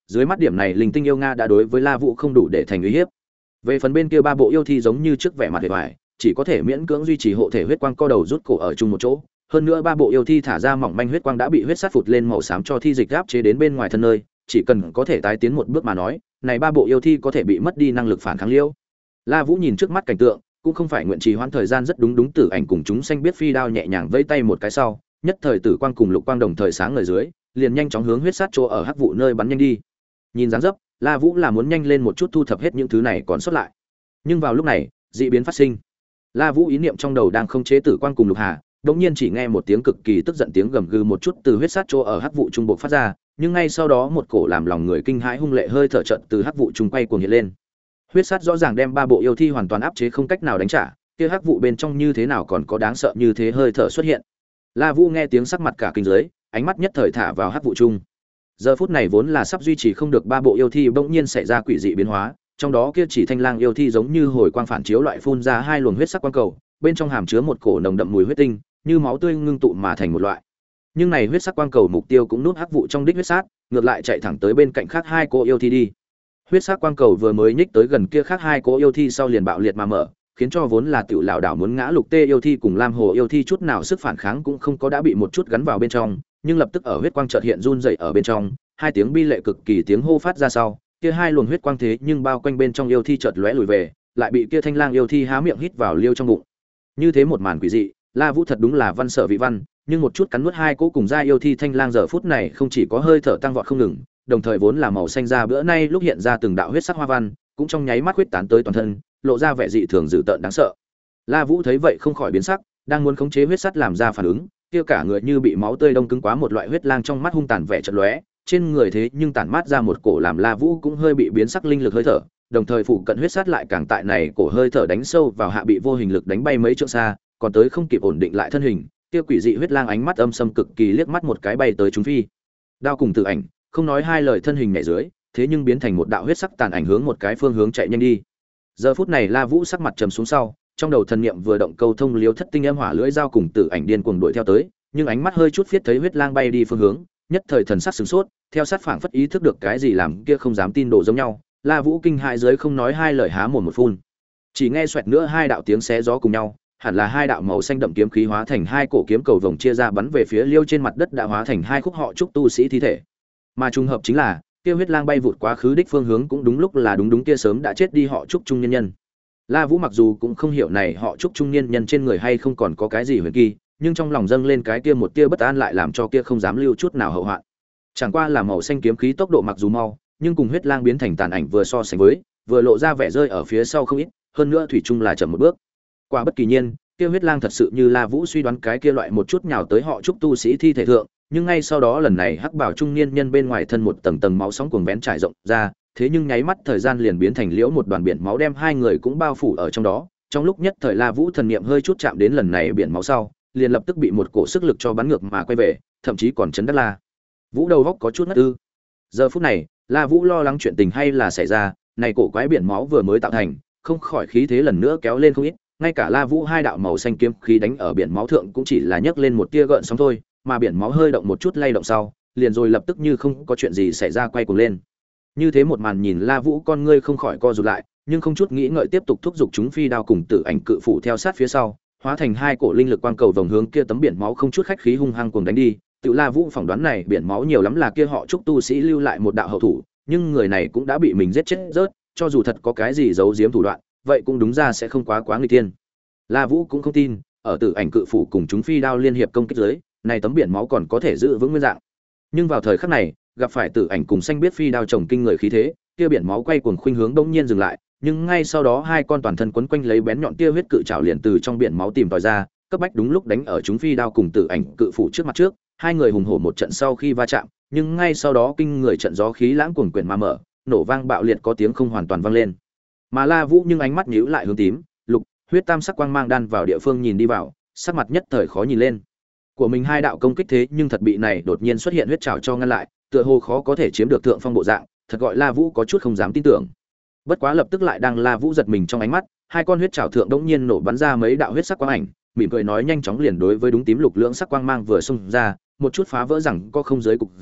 Dưới mắt điểm này linh tinh yêu nga đã đối với La Vũ không đủ để thành uy hiếp. Về phần bên kia ba bộ yêu thi giống như trước vẻ mặt vẻ vải, chỉ có thể miễn cưỡng duy trì hộ thể huyết quang co đầu rút cổ ở chung một chỗ. Hơn nữa ba bộ yêu thi thả ra mỏng manh huyết quang đã bị huyết sát phụt lên màu xám cho thi dịch áp chế đến bên ngoài thân nơi, chỉ cần có thể tái tiến một bước mà nói, này ba bộ yêu thi có thể bị mất đi năng lực phản kháng liêu. La Vũ nhìn trước mắt cảnh tượng, cũng không phải nguyện trì hoãn thời gian rất đúng đúng tử ảnh cùng chúng xanh biết phi đao nhẹ nhàng vẫy tay một cái sau, nhất thời tử quang cùng lục quang đồng thời sáng ngời dưới, liền nhanh chóng hướng huyết sát chỗ ở hắc vụ nơi bắn nhanh đi. Nhìn dáng dấp, La Vũ là muốn nhanh lên một chút thu thập hết những thứ này còn sót lại. Nhưng vào lúc này, dị biến phát sinh. La Vũ ý niệm trong đầu đang không chế tử quang cùng lục hà, đột nhiên chỉ nghe một tiếng cực kỳ tức giận tiếng gầm gừ một chút từ huyết sát chỗ ở hắc vụ trung bộ phát ra, nhưng ngay sau đó một cổ làm lòng người kinh hãi hung lệ hơi thở trận từ hắc vụ trung quay cuồng hiện lên. Huyết sát rõ ràng đem ba bộ yêu thi hoàn toàn áp chế không cách nào đánh trả, kia hắc vụ bên trong như thế nào còn có đáng sợ như thế hơi thở xuất hiện. La Vũ nghe tiếng sắc mặt cả kinh giới, ánh mắt nhất thời thả vào hắc vụ trung. Giờ phút này vốn là sắp duy trì không được ba bộ yêu thi bỗng nhiên xảy ra quỷ dị biến hóa, trong đó kia chỉ thanh lang yêu thi giống như hồi quang phản chiếu loại phun ra hai luồng huyết sắc quang cầu, bên trong hàm chứa một cổ nồng đậm mùi huyết tinh, như máu tươi ngưng tụ mà thành một loại. Nhưng này huyết sắc quang cầu mục tiêu cũng nút hắc vụ trong đích huyết sát, ngược lại chạy thẳng tới bên cạnh khác hai cô yêu thi đi. Huyết sắc quang cầu vừa mới nhích tới gần kia khác hai cô yêu thi sau liền bạo liệt mà mở, khiến cho vốn là tiểu lão đảo muốn ngã lục tê yêu thi cùng lam hồ yêu thi chút nào sức phản kháng cũng không có đã bị một chút gắn vào bên trong, nhưng lập tức ở huyết quang chợt hiện run rẩy ở bên trong, hai tiếng bi lệ cực kỳ tiếng hô phát ra sau, kia hai luồng huyết quang thế nhưng bao quanh bên trong yêu thi chợt lóe lùi về, lại bị kia thanh lang yêu thi há miệng hít vào liêu trong bụng. Như thế một màn quỷ dị, La Vũ thật đúng là văn sở vị văn, nhưng một chút cắn nuốt hai cỗ cùng gia yêu thi thanh lang giờ phút này không chỉ có hơi thở tăng vọt không ngừng, đồng thời vốn là màu xanh da bữa nay lúc hiện ra từng đạo huyết sắc hoa văn, cũng trong nháy mắt huyết tán tới toàn thân, lộ ra vẻ dị thường dữ tợn đáng sợ. La Vũ thấy vậy không khỏi biến sắc, đang muốn khống chế huyết sắt làm ra phản ứng, kia cả người như bị máu tươi đông cứng quá một loại huyết lang trong mắt hung tàn vẻ chợt lóe, trên người thế nhưng tản mát ra một cổ làm La Vũ cũng hơi bị biến sắc linh lực hơi thở, đồng thời phụ cận huyết sát lại càng tại này cổ hơi thở đánh sâu vào hạ bị vô hình lực đánh bay mấy trượng xa, còn tới không kịp ổn định lại thân hình, kia quỷ dị huyết lang ánh mắt âm sâm cực kỳ liếc mắt một cái bay tới chúng phi. Đao cùng Tử Ảnh, không nói hai lời thân hình nhảy dưới, thế nhưng biến thành một đạo huyết sắc tàn ảnh hướng một cái phương hướng chạy nhanh đi. Giờ phút này La Vũ sắc mặt trầm xuống sau, trong đầu thần niệm vừa động câu thông liếu thất tinh âm hỏa lưỡi dao cùng Tử Ảnh điên cuồng đuổi theo tới, nhưng ánh mắt hơi chút viết thấy huyết lang bay đi phương hướng, nhất thời thần sắc sửng sốt, theo sát phảng phất ý thức được cái gì làm kia không dám tin đồ giống nhau, La Vũ kinh hãi dưới không nói hai lời há mồm một phun. Chỉ nghe xoẹt nữa hai đạo tiếng xé gió cùng nhau, hẳn là hai đạo màu xanh đậm kiếm khí hóa thành hai cổ kiếm cầu vồng chia ra bắn về phía liêu trên mặt đất đã hóa thành hai khúc họ trúc tu sĩ thi thể. Mà trùng hợp chính là, kia huyết lang bay vụt quá khứ đích phương hướng cũng đúng lúc là đúng đúng kia sớm đã chết đi họ trúc trung nhân nhân. La Vũ mặc dù cũng không hiểu này họ trúc trung niên nhân trên người hay không còn có cái gì huyền kỳ, nhưng trong lòng dâng lên cái kia một tia bất an lại làm cho kia không dám lưu chút nào hậu hoạn. Chẳng qua là màu xanh kiếm khí tốc độ mặc dù mau, nhưng cùng huyết lang biến thành tàn ảnh vừa so sánh với, vừa lộ ra vẻ rơi ở phía sau không ít, hơn nữa thủy chung là chậm một bước. Quả bất kỳ nhiên, kia huyết lang thật sự như La Vũ suy đoán cái kia loại một chút nhào tới họ trúc tu sĩ thi thể thượng, nhưng ngay sau đó lần này hắc bảo trung niên nhân bên ngoài thân một tầng tầng máu sóng cuồng vén trải rộng ra, thế nhưng nháy mắt thời gian liền biến thành liễu một đoàn biển máu đem hai người cũng bao phủ ở trong đó. Trong lúc nhất thời La Vũ thần niệm hơi chút chạm đến lần này biển máu sau, liền lập tức bị một cổ sức lực cho bắn ngược mà quay về, thậm chí còn chấn đắc La Vũ đầu góc có chút ngất ư. Giờ phút này, La Vũ lo lắng chuyện tình hay là xảy ra, này cổ quái biển máu vừa mới tạo thành, không khỏi khí thế lần nữa kéo lên không ít, ngay cả La Vũ hai đạo màu xanh kiếm khí đánh ở biển máu thượng cũng chỉ là nhấc lên một tia gợn sóng thôi, mà biển máu hơi động một chút lay động sau, liền rồi lập tức như không có chuyện gì xảy ra quay cuồng lên. Như thế một màn nhìn La Vũ con ngươi không khỏi co rụt lại, nhưng không chút nghĩ ngợi tiếp tục thúc giục chúng phi đao cùng Tử Ảnh cự phủ theo sát phía sau, hóa thành hai cổ linh lực quang cầu vòng hướng kia tấm biển máu không chút khách khí hung hăng cuồng đánh đi. Tự La Vũ phỏng đoán này biển máu nhiều lắm là kia họ trúc tu sĩ lưu lại một đạo hậu thủ, nhưng người này cũng đã bị mình giết chết rớt, cho dù thật có cái gì giấu giếm thủ đoạn, vậy cũng đúng ra sẽ không quá quá nguy tiên. La Vũ cũng không tin, ở Tử Ảnh cự phủ cùng chúng phi đao liên hiệp công kích dưới, này tấm biển máu còn có thể giữ vững nguyên dạng. Nhưng vào thời khắc này, gặp phải Tử Ảnh cùng xanh biết phi đao chồng kinh người khí thế, kia biển máu quay cuồng khuynh hướng đông nhiên dừng lại, nhưng ngay sau đó hai con toàn thân quấn quanh lấy bén nhọn tia huyết cự trảo liền từ trong biển máu tìm tòi ra, cấp bách đúng lúc đánh ở chúng phi đao cùng Tử Ảnh cự phủ trước mặt trước, hai người hùng hổ một trận sau khi va chạm, nhưng ngay sau đó kinh người trận gió khí lãng cuồng quyển mà mở, nổ vang bạo liệt có tiếng không hoàn toàn vang lên. Mà La Vũ nhưng ánh mắt nhíu lại hướng tím, lục, huyết tam sắc quang mang đan vào địa phương nhìn đi vào, sắc mặt nhất thời khó nhìn lên. Của mình hai đạo công kích thế nhưng thật bị này đột nhiên xuất hiện huyết trảo cho ngăn lại, tựa hồ khó có thể chiếm được thượng phong bộ dạng, thật gọi La Vũ có chút không dám tin tưởng. Bất quá lập tức lại đang La Vũ giật mình trong ánh mắt, hai con huyết trảo thượng đống nhiên nổ bắn ra mấy đạo huyết sắc quang ảnh, mỉm cười nói nhanh chóng liền đối với đúng tím lục lưỡng sắc quang mang vừa xung ra, một chút phá vỡ rằng có không giới cục diện,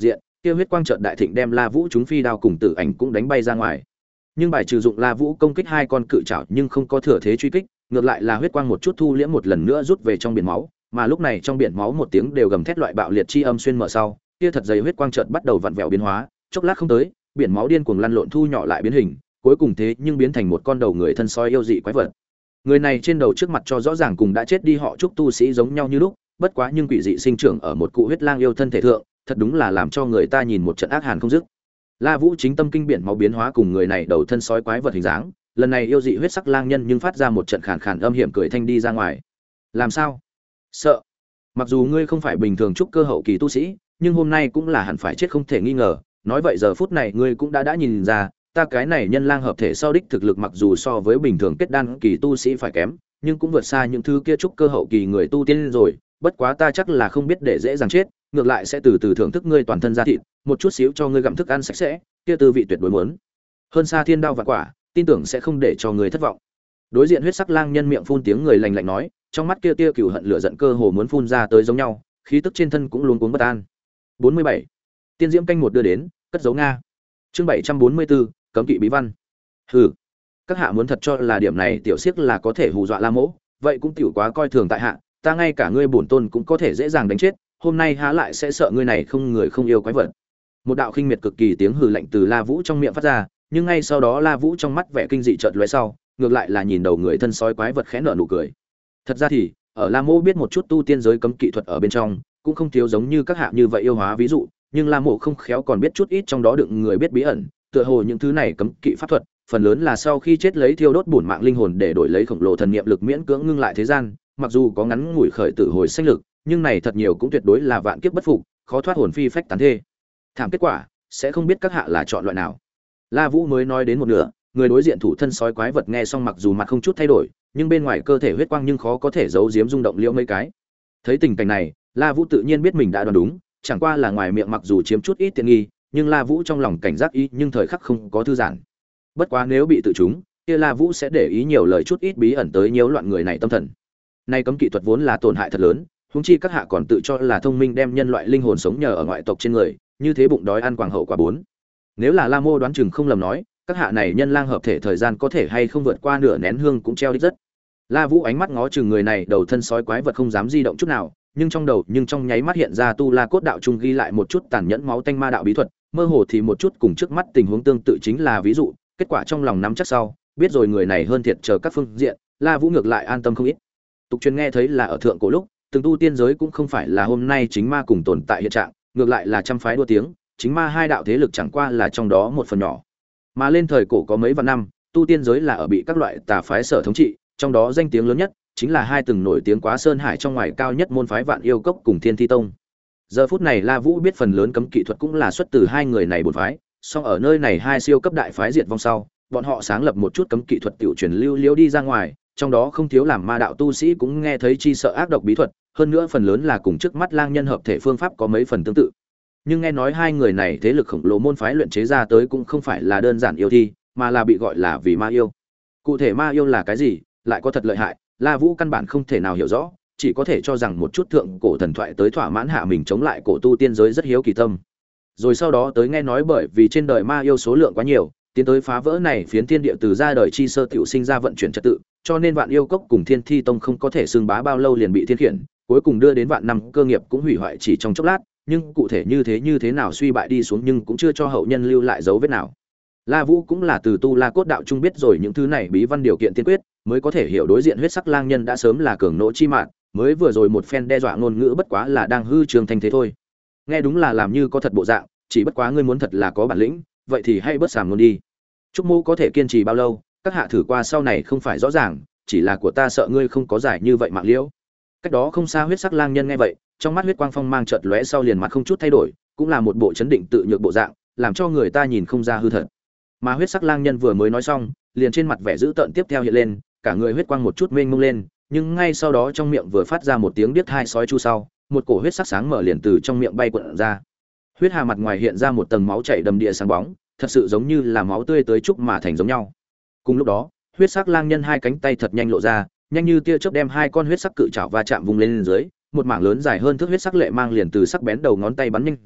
kia huyết quang chợt đại thịnh đem La Vũ chúng phi đao cùng tử ảnh cũng đánh bay ra ngoài. Nhưng bài trừ dụng La Vũ công kích hai con cự trảo nhưng không có thừa thế truy kích, ngược lại là huyết quang một chút thu liễm một lần nữa rút về trong biển máu, mà lúc này trong biển máu một tiếng đều gầm thét loại bạo liệt chi âm xuyên mở sau, kia thật dày huyết quang chợt bắt đầu vặn vẹo biến hóa, chốc lát không tới, biển máu điên cuồng lăn lộn thu nhỏ lại biến hình, cuối cùng thế nhưng biến thành một con đầu người thân soi yêu dị quái vật. Người này trên đầu trước mặt cho rõ ràng cùng đã chết đi họ Trúc tu sĩ giống nhau như lúc, bất quá nhưng quỷ dị sinh trưởng ở một cụ huyết lang yêu thân thể thượng, thật đúng là làm cho người ta nhìn một trận ác hàn không dứt. La Vũ chính tâm kinh biển máu biến hóa cùng người này đầu thân sói quái vật hình dáng, lần này yêu dị huyết sắc lang nhân nhưng phát ra một trận khàn khàn âm hiểm cười thanh đi ra ngoài. Làm sao? Sợ? Mặc dù ngươi không phải bình thường trúc cơ hậu kỳ tu sĩ, nhưng hôm nay cũng là hẳn phải chết không thể nghi ngờ, nói vậy giờ phút này ngươi cũng đã đã nhìn ra, ta cái này nhân lang hợp thể sau đích thực lực mặc dù so với bình thường kết đan kỳ tu sĩ phải kém, nhưng cũng vượt xa những thứ kia trúc cơ hậu kỳ người tu tiên rồi, bất quá ta chắc là không biết để dễ dàng chết, ngược lại sẽ từ từ thưởng thức ngươi toàn thân da thịt, một chút xíu cho ngươi gặm thức ăn sạch sẽ, kia tư vị tuyệt đối muốn hơn xa thiên đao vạn quả, tin tưởng sẽ không để cho người thất vọng. Đối diện huyết sắc lang nhân miệng phun tiếng người lành lạnh nói, trong mắt kia tia cừu hận lửa giận cơ hồ muốn phun ra tới giống nhau, khí tức trên thân cũng luống cuống bất an. bốn mươi bảy. Tiên diễm canh một đưa đến, cất dấu Nga. Chương bảy trăm bốn mươi bốn, cấm kỵ bí văn. Hừ, các hạ muốn thật cho là điểm này tiểu xiếc là có thể hù dọa La Mỗ, vậy cũng tiểu quá coi thường tại hạ, ta ngay cả ngươi bổn tôn cũng có thể dễ dàng đánh chết, hôm nay há lại sẽ sợ ngươi này không người không yêu quái vật. Một đạo khinh miệt cực kỳ tiếng hừ lạnh từ La Vũ trong miệng phát ra, nhưng ngay sau đó La Vũ trong mắt vẻ kinh dị chợt lóe sau, ngược lại là nhìn đầu người thân sói quái vật khẽ nở nụ cười. Thật ra thì, ở La Mỗ biết một chút tu tiên giới cấm kỵ thuật ở bên trong, cũng không thiếu giống như các hạ như vậy yêu hóa ví dụ, nhưng La Mộ không khéo còn biết chút ít trong đó đựng người biết bí ẩn, tựa hồ những thứ này cấm kỵ pháp thuật, phần lớn là sau khi chết lấy thiêu đốt bổn mạng linh hồn để đổi lấy khổng lồ thần niệm lực miễn cưỡng ngưng lại thế gian, mặc dù có ngắn ngủi khởi tử hồi sinh lực, nhưng này thật nhiều cũng tuyệt đối là vạn kiếp bất phục, khó thoát hồn phi phách tán thê. Thảm kết quả, sẽ không biết các hạ là chọn loại nào. La Vũ mới nói đến một nửa, người đối diện thủ thân sói quái vật nghe xong mặc dù mặt không chút thay đổi, nhưng bên ngoài cơ thể huyết quang nhưng khó có thể giấu giếm rung động liễu mấy cái. Thấy tình cảnh này, La Vũ tự nhiên biết mình đã đoán đúng, chẳng qua là ngoài miệng mặc dù chiếm chút ít tiện nghi, nhưng La Vũ trong lòng cảnh giác ý nhưng thời khắc không có thư giãn. Bất quá nếu bị tự trúng, kia La Vũ sẽ để ý nhiều lời chút ít bí ẩn tới nhiễu loạn người này tâm thần. Nay cấm kỵ thuật vốn là tổn hại thật lớn, huống chi các hạ còn tự cho là thông minh đem nhân loại linh hồn sống nhờ ở ngoại tộc trên người, như thế bụng đói ăn quàng hậu quả bốn. Nếu là La Mô đoán chừng không lầm nói, các hạ này nhân lang hợp thể thời gian có thể hay không vượt qua nửa nén hương cũng treo đích rất. La Vũ ánh mắt ngó chừng người này đầu thân sói quái vật không dám di động chút nào, nhưng trong đầu nhưng trong nháy mắt hiện ra tu La cốt đạo trung ghi lại một chút tàn nhẫn máu tanh ma đạo bí thuật, mơ hồ thì một chút cùng trước mắt tình huống tương tự chính là ví dụ, kết quả trong lòng nắm chắc sau, biết rồi người này hơn thiệt chờ các phương diện, La Vũ ngược lại an tâm không ít. Tục truyền nghe thấy là ở thượng cổ lúc, từng tu tiên giới cũng không phải là hôm nay chính ma cùng tồn tại hiện trạng, ngược lại là trăm phái đua tiếng, chính ma hai đạo thế lực chẳng qua là trong đó một phần nhỏ. Mà lên thời cổ có mấy vạn năm, tu tiên giới là ở bị các loại tà phái sở thống trị, trong đó danh tiếng lớn nhất chính là hai từng nổi tiếng quá sơn hải trong ngoài cao nhất môn phái Vạn Yêu Cốc cùng Thiên Thi Tông. Giờ phút này La Vũ biết phần lớn cấm kỵ thuật cũng là xuất từ hai người này bổn phái, song ở nơi này hai siêu cấp đại phái diệt vong sau, bọn họ sáng lập một chút cấm kỵ thuật tiểu truyền lưu liễu đi ra ngoài, trong đó không thiếu làm ma đạo tu sĩ cũng nghe thấy chi sợ ác độc bí thuật, hơn nữa phần lớn là cùng trước mắt lang nhân hợp thể phương pháp có mấy phần tương tự. Nhưng nghe nói hai người này thế lực khổng lồ môn phái luyện chế ra tới cũng không phải là đơn giản yêu thi, mà là bị gọi là vì ma yêu. Cụ thể ma yêu là cái gì, lại có thật lợi hại, La Vũ căn bản không thể nào hiểu rõ, chỉ có thể cho rằng một chút thượng cổ thần thoại tới thỏa mãn hạ mình chống lại cổ tu tiên giới rất hiếu kỳ tâm. Rồi sau đó tới nghe nói bởi vì trên đời ma yêu số lượng quá nhiều, tiến tới phá vỡ này phiến thiên địa từ ra đời chi sơ tiểu sinh ra vận chuyển trật tự, cho nên Vạn Yêu Cốc cùng Thiên Thi Tông không có thể xưng bá bao lâu liền bị thiên khiển, cuối cùng đưa đến vạn năm cơ nghiệp cũng hủy hoại chỉ trong chốc lát, nhưng cụ thể như thế như thế nào suy bại đi xuống nhưng cũng chưa cho hậu nhân lưu lại dấu vết nào. La Vũ cũng là từ tu La cốt đạo trung biết rồi những thứ này bí văn điều kiện tiên quyết, mới có thể hiểu đối diện huyết sắc lang nhân đã sớm là cường nỗ chi mạng, mới vừa rồi một phen đe dọa ngôn ngữ bất quá là đang hư trường thanh thế thôi. Nghe đúng là làm như có thật bộ dạng, chỉ bất quá ngươi muốn thật là có bản lĩnh, vậy thì hãy bớt sàm luôn đi. Trúc Mô có thể kiên trì bao lâu, các hạ thử qua sau này không phải rõ ràng, chỉ là của ta sợ ngươi không có giải như vậy mạng liễu. Cách đó không xa huyết sắc lang nhân nghe vậy, trong mắt huyết quang phong mang chợt lóe sau liền mặt không chút thay đổi, cũng là một bộ chấn định tự nhược bộ dạng, làm cho người ta nhìn không ra hư thật. Mà huyết sắc lang nhân vừa mới nói xong, liền trên mặt vẻ dữ tợn tiếp theo hiện lên, cả người huyết quang một chút mênh mông lên, nhưng ngay sau đó trong miệng vừa phát ra một tiếng điếc hai sói chu sau, một cổ huyết sắc sáng mở liền từ trong miệng bay cuộn ra. Huyết hà mặt ngoài hiện ra một tầng máu chảy đầm địa sáng bóng, thật sự giống như là máu tươi tới trúc mà thành giống nhau. Cùng lúc đó, huyết sắc lang nhân hai cánh tay thật nhanh lộ ra, nhanh như tia chớp đem hai con huyết sắc cự trảo va chạm vùng lên, lên dưới, một mảng lớn dài hơn thước huyết sắc lệ mang liền từ sắc bén đầu ngón tay bắn nhanh ra,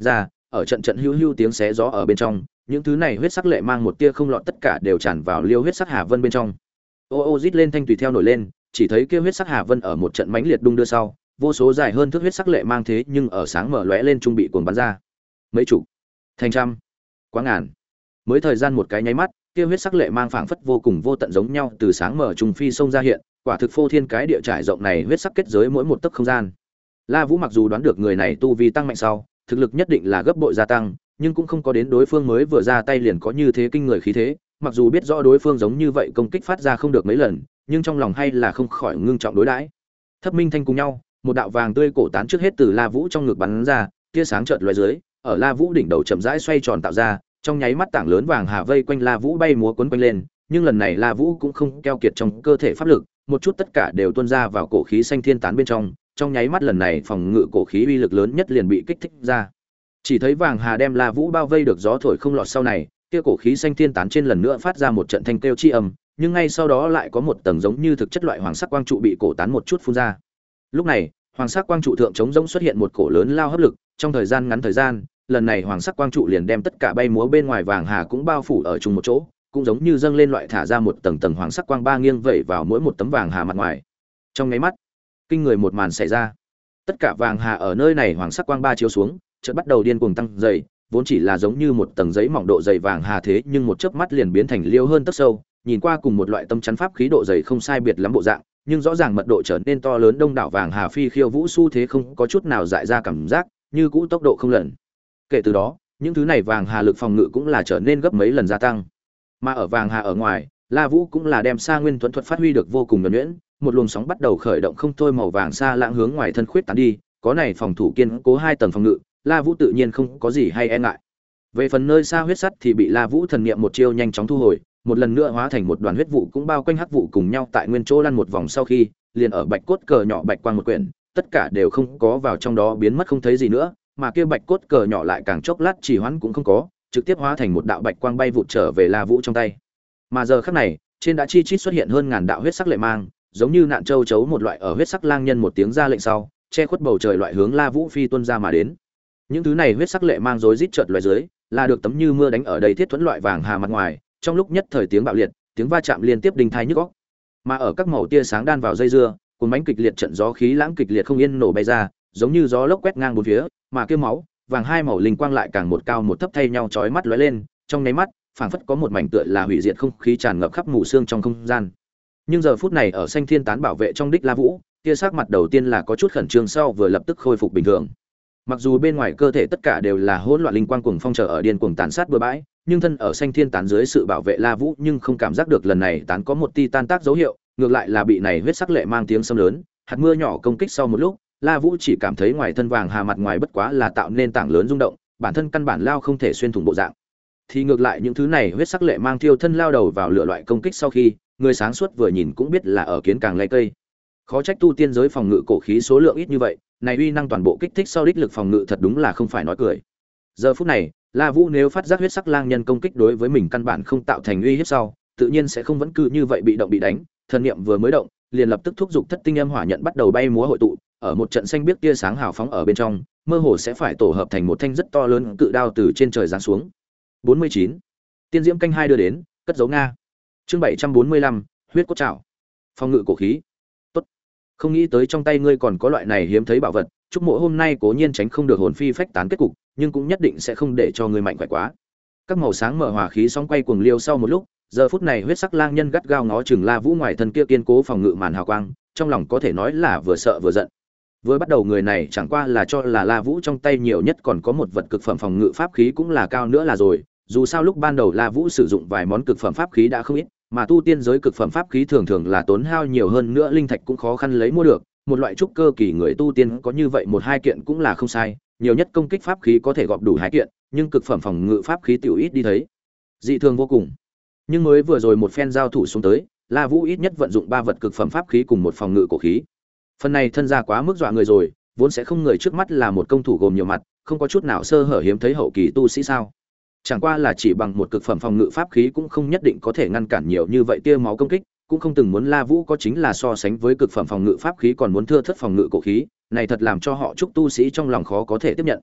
ở trận trận hưu hưu tiếng xé gió ở bên trong, những thứ này huyết sắc lệ mang một tia không lọt tất cả đều tràn vào liêu huyết sắc hà vân bên trong. Ô ô rít lên thanh tùy theo nổi lên, chỉ thấy kia huyết sắc hà vân ở một trận mãnh liệt đung đưa sau, vô số dài hơn thước huyết sắc lệ mang thế nhưng ở sáng mở lóe lên trung bị cuồng bắn ra. Mấy chục, thành trăm, quá ngàn. Mới thời gian một cái nháy mắt, kia huyết sắc lệ mang phảng phất vô cùng vô tận giống nhau từ sáng mở trung phi sông ra hiện, quả thực phô thiên cái địa trải rộng này huyết sắc kết giới mỗi một tấc không gian. La Vũ mặc dù đoán được người này tu vi tăng mạnh sau, thực lực nhất định là gấp bội gia tăng, nhưng cũng không có đến đối phương mới vừa ra tay liền có như thế kinh người khí thế, mặc dù biết rõ đối phương giống như vậy công kích phát ra không được mấy lần, nhưng trong lòng hay là không khỏi ngưng trọng đối đãi. Thấp Minh Thanh cùng nhau, một đạo vàng tươi cổ tán trước hết từ La Vũ trong ngực bắn ra, tia sáng chợt lóe dưới, ở La Vũ đỉnh đầu chậm rãi xoay tròn tạo ra, trong nháy mắt tảng lớn vàng hà vây quanh La Vũ bay múa quấn quanh lên, nhưng lần này La Vũ cũng không keo kiệt trong cơ thể pháp lực, một chút tất cả đều tuôn ra vào cổ khí xanh thiên tán bên trong, trong nháy mắt lần này phòng ngự cổ khí uy lực lớn nhất liền bị kích thích ra. Chỉ thấy vàng hà đem La Vũ bao vây được gió thổi không lọt sau này, kia cổ khí xanh thiên tán trên lần nữa phát ra một trận thanh kêu chi âm, nhưng ngay sau đó lại có một tầng giống như thực chất loại hoàng sắc quang trụ bị cổ tán một chút phun ra. Lúc này, hoàng sắc quang trụ thượng chống rỗng xuất hiện một cổ lớn lao hấp lực, trong thời gian ngắn thời gian, lần này hoàng sắc quang trụ liền đem tất cả bay múa bên ngoài vàng hà cũng bao phủ ở chung một chỗ, cũng giống như dâng lên loại thả ra một tầng tầng hoàng sắc quang ba nghiêng vẩy vào mỗi một tấm vàng hà mặt ngoài. Trong nháy mắt, kinh người một màn xảy ra. Tất cả vàng hà ở nơi này hoàng sắc quang ba chiếu xuống, chợt bắt đầu điên cuồng tăng dày, vốn chỉ là giống như một tầng giấy mỏng độ dày vàng hà thế nhưng một chớp mắt liền biến thành liêu hơn tấc sâu, nhìn qua cùng một loại tâm chắn pháp khí độ dày không sai biệt lắm bộ dạng, nhưng rõ ràng mật độ trở nên to lớn, đông đảo vàng hà phi khiêu vũ xu thế không có chút nào dại ra cảm giác, như cũ tốc độ không lần. Kể từ đó, những thứ này vàng hà lực phòng ngự cũng là trở nên gấp mấy lần gia tăng. Mà ở vàng hà ở ngoài, La Vũ cũng là đem Sa Nguyên Thuẫn thuật phát huy được vô cùng nhuần nhuyễn, một luồng sóng bắt đầu khởi động không thôi, màu vàng xa lãng hướng ngoài thân khuyết tán đi, có này phòng thủ kiên cố hai tầng phòng ngự, La Vũ tự nhiên không có gì hay e ngại. Về phần nơi xa huyết sắt thì bị La Vũ thần niệm một chiêu nhanh chóng thu hồi, một lần nữa hóa thành một đoàn huyết vụ cũng bao quanh hắc vụ cùng nhau tại nguyên chỗ lăn một vòng, sau khi liền ở bạch cốt cờ nhỏ bạch quang một quyển, tất cả đều không có vào trong đó biến mất không thấy gì nữa, mà kia bạch cốt cờ nhỏ lại càng chốc lát chỉ hoãn cũng không có, trực tiếp hóa thành một đạo bạch quang bay vụt trở về La Vũ trong tay. Mà giờ khắc này, trên đã chi chít xuất hiện hơn ngàn đạo huyết sắc lệ mang, giống như nạn châu chấu một loại, ở huyết sắc lang nhân một tiếng ra lệnh sau, che khuất bầu trời loại hướng La Vũ phi tuôn ra mà đến. Những thứ này huyết sắc lệ mang rối rít chợt loại dưới, là được tấm như mưa đánh ở đây thiết thuẫn loại vàng hà mặt ngoài, trong lúc nhất thời tiếng bạo liệt, tiếng va chạm liên tiếp đinh tai nhức óc. Mà ở các màu tia sáng đan vào dây dưa, cuốn bánh kịch liệt, trận gió khí lãng kịch liệt không yên nổ bay ra, giống như gió lốc quét ngang bốn phía, mà kia máu vàng hai màu linh quang lại càng một cao một thấp thay nhau chói mắt lóe lên, trong nháy mắt, phảng phất có một mảnh tựa là hủy diệt không khí tràn ngập khắp mù sương trong không gian. Nhưng giờ phút này ở xanh thiên tán bảo vệ trong đích La Vũ, kia sắc mặt đầu tiên là có chút khẩn trương, sau vừa lập tức khôi phục bình thường. Mặc dù bên ngoài cơ thể tất cả đều là hỗn loạn linh quang cuồng phong chờ ở điên cuồng tàn sát bừa bãi, nhưng thân ở xanh thiên tán dưới sự bảo vệ La Vũ nhưng không cảm giác được lần này tán có một ti tan tác dấu hiệu, ngược lại là bị này huyết sắc lệ mang tiếng sấm lớn, hạt mưa nhỏ công kích sau một lúc, La Vũ chỉ cảm thấy ngoài thân vàng hà mặt ngoài bất quá là tạo nên tảng lớn rung động, bản thân căn bản lao không thể xuyên thủng bộ dạng. Thì ngược lại những thứ này huyết sắc lệ mang thiêu thân lao đầu vào lửa loại công kích sau khi, người sáng suốt vừa nhìn cũng biết là ở kiến càng lay cây. Khó trách tu tiên giới phòng ngự cổ khí số lượng ít như vậy, này uy năng toàn bộ kích thích sau đích lực phòng ngự thật đúng là không phải nói cười. Giờ phút này, La Vũ nếu phát giác huyết sắc lang nhân công kích đối với mình căn bản không tạo thành uy hiếp sau, tự nhiên sẽ không vẫn cứ như vậy bị động bị đánh, thần niệm vừa mới động, liền lập tức thúc giục thất tinh âm hỏa nhận bắt đầu bay múa hội tụ, ở một trận xanh biếc tia sáng hào phóng ở bên trong, mơ hồ sẽ phải tổ hợp thành một thanh rất to lớn cự đao từ trên trời giáng xuống. bốn mươi chín. Tiên diễm canh hai đưa đến, cất giấu Nga. Chương bảy trăm bốn mươi lăm, huyết cốt trảo. Phòng ngự cổ khí. Tốt. Không nghĩ tới trong tay ngươi còn có loại này hiếm thấy bảo vật, chúc mộ hôm nay cố nhiên tránh không được hồn phi phách tán kết cục, nhưng cũng nhất định sẽ không để cho ngươi mạnh khỏe quá. Các màu sáng mở hòa khí sóng quay cuồng liêu sau một lúc, giờ phút này huyết sắc lang nhân gắt gao ngó chừng La Vũ ngoài thân kia kiên cố phòng ngự màn hào quang, trong lòng có thể nói là vừa sợ vừa giận. Vừa bắt đầu người này chẳng qua là cho là La Vũ trong tay nhiều nhất còn có một vật cực phẩm phòng ngự pháp khí cũng là cao nữa là rồi, dù sao lúc ban đầu La Vũ sử dụng vài món cực phẩm pháp khí đã không ít, mà tu tiên giới cực phẩm pháp khí thường thường là tốn hao nhiều hơn nữa linh thạch cũng khó khăn lấy mua được, một loại trúc cơ kỳ người tu tiên có như vậy một hai kiện cũng là không sai, nhiều nhất công kích pháp khí có thể gọp đủ hai kiện, nhưng cực phẩm phòng ngự pháp khí tiểu ít đi thấy. Dị thường vô cùng. Nhưng mới vừa rồi một phen giao thủ xuống tới, La Vũ ít nhất vận dụng ba vật cực phẩm pháp khí cùng một phòng ngự cổ khí. Phần này thân ra quá mức dọa người rồi, vốn sẽ không người trước mắt là một công thủ gồm nhiều mặt, không có chút nào sơ hở hiếm thấy hậu kỳ tu sĩ sao? Chẳng qua là chỉ bằng một cực phẩm phòng ngự pháp khí cũng không nhất định có thể ngăn cản nhiều như vậy tia máu công kích, cũng không từng muốn La Vũ có chính là so sánh với cực phẩm phòng ngự pháp khí còn muốn thưa thớt phòng ngự cổ khí, này thật làm cho họ trúc tu sĩ trong lòng khó có thể tiếp nhận.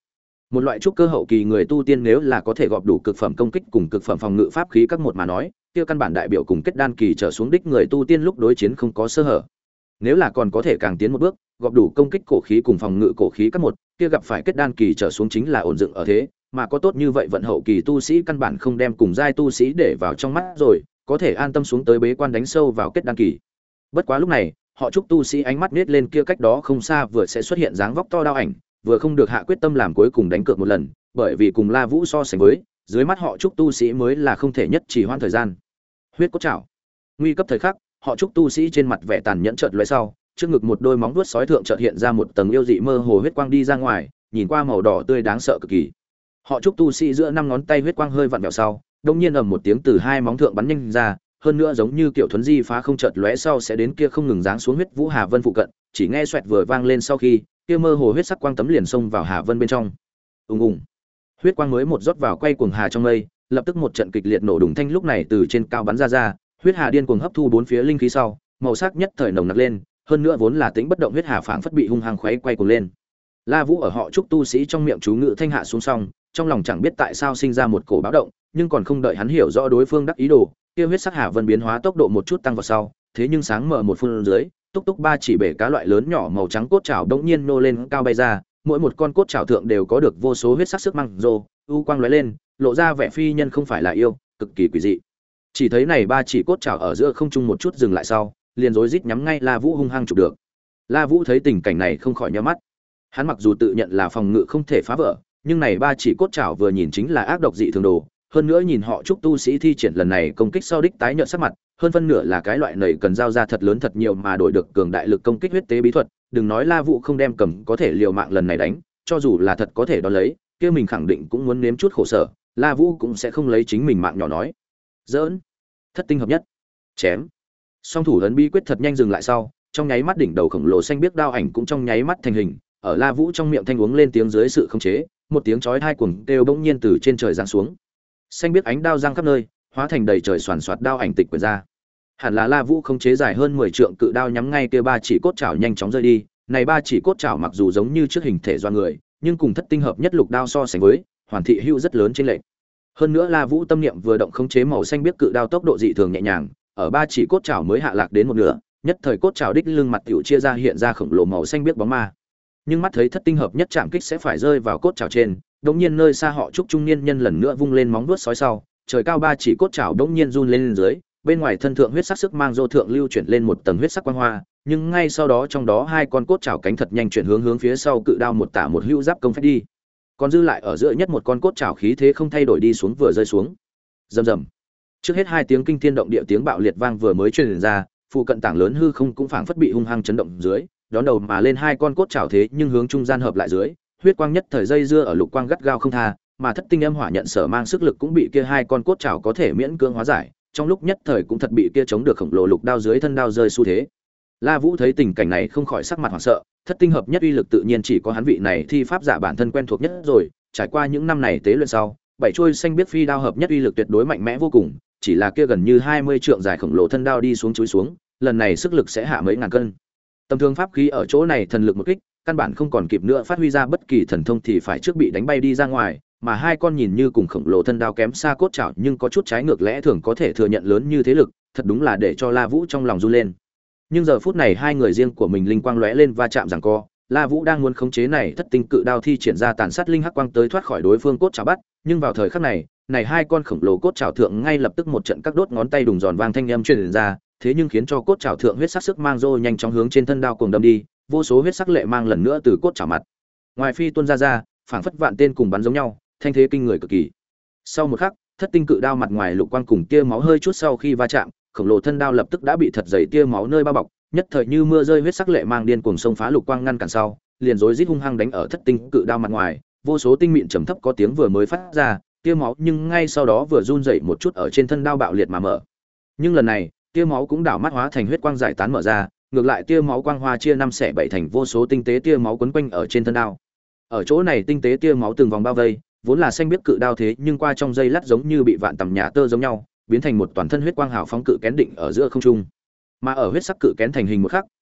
Một loại trúc cơ hậu kỳ người tu tiên nếu là có thể gọp đủ cực phẩm công kích cùng cực phẩm phòng ngự pháp khí các một mà nói, kia căn bản đại biểu cùng kết đan kỳ trở xuống đích người tu tiên lúc đối chiến không có sơ hở. Nếu là còn có thể càng tiến một bước, gọp đủ công kích cổ khí cùng phòng ngự cổ khí các một, kia gặp phải kết đan kỳ trở xuống chính là ổn dựng ở thế, mà có tốt như vậy vận hậu kỳ tu sĩ căn bản không đem cùng giai tu sĩ để vào trong mắt rồi, có thể an tâm xuống tới bế quan đánh sâu vào kết đan kỳ. Bất quá lúc này, họ chúc tu sĩ ánh mắt nết lên kia cách đó không xa vừa sẽ xuất hiện dáng vóc to đao ảnh, vừa không được hạ quyết tâm làm cuối cùng đánh cược một lần, bởi vì cùng La Vũ so sánh với, dưới mắt họ chúc tu sĩ mới là không thể nhất trì hoãn thời gian. Huyết cốt trảo. Nguy cấp thời khắc, họ chúc tu sĩ trên mặt vẻ tàn nhẫn chợt lóe sau, trước ngực một đôi móng vuốt sói thượng chợt hiện ra một tầng yêu dị mơ hồ huyết quang đi ra ngoài, nhìn qua màu đỏ tươi đáng sợ cực kỳ. Họ chúc tu sĩ giữa năm ngón tay huyết quang hơi vặn vẹo sau, đột nhiên ầm một tiếng từ hai móng thượng bắn nhanh ra, hơn nữa giống như kiểu thuấn di phá không chợt lóe sau sẽ đến kia không ngừng giáng xuống huyết vũ Hà Vân phụ cận, chỉ nghe xoẹt vừa vang lên sau khi, kia mơ hồ huyết sắc quang tấm liền xông vào Hà Vân bên trong. Ùng ùng. Huyết quang mới một rót vào quay cuồng hà trong mây, lập tức một trận kịch liệt nổ đùng thanh lúc này từ trên cao bắn ra ra, huyết hà điên cuồng hấp thu bốn phía linh khí sau, màu sắc nhất thời nồng nặc lên, hơn nữa vốn là tính bất động huyết hà phảng phất bị hung hăng khuấy quay cuồng lên. La Vũ ở họ trúc tu sĩ trong miệng chú ngự thanh hạ xuống xong, trong lòng chẳng biết tại sao sinh ra một cổ báo động, nhưng còn không đợi hắn hiểu rõ đối phương đắc ý đồ, kia huyết sắc hà vân biến hóa tốc độ một chút tăng vào sau, thế nhưng sáng mở một phun dưới, túc túc ba chỉ bể cá loại lớn nhỏ màu trắng cốt chảo đống nhiên nô lên cao bay ra, mỗi một con cốt chảo thượng đều có được vô số huyết sắc sức măng rồ, u quang lóe lên, lộ ra vẻ phi nhân không phải là yêu, cực kỳ quỷ dị. Chỉ thấy này ba chỉ cốt chảo ở giữa không trung một chút dừng lại sau, liền rối rít nhắm ngay La Vũ hung hăng chụp được. La Vũ thấy tình cảnh này không khỏi nhíu mắt. Hắn mặc dù tự nhận là phòng ngự không thể phá vỡ, nhưng này ba chỉ cốt chảo vừa nhìn chính là ác độc dị thường đồ, hơn nữa nhìn họ trúc tu sĩ thi triển lần này công kích sau đích tái nhợt sắc mặt, hơn phân nửa là cái loại này cần giao ra thật lớn thật nhiều mà đổi được cường đại lực công kích huyết tế bí thuật, đừng nói La Vũ không đem cầm có thể liều mạng lần này đánh, cho dù là thật có thể đón lấy, kia mình khẳng định cũng muốn nếm chút khổ sở, La Vũ cũng sẽ không lấy chính mình mạng nhỏ nói. Giỡn. Thất tinh hợp nhất. Chém. Song thủ ấn bí quyết thật nhanh dừng lại sau, trong nháy mắt đỉnh đầu khổng lồ xanh biếc đao ảnh cũng trong nháy mắt thành hình, ở La Vũ trong miệng thanh uống lên tiếng dưới sự khống chế, một tiếng chói tai cuồng kêu bỗng nhiên từ trên trời giáng xuống. Xanh biếc ánh đao giăng khắp nơi, hóa thành đầy trời xoàn xoạt đao ảnh tịch quyển ra. Hẳn là La Vũ khống chế dài hơn mười trượng cự đao nhắm ngay kia ba chỉ cốt chảo nhanh chóng rơi đi, này ba chỉ cốt chảo mặc dù giống như trước hình thể do người, nhưng cùng thất tinh hợp nhất lục đao so sánh với, hoàn thị hữu rất lớn trên lệch. Hơn nữa La Vũ tâm niệm vừa động khống chế màu xanh biếc cự đao tốc độ dị thường nhẹ nhàng, ở ba chỉ cốt chảo mới hạ lạc đến một nửa, nhất thời cốt chảo đích lưng mặt tiểu chia ra hiện ra khổng lồ màu xanh biếc bóng ma. Nhưng mắt thấy thất tinh hợp nhất chạm kích sẽ phải rơi vào cốt chảo trên, đột nhiên nơi xa họ trúc trung niên nhân lần nữa vung lên móng vuốt sói sau, trời cao ba chỉ cốt chảo đột nhiên run lên, lên dưới, bên ngoài thân thượng huyết sắc sức mang dô thượng lưu chuyển lên một tầng huyết sắc quang hoa, nhưng ngay sau đó trong đó hai con cốt chảo cánh thật nhanh chuyển hướng hướng phía sau cự đao một tả một hữu giáp công phách đi. Còn dư lại ở giữa nhất một con cốt chảo khí thế không thay đổi đi xuống vừa rơi xuống. Rầm rầm. Trước hết hai tiếng kinh thiên động địa tiếng bạo liệt vang vừa mới truyền ra, phụ cận tảng lớn hư không cũng phảng phất bị hung hăng chấn động dưới, đón đầu mà lên hai con cốt chảo thế nhưng hướng trung gian hợp lại dưới, huyết quang nhất thời dây dưa ở lục quang gắt gao không tha, mà thất tinh âm hỏa nhận sở mang sức lực cũng bị kia hai con cốt chảo có thể miễn cưỡng hóa giải, trong lúc nhất thời cũng thật bị kia chống được khổng lồ lục đao dưới thân đao rơi xu thế. La Vũ thấy tình cảnh này không khỏi sắc mặt hoảng sợ, thất tinh hợp nhất uy lực tự nhiên chỉ có hắn vị này thi pháp giả bản thân quen thuộc nhất rồi, trải qua những năm này tế luyện sau, bảy chuôi xanh biết phi đao hợp nhất uy lực tuyệt đối mạnh mẽ vô cùng, chỉ là kia gần như hai mươi trượng dài khổng lồ thân đao đi xuống chúi xuống, lần này sức lực sẽ hạ mấy ngàn cân. Tầm thường pháp khí ở chỗ này thần lực một kích, căn bản không còn kịp nữa phát huy ra bất kỳ thần thông thì phải trước bị đánh bay đi ra ngoài, mà hai con nhìn như cùng khổng lồ thân đao kém xa cốt chảo nhưng có chút trái ngược lẽ thường có thể thừa nhận lớn như thế lực, thật đúng là để cho La Vũ trong lòng run lên. Nhưng giờ phút này hai người riêng của mình linh quang lóe lên va chạm giằng co, La Vũ đang muốn khống chế này thất tinh cự đao thi triển ra tàn sát linh hắc quang tới thoát khỏi đối phương cốt chảo bắt, nhưng vào thời khắc này, này hai con khổng lồ cốt chảo thượng ngay lập tức một trận các đốt ngón tay đùng giòn vang thanh âm truyền ra, thế nhưng khiến cho cốt chảo thượng huyết sắc sức mang rô nhanh chóng hướng trên thân đao cuồng đâm đi, vô số huyết sắc lệ mang lần nữa từ cốt chảo mặt ngoài phi tuôn ra ra, phảng phất vạn tên cùng bắn giống nhau, thanh thế kinh người cực kỳ. Sau một khắc, thất tinh cự đao mặt ngoài lục quang cùng tia máu hơi chút sau khi va chạm, khổng lồ thân đao lập tức đã bị thật dày tia máu nơi bao bọc, nhất thời như mưa rơi huyết sắc lệ mang điên cuồng xông phá lục quang ngăn cản sau, liền rối rít hung hăng đánh ở thất tinh cự đao mặt ngoài, vô số tinh mịn trầm thấp có tiếng vừa mới phát ra, tia máu nhưng ngay sau đó vừa run dậy một chút ở trên thân đao bạo liệt mà mở. Nhưng lần này, tia máu cũng đảo mắt hóa thành huyết quang giải tán mở ra, ngược lại tia máu quang hoa chia năm xẻ bảy thành vô số tinh tế tia máu quấn quanh ở trên thân đao. Ở chỗ này tinh tế tia máu từng vòng bao vây, vốn là xanh biết cự đao thế nhưng qua trong giây lát giống như bị vạn tầm nhà tơ giống nhau, biến thành một toàn thân huyết quang hào phóng cự kén định ở giữa không trung. Mà ở huyết sắc cự kén thành hình một khắc,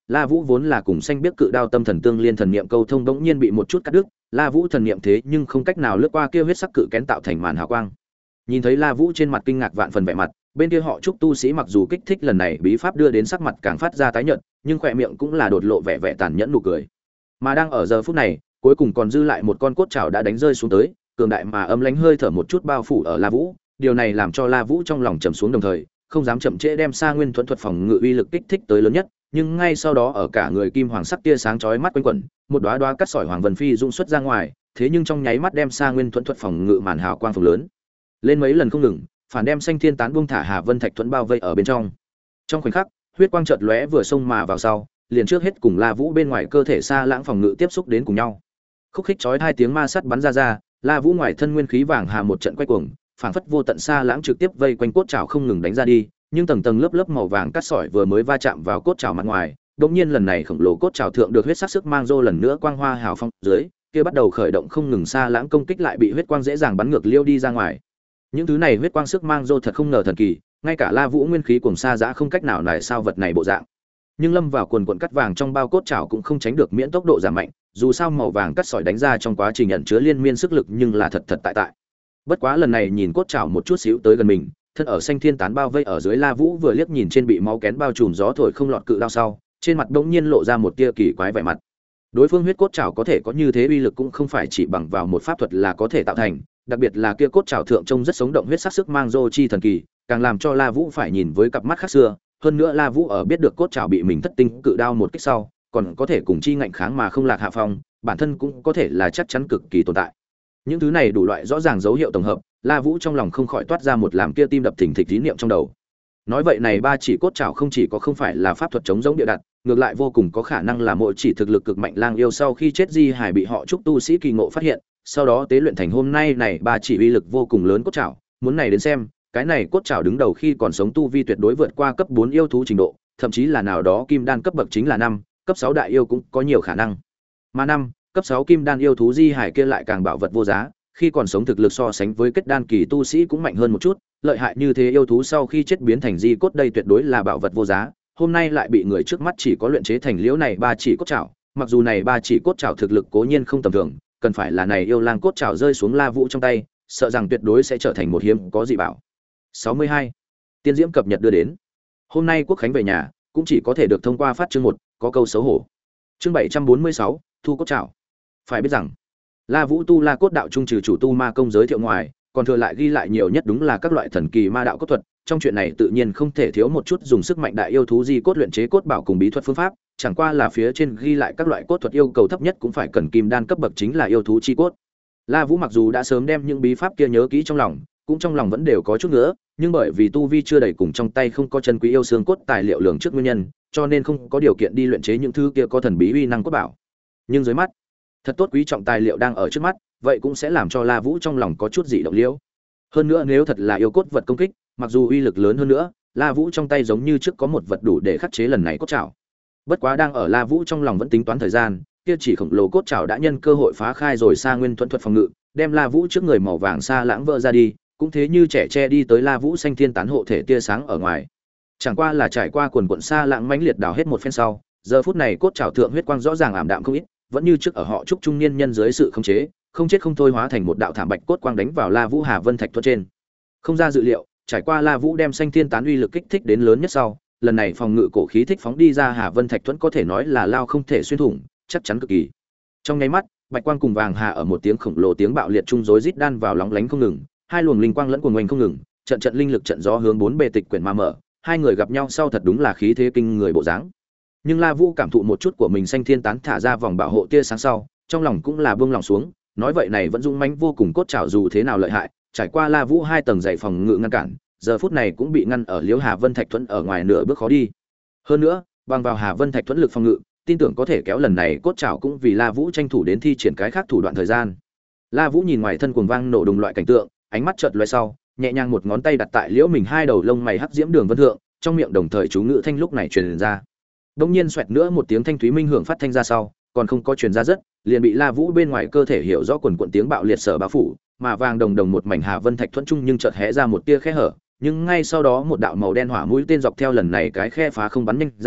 La Vũ vốn là cùng xanh biết cự đao tâm thần tương liên thần niệm câu thông bỗng nhiên bị một chút cắt đứt, La Vũ thần niệm thế nhưng không cách nào lướt qua kia huyết sắc cự kén tạo thành màn hào quang. Nhìn thấy La Vũ trên mặt kinh ngạc vạn phần vẻ mặt, bên kia họ Trúc tu sĩ mặc dù kích thích lần này bí pháp đưa đến sắc mặt càng phát ra tái nhợt, nhưng khỏe miệng cũng là đột lộ vẻ vẻ tàn nhẫn nụ cười. Mà đang ở giờ phút này, cuối cùng còn dư lại một con cốt trảo đã đánh rơi xuống tới, cường đại mà âm lãnh hơi thở một chút bao phủ ở La Vũ, điều này làm cho La Vũ trong lòng trầm xuống đồng thời, không dám chậm trễ đem Sa Nguyên Thuẫn thuật phòng ngự uy lực kích thích tới lớn nhất, nhưng ngay sau đó ở cả người kim hoàng sắc tia sáng chói mắt quanh quẩn, một đóa đóa cắt sỏi hoàng vân phi rung xuất ra ngoài, thế nhưng trong nháy mắt đem Sa Nguyên Thuẫn thuật phòng ngự màn hào quang phồng lớn lên mấy lần không ngừng, phản đem xanh thiên tán buông thả Hà Vân Thạch Thuẫn bao vây ở bên trong. Trong khoảnh khắc, huyết quang chợt lóe vừa xông mà vào sau, liền trước hết cùng La Vũ bên ngoài cơ thể Sa Lãng phòng ngự tiếp xúc đến cùng nhau. Khúc khích chói hai tiếng ma sắt bắn ra ra, La Vũ ngoài thân nguyên khí vàng hà một trận quay cuồng, phảng phất vô tận Sa Lãng trực tiếp vây quanh cốt trảo không ngừng đánh ra đi, nhưng tầng tầng lớp lớp màu vàng cắt sỏi vừa mới va chạm vào cốt trảo mặt ngoài, đột nhiên lần này khổng lồ cốt trảo thượng được huyết sắc sức mang rô lần nữa quang hoa hào phong dưới, kia bắt đầu khởi động không ngừng Sa Lãng công kích lại bị huyết quang dễ dàng bắn ngược liêu đi ra ngoài. Những thứ này huyết quang sức mang rô thật không ngờ thần kỳ, ngay cả La Vũ nguyên khí cùng Sa Dã không cách nào nài sao vật này bộ dạng. Nhưng lâm vào quần quần cắt vàng trong bao cốt trảo cũng không tránh được miễn tốc độ giảm mạnh, dù sao màu vàng cắt sỏi đánh ra trong quá trình ẩn chứa liên miên sức lực nhưng là thật thật tại tại. Bất quá lần này nhìn cốt trảo một chút xíu tới gần mình, thân ở xanh thiên tán bao vây ở dưới La Vũ vừa liếc nhìn trên bị máu kén bao trùm gió thổi không lọt cự đao sau, trên mặt bỗng nhiên lộ ra một tia kỳ quái vẻ mặt. Đối phương huyết cốt trảo có thể có như thế uy lực cũng không phải chỉ bằng vào một pháp thuật là có thể tạo thành, đặc biệt là kia cốt trảo thượng trông rất sống động huyết sắc sức mang rô chi thần kỳ, càng làm cho La Vũ phải nhìn với cặp mắt khác xưa. Hơn nữa La Vũ ở biết được cốt trảo bị mình thất tinh cự đao một kích sau, còn có thể cùng chi ngạnh kháng mà không lạc hạ phong, bản thân cũng có thể là chắc chắn cực kỳ tồn tại. Những thứ này đủ loại rõ ràng dấu hiệu tổng hợp, La Vũ trong lòng không khỏi toát ra một làm kia tim đập thình thịch ý niệm trong đầu. Nói vậy này ba chỉ cốt trảo không chỉ có không phải là pháp thuật chống giống địa đặt, ngược lại vô cùng có khả năng là mỗi chỉ thực lực cực mạnh lang yêu sau khi chết di hải bị họ Trúc tu sĩ kỳ ngộ phát hiện, sau đó tế luyện thành hôm nay này ba chỉ uy lực vô cùng lớn cốt trảo, muốn này đến xem, cái này cốt trảo đứng đầu khi còn sống tu vi tuyệt đối vượt qua cấp bốn yêu thú trình độ, thậm chí là nào đó kim đan cấp bậc chính là năm, cấp sáu đại yêu cũng có nhiều khả năng. Mà năm, cấp sáu kim đan yêu thú di hải kia lại càng bảo vật vô giá, khi còn sống thực lực so sánh với kết đan kỳ tu sĩ cũng mạnh hơn một chút, lợi hại như thế yêu thú sau khi chết biến thành di cốt đây tuyệt đối là bảo vật vô giá, hôm nay lại bị người trước mắt chỉ có luyện chế thành liễu này ba chỉ cốt trảo, mặc dù này ba chỉ cốt trảo thực lực cố nhiên không tầm thường, cần phải là này yêu lang cốt trảo rơi xuống La Vũ trong tay, sợ rằng tuyệt đối sẽ trở thành một hiếm có dị bảo. sáu mươi hai. Tiên diễm cập nhật đưa đến. Hôm nay Quốc khánh về nhà, cũng chỉ có thể được thông qua phát chương một, có câu xấu hổ. Chương bảy trăm bốn mươi sáu, thu cốt trảo. Phải biết rằng, La Vũ tu La cốt đạo trung trừ chủ tu ma công giới thiệu ngoài, còn thừa lại ghi lại nhiều nhất đúng là các loại thần kỳ ma đạo cốt thuật, trong chuyện này tự nhiên không thể thiếu một chút dùng sức mạnh đại yêu thú di cốt luyện chế cốt bảo cùng bí thuật phương pháp, chẳng qua là phía trên ghi lại các loại cốt thuật yêu cầu thấp nhất cũng phải cần kim đan cấp bậc chính là yêu thú chi cốt. La Vũ mặc dù đã sớm đem những bí pháp kia nhớ kỹ trong lòng, cũng trong lòng vẫn đều có chút nữa, nhưng bởi vì tu vi chưa đầy cùng trong tay không có chân quý yêu xương cốt tài liệu lượng trước nguyên nhân, cho nên không có điều kiện đi luyện chế những thứ kia có thần bí uy năng cốt bảo. Nhưng dưới mắt, thật tốt quý trọng tài liệu đang ở trước mắt, vậy cũng sẽ làm cho La Vũ trong lòng có chút dị động liễu. Hơn nữa nếu thật là yêu cốt vật công kích, mặc dù uy lực lớn hơn nữa, La Vũ trong tay giống như trước có một vật đủ để khắc chế lần này cốt trảo. Bất quá đang ở La Vũ trong lòng vẫn tính toán thời gian, kia chỉ khổng lồ cốt trảo đã nhân cơ hội phá khai rồi Sa Nguyên Thuẫn thuật phòng ngự, đem La Vũ trước người màu vàng Sa Lãng vỡ ra đi, cũng thế như trẻ tre đi tới La Vũ xanh thiên tán hộ thể tia sáng ở ngoài. Chẳng qua là trải qua quần quần Sa Lãng mãnh liệt đào hết một phen sau, giờ phút này cốt trảo thượng huyết quang rõ ràng ảm đạm không ít, vẫn như trước ở họ trúc trung niên nhân dưới sự khống chế, không chết không thôi hóa thành một đạo thảm bạch cốt quang đánh vào La Vũ Hà Vân Thạch Thuẫn trên. Không ra dự liệu, trải qua La Vũ đem xanh thiên tán uy lực kích thích đến lớn nhất sau, lần này phòng ngự cổ khí thích phóng đi ra Hà Vân Thạch Thuẫn có thể nói là lao không thể xuyên thủng, chắc chắn cực kỳ. Trong nháy mắt, bạch quang cùng vàng hà ở một tiếng khổng lồ tiếng bạo liệt trung rối rít đan vào lóng lánh không ngừng, hai luồng linh quang lẫn cuồng oanh không ngừng, trận trận linh lực trận gió hướng bốn bề tịch quyển ma mở, hai người gặp nhau sau thật đúng là khí thế kinh người bộ dáng. Nhưng La Vũ cảm thụ một chút của mình xanh thiên tán thả ra vòng bảo hộ tia sáng sau, trong lòng cũng là buông lòng xuống, nói vậy này vẫn dũng mãnh vô cùng cốt trảo dù thế nào lợi hại, trải qua La Vũ hai tầng dày phòng ngự ngăn cản, giờ phút này cũng bị ngăn ở Liễu Hà Vân Thạch Thuẫn ở ngoài nửa bước khó đi. Hơn nữa, bằng vào Hà Vân Thạch Thuẫn lực phòng ngự, tin tưởng có thể kéo lần này cốt trảo cũng vì La Vũ tranh thủ đến thi triển cái khác thủ đoạn thời gian. La Vũ nhìn ngoài thân cuồng vang nổ đùng loại cảnh tượng, ánh mắt chợt lóe sau, nhẹ nhàng một ngón tay đặt tại liễu mình hai đầu lông mày hắc diễm đường vân thượng, trong miệng đồng thời chú ngữ thanh lúc này truyền ra. Đông nhiên xoẹt nữa một tiếng thanh thúy minh hưởng phát thanh ra sau, còn không có truyền ra rất, liền bị La Vũ bên ngoài cơ thể hiểu rõ quần quần tiếng bạo liệt sở bao phủ, mà vàng đồng đồng một mảnh Hà Vân Thạch Thuẫn trung nhưng chợt hé ra một tia khe hở, nhưng ngay sau đó một đạo màu đen hỏa mũi tên dọc theo lần này cái khe phá không bắn nhanh ra,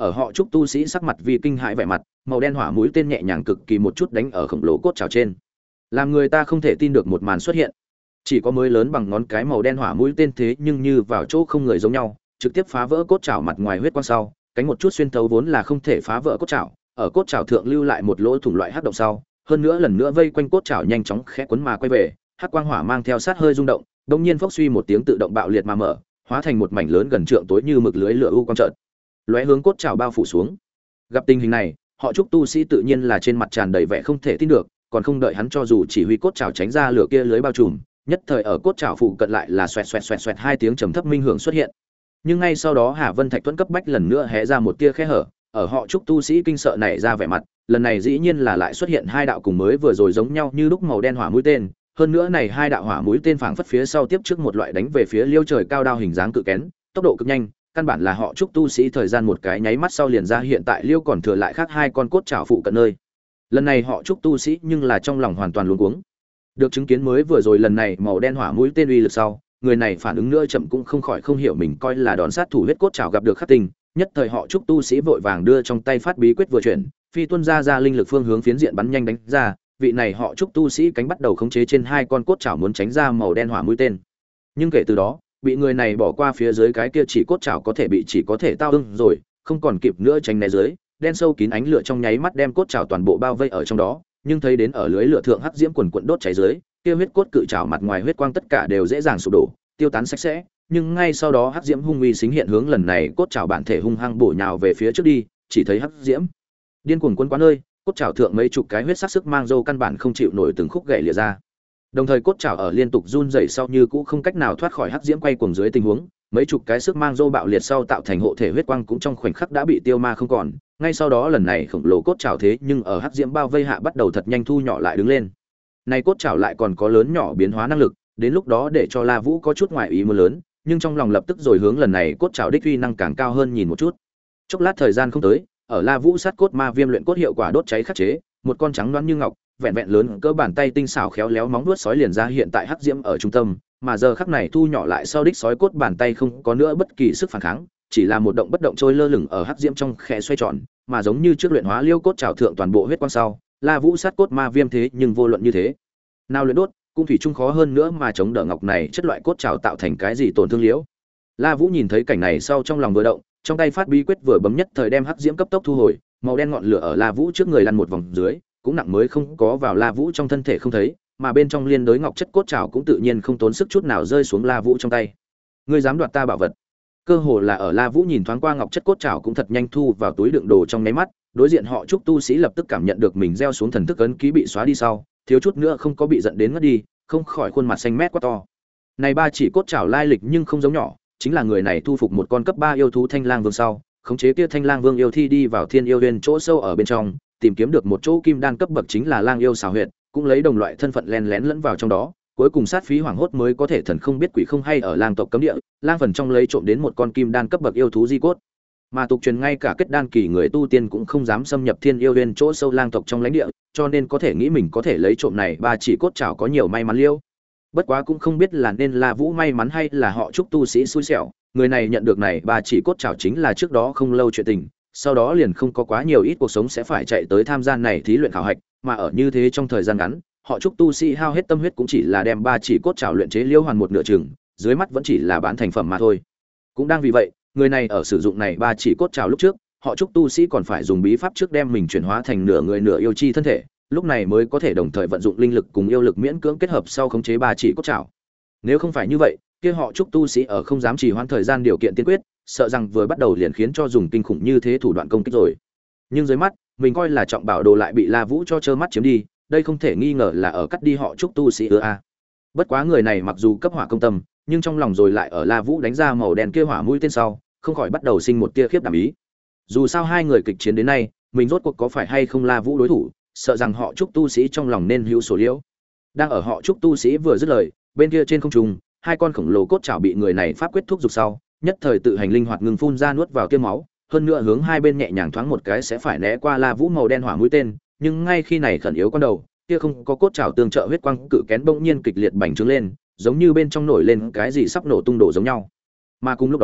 ở họ trúc tu sĩ sắc mặt vì kinh hãi vẻ mặt, màu đen hỏa mũi tên nhẹ nhàng cực kỳ một chút đánh ở khổng lồ cốt trào trên, làm người ta không thể tin được một màn xuất hiện. Chỉ có mới lớn bằng ngón cái màu đen hỏa mũi tên thế nhưng như vào chỗ không người giống nhau, trực tiếp phá vỡ cốt trào mặt ngoài huyết quang sau, cánh một chút xuyên thấu vốn là không thể phá vỡ cốt trào, ở cốt trào thượng lưu lại một lỗ thủng loại hắc động sau, hơn nữa lần nữa vây quanh cốt trào nhanh chóng khẽ cuốn mà quay về, hắc quang hỏa mang theo sát hơi rung động, đột nhiên phốc suy một tiếng tự động bạo liệt mà mở, hóa thành một mảnh lớn gần trượng tối như mực lưới lửa u quang chợt lóe hướng cốt trào bao phủ xuống. Gặp tình hình này, họ trúc tu sĩ tự nhiên là trên mặt tràn đầy vẻ không thể tin được, còn không đợi hắn cho dù chỉ huy cốt trào tránh ra lửa kia lưới bao trùm, nhất thời ở cốt trào phụ cận lại là xoẹt xoẹt xoẹt xoẹt hai tiếng trầm thấp minh hưởng xuất hiện. Nhưng ngay sau đó Hà Vân Thạch Tuấn cấp bách lần nữa hé ra một tia khe hở, ở họ trúc tu sĩ kinh sợ nảy ra vẻ mặt, lần này dĩ nhiên là lại xuất hiện hai đạo cùng mới vừa rồi giống nhau như lúc màu đen hỏa mũi tên, hơn nữa này hai đạo hỏa mũi tên phảng phất phía sau tiếp trước một loại đánh về phía liêu trời cao đao hình dáng cự kén, tốc độ cực nhanh, căn bản là họ trúc tu sĩ thời gian một cái nháy mắt sau liền ra hiện tại liêu còn thừa lại khác hai con cốt trảo phụ cận nơi. Lần này họ trúc tu sĩ nhưng là trong lòng hoàn toàn luống cuống. Được chứng kiến mới vừa rồi lần này màu đen hỏa mũi tên uy lực sau, người này phản ứng nữa chậm cũng không khỏi không hiểu mình coi là đòn sát thủ huyết cốt trảo gặp được khắc tình, nhất thời họ trúc tu sĩ vội vàng đưa trong tay phát bí quyết vừa chuyển, phi tuân ra ra linh lực phương hướng phiến diện bắn nhanh đánh ra, vị này họ trúc tu sĩ cánh bắt đầu khống chế trên hai con cốt trảo muốn tránh ra màu đen hỏa mũi tên. Nhưng kể từ đó, bị người này bỏ qua phía dưới cái kia chỉ cốt trảo có thể bị chỉ có thể tao ưng rồi, không còn kịp nữa tránh né dưới, đen sâu kín ánh lửa trong nháy mắt đem cốt trảo toàn bộ bao vây ở trong đó, nhưng thấy đến ở lưới lửa thượng hắc diễm quần quần đốt cháy dưới, kia huyết cốt cự trảo mặt ngoài huyết quang tất cả đều dễ dàng sụp đổ, tiêu tán sạch sẽ, nhưng ngay sau đó hắc diễm hung uy xính hiện hướng lần này cốt trảo bản thể hung hăng bổ nhào về phía trước đi, chỉ thấy hắc diễm điên cuồng quấn quá nơi, cốt trảo thượng mấy chục cái huyết sắc sức mang dâu căn bản không chịu nổi từng khúc gãy lìa ra. Đồng thời cốt trảo ở liên tục run rẩy sau như cũ không cách nào thoát khỏi hắc diễm quay cuồng dưới tình huống, mấy chục cái sức mang dâu bạo liệt sau tạo thành hộ thể huyết quang cũng trong khoảnh khắc đã bị tiêu ma không còn. Ngay sau đó lần này khổng lồ cốt trảo thế nhưng ở hắc diễm bao vây hạ bắt đầu thật nhanh thu nhỏ lại đứng lên. Này cốt trảo lại còn có lớn nhỏ biến hóa năng lực, đến lúc đó để cho La Vũ có chút ngoài ý muốn lớn, nhưng trong lòng lập tức rồi hướng lần này cốt trảo đích uy năng càng cao hơn nhìn một chút. Chốc lát thời gian không tới, ở La Vũ sát cốt ma viêm luyện cốt hiệu quả đốt cháy khắc chế, một con trắng loáng như ngọc, vẹn vẹn lớn cỡ bàn tay tinh xảo khéo léo móng vuốt sói liền ra hiện tại hắc diễm ở trung tâm, mà giờ khắc này thu nhỏ lại sau đích sói cốt bàn tay không có nữa bất kỳ sức phản kháng, chỉ là một động bất động trôi lơ lửng ở hắc diễm trong khe xoay tròn, mà giống như trước luyện hóa liêu cốt trảo thượng toàn bộ huyết quang sau, La Vũ sát cốt ma viêm thế nhưng vô luận như thế, nào luyện đốt, cũng thủy chung khó hơn nữa mà chống đỡ ngọc này chất loại cốt trảo tạo thành cái gì tổn thương liễu. La Vũ nhìn thấy cảnh này sau trong lòng vừa động, trong tay phát bí quyết vừa bấm nhất thời đem hắc diễm cấp tốc thu hồi, màu đen ngọn lửa ở La Vũ trước người lăn một vòng dưới, cũng nặng mới không có vào La Vũ trong thân thể không thấy, mà bên trong liên đối ngọc chất cốt trảo cũng tự nhiên không tốn sức chút nào rơi xuống La Vũ trong tay. Ngươi dám đoạt ta bảo vật? Cơ hồ là ở La Vũ nhìn thoáng qua ngọc chất cốt trảo cũng thật nhanh thu vào túi đựng đồ trong nháy mắt, đối diện họ trúc tu sĩ lập tức cảm nhận được mình gieo xuống thần thức ấn ký bị xóa đi sau, thiếu chút nữa không có bị giận đến ngất đi, không khỏi khuôn mặt xanh mét quá to. Này ba chỉ cốt trảo lai lịch nhưng không giống nhỏ, chính là người này thu phục một con cấp ba yêu thú Thanh Lang Vương sau, khống chế kia Thanh Lang Vương yêu thi đi vào Thiên Yêu Huyền chỗ sâu ở bên trong, tìm kiếm được một chỗ kim đan cấp bậc chính là Lang yêu xảo huyệt, cũng lấy đồng loại thân phận len lén lẫn vào trong đó, cuối cùng sát phí hoảng hốt mới có thể thần không biết quỷ không hay ở Lang tộc cấm địa, Lang phần trong lấy trộm đến một con kim đan cấp bậc yêu thú di cốt. Mà tục truyền ngay cả kết đan kỳ người tu tiên cũng không dám xâm nhập Thiên Yêu Huyền chỗ sâu Lang tộc trong lãnh địa, cho nên có thể nghĩ mình có thể lấy trộm này ba chỉ cốt trảo có nhiều may mắn liêu. Bất quá cũng không biết là nên La Vũ may mắn hay là họ trúc tu sĩ xui xẻo, người này nhận được này ba chỉ cốt trảo chính là trước đó không lâu chuyện tình, sau đó liền không có quá nhiều ít cuộc sống sẽ phải chạy tới tham gia này thí luyện khảo hạch, mà ở như thế trong thời gian ngắn, họ trúc tu sĩ hao hết tâm huyết cũng chỉ là đem ba chỉ cốt trảo luyện chế liêu hoàn một nửa chừng, dưới mắt vẫn chỉ là bán thành phẩm mà thôi. Cũng đang vì vậy, người này ở sử dụng này ba chỉ cốt trảo lúc trước, họ trúc tu sĩ còn phải dùng bí pháp trước đem mình chuyển hóa thành nửa người nửa yêu chi thân thể, lúc này mới có thể đồng thời vận dụng linh lực cùng yêu lực miễn cưỡng kết hợp sau khống chế ba chỉ cốt trảo. Nếu không phải như vậy, kia họ trúc tu sĩ ở không dám trì hoãn thời gian điều kiện tiên quyết, sợ rằng vừa bắt đầu liền khiến cho dùng kinh khủng như thế thủ đoạn công kích rồi. Nhưng dưới mắt, mình coi là trọng bảo đồ lại bị La Vũ cho trơ mắt chiếm đi, đây không thể nghi ngờ là ở cắt đi họ trúc tu sĩ ưa a. Bất quá người này mặc dù cấp hỏa công tâm, nhưng trong lòng rồi lại ở La Vũ đánh ra màu đen kia hỏa mũi tên sau, không khỏi bắt đầu sinh một tia khiếp đảm ý. Dù sao hai người kịch chiến đến nay, mình rốt cuộc có phải hay không La Vũ đối thủ, sợ rằng họ trúc tu sĩ trong lòng nên hữu sổ liễu. Đang ở họ trúc tu sĩ vừa dứt lời, bên kia trên không trung, hai con khổng lồ cốt trảo bị người này pháp quyết thúc giục sau, nhất thời tự hành linh hoạt ngừng phun ra nuốt vào tiêm máu, hơn nữa hướng hai bên nhẹ nhàng thoáng một cái sẽ phải né qua La Vũ màu đen hỏa mũi tên, nhưng ngay khi này khẩn yếu con đầu, kia không có cốt trảo tương trợ huyết quang cự kén bỗng nhiên kịch liệt bành trướng lên, giống như bên trong nổi lên cái gì sắp nổ tung đổ giống nhau. Mà cùng lúc đó,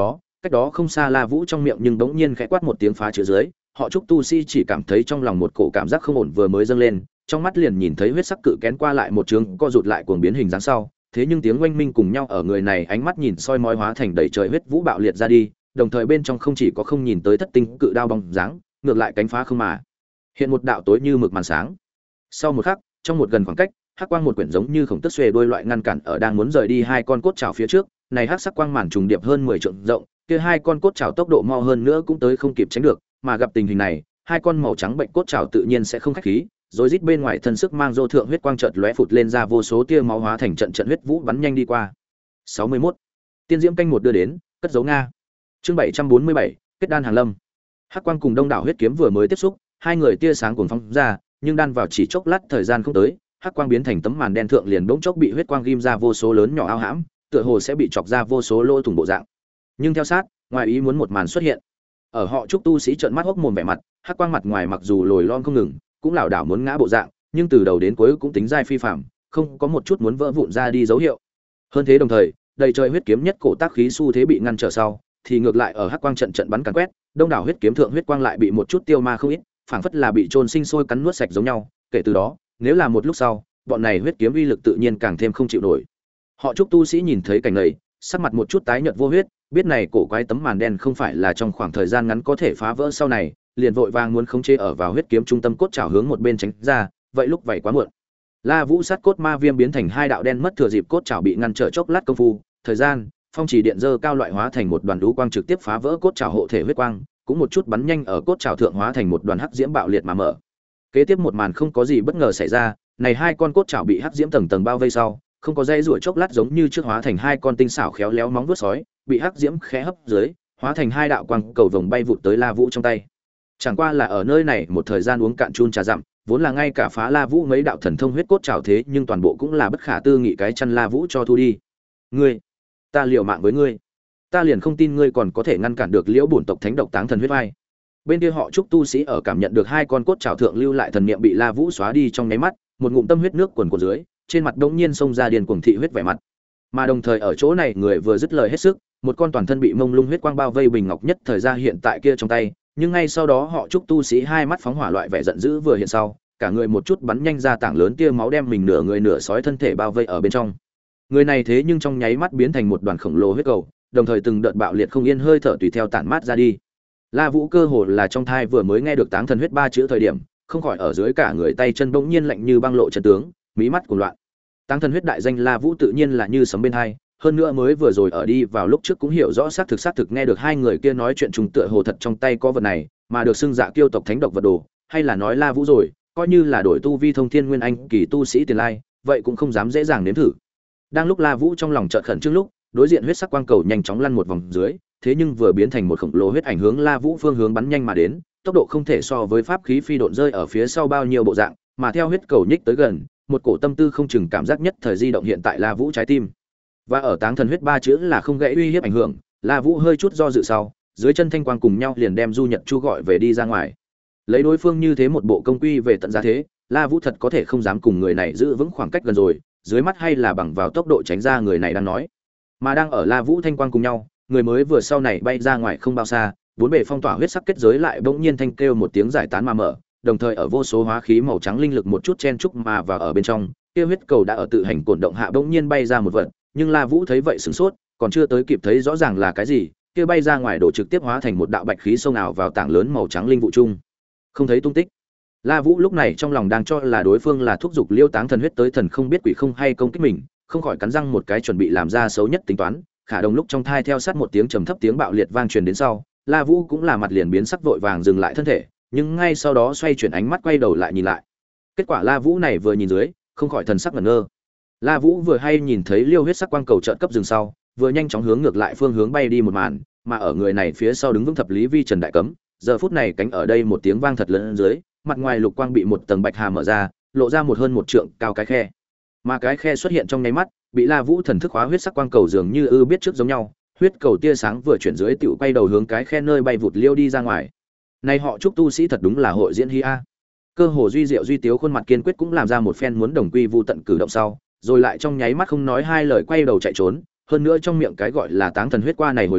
cách đó không xa La Vũ trong miệng nhưng bỗng nhiên khẽ quát một tiếng phá chữ dưới, họ Trúc tu sĩ chỉ cảm thấy trong lòng một cổ cảm giác không ổn vừa mới dâng lên, trong mắt liền nhìn thấy huyết sắc cự kén qua lại một trường co rụt lại cuồng biến hình dáng sau, thế nhưng tiếng oanh minh cùng nhau ở người này ánh mắt nhìn soi mói hóa thành đầy trời huyết vũ bạo liệt ra đi, đồng thời bên trong không chỉ có không nhìn tới thất tinh cự đao bóng dáng, ngược lại cánh phá không mà hiện một đạo tối như mực màn sáng. Sau một khắc, trong một gần khoảng cách, hắc quang một quyển giống như khổng tức xuề đôi loại ngăn cản ở đang muốn rời đi hai con cốt trảo phía trước, này hắc sắc quang màn trùng điệp hơn mười trượng rộng, kia hai con cốt trảo tốc độ mau hơn nữa cũng tới không kịp tránh được, mà gặp tình hình này, hai con màu trắng bệnh cốt trảo tự nhiên sẽ không khách khí, rồi rít bên ngoài thân sức mang dô thượng huyết quang chợt lóe phụt lên ra vô số tia máu hóa thành trận trận huyết vũ bắn nhanh đi qua. sáu mươi mốt Tiên diễm canh một đưa đến, cất dấu Nga. Chương bảy trăm bốn mươi bảy kết đan hàng lâm. Hắc quang cùng đông đảo huyết kiếm vừa mới tiếp xúc, hai người tia sáng cuồng phóng ra, nhưng đan vào chỉ chốc lát thời gian không tới, hắc quang biến thành tấm màn đen thượng liền bỗng chốc bị huyết quang ghim ra vô số lớn nhỏ ao hãm, tựa hồ sẽ bị chọc ra vô số lỗ thủng bộ dạng. Nhưng theo sát, ngoài ý muốn một màn xuất hiện. Ở họ Trúc tu sĩ trợn mắt hốc mồm vẻ mặt, hắc quang mặt ngoài mặc dù lồi lom không ngừng, cũng lảo đảo muốn ngã bộ dạng, nhưng từ đầu đến cuối cũng tính dai phi phàm, không có một chút muốn vỡ vụn ra đi dấu hiệu. Hơn thế đồng thời, đầy trời huyết kiếm nhất cổ tác khí xu thế bị ngăn trở sau, thì ngược lại ở hắc quang trận trận bắn càn quét, đông đảo huyết kiếm thượng huyết quang lại bị một chút tiêu ma không ít, phảng phất là bị trôn sinh sôi cắn nuốt sạch giống nhau. Kể từ đó, nếu là một lúc sau, bọn này huyết kiếm uy lực tự nhiên càng thêm không chịu nổi. Họ Trúc tu sĩ nhìn thấy cảnh này, sắc mặt một chút tái nhợt vô huyết, biết này cổ quái tấm màn đen không phải là trong khoảng thời gian ngắn có thể phá vỡ sau này, liền vội vàng muốn khống chế ở vào huyết kiếm trung tâm cốt trảo hướng một bên tránh ra, vậy lúc vậy quá muộn. La Vũ sát cốt ma viêm biến thành hai đạo đen mất thừa dịp cốt trảo bị ngăn trở chốc lát công phu, thời gian, phong chỉ điện dơ cao loại hóa thành một đoàn đú quang trực tiếp phá vỡ cốt trảo hộ thể huyết quang, cũng một chút bắn nhanh ở cốt trảo thượng hóa thành một đoàn hắc diễm bạo liệt mà mở. Kế tiếp một màn không có gì bất ngờ xảy ra, này hai con cốt trảo bị hắc diễm tầng tầng bao vây sau, không có dây rủa chốc lát giống như trước hóa thành hai con tinh xảo khéo léo móng vuốt sói, bị hắc diễm khẽ hấp dưới, hóa thành hai đạo quang cầu vồng bay vụt tới La Vũ trong tay. Chẳng qua là ở nơi này một thời gian uống cạn chun trà dặm, vốn là ngay cả phá La Vũ mấy đạo thần thông huyết cốt trảo thế, nhưng toàn bộ cũng là bất khả tư nghị cái chăn La Vũ cho thu đi. Ngươi, ta liều mạng với ngươi, ta liền không tin ngươi còn có thể ngăn cản được Liễu bổn tộc thánh độc táng thần huyết vai. Bên kia họ Trúc tu sĩ ở cảm nhận được hai con cốt trảo thượng lưu lại thần niệm bị La Vũ xóa đi trong nháy mắt, một ngụm tâm huyết nước quần quần dưới, trên mặt đống nhiên xông ra điên cuồng thị huyết vẻ mặt. Mà đồng thời ở chỗ này người vừa dứt lời hết sức, một con toàn thân bị mông lung huyết quang bao vây bình ngọc nhất thời ra hiện tại kia trong tay, nhưng ngay sau đó họ Trúc tu sĩ hai mắt phóng hỏa loại vẻ giận dữ vừa hiện sau, cả người một chút bắn nhanh ra tảng lớn tia máu đem mình nửa người nửa sói thân thể bao vây ở bên trong. Người này thế nhưng trong nháy mắt biến thành một đoàn khổng lồ huyết cầu, đồng thời từng đợt bạo liệt không yên hơi thở tùy theo tản mát ra đi. La Vũ cơ hồ là trong thai vừa mới nghe được táng thần huyết ba chữ thời điểm, không khỏi ở dưới cả người tay chân bỗng nhiên lạnh như băng lộ chân tướng, mí mắt cuồng loạn. Táng thần huyết đại danh La Vũ tự nhiên là như sấm bên tai, hơn nữa mới vừa rồi ở đi vào lúc trước cũng hiểu rõ xác thực xác thực nghe được hai người kia nói chuyện trùng tựa hồ thật trong tay có vật này, mà được xưng dạ kiêu tộc thánh độc vật đồ, hay là nói La Vũ rồi, coi như là đổi tu vi thông thiên nguyên anh kỳ tu sĩ tiền lai, vậy cũng không dám dễ dàng nếm thử. Đang lúc La Vũ trong lòng chợt khẩn trương lúc, đối diện huyết sắc quang cầu nhanh chóng lăn một vòng dưới, thế nhưng vừa biến thành một khổng lồ huyết ảnh hướng La Vũ phương hướng bắn nhanh mà đến, tốc độ không thể so với pháp khí phi độn rơi ở phía sau bao nhiêu bộ dạng, mà theo huyết cầu nhích tới gần, một cổ tâm tư không chừng cảm giác nhất thời di động hiện tại La Vũ trái tim. Và ở táng thần huyết ba chữ là không gãy uy hiếp ảnh hưởng, La Vũ hơi chút do dự sau, dưới chân thanh quang cùng nhau liền đem Du Nhật Chu gọi về đi ra ngoài. Lấy đối phương như thế một bộ công quy về tận giá thế, La Vũ thật có thể không dám cùng người này giữ vững khoảng cách gần rồi, dưới mắt hay là bằng vào tốc độ tránh ra người này đang nói. Mà đang ở La Vũ thanh quang cùng nhau, người mới vừa sau này bay ra ngoài không bao xa, bốn bề phong tỏa huyết sắc kết giới lại bỗng nhiên thanh kêu một tiếng giải tán mà mở, đồng thời ở vô số hóa khí màu trắng linh lực một chút chen chúc mà vào ở bên trong, kia huyết cầu đã ở tự hành cổn động hạ bỗng nhiên bay ra một vật, nhưng La Vũ thấy vậy sửng sốt, còn chưa tới kịp thấy rõ ràng là cái gì, kia bay ra ngoài đổ trực tiếp hóa thành một đạo bạch khí xông ảo vào tảng lớn màu trắng linh vụ chung. Không thấy tung tích. La Vũ lúc này trong lòng đang cho là đối phương là thúc giục Liêu Táng thần huyết tới thần không biết quỷ không hay công kích mình, không khỏi cắn răng một cái chuẩn bị làm ra xấu nhất tính toán, khả đồng lúc trong thai theo sát một tiếng trầm thấp tiếng bạo liệt vang truyền đến sau, La Vũ cũng là mặt liền biến sắc vội vàng dừng lại thân thể, nhưng ngay sau đó xoay chuyển ánh mắt quay đầu lại nhìn lại. Kết quả La Vũ này vừa nhìn dưới, không khỏi thần sắc ngẩn ngơ. La Vũ vừa hay nhìn thấy Liêu huyết sắc quang cầu chợt cấp dừng sau, vừa nhanh chóng hướng ngược lại phương hướng bay đi một màn, mà ở người này phía sau đứng vững thập lý vi Trần Đại Cấm, giờ phút này cánh ở đây một tiếng vang thật lớn dưới, mặt ngoài lục quang bị một tầng bạch hà mở ra, lộ ra một hơn một trượng cao cái khe. Mà cái khe xuất hiện trong nháy mắt, bị La Vũ thần thức hóa huyết sắc quang cầu dường như ư biết trước giống nhau, huyết cầu tia sáng vừa chuyển dưới tiểu quay đầu hướng cái khe nơi bay vụt liêu đi ra ngoài. Này họ Trúc tu sĩ thật đúng là hội diễn hi a. Cơ hồ duy diệu duy tiếu khuôn mặt kiên quyết cũng làm ra một phen muốn đồng quy vu tận cử động sau, rồi lại trong nháy mắt không nói hai lời quay đầu chạy trốn, hơn nữa trong miệng cái gọi là táng thần huyết qua này hồi lâu,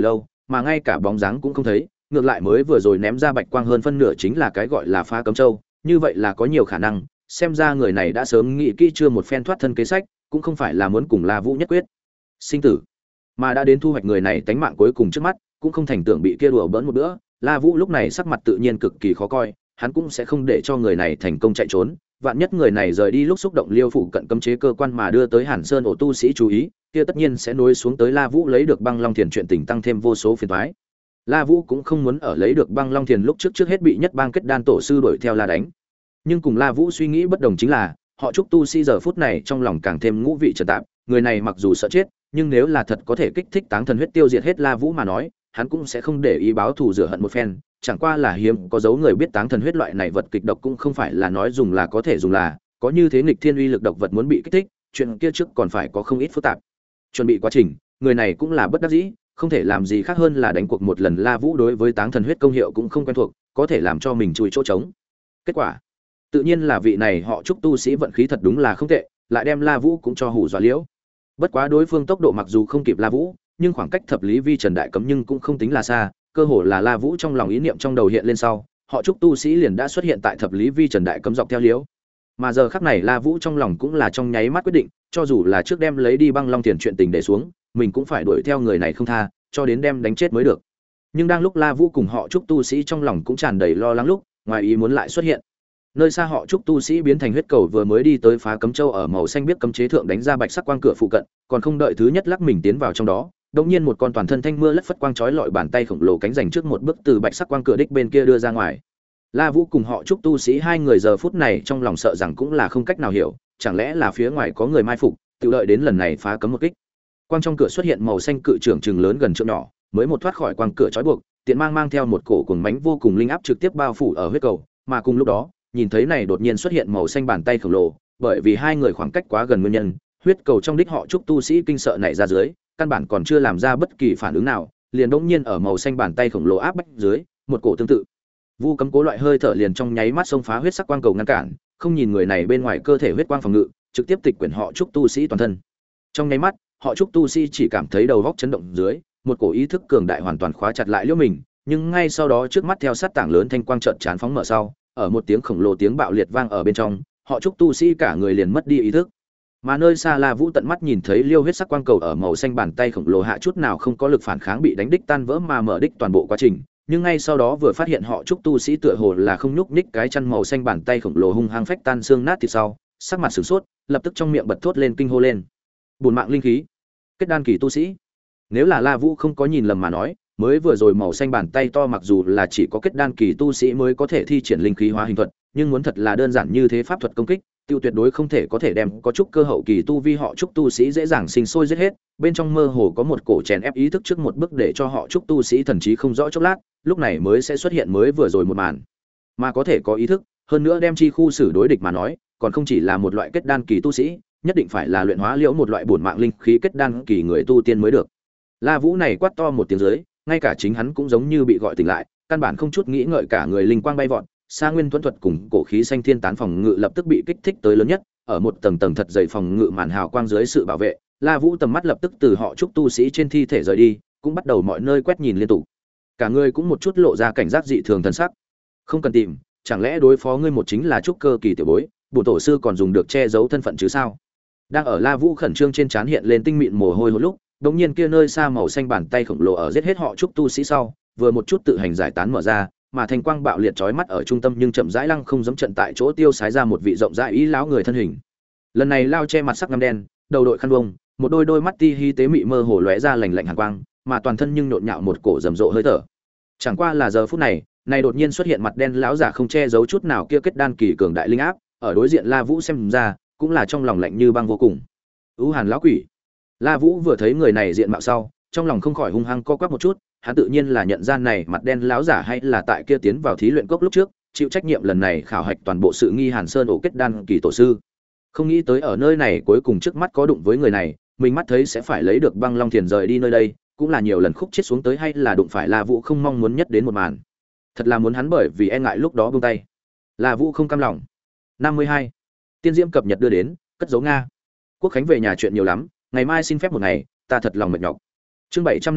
mà ngay cả bóng dáng cũng không thấy, ngược lại mới vừa rồi ném ra bạch quang hơn phân nửa chính là cái gọi là phá cấm châu, như vậy là có nhiều khả năng, xem ra người này đã sớm nghĩ kỹ chưa một phen thoát thân kế sách, cũng không phải là muốn cùng La Vũ nhất quyết sinh tử, mà đã đến thu hoạch người này tánh mạng cuối cùng trước mắt, cũng không thành tưởng bị kia đùa bỡn một bữa. La Vũ lúc này sắc mặt tự nhiên cực kỳ khó coi, hắn cũng sẽ không để cho người này thành công chạy trốn, vạn nhất người này rời đi lúc xúc động Liêu phụ cận cấm chế cơ quan mà đưa tới Hàn Sơn ổ tu sĩ chú ý, kia tất nhiên sẽ nối xuống tới La Vũ lấy được Băng Long Thiền chuyện tình tăng thêm vô số phiền toái. La Vũ cũng không muốn ở lấy được Băng Long Thiền lúc trước trước hết bị nhất bang kết đan tổ sư đuổi theo la đánh. Nhưng cùng La Vũ suy nghĩ bất đồng chính là, họ Trúc tu sĩ giờ phút này trong lòng càng thêm ngũ vị trần tạp, người này mặc dù sợ chết, nhưng nếu là thật có thể kích thích táng thần huyết tiêu diệt hết La Vũ mà nói, hắn cũng sẽ không để ý báo thù rửa hận một phen, chẳng qua là hiếm có dấu người biết táng thần huyết loại này vật kịch độc cũng không phải là nói dùng là có thể dùng là, có như thế nghịch thiên uy lực độc vật muốn bị kích thích, chuyện kia trước còn phải có không ít phức tạp. Chuẩn bị quá trình, người này cũng là bất đắc dĩ, không thể làm gì khác hơn là đánh cuộc một lần. La Vũ đối với táng thần huyết công hiệu cũng không quen thuộc, có thể làm cho mình chui chỗ trống. Kết quả, tự nhiên là vị này họ Trúc tu sĩ vận khí thật đúng là không tệ, lại đem La Vũ cũng cho hù dọa liễu. Bất quá đối phương tốc độ mặc dù không kịp La Vũ, nhưng khoảng cách thập lý vi trần đại cấm nhưng cũng không tính là xa, cơ hồ là La Vũ trong lòng ý niệm trong đầu hiện lên sau, họ Trúc tu sĩ liền đã xuất hiện tại thập lý vi trần đại cấm dọc theo liễu. Mà giờ khắc này La Vũ trong lòng cũng là trong nháy mắt quyết định, cho dù là trước đem lấy đi Băng Long Tiền chuyện tình để xuống, mình cũng phải đuổi theo người này không tha, cho đến đem đánh chết mới được. Nhưng đang lúc La Vũ cùng họ Trúc tu sĩ trong lòng cũng tràn đầy lo lắng lúc, ngoài ý muốn lại xuất hiện. Nơi xa họ Trúc tu sĩ biến thành huyết cầu vừa mới đi tới phá cấm châu ở màu xanh biết cấm chế thượng đánh ra bạch sắc quang cửa phụ cận, còn không đợi thứ nhất lắc mình tiến vào trong đó, đột nhiên một con toàn thân thanh mưa lất phất quang chói lọi bàn tay khổng lồ cánh rành trước một bước từ bạch sắc quang cửa đích bên kia đưa ra ngoài. La Vũ cùng họ Trúc tu sĩ hai người giờ phút này trong lòng sợ rằng cũng là không cách nào hiểu, chẳng lẽ là phía ngoài có người mai phục, tự đợi đến lần này phá cấm một kích. Quang trong cửa xuất hiện màu xanh cự trưởng trừng lớn gần trượng nhỏ, mới một thoát khỏi quang cửa trói buộc, tiện mang mang theo một cổ cuồng mãnh vô cùng linh áp trực tiếp bao phủ ở huyết cầu, mà cùng lúc đó, nhìn thấy này đột nhiên xuất hiện màu xanh bàn tay khổng lồ, bởi vì hai người khoảng cách quá gần nguyên nhân, huyết cầu trong đích họ Trúc tu sĩ kinh sợ nảy ra dưới, căn bản còn chưa làm ra bất kỳ phản ứng nào, liền đột nhiên ở màu xanh bàn tay khổng lồ áp bách dưới, một cổ tương tự vu cấm cố loại hơi thở liền trong nháy mắt xông phá huyết sắc quang cầu ngăn cản, không nhìn người này bên ngoài cơ thể huyết quang phòng ngự, trực tiếp tịch quyển họ Trúc tu sĩ toàn thân. Trong nháy mắt, họ Trúc tu sĩ chỉ cảm thấy đầu óc chấn động dưới, một cổ ý thức cường đại hoàn toàn khóa chặt lại liễu mình, nhưng ngay sau đó trước mắt theo sát tảng lớn thanh quang chợt chán phóng mở sau, ở một tiếng khổng lồ tiếng bạo liệt vang ở bên trong, họ Trúc tu sĩ cả người liền mất đi ý thức. Mà nơi xa La Vũ tận mắt nhìn thấy liêu huyết sắc quang cầu ở màu xanh bàn tay khổng lồ hạ chút nào không có lực phản kháng bị đánh đích tan vỡ mà mở đích toàn bộ quá trình, nhưng ngay sau đó vừa phát hiện họ Trúc tu sĩ tựa hồ là không nhúc nhích cái chân màu xanh bàn tay khổng lồ hung hăng phách tan xương nát thịt sau, sắc mặt sửng sốt, lập tức trong miệng bật thốt lên kinh hô lên. Bổn mạng linh khí, kết đan kỳ tu sĩ. Nếu là La Vũ không có nhìn lầm mà nói, mới vừa rồi màu xanh bàn tay to mặc dù là chỉ có kết đan kỳ tu sĩ mới có thể thi triển linh khí hóa hình thuật, nhưng muốn thật là đơn giản như thế pháp thuật công kích, tiêu tuyệt đối không thể có thể đem có chút cơ hậu kỳ tu vi họ Trúc tu sĩ dễ dàng sinh sôi giết hết, bên trong mơ hồ có một cổ chèn ép ý thức trước một bước để cho họ Trúc tu sĩ thần trí không rõ chốc lát, lúc này mới sẽ xuất hiện mới vừa rồi một màn. Mà có thể có ý thức, hơn nữa đem chi khu xử đối địch mà nói, còn không chỉ là một loại kết đan kỳ tu sĩ, nhất định phải là luyện hóa liễu một loại bổn mạng linh khí kết đan kỳ người tu tiên mới được. La Vũ này quát to một tiếng dưới, ngay cả chính hắn cũng giống như bị gọi tỉnh lại, căn bản không chút nghĩ ngợi cả người linh quang bay vọt, Sa Nguyên Thuẫn thuật cùng cổ khí xanh thiên tán phòng ngự lập tức bị kích thích tới lớn nhất, ở một tầng tầng thật dày phòng ngự màn hào quang dưới sự bảo vệ, La Vũ tầm mắt lập tức từ họ Trúc tu sĩ trên thi thể rời đi, cũng bắt đầu mọi nơi quét nhìn liên tục. Cả người cũng một chút lộ ra cảnh giác dị thường thần sắc. Không cần tìm, chẳng lẽ đối phó ngươi một chính là trúc cơ kỳ tiểu bối, bổn tổ sư còn dùng được che giấu thân phận chứ sao? Đang ở La Vũ khẩn trương trên trán hiện lên tinh mịn mồ hôi hột lúc, đột nhiên kia nơi xa màu xanh bàn tay khổng lồ ở giết hết họ trúc tu sĩ sau, vừa một chút tự hành giải tán mở ra, mà thành quang bạo liệt chói mắt ở trung tâm nhưng chậm rãi lăng không giẫm trận tại chỗ tiêu sái ra một vị rộng rãi ý lão người thân hình. Lần này lao che mặt sắc ngăm đen, đầu đội khăn vông, một đôi đôi mắt ti hi tế mị mơ hồ lóe ra lạnh lạnh hàn quang, mà toàn thân nhưng nhộn nhạo một cổ rầm rộ hơi thở. Chẳng qua là giờ phút này, này đột nhiên xuất hiện mặt đen lão giả không che giấu chút nào kia kết đan kỳ cường đại linh áp, ở đối diện La Vũ xem ra, cũng là trong lòng lạnh như băng vô cùng. U Hàn lão quỷ. La Vũ vừa thấy người này diện mạo sau, trong lòng không khỏi hung hăng co quắp một chút, hắn tự nhiên là nhận ra này mặt đen lão giả hay là tại kia tiến vào thí luyện cốc lúc trước, chịu trách nhiệm lần này khảo hạch toàn bộ sự nghi Hàn Sơn ổ kết đan kỳ tổ sư. Không nghĩ tới ở nơi này cuối cùng trước mắt có đụng với người này, mình mắt thấy sẽ phải lấy được Băng Long Thiền rời đi nơi đây, cũng là nhiều lần khúc chết xuống tới hay là đụng phải La Vũ không mong muốn nhất đến một màn. Thật là muốn hắn bởi vì e ngại lúc đó buông tay. La Vũ không cam lòng. năm mươi hai. Tiên Diễm cập nhật đưa đến, cất dấu Nga. Quốc khánh về nhà chuyện nhiều lắm, ngày mai xin phép một ngày, ta thật lòng mệt nhọc. Chương bảy trăm năm mươi,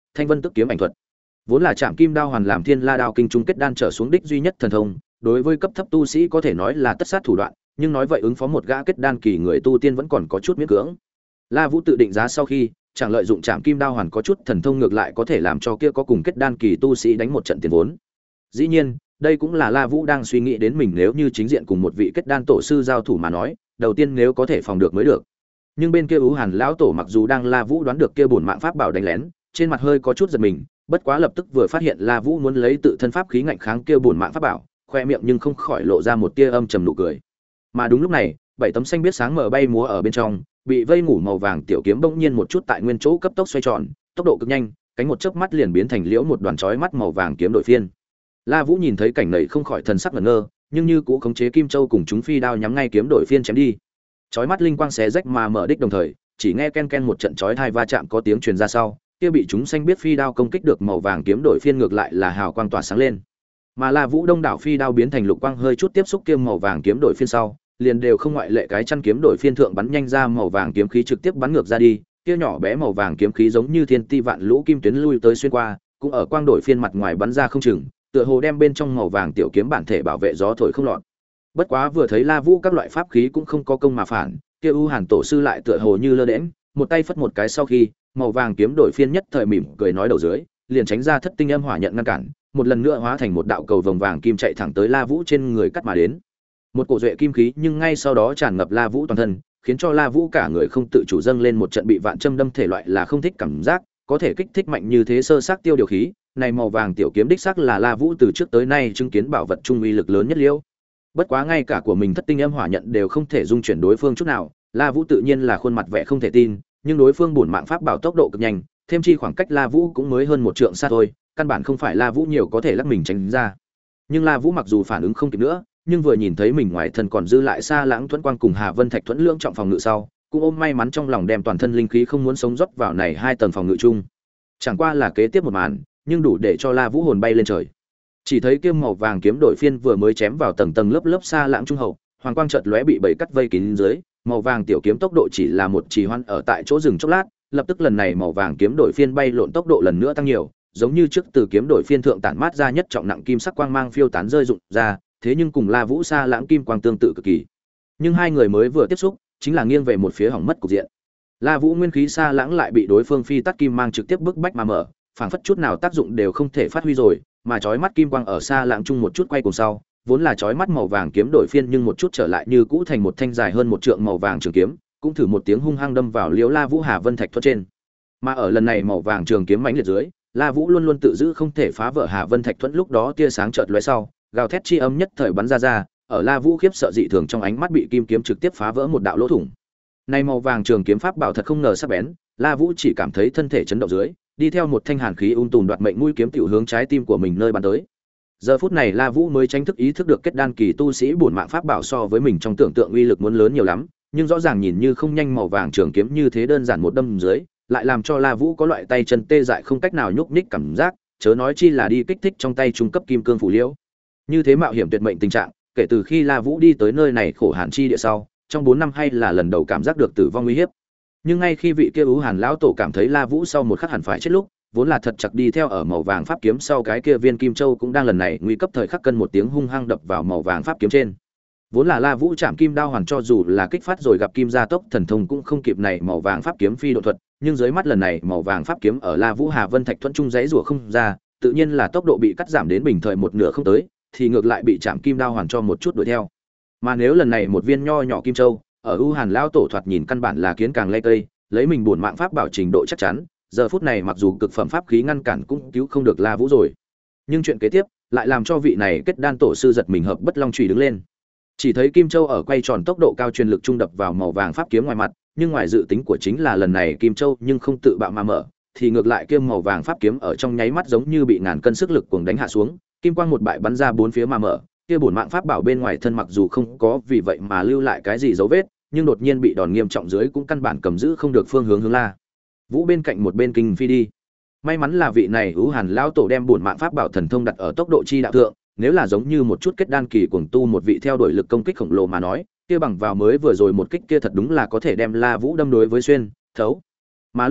Thanh Vân Tức kiếm ảnh thuật. Vốn là Trảm Kim Đao Hoàn làm Thiên La Đao kinh trung kết đan trở xuống đích duy nhất thần thông, đối với cấp thấp tu sĩ có thể nói là tất sát thủ đoạn, nhưng nói vậy ứng phó một gã kết đan kỳ người tu tiên vẫn còn có chút miễn cưỡng. La Vũ tự định giá sau khi, chẳng lợi dụng Trảm Kim Đao Hoàn có chút thần thông ngược lại có thể làm cho kia có cùng kết đan kỳ tu sĩ đánh một trận tiền vốn. Dĩ nhiên, đây cũng là La Vũ đang suy nghĩ đến mình nếu như chính diện cùng một vị kết đan tổ sư giao thủ mà nói, đầu tiên nếu có thể phòng được mới được. Nhưng bên kia Ú Hàn lão tổ mặc dù đang La Vũ đoán được kia bổn mạng pháp bảo đánh lén, trên mặt hơi có chút giật mình, bất quá lập tức vừa phát hiện La Vũ muốn lấy tự thân pháp khí ngạnh kháng kia bổn mạng pháp bảo, khoe miệng nhưng không khỏi lộ ra một tia âm trầm nụ cười. Mà đúng lúc này, bảy tấm xanh biết sáng mở bay múa ở bên trong, bị vây ngủ màu vàng tiểu kiếm bỗng nhiên một chút tại nguyên chỗ cấp tốc xoay tròn, tốc độ cực nhanh, cánh một chớp mắt liền biến thành liễu một đoàn chói mắt màu vàng kiếm đội phiên. La Vũ nhìn thấy cảnh này không khỏi thần sắc ngẩn ngơ, nhưng như cũ khống chế Kim Châu cùng chúng phi đao nhắm ngay kiếm đội phiên chém đi. Chói mắt linh quang xé rách mà mở đích đồng thời, chỉ nghe ken ken một trận chói tai va chạm có tiếng truyền ra sau, kia bị chúng xanh biết phi đao công kích được màu vàng kiếm đội phiên ngược lại là hào quang tỏa sáng lên. Mà La Vũ đông đảo phi đao biến thành lục quang hơi chút tiếp xúc kia màu vàng kiếm đội phiên sau, liền đều không ngoại lệ cái chăn kiếm đội phiên thượng bắn nhanh ra màu vàng kiếm khí trực tiếp bắn ngược ra đi, kia nhỏ bé màu vàng kiếm khí giống như thiên ti vạn lũ kim tuyến lui tới xuyên qua, cũng ở quang đội phiên mặt ngoài bắn ra không chừng, tựa hồ đem bên trong màu vàng tiểu kiếm bản thể bảo vệ gió thổi không lọt. Bất quá vừa thấy La Vũ các loại pháp khí cũng không có công mà phản, kia U Hàn tổ sư lại tựa hồ như lơ đễnh, một tay phất một cái sau khi, màu vàng kiếm đổi phiên nhất thời mỉm cười nói đầu dưới, liền tránh ra thất tinh âm hỏa nhận ngăn cản, một lần nữa hóa thành một đạo cầu vồng vàng kim chạy thẳng tới La Vũ trên người cắt mà đến. Một cổ duệ kim khí nhưng ngay sau đó tràn ngập La Vũ toàn thân, khiến cho La Vũ cả người không tự chủ dâng lên một trận bị vạn châm đâm thể loại là không thích cảm giác, có thể kích thích mạnh như thế sơ xác tiêu điều khí, này màu vàng tiểu kiếm đích xác là La Vũ từ trước tới nay chứng kiến bảo vật trung uy lực lớn nhất liễu. Bất quá ngay cả của mình thất tinh âm hỏa nhận đều không thể dung chuyển đối phương chút nào, La Vũ tự nhiên là khuôn mặt vẻ không thể tin, nhưng đối phương bổn mạng pháp bảo tốc độ cực nhanh, thêm chi khoảng cách La Vũ cũng mới hơn một trượng xa thôi, căn bản không phải La Vũ nhiều có thể lắc mình tránh ra. Nhưng La Vũ mặc dù phản ứng không kịp nữa, nhưng vừa nhìn thấy mình ngoài thân còn dư lại Sa Lãng Thuẫn Quang cùng Hà Vân Thạch Thuẫn Lưỡng trọng phòng ngự sau, cũng ôm may mắn trong lòng đem toàn thân linh khí không muốn sống rót vào này hai tầng phòng ngự chung. Chẳng qua là kế tiếp một màn, nhưng đủ để cho La Vũ hồn bay lên trời. Chỉ thấy kiếm màu vàng kiếm đội phiên vừa mới chém vào tầng tầng lớp lớp Sa Lãng trung hậu, hoàng quang chợt lóe bị bầy cắt vây kín dưới, màu vàng tiểu kiếm tốc độ chỉ là một trì hoãn ở tại chỗ dừng chốc lát, lập tức lần này màu vàng kiếm đội phiên bay lộn tốc độ lần nữa tăng nhiều, giống như trước từ kiếm đội phiên thượng tản mát ra nhất trọng nặng kim sắc quang mang phiêu tán rơi rụng ra, thế nhưng cùng La Vũ Sa Lãng kim quang tương tự cực kỳ. Nhưng hai người mới vừa tiếp xúc, chính là nghiêng về một phía hỏng mất cục diện. La Vũ nguyên khí Sa Lãng lại bị đối phương phi tắt kim mang trực tiếp bức bách mà mở, phảng phất chút nào tác dụng đều không thể phát huy rồi, mà chói mắt kim quang ở Sa Lãng chung một chút quay cùng sau, vốn là chói mắt màu vàng kiếm đổi phiên nhưng một chút trở lại như cũ thành một thanh dài hơn một trượng màu vàng trường kiếm, cũng thử một tiếng hung hăng đâm vào liễu La Vũ Hà Vân Thạch Thuẫn trên. Mà ở lần này màu vàng trường kiếm mãnh liệt dưới, La Vũ luôn luôn tự giữ không thể phá vỡ Hà Vân Thạch Thuẫn, lúc đó tia sáng chợt lóe sau, gào thét chi âm nhất thời bắn ra ra, ở La Vũ khiếp sợ dị thường trong ánh mắt bị kim kiếm trực tiếp phá vỡ một đạo lỗ thủng. Này màu vàng trường kiếm pháp bảo thật không ngờ sắc bén, La Vũ chỉ cảm thấy thân thể chấn động dưới, đi theo một thanh hàn khí ung tùm đoạt mệnh mũi kiếm tiểu hướng trái tim của mình nơi bắn tới. Giờ phút này La Vũ mới tranh thức ý thức được kết đan kỳ tu sĩ bổn mạng pháp bảo so với mình trong tưởng tượng uy lực muốn lớn nhiều lắm, nhưng rõ ràng nhìn như không nhanh màu vàng trường kiếm như thế đơn giản một đâm dưới, lại làm cho La Vũ có loại tay chân tê dại không cách nào nhúc nhích cảm giác, chớ nói chi là đi kích thích trong tay trung cấp kim cương phủ liễu. Như thế mạo hiểm tuyệt mệnh tình trạng, kể từ khi La Vũ đi tới nơi này khổ hàn chi địa sau, trong bốn năm hay là lần đầu cảm giác được tử vong nguy hiểm. Nhưng ngay khi vị kia Ú Hàn lão tổ cảm thấy La Vũ sau một khắc hẳn phải chết lúc, vốn là thật chặt đi theo ở màu vàng pháp kiếm sau cái kia viên kim châu cũng đang lần này nguy cấp thời khắc cân một tiếng hung hăng đập vào màu vàng pháp kiếm trên. Vốn là La Vũ chạm kim đao hoàn cho dù là kích phát rồi gặp kim gia tốc thần thông cũng không kịp này màu vàng pháp kiếm phi độ thuật, nhưng dưới mắt lần này màu vàng pháp kiếm ở La Vũ Hà Vân Thạch Thuẫn trung giấy rủa không ra, tự nhiên là tốc độ bị cắt giảm đến bình thời một nửa không tới, thì ngược lại bị chạm kim đao hoàn cho một chút đuổi theo. Mà nếu lần này một viên nho nhỏ kim châu, ở U Hàn lão tổ thoạt nhìn căn bản là kiến càng lê cây, lấy mình buồn mạng pháp bảo trình độ chắc chắn, giờ phút này mặc dù cực phẩm pháp khí ngăn cản cũng cứu không được La Vũ rồi. Nhưng chuyện kế tiếp lại làm cho vị này kết đan tổ sư giật mình hợp bất long chùy đứng lên. Chỉ thấy kim châu ở quay tròn tốc độ cao truyền lực trung đập vào màu vàng pháp kiếm ngoài mặt, nhưng ngoài dự tính của chính là lần này kim châu nhưng không tự bạo mà mở, thì ngược lại kia màu vàng pháp kiếm ở trong nháy mắt giống như bị ngàn cân sức lực cuồng đánh hạ xuống, kim quang một bại bắn ra bốn phía mà mở, kia bổn mạng pháp bảo bên ngoài thân mặc dù không có vì vậy mà lưu lại cái gì dấu vết, nhưng đột nhiên bị đòn nghiêm trọng dưới cũng căn bản cầm giữ không được phương hướng hướng La Vũ bên cạnh một bên kinh phi đi. May mắn là vị này Ú Hàn lão tổ đem bổn mạng pháp bảo thần thông đặt ở tốc độ chi đạo thượng, nếu là giống như một chút kết đan kỳ cuồng tu một vị theo đuổi lực công kích khổng lồ mà nói, kia bằng vào mới vừa rồi một kích kia thật đúng là có thể đem La Vũ đâm đối với xuyên, thấu. Mà lúc này,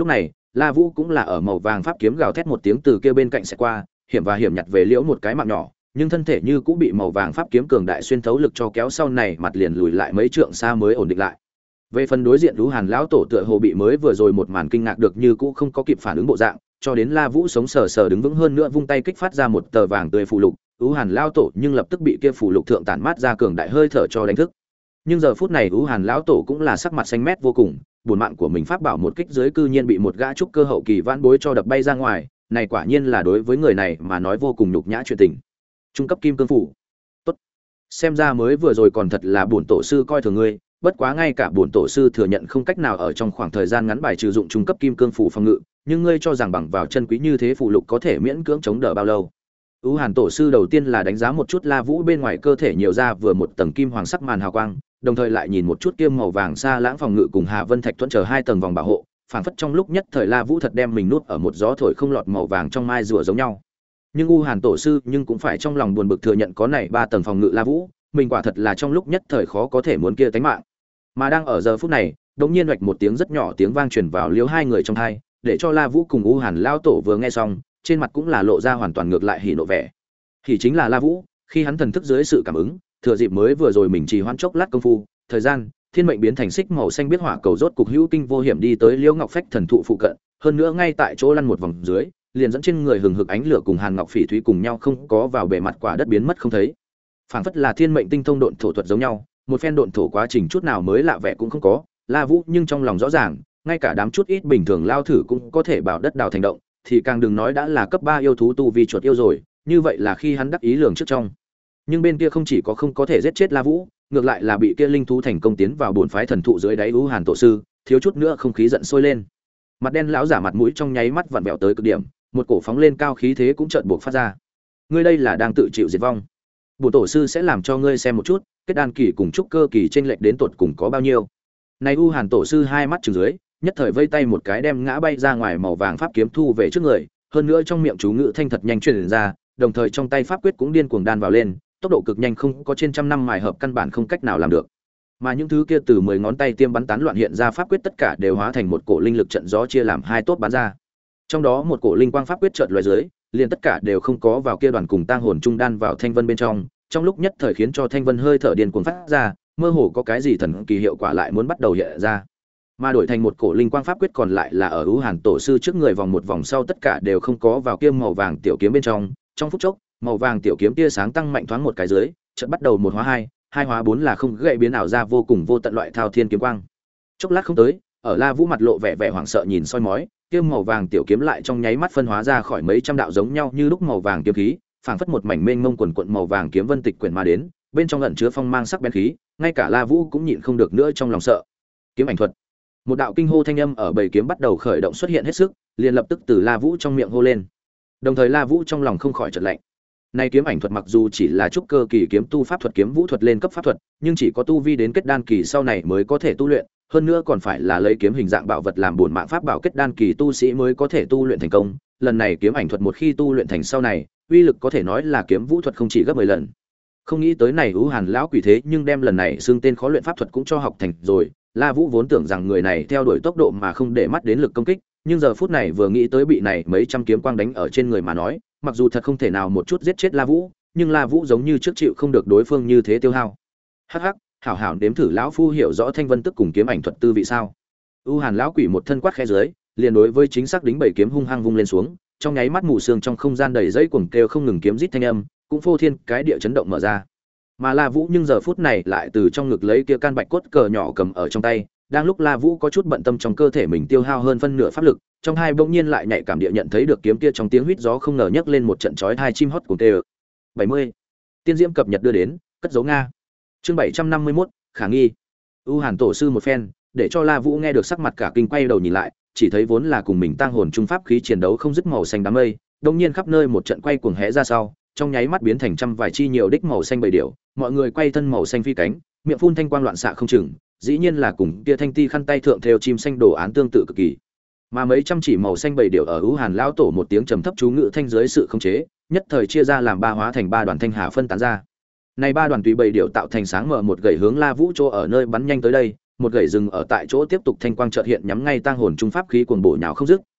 La Vũ cũng là ở màu vàng pháp kiếm gào thét một tiếng từ kia bên cạnh sẽ qua, hiểm và hiểm nhặt về liễu một cái mạng nhỏ, nhưng thân thể như cũng bị màu vàng pháp kiếm cường đại xuyên thấu lực cho kéo sau này mặt liền lùi lại mấy trượng xa mới ổn định lại. Về phần đối diện Lũ Hàn lão tổ tựa hồ bị mới vừa rồi một màn kinh ngạc được như cũ không có kịp phản ứng bộ dạng, cho đến La Vũ sống sờ sờ đứng vững hơn nữa vung tay kích phát ra một tờ vàng tươi phù lục, Lũ Hàn lão tổ nhưng lập tức bị kia phù lục thượng tản mát ra cường đại hơi thở cho đánh thức. Nhưng giờ phút này Lũ Hàn lão tổ cũng là sắc mặt xanh mét vô cùng, buồn mạng của mình pháp bảo một kích dưới cư nhiên bị một gã trúc cơ hậu kỳ vãn bối cho đập bay ra ngoài, này quả nhiên là đối với người này mà nói vô cùng nhục nhã chuyện tình. Trung cấp kim cương phủ. Tốt. Xem ra mới vừa rồi còn thật là bổn tổ sư coi thường ngươi, bất quá ngay cả bổn tổ sư thừa nhận không cách nào ở trong khoảng thời gian ngắn bài trừ dụng trung cấp kim cương phủ phòng ngự, nhưng ngươi cho rằng bằng vào chân quý như thế phù lục có thể miễn cưỡng chống đỡ bao lâu? Ú Hàn tổ sư đầu tiên là đánh giá một chút La Vũ bên ngoài cơ thể nhiều ra vừa một tầng kim hoàng sắc màn hào quang, đồng thời lại nhìn một chút kiêm màu vàng xa lãng phòng ngự cùng Hà Vân Thạch thuẫn chờ hai tầng vòng bảo hộ, phảng phất trong lúc nhất thời La Vũ thật đem mình nuốt ở một gió thổi không lọt màu vàng trong mai rùa giống nhau. Nhưng U Hàn tổ sư nhưng cũng phải trong lòng buồn bực thừa nhận có này ba tầng phòng ngự La Vũ, mình quả thật là trong lúc nhất thời khó có thể muốn kia tánh mạng. Mà đang ở giờ phút này, đột nhiên hoạch một tiếng rất nhỏ tiếng vang truyền vào liếu hai người trong tai, để cho La Vũ cùng U Hàn lao tổ vừa nghe xong, trên mặt cũng là lộ ra hoàn toàn ngược lại hỉ nộ vẻ. Hỉ chính là La Vũ, khi hắn thần thức dưới sự cảm ứng, thừa dịp mới vừa rồi mình trì hoãn chốc lát công phu, thời gian, thiên mệnh biến thành xích màu xanh biết hỏa cầu rốt cục hữu kinh vô hiểm đi tới Liễu Ngọc Phách thần thụ phụ cận, hơn nữa ngay tại chỗ lăn một vòng dưới, liền dẫn trên người hừng hực ánh lửa cùng Hàn Ngọc Phỉ thúy cùng nhau không có vào bề mặt quả đất biến mất không thấy. Phảng phất là thiên mệnh tinh thông độn thổ thuật giống nhau, một phen độn thổ quá trình chút nào mới lạ vẻ cũng không có. La Vũ nhưng trong lòng rõ ràng, ngay cả đám chút ít bình thường lao thử cũng có thể bảo đất đào thành động, thì càng đừng nói đã là cấp ba yêu thú tu vi chuột yêu rồi, như vậy là khi hắn đắc ý lường trước trong. Nhưng bên kia không chỉ có không có thể giết chết La Vũ, ngược lại là bị kia linh thú thành công tiến vào bổn phái thần thụ dưới đáy U Hàn tổ sư, thiếu chút nữa không khí giận sôi lên. Mặt đen lão giả mặt mũi trong nháy mắt vặn vẹo tới cực điểm, một cổ phóng lên cao khí thế cũng chợt buộc phát ra. Ngươi đây là đang tự chịu diệt vong. Bổn tổ sư sẽ làm cho ngươi xem một chút, kết đan kỳ cùng trúc cơ kỳ chênh lệch đến tột cùng có bao nhiêu. Này U Hàn tổ sư hai mắt trừng dưới, nhất thời vây tay một cái đem ngã bay ra ngoài màu vàng pháp kiếm thu về trước người, hơn nữa trong miệng chú ngữ thanh thật nhanh truyền ra, đồng thời trong tay pháp quyết cũng điên cuồng đan vào lên, tốc độ cực nhanh không có trên trăm năm mài hợp căn bản không cách nào làm được. Mà những thứ kia từ mười ngón tay tiêm bắn tán loạn hiện ra pháp quyết tất cả đều hóa thành một cổ linh lực trận gió chia làm hai tốt bắn ra. Trong đó một cổ linh quang pháp quyết chợt lóe dưới, liền tất cả đều không có vào kia đoàn cùng tang hồn trung đan vào thanh vân bên trong, trong lúc nhất thời khiến cho thanh vân hơi thở điên cuồng phát ra, mơ hồ có cái gì thần kỳ hiệu quả lại muốn bắt đầu hiện ra. Mà đổi thành một cổ linh quang pháp quyết còn lại là ở U Hàn tổ sư trước người vòng một vòng sau tất cả đều không có vào kia màu vàng tiểu kiếm bên trong, trong phút chốc, màu vàng tiểu kiếm tia sáng tăng mạnh thoáng một cái dưới, chợt bắt đầu một hóa hai, hai hóa bốn là không gậy biến ảo ra vô cùng vô tận loại thao thiên kiếm quang. Chốc lát không tới, ở La Vũ mặt lộ vẻ vẻ hoảng sợ nhìn soi mói, kia màu vàng tiểu kiếm lại trong nháy mắt phân hóa ra khỏi mấy trăm đạo giống nhau như lúc màu vàng kiếm khí, phảng phất một mảnh mênh mông quần quần màu vàng kiếm vân tịch quyển mà đến, bên trong ẩn chứa phong mang sắc bén khí, ngay cả La Vũ cũng nhịn không được nữa trong lòng sợ. Kiếm ảnh thuật. Một đạo kinh hô thanh âm ở bầy kiếm bắt đầu khởi động xuất hiện hết sức, liền lập tức từ La Vũ trong miệng hô lên. Đồng thời La Vũ trong lòng không khỏi chợt lạnh. Này kiếm ảnh thuật mặc dù chỉ là trúc cơ kỳ kiếm tu pháp thuật kiếm vũ thuật lên cấp pháp thuật, nhưng chỉ có tu vi đến kết đan kỳ sau này mới có thể tu luyện, hơn nữa còn phải là lấy kiếm hình dạng bảo vật làm bổn mạng pháp bảo kết đan kỳ tu sĩ mới có thể tu luyện thành công. Lần này kiếm ảnh thuật một khi tu luyện thành sau này, uy lực có thể nói là kiếm vũ thuật không chỉ gấp mười lần. Không nghĩ tới này U Hàn lão quỷ thế nhưng đem lần này xương tên khó luyện pháp thuật cũng cho học thành rồi. La Vũ vốn tưởng rằng người này theo đuổi tốc độ mà không để mắt đến lực công kích, nhưng giờ phút này vừa nghĩ tới bị này mấy trăm kiếm quang đánh ở trên người mà nói, mặc dù thật không thể nào một chút giết chết La Vũ, nhưng La Vũ giống như trước chịu không được đối phương như thế tiêu hao. Hắc hắc, hảo hảo nếm thử lão phu hiểu rõ thanh vân tức cùng kiếm ảnh thuật tư vị sao? U Hàn lão quỷ một thân quát khẽ dưới, liền đối với chính xác đính bảy kiếm hung hăng vung lên xuống, trong nháy mắt mù sương trong không gian đầy dây cuồng kêu không ngừng kiếm rít thanh âm, cũng phô thiên cái địa chấn động mở ra. Mà La Vũ nhưng giờ phút này lại từ trong ngực lấy kia can bạch cốt cờ nhỏ cầm ở trong tay, đang lúc La Vũ có chút bận tâm trong cơ thể mình tiêu hao hơn phân nửa pháp lực, trong hai bỗng nhiên lại nhạy cảm địa nhận thấy được kiếm kia trong tiếng huýt gió không ngờ nhấc lên một trận chói tai chim hót cuồng tê. bảy mươi. Tiên diễm cập nhật đưa đến, cất dấu Nga. Chương bảy trăm năm mươi mốt, khả nghi. U Hàn tổ sư một phen, để cho La Vũ nghe được sắc mặt cả kinh quay đầu nhìn lại, chỉ thấy vốn là cùng mình tăng hồn trung pháp khí chiến đấu không dứt màu xanh đám mây, đột nhiên khắp nơi một trận quay cuồng hẽ ra sau, trong nháy mắt biến thành trăm vài chi nhiều đích màu xanh bầy điểu, mọi người quay thân màu xanh phi cánh, miệng phun thanh quang loạn xạ không chừng, dĩ nhiên là cùng kia thanh ti khăn tay thượng theo chim xanh đồ án tương tự cực kỳ. Mà mấy trăm chỉ màu xanh bầy điểu ở U Hàn lão tổ một tiếng trầm thấp chú ngữ thanh dưới sự khống chế, nhất thời chia ra làm ba hóa thành ba đoàn thanh hà phân tán ra. Này ba đoàn tùy bầy điểu tạo thành sáng mở một gậy hướng La Vũ chỗ ở nơi bắn nhanh tới đây, một gậy dừng ở tại chỗ tiếp tục thanh quang chợt hiện nhắm ngay tang hồn trung pháp khí cuồng bổ nhào không dứt,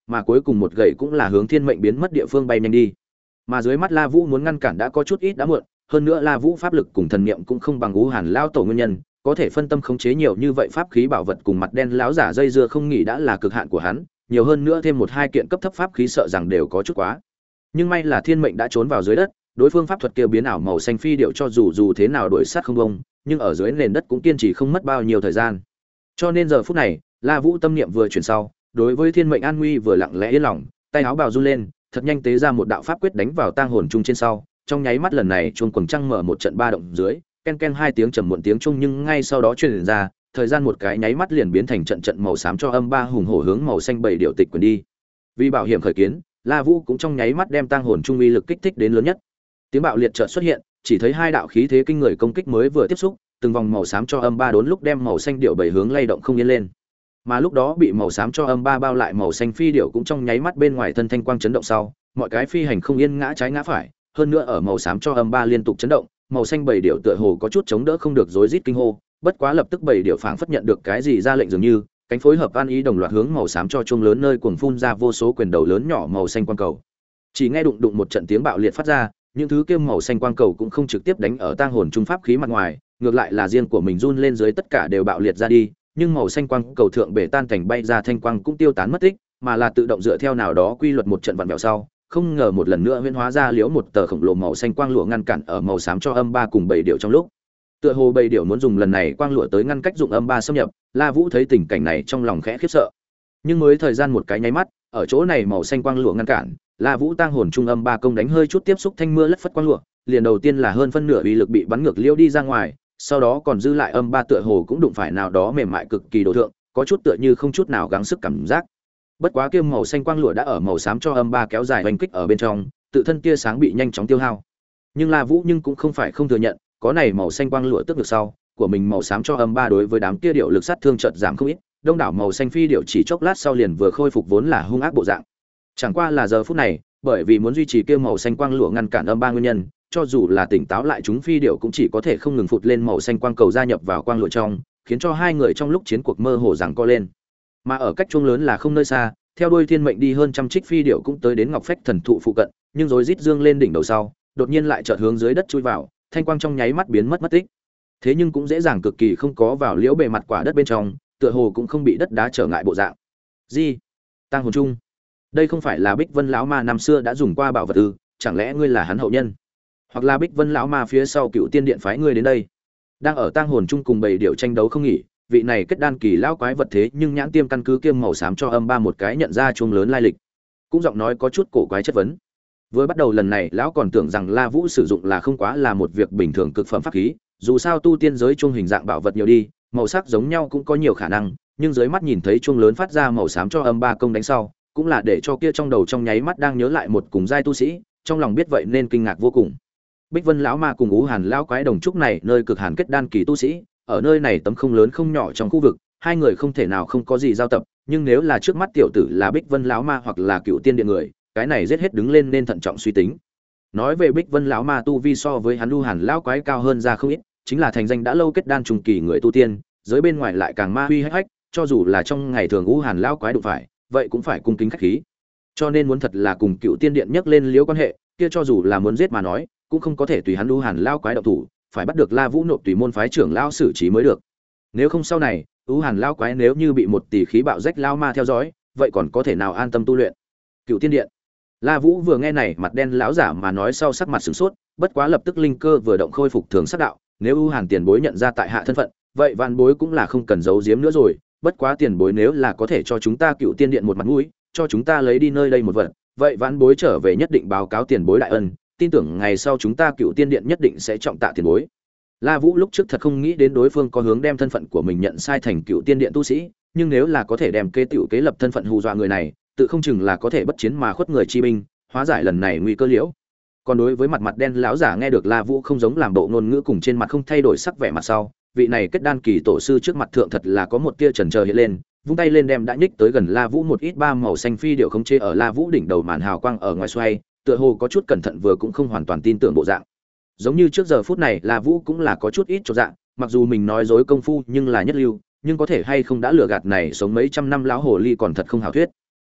mà cuối cùng một gậy cũng là hướng thiên mệnh biến mất địa phương bay nhanh đi. Mà dưới mắt La Vũ muốn ngăn cản đã có chút ít đã muộn, hơn nữa La Vũ pháp lực cùng thần niệm cũng không bằng Ú Hàn lão tổ nguyên nhân, có thể phân tâm khống chế nhiều như vậy pháp khí bảo vật cùng mặt đen lão giả dây dưa không nghỉ đã là cực hạn của hắn, nhiều hơn nữa thêm một hai kiện cấp thấp pháp khí sợ rằng đều có chút quá. Nhưng may là thiên mệnh đã trốn vào dưới đất, đối phương pháp thuật kia biến ảo màu xanh phi điệu cho dù dù thế nào đuổi sát không bông, nhưng ở dưới nền đất cũng kiên trì không mất bao nhiêu thời gian. Cho nên giờ phút này, La Vũ tâm niệm vừa chuyển sau, đối với thiên mệnh an nguy vừa lặng lẽ yên lòng, tay áo bào run lên, thật nhanh tế ra một đạo pháp quyết đánh vào tang hồn trung trên sau, trong nháy mắt lần này chuông quầng trăng mở một trận ba động dưới, ken ken hai tiếng trầm muộn tiếng trung nhưng ngay sau đó truyền ra, thời gian một cái nháy mắt liền biến thành trận trận màu xám cho âm ba hùng hổ hướng màu xanh bảy điệu tịch quyền đi. Vì bảo hiểm khởi kiến, La Vũ cũng trong nháy mắt đem tang hồn trung uy lực kích thích đến lớn nhất. Tiếng bạo liệt chợt xuất hiện, chỉ thấy hai đạo khí thế kinh người công kích mới vừa tiếp xúc, từng vòng màu xám cho âm ba đốn lúc đem màu xanh điệu bảy hướng lay động không yên lên. Mà lúc đó bị màu xám cho âm ba bao lại màu xanh phi điệu cũng trong nháy mắt bên ngoài thân thanh quang chấn động sau, mọi cái phi hành không yên ngã trái ngã phải, hơn nữa ở màu xám cho âm ba liên tục chấn động, màu xanh bảy điệu tựa hồ có chút chống đỡ không được rối rít kinh hô, bất quá lập tức bảy điệu phảng phất nhận được cái gì ra lệnh dường như, cánh phối hợp an ý đồng loạt hướng màu xám cho chuông lớn nơi cuồng phun ra vô số quyền đầu lớn nhỏ màu xanh quang cầu. Chỉ nghe đụng đụng một trận tiếng bạo liệt phát ra, những thứ kia màu xanh quang cầu cũng không trực tiếp đánh ở tang hồn trung pháp khí mặt ngoài, ngược lại là riêng của mình run lên dưới tất cả đều bạo liệt ra đi, nhưng màu xanh quang cầu thượng bể tan cảnh bay ra thanh quang cũng tiêu tán mất tích, mà là tự động dựa theo nào đó quy luật một trận vặn vẹo sau, không ngờ một lần nữa huyễn hóa ra liễu một tờ khổng lồ màu xanh quang lụa ngăn cản ở màu xám cho âm ba cùng bảy điệu trong lúc. Tựa hồ bảy điệu muốn dùng lần này quang lụa tới ngăn cách dụng âm ba xâm nhập, La Vũ thấy tình cảnh này trong lòng khẽ khiếp sợ. Nhưng mới thời gian một cái nháy mắt, ở chỗ này màu xanh quang lụa ngăn cản, La Vũ tang hồn trung âm ba công đánh hơi chút tiếp xúc thanh mưa lất phất quang lụa, liền đầu tiên là hơn phân nửa uy lực bị bắn ngược liễu đi ra ngoài, sau đó còn dư lại âm ba tựa hồ cũng đụng phải nào đó mềm mại cực kỳ đồ thượng, có chút tựa như không chút nào gắng sức cảm giác. Bất quá kia màu xanh quang lụa đã ở màu xám cho âm ba kéo dài hoành kích ở bên trong, tự thân tia sáng bị nhanh chóng tiêu hao. Nhưng La Vũ nhưng cũng không phải không thừa nhận, có này màu xanh quang lụa tức được sau, của mình màu xám cho âm ba đối với đám kia điệu lực sát thương chợt giảm không ít, đông đảo màu xanh phi điệu chỉ chốc lát sau liền vừa khôi phục vốn là hung ác bộ dạng. Chẳng qua là giờ phút này, bởi vì muốn duy trì kia màu xanh quang lụa ngăn cản âm ba nguyên nhân, cho dù là tỉnh táo lại chúng phi điệu cũng chỉ có thể không ngừng phụt lên màu xanh quang cầu gia nhập vào quang lụa trong, khiến cho hai người trong lúc chiến cuộc mơ hồ giằng co lên. Mà ở cách chuông lớn là không nơi xa, theo đuôi thiên mệnh đi hơn trăm trích phi điệu cũng tới đến ngọc phách thần thụ phụ cận, nhưng rối rít dương lên đỉnh đầu sau, đột nhiên lại chợt hướng dưới đất chui vào, thanh quang trong nháy mắt biến mất mất tích. Thế nhưng cũng dễ dàng cực kỳ không có vào liễu bề mặt quả đất bên trong, tựa hồ cũng không bị đất đá trở ngại bộ dạng. Gì? Tang hồn trung? Đây không phải là Bích Vân lão ma năm xưa đã dùng qua bảo vật ư? Chẳng lẽ ngươi là hắn hậu nhân? Hoặc là Bích Vân lão ma phía sau Cựu Tiên Điện phái ngươi đến đây? Đang ở tang hồn trung cùng bầy điệu tranh đấu không nghỉ, vị này kết đan kỳ lão quái vật thế nhưng nhãn tiêm căn cứ kiêm màu xám cho âm ba một cái nhận ra chuông lớn lai lịch. Cũng giọng nói có chút cổ quái chất vấn. Vừa bắt đầu lần này lão còn tưởng rằng La Vũ sử dụng là không quá là một việc bình thường cực phẩm pháp khí, dù sao tu tiên giới chuông hình dạng bảo vật nhiều đi, màu sắc giống nhau cũng có nhiều khả năng, nhưng dưới mắt nhìn thấy chuông lớn phát ra màu xám cho âm ba công đánh sau, cũng là để cho kia trong đầu trong nháy mắt đang nhớ lại một cùng giai tu sĩ, trong lòng biết vậy nên kinh ngạc vô cùng. Bích Vân lão ma cùng Ú Hàn lão quái đồng trúc này nơi cực hàn kết đan kỳ tu sĩ, ở nơi này tấm không lớn không nhỏ trong khu vực, hai người không thể nào không có gì giao tập, nhưng nếu là trước mắt tiểu tử là Bích Vân lão ma hoặc là Cựu Tiên Điện người, cái này giết hết đứng lên nên thận trọng suy tính. Nói về Bích Vân lão ma tu vi so với hắn Ú Hàn lão quái cao hơn ra không ít, chính là thành danh đã lâu kết đan trùng kỳ người tu tiên, giới bên ngoài lại càng ma huy hách hách, cho dù là trong ngày thường Ú Hàn lão quái đụng phải, vậy cũng phải cung kính khách khí. Cho nên muốn thật là cùng Cựu Tiên Điện nhắc lên liễu quan hệ, kia cho dù là muốn giết mà nói, cũng không có thể tùy hắn Ú Hàn lão quái động thủ, phải bắt được La Vũ nộp tùy môn phái trưởng lão xử trí mới được. Nếu không sau này, Ú Hàn lão quái nếu như bị một tỷ khí bạo rách lão ma theo dõi, vậy còn có thể nào an tâm tu luyện? Cựu Tiên Điện. La Vũ vừa nghe này mặt đen lão giả mà nói sau sắc mặt sửng sốt, bất quá lập tức linh cơ vừa động khôi phục thường sắc đạo, nếu Ú Hàn tiền bối nhận ra tại hạ thân phận, vậy vạn bối cũng là không cần giấu giếm nữa rồi, bất quá tiền bối nếu là có thể cho chúng ta Cựu Tiên Điện một mặt mũi, cho chúng ta lấy đi nơi đây một vật, vậy vạn bối trở về nhất định báo cáo tiền bối đại ân, tin tưởng ngày sau chúng ta Cựu Tiên Điện nhất định sẽ trọng tạ tiền bối. La Vũ lúc trước thật không nghĩ đến đối phương có hướng đem thân phận của mình nhận sai thành Cựu Tiên Điện tu sĩ, nhưng nếu là có thể đem kế tiểu kế lập thân phận hù dọa người này, tự không chừng là có thể bất chiến mà khuất người chi binh, hóa giải lần này nguy cơ liễu. Còn đối với mặt mặt đen lão giả nghe được La Vũ không giống làm bộ ngôn ngữ cùng trên mặt không thay đổi sắc vẻ mặt sau, vị này kết đan kỳ tổ sư trước mặt thượng thật là có một tia chần chờ hiện lên, vung tay lên đem đã nhích tới gần La Vũ một ít ba màu xanh phi điệu khống chế ở La Vũ đỉnh đầu màn hào quang ở ngoài xoay, tựa hồ có chút cẩn thận vừa cũng không hoàn toàn tin tưởng bộ dạng. Giống như trước giờ phút này La Vũ cũng là có chút ít chột dạ, mặc dù mình nói dối công phu nhưng là nhất lưu, nhưng có thể hay không đã lừa gạt này sống mấy trăm năm lão hồ ly còn thật không hảo thuyết.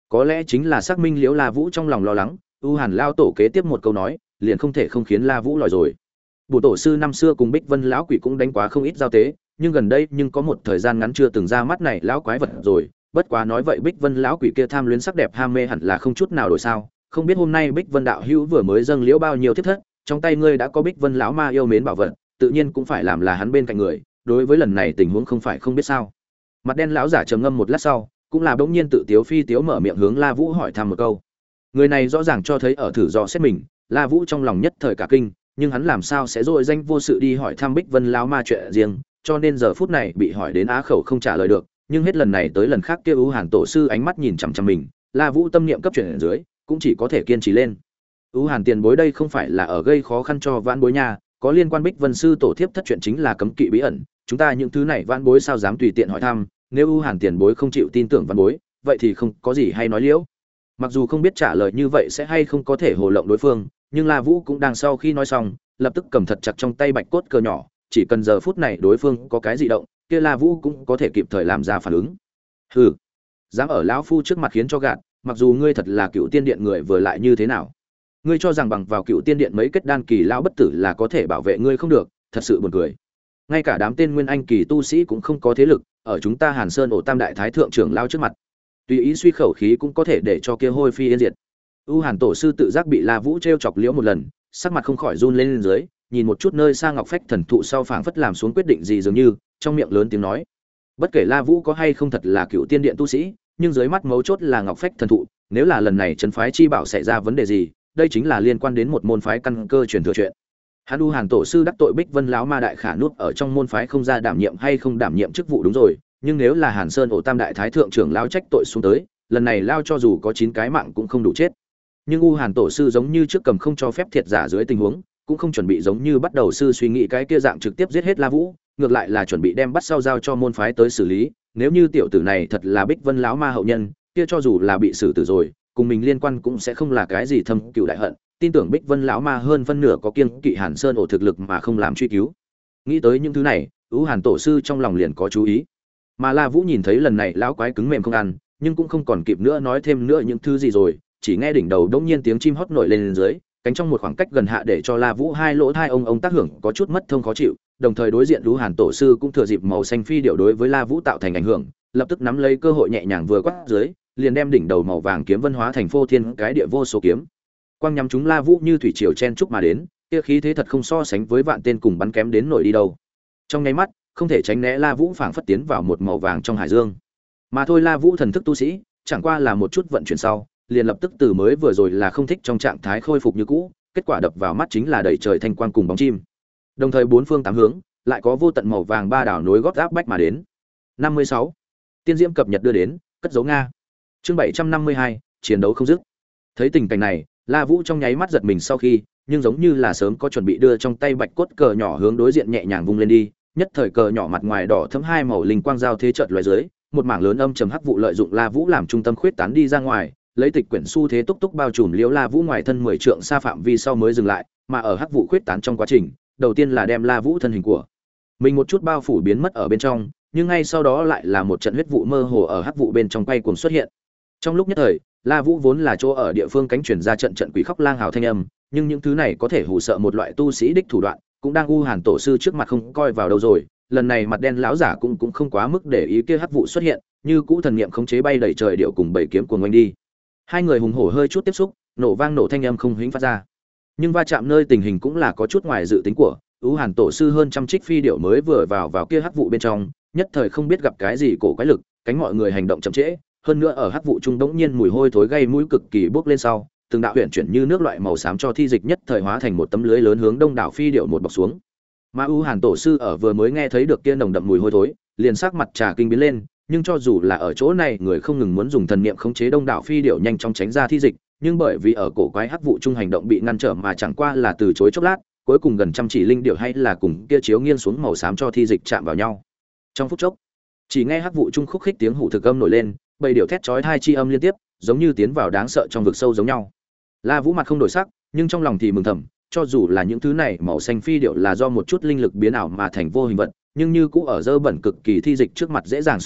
Có lẽ chính là xác minh liễu La Vũ trong lòng lo lắng, U Hàn lao tổ kế tiếp một câu nói, liền không thể không khiến La Vũ lòi rồi. Bổ tổ sư năm xưa cùng Bích Vân lão quỷ cũng đánh quá không ít giao tế, nhưng gần đây nhưng có một thời gian ngắn chưa từng ra mắt này lão quái vật rồi, bất quá nói vậy Bích Vân lão quỷ kia tham luyến sắc đẹp ham mê hẳn là không chút nào đổi sao, không biết hôm nay Bích Vân đạo hữu vừa mới dâng liễu bao nhiêu thiết thất, trong tay ngươi đã có Bích Vân lão ma yêu mến bảo vật, tự nhiên cũng phải làm là hắn bên cạnh người, đối với lần này tình huống không phải không biết sao. Mặt đen lão giả trầm ngâm một lát sau, cũng là bỗng nhiên tự tiếu phi tiếu mở miệng hướng La Vũ hỏi thăm một câu. Người này rõ ràng cho thấy ở thử dò xét mình, La Vũ trong lòng nhất thời cả kinh, nhưng hắn làm sao sẽ dội danh vô sự đi hỏi thăm Bích Vân lão ma chuyện riêng, cho nên giờ phút này bị hỏi đến á khẩu không trả lời được, nhưng hết lần này tới lần khác kia U Hàn tổ sư ánh mắt nhìn chằm chằm mình, La Vũ tâm niệm cấp chuyển ở dưới, cũng chỉ có thể kiên trì lên. U Hàn tiền bối đây không phải là ở gây khó khăn cho vãn bối nha, có liên quan Bích Vân sư tổ thiếp thất chuyện chính là cấm kỵ bí ẩn, chúng ta những thứ này vãn bối sao dám tùy tiện hỏi thăm, nếu U Hàn tiền bối không chịu tin tưởng vãn bối, vậy thì không có gì hay nói liễu. Mặc dù không biết trả lời như vậy sẽ hay không có thể hồ lộng đối phương, nhưng La Vũ cũng đang sau khi nói xong, lập tức cầm thật chặt trong tay bạch cốt cờ nhỏ, chỉ cần giờ phút này đối phương có cái gì động, kia La Vũ cũng có thể kịp thời làm ra phản ứng. Hừ, dám ở lão phu trước mặt khiến cho gạt, mặc dù ngươi thật là Cựu Tiên Điện người vừa lại như thế nào? Ngươi cho rằng bằng vào Cựu Tiên Điện mấy kết đan kỳ lão bất tử là có thể bảo vệ ngươi không được, thật sự buồn cười. Ngay cả đám tên nguyên anh kỳ tu sĩ cũng không có thế lực, ở chúng ta Hàn Sơn ổ Tam đại thái thượng trưởng lao trước mặt, tùy ý suy khẩu khí cũng có thể để cho kia hôi phi yên diệt. U Hàn tổ sư tự giác bị La Vũ trêu chọc liễu một lần, sắc mặt không khỏi run lên, lên dưới, nhìn một chút nơi xa ngọc phách thần thụ sau phảng phất làm xuống quyết định gì dường như, trong miệng lớn tiếng nói: bất kể La Vũ có hay không thật là Cựu Tiên Điện tu sĩ, nhưng dưới mắt mấu chốt là ngọc phách thần thụ, nếu là lần này trấn phái chi bảo xảy ra vấn đề gì, đây chính là liên quan đến một môn phái căn cơ truyền thừa chuyện. Hắn U Hàn tổ sư đắc tội Bích Vân lão ma đại khả nút ở trong môn phái không ra đảm nhiệm hay không đảm nhiệm chức vụ đúng rồi, nhưng nếu là Hàn Sơn ổ Tam đại thái thượng trưởng lao trách tội xuống tới, lần này lao cho dù có chín cái mạng cũng không đủ chết. Nhưng U Hàn tổ sư giống như trước cầm không cho phép thiệt giả dưới tình huống, cũng không chuẩn bị giống như bắt đầu sư suy nghĩ cái kia dạng trực tiếp giết hết La Vũ, ngược lại là chuẩn bị đem bắt sau giao cho môn phái tới xử lý. Nếu như tiểu tử này thật là Bích Vân lão ma hậu nhân, kia cho dù là bị xử tử rồi, cùng mình liên quan cũng sẽ không là cái gì thâm cừu đại hận. Tin tưởng Bích Vân lão ma hơn phân nửa có kiêng kỵ Hàn Sơn ổ thực lực mà không làm truy cứu. Nghĩ tới những thứ này, U Hàn tổ sư trong lòng liền có chú ý. Mà La Vũ nhìn thấy lần này lão quái cứng mềm không ăn, nhưng cũng không còn kịp nữa nói thêm nữa những thứ gì rồi, chỉ nghe đỉnh đầu đống nhiên tiếng chim hót nổi lên, lên dưới, cánh trong một khoảng cách gần hạ để cho La Vũ hai lỗ tai ông ông tác hưởng có chút mất thông khó chịu, đồng thời đối diện U Hàn tổ sư cũng thừa dịp màu xanh phi điệu đối với La Vũ tạo thành ảnh hưởng, lập tức nắm lấy cơ hội nhẹ nhàng vừa quát dưới, liền đem đỉnh đầu màu vàng kiếm vân hóa thành phô thiên cái địa vô số kiếm. Quang nhắm chúng La Vũ như thủy triều chen chúc mà đến, kia khí thế thật không so sánh với vạn tên cùng bắn kém đến nổi đi đâu. Trong nháy mắt, không thể tránh né La Vũ phảng phất tiến vào một màu vàng trong hải dương. Mà thôi La Vũ thần thức tu sĩ, chẳng qua là một chút vận chuyển sau, liền lập tức từ mới vừa rồi là không thích trong trạng thái khôi phục như cũ, kết quả đập vào mắt chính là đầy trời thanh quang cùng bóng chim. Đồng thời bốn phương tám hướng, lại có vô tận màu vàng ba đảo nối gót áp bách mà đến. năm mươi sáu. Tiên diễm cập nhật đưa đến, cất dấu Nga. Chương bảy trăm năm mươi hai, chiến đấu không dứt. Thấy tình cảnh này, La Vũ trong nháy mắt giật mình sau khi, nhưng giống như là sớm có chuẩn bị đưa trong tay bạch cốt cờ nhỏ hướng đối diện nhẹ nhàng vung lên đi, nhất thời cờ nhỏ mặt ngoài đỏ thẫm hai màu linh quang giao thế chợt lóe dưới, một mảng lớn âm trầm hắc vụ lợi dụng La Vũ làm trung tâm khuyết tán đi ra ngoài, lấy tịch quyển xu thế túc túc bao trùm liễu La Vũ ngoài thân mười trượng xa phạm vi sau mới dừng lại, mà ở hắc vụ khuyết tán trong quá trình, đầu tiên là đem La Vũ thân hình của mình một chút bao phủ biến mất ở bên trong, nhưng ngay sau đó lại là một trận huyết vụ mơ hồ ở hắc vụ bên trong quay cuồng xuất hiện. Trong lúc nhất thời, La Vũ vốn là chỗ ở địa phương cánh chuyển ra trận trận quỷ khóc lang hào thanh âm, nhưng những thứ này có thể hù sợ một loại tu sĩ đích thủ đoạn, cũng đang U Hàn tổ sư trước mặt không coi vào đâu rồi. Lần này mặt đen lão giả cũng cũng không quá mức để ý kia hắc vụ xuất hiện, như cũ thần niệm khống chế bay đầy trời điệu cùng bảy kiếm cuồng quanh đi. Hai người hùng hổ hơi chút tiếp xúc, nổ vang nổ thanh âm không hĩnh phát ra. Nhưng va chạm nơi tình hình cũng là có chút ngoài dự tính của, U Hàn tổ sư hơn trăm trích phi điệu mới vừa vào vào kia hắc vụ bên trong, nhất thời không biết gặp cái gì cổ quái lực, cánh mọi người hành động chậm trễ, hơn nữa ở hắc vụ trung đống nhiên mùi hôi thối gây mũi cực kỳ bốc lên sau, từng đạo huyền chuyển như nước loại màu xám cho thi dịch nhất thời hóa thành một tấm lưới lớn hướng đông đảo phi điệu một bọc xuống. Mà U Hàn tổ sư ở vừa mới nghe thấy được kia nồng đậm mùi hôi thối, liền sắc mặt trà kinh biến lên, nhưng cho dù là ở chỗ này người không ngừng muốn dùng thần niệm khống chế đông đảo phi điệu nhanh chóng tránh ra thi dịch, nhưng bởi vì ở cổ quái hắc vụ trung hành động bị ngăn trở mà chẳng qua là từ chối chốc lát, cuối cùng gần trăm chỉ linh điệu hay là cùng kia chiếu nghiêng xuống màu xám cho thi dịch chạm vào nhau. Trong phút chốc, chỉ nghe hắc vụ trung khúc khích tiếng hủ thực âm nổi lên, bầy điệu thét chói tai chi âm liên tiếp, giống như tiến vào đáng sợ trong vực sâu giống nhau. La Vũ mặt không đổi sắc, nhưng trong lòng thì mừng thầm, cho dù là những thứ này màu xanh phi điệu là do một chút linh lực biến ảo mà thành vô hình vật, nhưng như cũ ở dơ bẩn cực kỳ thi dịch trước mặt dễ dàng sụp đổ,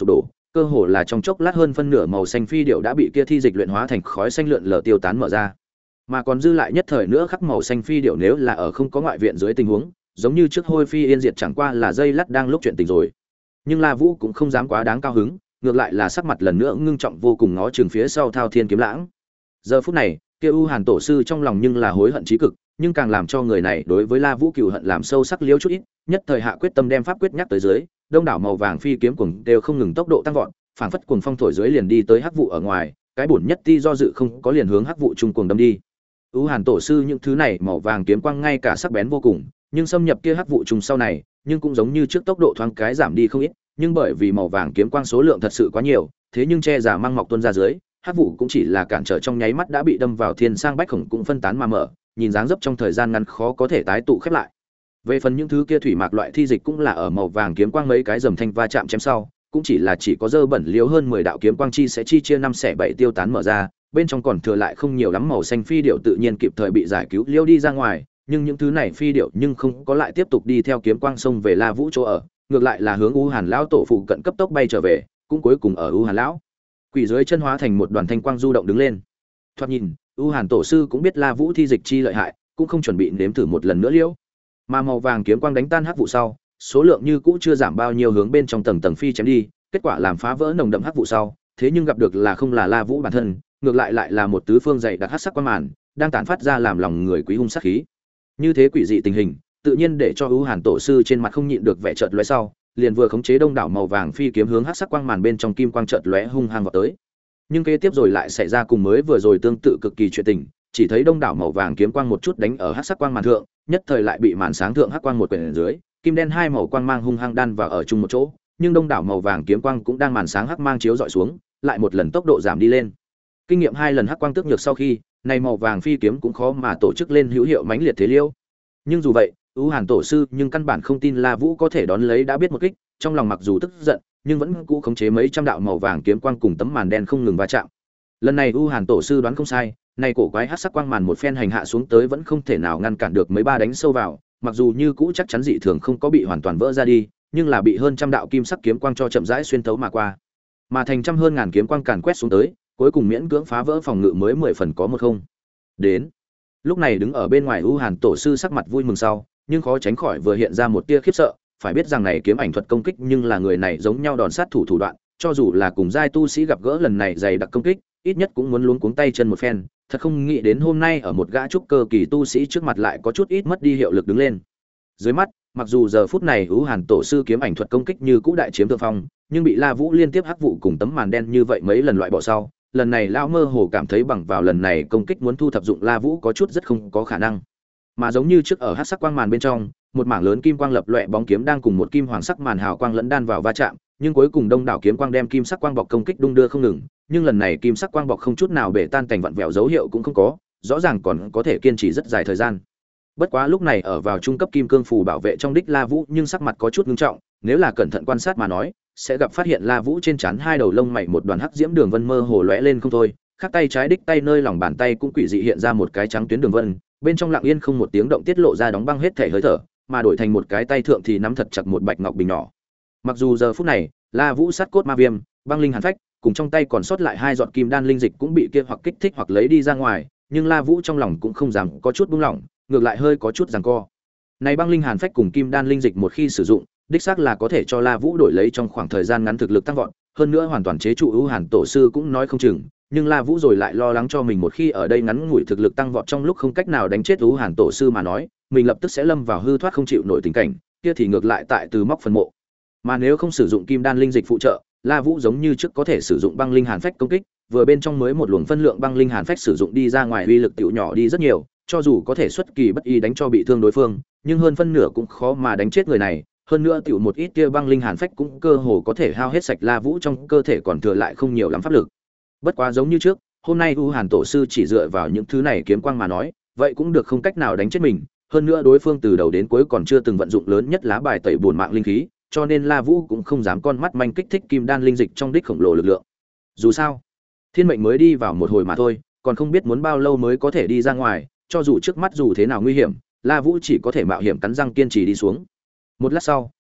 cơ hồ là trong chốc lát hơn phân nửa màu xanh phi điệu đã bị kia thi dịch luyện hóa thành khói xanh lượn lờ tiêu tán mở ra, mà còn dư lại nhất thời nữa khắc màu xanh phi điệu nếu là ở không có ngoại viện dưới tình huống, giống như trước hôi phi yên diệt chẳng qua là dây lát đang lúc chuyện tình rồi. Nhưng La Vũ cũng không dám quá đáng cao hứng, ngược lại là sắc mặt lần nữa ngưng trọng vô cùng ngó chừng phía sau Thao Thiên kiếm lãng. Giờ phút này, kia U Hàn tổ sư trong lòng nhưng là hối hận chí cực, nhưng càng làm cho người này đối với La Vũ cừu hận làm sâu sắc liêu chút ít, nhất thời hạ quyết tâm đem pháp quyết nhắc tới dưới, đông đảo màu vàng phi kiếm cuồng đều không ngừng tốc độ tăng vọt, phảng phất cuồng phong thổi dưới liền đi tới hắc vụ ở ngoài, cái bổn nhất ti do dự không có liền hướng hắc vụ trung cuồng đâm đi. U Hàn tổ sư những thứ này màu vàng kiếm quang ngay cả sắc bén vô cùng, nhưng xâm nhập kia hắc vụ trùng sau này, nhưng cũng giống như trước tốc độ thoáng cái giảm đi không ít, nhưng bởi vì màu vàng kiếm quang số lượng thật sự quá nhiều, thế nhưng che giả mang mọc tuôn ra dưới, hắc vụ cũng chỉ là cản trở trong nháy mắt đã bị đâm vào thiên sang bách khổng cũng phân tán mà mở, nhìn dáng dấp trong thời gian ngắn khó có thể tái tụ khép lại. Về phần những thứ kia thủy mạc loại thi dịch cũng là ở màu vàng kiếm quang mấy cái dầm thanh va chạm chém sau, cũng chỉ là chỉ có dơ bẩn liếu hơn mười đạo kiếm quang chi sẽ chi chia năm xẻ bảy tiêu tán mở ra, bên trong còn thừa lại không nhiều lắm màu xanh phi điệu tự nhiên kịp thời bị giải cứu liêu đi ra ngoài, nhưng những thứ này phi điệu nhưng không có lại tiếp tục đi theo kiếm quang sông về La Vũ chỗ ở, ngược lại là hướng U Hàn lão tổ phụ cận cấp tốc bay trở về, cũng cuối cùng ở U Hàn lão quỷ dưới chân hóa thành một đoàn thanh quang du động đứng lên. Thoạt nhìn, U Hàn tổ sư cũng biết La Vũ thi dịch chi lợi hại, cũng không chuẩn bị nếm thử một lần nữa liễu. Mà màu vàng kiếm quang đánh tan hắc vụ sau, số lượng như cũ chưa giảm bao nhiêu hướng bên trong tầng tầng phi chém đi, kết quả làm phá vỡ nồng đậm hắc vụ sau, thế nhưng gặp được là không là La Vũ bản thân, ngược lại lại là một tứ phương dày đặc hắc sắc quang màn, đang tản phát ra làm lòng người quý hung sát khí. Như thế quỷ dị tình hình, tự nhiên để cho U Hàn tổ sư trên mặt không nhịn được vẻ chợt lóe sau, liền vừa khống chế đông đảo màu vàng phi kiếm hướng hắc sắc quang màn bên trong kim quang chợt lóe hung hăng vào tới. Nhưng kế tiếp rồi lại xảy ra cùng mới vừa rồi tương tự cực kỳ chuyện tình, chỉ thấy đông đảo màu vàng kiếm quang một chút đánh ở hắc sắc quang màn thượng, nhất thời lại bị màn sáng thượng hắc quang một quyển dưới, kim đen hai màu quang mang hung hăng đan vào ở chung một chỗ, nhưng đông đảo màu vàng kiếm quang cũng đang màn sáng hắc mang chiếu dọi xuống, lại một lần tốc độ giảm đi lên. Kinh nghiệm hai lần hắc quang tước nhược sau khi, này màu vàng phi kiếm cũng khó mà tổ chức lên hữu hiệu mãnh liệt thế liêu. Nhưng dù vậy, U Hàn tổ sư nhưng căn bản không tin La Vũ có thể đón lấy đã biết một kích, trong lòng mặc dù tức giận, nhưng vẫn cũ khống chế mấy trăm đạo màu vàng kiếm quang cùng tấm màn đen không ngừng va chạm. Lần này U Hàn tổ sư đoán không sai, này cổ quái hắc sắc quang màn một phen hành hạ xuống tới vẫn không thể nào ngăn cản được mấy ba đánh sâu vào, mặc dù như cũ chắc chắn dị thường không có bị hoàn toàn vỡ ra đi, nhưng là bị hơn trăm đạo kim sắc kiếm quang cho chậm rãi xuyên thấu mà qua. Mà thành trăm hơn ngàn kiếm quang càn quét xuống tới, cuối cùng miễn cưỡng phá vỡ phòng ngự mới mười phần có một không. Đến. Lúc này đứng ở bên ngoài U Hàn tổ sư sắc mặt vui mừng sau, nhưng khó tránh khỏi vừa hiện ra một tia khiếp sợ, phải biết rằng này kiếm ảnh thuật công kích nhưng là người này giống nhau đòn sát thủ thủ đoạn, cho dù là cùng giai tu sĩ gặp gỡ lần này dày đặc công kích, ít nhất cũng muốn luống cuống tay chân một phen, thật không nghĩ đến hôm nay ở một gã trúc cơ kỳ tu sĩ trước mặt lại có chút ít mất đi hiệu lực đứng lên. Dưới mắt, mặc dù giờ phút này U Hàn tổ sư kiếm ảnh thuật công kích như cũ đại chiếm thượng phong, nhưng bị La Vũ liên tiếp hắc vụ cùng tấm màn đen như vậy mấy lần loại bỏ sau, lần này lão mơ hồ cảm thấy bằng vào lần này công kích muốn thu thập dụng La Vũ có chút rất không có khả năng. Mà giống như trước ở hắc sắc quang màn bên trong, một mảng lớn kim quang lập loè bóng kiếm đang cùng một kim hoàng sắc màn hào quang lẫn đan vào va chạm, nhưng cuối cùng đông đảo kiếm quang đem kim sắc quang bọc công kích đung đưa không ngừng, nhưng lần này kim sắc quang bọc không chút nào bể tan thành vặn vẹo dấu hiệu cũng không có, rõ ràng còn có thể kiên trì rất dài thời gian. Bất quá lúc này ở vào trung cấp kim cương phù bảo vệ trong đích La Vũ, nhưng sắc mặt có chút nghiêm trọng, nếu là cẩn thận quan sát mà nói, sẽ gặp phát hiện La Vũ trên trán hai đầu lông mày một đoàn hắc diễm đường vân mơ hồ lóe lên không thôi, khác tay trái đích tay nơi lòng bàn tay cũng quỷ dị hiện ra một cái trắng tuyến đường vân, bên trong lặng yên không một tiếng động tiết lộ ra đóng băng hết thể hơi thở, mà đổi thành một cái tay thượng thì nắm thật chặt một bạch ngọc bình nhỏ. Mặc dù giờ phút này, La Vũ sát cốt ma viêm, băng linh hàn phách, cùng trong tay còn sót lại hai giọt kim đan linh dịch cũng bị kia hoặc kích thích hoặc lấy đi ra ngoài, nhưng La Vũ trong lòng cũng không dám có chút buông lỏng, ngược lại hơi có chút giằng co. Này băng linh hàn phách cùng kim đan linh dịch một khi sử dụng, đích xác là có thể cho La Vũ đổi lấy trong khoảng thời gian ngắn thực lực tăng vọt, hơn nữa hoàn toàn chế trụ U Hàn tổ sư cũng nói không chừng, nhưng La Vũ rồi lại lo lắng cho mình một khi ở đây ngắn ngủi thực lực tăng vọt trong lúc không cách nào đánh chết U Hàn tổ sư mà nói, mình lập tức sẽ lâm vào hư thoát không chịu nổi tình cảnh, kia thì ngược lại tại từ móc phần mộ. Mà nếu không sử dụng kim đan linh dịch phụ trợ, La Vũ giống như trước có thể sử dụng băng linh hàn phách công kích, vừa bên trong mới một luồng phân lượng băng linh hàn phách sử dụng đi ra ngoài uy lực tiểu nhỏ đi rất nhiều, cho dù có thể xuất kỳ bất ý đánh cho bị thương đối phương, nhưng hơn phân nửa cũng khó mà đánh chết người này, hơn nữa tiểu một ít kia băng linh hàn phách cũng cơ hồ có thể hao hết sạch La Vũ trong cơ thể còn thừa lại không nhiều lắm pháp lực. Bất quá giống như trước, hôm nay U Hàn tổ sư chỉ dựa vào những thứ này kiếm quang mà nói, vậy cũng được không cách nào đánh chết mình, hơn nữa đối phương từ đầu đến cuối còn chưa từng vận dụng lớn nhất lá bài tẩy buồn mạng linh khí, cho nên La Vũ cũng không dám con mắt manh kích thích kim đan linh dịch trong đích khổng lồ lực lượng. Dù sao, thiên mệnh mới đi vào một hồi mà thôi, còn không biết muốn bao lâu mới có thể đi ra ngoài, cho dù trước mắt dù thế nào nguy hiểm, La Vũ chỉ có thể mạo hiểm cắn răng kiên trì đi xuống. Một lát sau,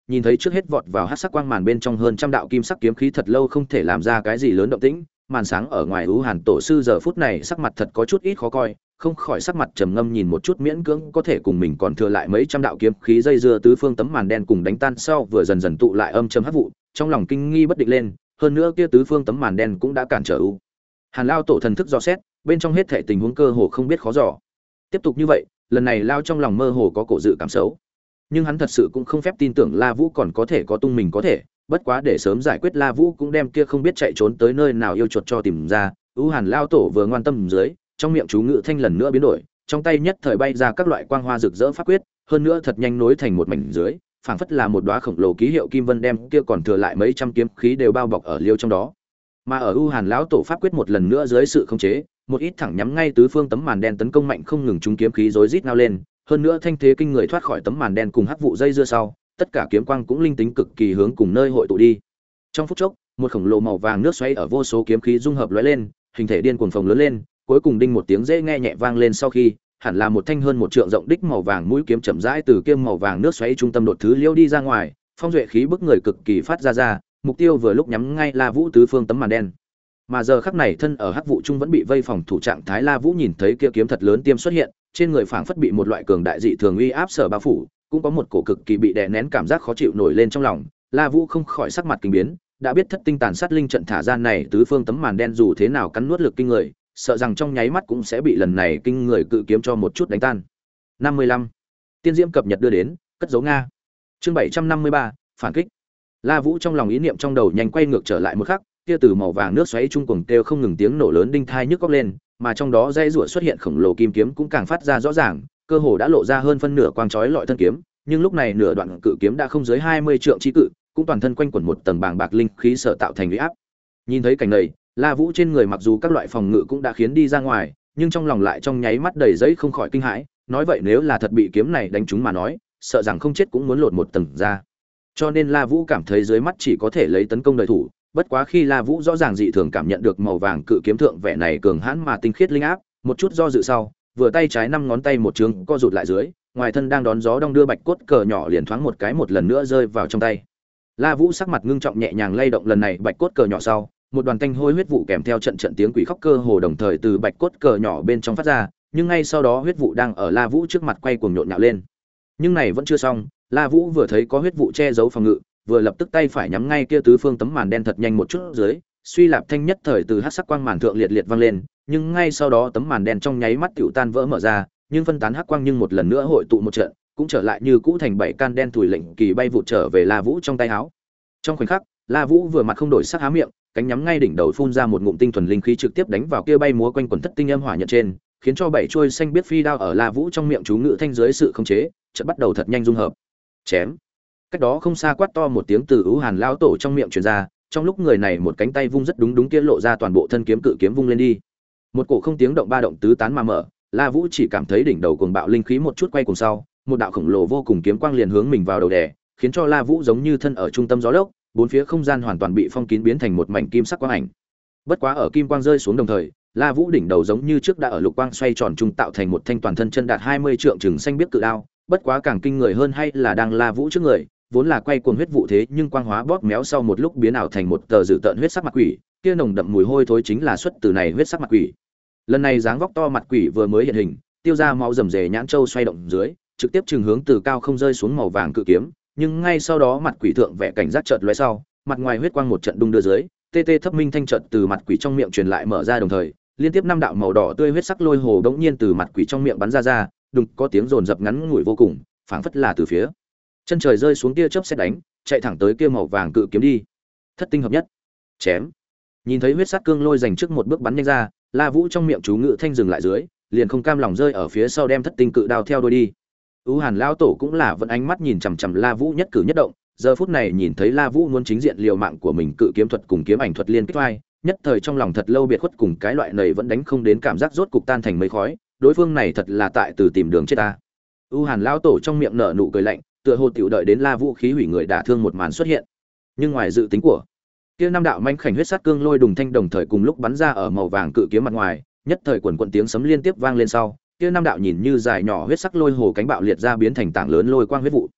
nhìn thấy trước hết vọt vào hắc sắc quang màn bên trong hơn trăm đạo kim sắc kiếm khí thật lâu không thể làm ra cái gì lớn động tĩnh, màn sáng ở ngoài ưu hàn tổ sư giờ phút này sắc mặt thật có chút ít khó coi, không khỏi sắc mặt trầm ngâm nhìn một chút miễn cưỡng có thể cùng mình còn thừa lại mấy trăm đạo kiếm khí dây dưa tứ phương tấm màn đen cùng đánh tan sau vừa dần dần tụ lại âm trầm hắc vụ, trong lòng kinh nghi bất định lên, hơn nữa kia tứ phương tấm màn đen cũng đã cản trở ưu hàn lao tổ thần thức dò xét, bên trong hết thảy tình huống cơ hồ không biết khó dò. Tiếp tục như vậy, lần này lao trong lòng mơ hồ có cổ dự cảm xấu, nhưng hắn thật sự cũng không phép tin tưởng La Vũ còn có thể có tung mình có thể, bất quá để sớm giải quyết La Vũ cũng đem kia không biết chạy trốn tới nơi nào yêu chuột cho tìm ra. U Hàn lao tổ vừa ngoan tâm dưới, trong miệng chú ngữ thanh lần nữa biến đổi, trong tay nhất thời bay ra các loại quang hoa rực rỡ pháp quyết, hơn nữa thật nhanh nối thành một mảnh dưới, phảng phất là một đóa khổng lồ ký hiệu kim vân đem kia còn thừa lại mấy trăm kiếm khí đều bao bọc ở liêu trong đó. Mà ở U Hàn lão tổ pháp quyết một lần nữa dưới sự khống chế, một ít thẳng nhắm ngay tứ phương tấm màn đen tấn công mạnh không ngừng trúng kiếm khí rối rít nao lên, hơn nữa thanh thế kinh người thoát khỏi tấm màn đen cùng hắc vụ dây dưa sau, tất cả kiếm quang cũng linh tính cực kỳ hướng cùng nơi hội tụ đi. Trong phút chốc, một khổng lồ màu vàng nước xoáy ở vô số kiếm khí dung hợp lóe lên, hình thể điên cuồng phồng lớn lên, cuối cùng đinh một tiếng dễ nghe nhẹ vang lên sau khi, hẳn là một thanh hơn một trượng rộng đích màu vàng mũi kiếm chậm rãi từ kiếm màu vàng nước xoáy trung tâm đột thứ liêu đi ra ngoài, phong duệ khí bức người cực kỳ phát ra ra, mục tiêu vừa lúc nhắm ngay La Vũ tứ phương tấm màn đen. Mà giờ khắc này thân ở hắc vụ trung vẫn bị vây phòng thủ trạng thái La Vũ nhìn thấy kia kiếm thật lớn tiêm xuất hiện, trên người phảng phất bị một loại cường đại dị thường uy áp sở bao phủ, cũng có một cổ cực kỳ bị đè nén cảm giác khó chịu nổi lên trong lòng. La Vũ không khỏi sắc mặt kinh biến, đã biết thất tinh tàn sát linh trận thả ra này tứ phương tấm màn đen dù thế nào cắn nuốt lực kinh người, sợ rằng trong nháy mắt cũng sẽ bị lần này kinh người cự kiếm cho một chút đánh tan. năm mươi lăm Tiên diễm cập nhật đưa đến, cất dấu Nga. Chương bảy trăm năm mươi ba phản kích. La Vũ trong lòng ý niệm trong đầu nhanh quay ngược trở lại một khắc, kia từ màu vàng nước xoáy trung cuồng kêu không ngừng tiếng nổ lớn đinh thai nhức óc lên, mà trong đó dây rủa xuất hiện khổng lồ kim kiếm cũng càng phát ra rõ ràng, cơ hồ đã lộ ra hơn phân nửa quang chói lọi thân kiếm, nhưng lúc này nửa đoạn cự kiếm đã không dưới hai mươi trượng chi cự, cũng toàn thân quanh quẩn một tầng bàng bạc linh khí sở tạo thành uy áp. Nhìn thấy cảnh này, La Vũ trên người mặc dù các loại phòng ngự cũng đã khiến đi ra ngoài, nhưng trong lòng lại trong nháy mắt đầy giấy không khỏi kinh hãi, nói vậy nếu là thật bị kiếm này đánh trúng mà nói, sợ rằng không chết cũng muốn lột một tầng ra. Cho nên La Vũ cảm thấy dưới mắt chỉ có thể lấy tấn công đời thủ, bất quá khi La Vũ rõ ràng dị thường cảm nhận được màu vàng cự kiếm thượng vẻ này cường hãn mà tinh khiết linh áp, một chút do dự sau, vừa tay trái năm ngón tay một trường co rụt lại dưới, ngoài thân đang đón gió đong đưa bạch cốt cờ nhỏ liền thoáng một cái một lần nữa rơi vào trong tay. La Vũ sắc mặt ngưng trọng nhẹ nhàng lay động lần này bạch cốt cờ nhỏ sau, một đoàn tanh hôi huyết vụ kèm theo trận trận tiếng quỷ khóc cơ hồ đồng thời từ bạch cốt cờ nhỏ bên trong phát ra, nhưng ngay sau đó huyết vụ đang ở La Vũ trước mặt quay cuồng nhộn nhạo lên. Nhưng này vẫn chưa xong, La Vũ vừa thấy có huyết vụ che giấu phòng ngự, vừa lập tức tay phải nhắm ngay kia tứ phương tấm màn đen thật nhanh một chút dưới, suy lạp thanh nhất thời từ hắc sắc quang màn thượng liệt liệt vang lên, nhưng ngay sau đó tấm màn đen trong nháy mắt tiểu tan vỡ mở ra, nhưng phân tán hắc quang nhưng một lần nữa hội tụ một trận, cũng trở lại như cũ thành bảy can đen thủi lệnh kỳ bay vụt trở về La Vũ trong tay áo. Trong khoảnh khắc, La Vũ vừa mặt không đổi sắc há miệng, cánh nhắm ngay đỉnh đầu phun ra một ngụm tinh thuần linh khí trực tiếp đánh vào kia bay múa quanh quần thất tinh âm hỏa nhận trên, khiến cho bảy chuôi xanh biết phi đao ở La Vũ trong miệng chú ngự thanh dưới sự khống chế, chợt bắt đầu thật nhanh dung hợp. Chém. Cách đó không xa quát to một tiếng từ Ú Hàn lão tổ trong miệng truyền ra, trong lúc người này một cánh tay vung rất đúng đúng kia lộ ra toàn bộ thân kiếm cự kiếm vung lên đi. Một cổ không tiếng động ba động tứ tán mà mở, La Vũ chỉ cảm thấy đỉnh đầu cuồng bạo linh khí một chút quay cùng sau, một đạo khổng lồ vô cùng kiếm quang liền hướng mình vào đầu đè, khiến cho La Vũ giống như thân ở trung tâm gió lốc, bốn phía không gian hoàn toàn bị phong kín biến thành một mảnh kim sắc quang ảnh. Bất quá ở kim quang rơi xuống đồng thời, La Vũ đỉnh đầu giống như trước đã ở lục quang xoay tròn trung tạo thành một thanh toàn thân chân đạt hai mươi trượng chừng xanh biết cự đao, bất quá càng kinh người hơn hay là đang La Vũ trước người, vốn là quay cuồng huyết vụ thế nhưng quang hóa bóp méo sau một lúc biến ảo thành một tờ dự tợn huyết sắc mặt quỷ, kia nồng đậm mùi hôi thối chính là xuất từ này huyết sắc mặt quỷ. Lần này dáng vóc to mặt quỷ vừa mới hiện hình, tiêu ra máu rầm rề nhãn châu xoay động dưới, trực tiếp chừng hướng từ cao không rơi xuống màu vàng cự kiếm, nhưng ngay sau đó mặt quỷ thượng vẻ cảnh giác chợt lóe sau, mặt ngoài huyết quang một trận đung đưa dưới, tê tê thấp minh thanh chợt từ mặt quỷ trong miệng truyền lại mở ra đồng thời, liên tiếp năm đạo màu đỏ tươi huyết sắc lôi hồ đống nhiên từ mặt quỷ trong miệng bắn ra ra, đùng có tiếng rồn rập ngắn ngủi vô cùng, phảng phất là từ phía chân trời rơi xuống tia chớp sét đánh, chạy thẳng tới kia màu vàng cự kiếm đi. Thất tinh hợp nhất. Chém. Nhìn thấy huyết sắc cương lôi dành trước một bước bắn nhanh ra, La Vũ trong miệng chú ngự thanh dừng lại dưới, liền không cam lòng rơi ở phía sau đem thất tinh cự đao theo đuôi đi. Ú Hàn lão tổ cũng là vẫn ánh mắt nhìn chằm chằm La Vũ nhất cử nhất động, giờ phút này nhìn thấy La Vũ muốn chính diện liều mạng của mình cự kiếm thuật cùng kiếm ảnh thuật liên kết vai, nhất thời trong lòng thật lâu biệt khuất cùng cái loại này vẫn đánh không đến cảm giác rốt cục tan thành mây khói, đối phương này thật là tại từ tìm đường chết ta. U Hàn lão tổ trong miệng nở nụ cười lạnh, tựa hồ tiểu đợi đến La Vũ khí hủy người đả thương một màn xuất hiện. Nhưng ngoài dự tính của, kia năm đạo manh khảnh huyết sát cương lôi đùng thanh đồng thời cùng lúc bắn ra ở màu vàng cự kiếm mặt ngoài, nhất thời quần quần tiếng sấm liên tiếp vang lên sau, kia năm đạo nhìn như dài nhỏ huyết sắc lôi hồ cánh bạo liệt ra biến thành tảng lớn lôi quang huyết vụ.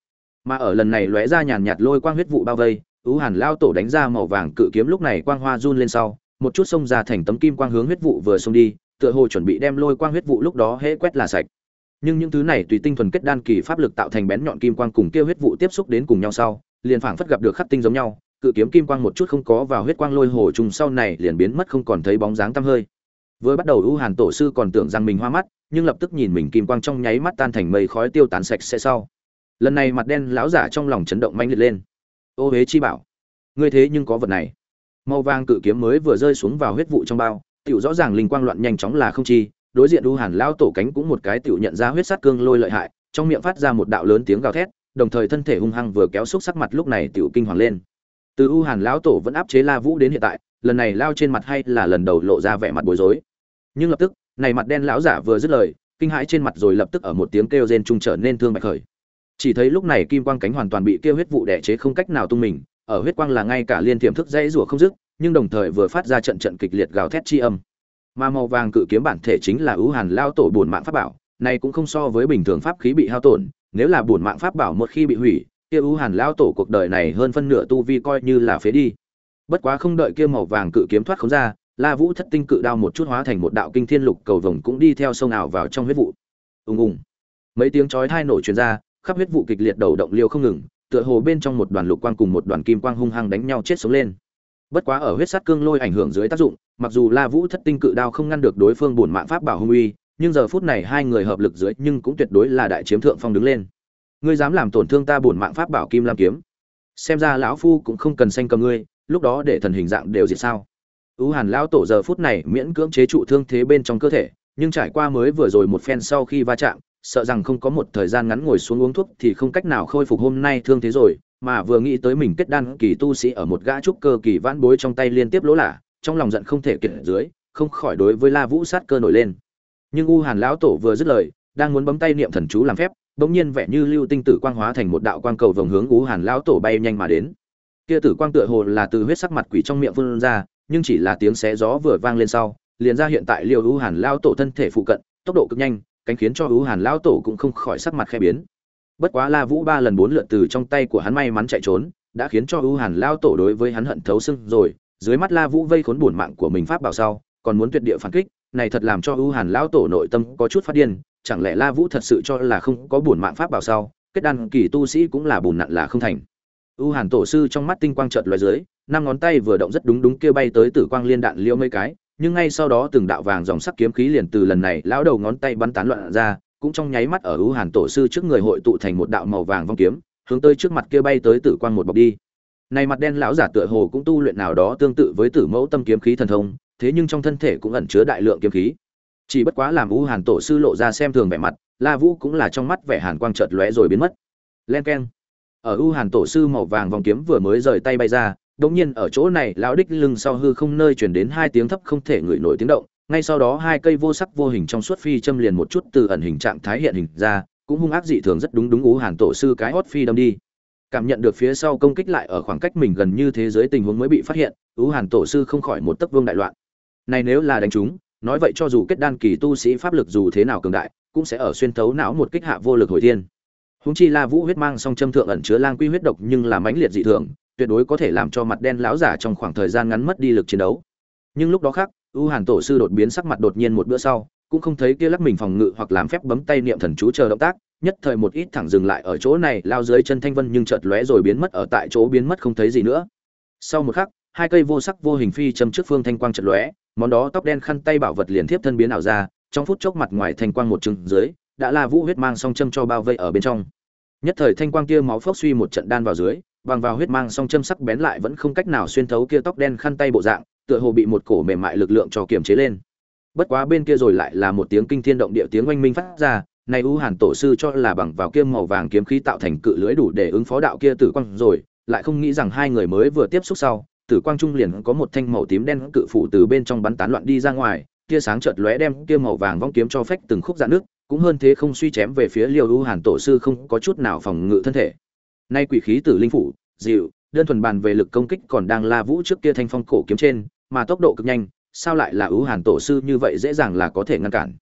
Mà ở lần này lóe ra nhàn nhạt lôi quang huyết vụ bao vây, U Hàn lao tổ đánh ra màu vàng cự kiếm lúc này quang hoa run lên sau, một chút xông ra thành tấm kim quang hướng huyết vụ vừa xông đi, tựa hồ chuẩn bị đem lôi quang huyết vụ lúc đó hễ quét là sạch. Nhưng những thứ này tùy tinh thuần kết đan kỳ pháp lực tạo thành bén nhọn kim quang cùng kia huyết vụ tiếp xúc đến cùng nhau sau, liền phảng phất gặp được khắc tinh giống nhau, cự kiếm kim quang một chút không có vào huyết quang lôi hồ trùng sau này liền biến mất không còn thấy bóng dáng tăm hơi. Vừa bắt đầu U Hàn tổ sư còn tưởng rằng mình hoa mắt, nhưng lập tức nhìn mình kim quang trong nháy mắt tan thành mây khói tiêu tán sạch sẽ sau. Lần này mặt đen lão giả trong lòng chấn động mãnh liệt lên. Ô hế chi bảo, ngươi thế nhưng có vật này. Màu vàng cự kiếm mới vừa rơi xuống vào huyết vụ trong bao, tiểu rõ ràng linh quang loạn nhanh chóng là không chi, đối diện U Hàn lão tổ cánh cũng một cái tiểu nhận ra huyết sát cương lôi lợi hại, trong miệng phát ra một đạo lớn tiếng gào thét, đồng thời thân thể hung hăng vừa kéo xúc sắc mặt lúc này tiểu kinh hoàng lên. Từ U Hàn lão tổ vẫn áp chế La Vũ đến hiện tại, lần này lao trên mặt hay là lần đầu lộ ra vẻ mặt bối rối. Nhưng lập tức, này mặt đen lão giả vừa dứt lời, kinh hãi trên mặt rồi lập tức ở một tiếng kêu rên trung trở nên thương bạch khởi. Chỉ thấy lúc này kim quang cánh hoàn toàn bị kia huyết vụ đè chế không cách nào tung mình, ở huyết quang là ngay cả liên tiềm thức dãy rủa không dứt, nhưng đồng thời vừa phát ra trận trận kịch liệt gào thét chi âm. Mà màu vàng cự kiếm bản thể chính là U Hàn lão tổ bổn mạng pháp bảo, này cũng không so với bình thường pháp khí bị hao tổn, nếu là bổn mạng pháp bảo một khi bị hủy, kia U Hàn lão tổ cuộc đời này hơn phân nửa tu vi coi như là phế đi. Bất quá không đợi kia màu vàng cự kiếm thoát khống ra, La Vũ thất tinh cự đao một chút hóa thành một đạo kinh thiên lục cầu vồng cũng đi theo sông ảo vào trong huyết vụ. Ùng ùng. Mấy tiếng chói tai nổ truyền ra, khắp huyết vụ kịch liệt đầu động liêu không ngừng, tựa hồ bên trong một đoàn lục quang cùng một đoàn kim quang hung hăng đánh nhau chết sống lên. Bất quá ở huyết sát cương lôi ảnh hưởng dưới tác dụng, mặc dù La Vũ thất tinh cự đao không ngăn được đối phương bổn mạng pháp bảo hung uy, nhưng giờ phút này hai người hợp lực dưới nhưng cũng tuyệt đối là đại chiếm thượng phong đứng lên. Ngươi dám làm tổn thương ta bổn mạng pháp bảo Kim Lam kiếm, xem ra lão phu cũng không cần xanh cầm ngươi, lúc đó để thần hình dạng đều diệt sao? U Hàn lão tổ giờ phút này miễn cưỡng chế trụ thương thế bên trong cơ thể, nhưng trải qua mới vừa rồi một phen sau khi va chạm, sợ rằng không có một thời gian ngắn ngồi xuống uống thuốc thì không cách nào khôi phục hôm nay thương thế rồi, mà vừa nghĩ tới mình kết đan kỳ tu sĩ ở một gã trúc cơ kỳ vãn bối trong tay liên tiếp lỗ lạ, trong lòng giận không thể kiệt dưới, không khỏi đối với La Vũ sát cơ nổi lên. Nhưng U Hàn lão tổ vừa dứt lời, đang muốn bấm tay niệm thần chú làm phép, bỗng nhiên vẻ như lưu tinh tử quang hóa thành một đạo quang cầu vòng hướng U Hàn lão tổ bay nhanh mà đến. Kia tử quang tựa hồ là từ huyết sắc mặt quỷ trong miệng phun ra, nhưng chỉ là tiếng xé gió vừa vang lên sau, liền ra hiện tại Liêu U Hàn lão tổ thân thể phụ cận, tốc độ cực nhanh, cánh khiến cho U Hàn lão tổ cũng không khỏi sắc mặt khẽ biến. Bất quá La Vũ ba lần bốn lượt từ trong tay của hắn may mắn chạy trốn, đã khiến cho U Hàn lão tổ đối với hắn hận thấu xương rồi, dưới mắt La Vũ vây khốn bổn mạng của mình pháp bảo sau, còn muốn tuyệt địa phản kích, này thật làm cho U Hàn lão tổ nội tâm có chút phát điên, chẳng lẽ La Vũ thật sự cho là không có bổn mạng pháp bảo sau, kết đan kỳ tu sĩ cũng là bùn nặn là không thành. U Hàn tổ sư trong mắt tinh quang chợt lóe dưới, năm ngón tay vừa động rất đúng đúng kia bay tới tử quang liên đạn liêu mấy cái, nhưng ngay sau đó từng đạo vàng dòng sắc kiếm khí liền từ lần này lão đầu ngón tay bắn tán loạn ra, cũng trong nháy mắt ở U Hàn tổ sư trước người hội tụ thành một đạo màu vàng vong kiếm, hướng tới trước mặt kia bay tới tử quang một bọc đi. Này mặt đen lão giả tựa hồ cũng tu luyện nào đó tương tự với Tử Mẫu Tâm kiếm khí thần thông, thế nhưng trong thân thể cũng ẩn chứa đại lượng kiếm khí. Chỉ bất quá làm U Hàn tổ sư lộ ra xem thường vẻ mặt, La Vũ cũng là trong mắt vẻ hàn quang chợt lóe rồi biến mất. Len keng. Ở U Hàn tổ sư màu vàng vòng kiếm vừa mới rời tay bay ra, đột nhiên ở chỗ này lão đích lưng sau hư không nơi truyền đến hai tiếng thấp không thể ngửi nổi tiếng động, ngay sau đó hai cây vô sắc vô hình trong suốt phi châm liền một chút từ ẩn hình trạng thái hiện hình ra, cũng hung ác dị thường rất đúng đúng U Hàn tổ sư cái hót phi đâm đi. Cảm nhận được phía sau công kích lại ở khoảng cách mình gần như thế giới tình huống mới bị phát hiện, U Hàn tổ sư không khỏi một tấc vương đại loạn. Này nếu là đánh trúng, nói vậy cho dù kết đan kỳ tu sĩ pháp lực dù thế nào cường đại, cũng sẽ ở xuyên thấu não một kích hạ vô lực hồi thiên. Huống chi La Vũ huyết mang song châm thượng ẩn chứa lang quy huyết độc nhưng là mãnh liệt dị thường, tuyệt đối có thể làm cho mặt đen lão giả trong khoảng thời gian ngắn mất đi lực chiến đấu. Nhưng lúc đó khác, U Hàn tổ sư đột biến sắc mặt đột nhiên một bữa sau, cũng không thấy kia lắc mình phòng ngự hoặc làm phép bấm tay niệm thần chú chờ động tác, nhất thời một ít thẳng dừng lại ở chỗ này, lao dưới chân thanh vân nhưng chợt lóe rồi biến mất ở tại chỗ biến mất không thấy gì nữa. Sau một khắc, hai cây vô sắc vô hình phi châm trước phương thanh quang chợt lóe, món đó tóc đen khăn tay bảo vật liền tiếp thân biến ảo ra, trong phút chốc mặt ngoài thanh quang một chừng dưới, đã La Vũ huyết mang song châm cho bao vây ở bên trong. Nhất thời thanh quang kia máu phốc suy một trận đan vào dưới, bằng vào huyết mang song châm sắc bén lại vẫn không cách nào xuyên thấu kia tóc đen khăn tay bộ dạng, tựa hồ bị một cổ mềm mại lực lượng cho kiềm chế lên. Bất quá bên kia rồi lại là một tiếng kinh thiên động địa tiếng oanh minh phát ra, này U Hàn tổ sư cho là bằng vào kia màu vàng kiếm khí tạo thành cự lưới đủ để ứng phó đạo kia tử quang rồi, lại không nghĩ rằng hai người mới vừa tiếp xúc sau, tử quang trung liền có một thanh màu tím đen cự phủ từ bên trong bắn tán loạn đi ra ngoài, tia sáng chợt lóe đem kia màu vàng vong kiếm cho phách từng khúc rạn nước, cũng hơn thế không suy chém về phía Liêu U Hàn tổ sư không có chút nào phòng ngự thân thể. Nay quỷ khí tử linh phủ, dịu, đơn thuần bàn về lực công kích còn đang La Vũ trước kia thanh phong cổ kiếm trên, mà tốc độ cực nhanh, sao lại là U Hàn tổ sư như vậy dễ dàng là có thể ngăn cản.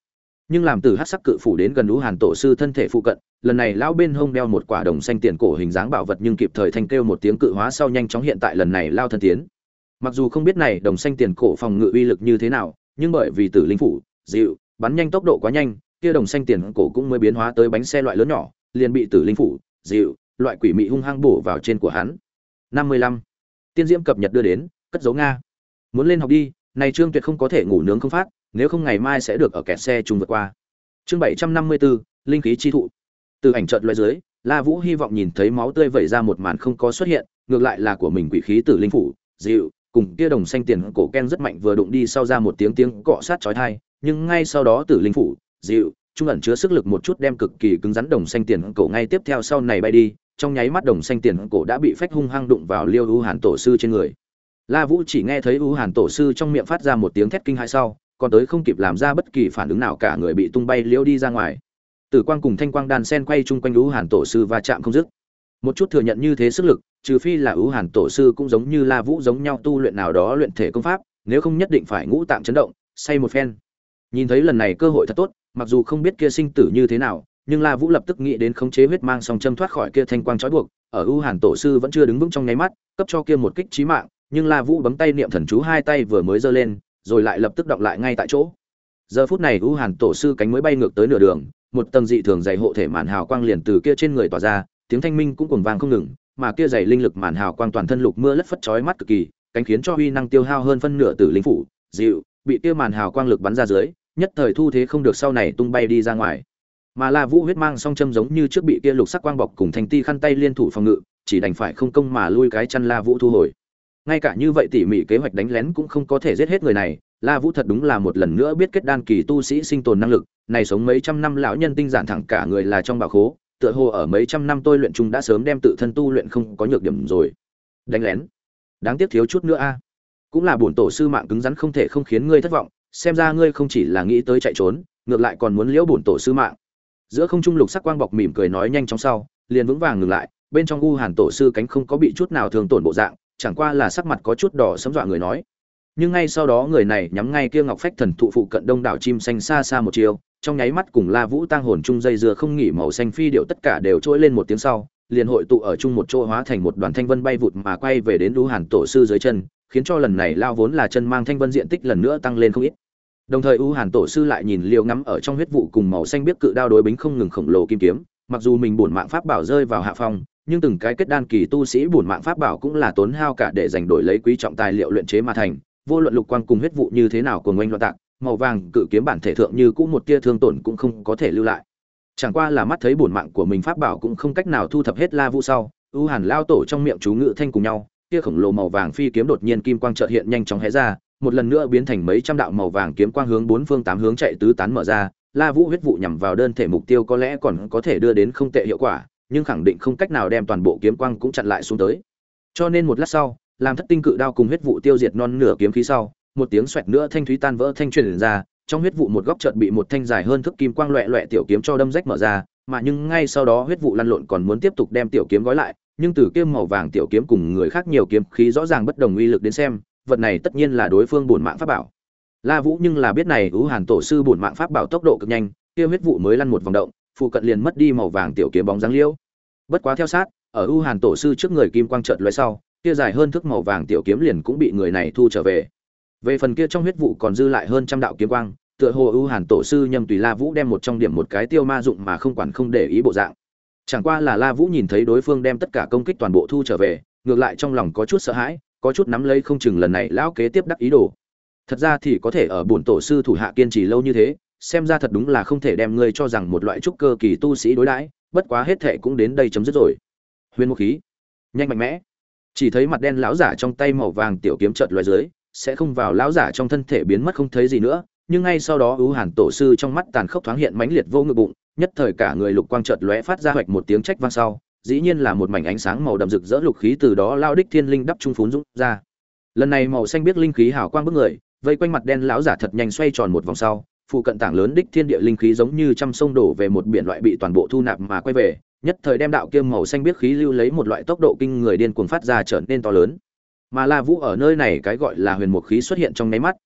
Nhưng làm từ hắc sắc cự phủ đến gần U Hàn tổ sư thân thể phụ cận, lần này lão bên hông đeo một quả đồng xanh tiền cổ hình dáng bảo vật, nhưng kịp thời thanh kêu một tiếng cự hóa sau nhanh chóng hiện tại lần này lao thân tiến. Mặc dù không biết này đồng xanh tiền cổ phòng ngự uy lực như thế nào, nhưng bởi vì tử linh phủ dịu bắn nhanh tốc độ quá nhanh, kia đồng xanh tiền cổ cũng mới biến hóa tới bánh xe loại lớn nhỏ, liền bị tử linh phủ dịu loại quỷ mị hung hăng bổ vào trên của hắn. năm mươi lăm Tiên diễm cập nhật đưa đến, cất dấu Nga. Muốn lên học đi, này Trương Tuyệt không có thể ngủ nướng không phát, nếu không ngày mai sẽ được ở kẹt xe trùng vượt qua. Chương bảy trăm năm mươi tư linh khí chi thụ. Từ ảnh chợt lóe dưới, La Vũ hy vọng nhìn thấy máu tươi vẩy ra một màn không có xuất hiện, ngược lại là của mình quỷ khí tử linh phủ dịu cùng kia đồng xanh tiền cổ ken rất mạnh vừa đụng đi sau ra một tiếng tiếng cọ sát chói tai, nhưng ngay sau đó tử linh phủ dịu trung ẩn chứa sức lực một chút đem cực kỳ cứng rắn đồng xanh tiền cổ ngay tiếp theo sau này bay đi, trong nháy mắt đồng xanh tiền cổ đã bị phách hung hăng đụng vào Liêu U Hàn tổ sư trên người. La Vũ chỉ nghe thấy U Hàn tổ sư trong miệng phát ra một tiếng thét kinh hãi sau, còn tới không kịp làm ra bất kỳ phản ứng nào, cả người bị tung bay liêu đi ra ngoài. Tử quang cùng thanh quang đan sen quay chung quanh U Hàn tổ sư va chạm không dứt. Một chút thừa nhận như thế sức lực, trừ phi là U Hàn tổ sư cũng giống như La Vũ giống nhau tu luyện nào đó luyện thể công pháp, nếu không nhất định phải ngũ tạng chấn động, say một phen. Nhìn thấy lần này cơ hội thật tốt, mặc dù không biết kia sinh tử như thế nào, nhưng La Vũ lập tức nghĩ đến khống chế huyết mang song châm thoát khỏi kia thanh quang trói buộc, ở U Hàn tổ sư vẫn chưa đứng vững trong nháy mắt, cấp cho kia một kích chí mạng, nhưng La Vũ bấm tay niệm thần chú, hai tay vừa mới giơ lên, rồi lại lập tức đọc lại ngay tại chỗ. Giờ phút này U Hàn tổ sư cánh mới bay ngược tới nửa đường, một tầng dị thường dày hộ thể màn hào quang liền từ kia trên người tỏa ra, tiếng thanh minh cũng cuồng vang không ngừng, mà kia dày linh lực màn hào quang toàn thân lục mưa lất phất chói mắt cực kỳ, cánh khiến cho uy năng tiêu hao hơn phân nửa tử linh phủ dịu bị kia màn hào quang lực bắn ra dưới, nhất thời thu thế không được sau này tung bay đi ra ngoài. Mà La Vũ huyết mang song châm giống như trước bị kia lục sắc quang bọc cùng thanh ti khăn tay liên thủ phòng ngự, chỉ đành phải không công mà lui cái chân La Vũ thu hồi. Ngay cả như vậy tỉ mỉ kế hoạch đánh lén cũng không có thể giết hết người này, La Vũ thật đúng là một lần nữa biết kết đan kỳ tu sĩ sinh tồn năng lực, này sống mấy trăm năm lão nhân tinh giản thẳng cả người là trong bảo khố, tựa hồ ở mấy trăm năm tôi luyện chung đã sớm đem tự thân tu luyện không có nhược điểm rồi. Đánh lén, đáng tiếc thiếu chút nữa a. Cũng là bổn tổ sư mạng cứng rắn không thể không khiến ngươi thất vọng, xem ra ngươi không chỉ là nghĩ tới chạy trốn, ngược lại còn muốn liễu bổn tổ sư mạng. Giữa không trung lục sắc quang bọc mỉm cười nói nhanh chóng sau, liền vững vàng ngừng lại, bên trong U Hàn tổ sư cánh không có bị chút nào thương tổn bộ dạng, chẳng qua là sắc mặt có chút đỏ sẫm dọa người nói. Nhưng ngay sau đó người này nhắm ngay kia ngọc phách thần thụ phụ cận đông đảo chim xanh xa xa một chiều, trong nháy mắt cùng La Vũ tang hồn chung dây dưa không nghỉ màu xanh phi điệu tất cả đều trỗi lên một tiếng sau, liền hội tụ ở chung một chỗ hóa thành một đoàn thanh vân bay vụt mà quay về đến U Hàn tổ sư dưới chân, khiến cho lần này lao vốn là chân mang thanh vân diện tích lần nữa tăng lên không ít. Đồng thời U Hàn tổ sư lại nhìn liều ngắm ở trong huyết vụ cùng màu xanh biếc cự đao đối bính không ngừng khổng lồ kim kiếm, mặc dù mình bổn mạng pháp bảo rơi vào hạ phong, nhưng từng cái kết đan kỳ tu sĩ bổn mạng pháp bảo cũng là tốn hao cả để giành đổi lấy quý trọng tài liệu luyện chế mà thành, vô luận lục quang cùng huyết vụ như thế nào cuồng oanh loạn tạc, màu vàng cự kiếm bản thể thượng như cũng một tia thương tổn cũng không có thể lưu lại. Chẳng qua là mắt thấy bổn mạng của mình pháp bảo cũng không cách nào thu thập hết La Vũ sau, U Hàn lao tổ trong miệng chú ngự thanh cùng nhau, tia khổng lồ màu vàng phi kiếm đột nhiên kim quang chợt hiện nhanh chóng hé ra, một lần nữa biến thành mấy trăm đạo màu vàng kiếm quang hướng bốn phương tám hướng chạy tứ tán mở ra. La Vũ huyết vụ nhằm vào đơn thể mục tiêu có lẽ còn có thể đưa đến không tệ hiệu quả, nhưng khẳng định không cách nào đem toàn bộ kiếm quang cũng chặn lại xuống tới. Cho nên một lát sau, làm thất tinh cự đao cùng huyết vụ tiêu diệt non nửa kiếm khí sau, một tiếng xoẹt nữa thanh thúy tan vỡ thanh truyền ra, trong huyết vụ một góc chợt bị một thanh dài hơn thước kim quang loẹt loẹt tiểu kiếm cho đâm rách mở ra, mà nhưng ngay sau đó huyết vụ lăn lộn còn muốn tiếp tục đem tiểu kiếm gói lại, nhưng từ kiếm màu vàng tiểu kiếm cùng người khác nhiều kiếm khí rõ ràng bất đồng uy lực đến xem, vật này tất nhiên là đối phương bổn mạng pháp bảo. La Vũ nhưng là biết này U Hàn tổ sư bổn mạng pháp bảo tốc độ cực nhanh, kia huyết vụ mới lăn một vòng động, phụ cận liền mất đi màu vàng tiểu kiếm bóng dáng liễu. Bất quá theo sát, ở U Hàn tổ sư trước người kim quang chợt lóe sau, kia dài hơn thước màu vàng tiểu kiếm liền cũng bị người này thu trở về. Về phần kia trong huyết vụ còn dư lại hơn trăm đạo kiếm quang, tựa hồ U Hàn tổ sư nhâm tùy La Vũ đem một trong điểm một cái tiêu ma dụng mà không quản không để ý bộ dạng. Chẳng qua là La Vũ nhìn thấy đối phương đem tất cả công kích toàn bộ thu trở về, ngược lại trong lòng có chút sợ hãi, có chút nắm lấy không chừng lần này lão kế tiếp đắc ý đồ. Thật ra thì có thể ở bổn tổ sư thủ hạ kiên trì lâu như thế, xem ra thật đúng là không thể đem ngươi cho rằng một loại trúc cơ kỳ tu sĩ đối đãi, bất quá hết thệ cũng đến đây chấm dứt rồi. Huyền một khí, nhanh mạnh mẽ. Chỉ thấy mặt đen lão giả trong tay màu vàng tiểu kiếm chợt lóe dưới, sẽ không vào lão giả trong thân thể biến mất không thấy gì nữa, nhưng ngay sau đó U Hàn tổ sư trong mắt tàn khốc thoáng hiện mãnh liệt vô ngực bụng, nhất thời cả người lục quang chợt lóe phát ra hoạch một tiếng trách vang sau, dĩ nhiên là một mảnh ánh sáng màu đậm rực rỡ lục khí từ đó lao đích thiên linh đắp trung phún dũng ra. Lần này màu xanh biếc linh khí hào quang bức người, vây quanh mặt đen lão giả thật nhanh xoay tròn một vòng sau, phụ cận tảng lớn đích thiên địa linh khí giống như trăm sông đổ về một biển loại bị toàn bộ thu nạp mà quay về, nhất thời đem đạo kiêm màu xanh biếc khí lưu lấy một loại tốc độ kinh người điên cuồng phát ra trở nên to lớn. Mà La Vũ ở nơi này cái gọi là huyền mục khí xuất hiện trong nháy mắt,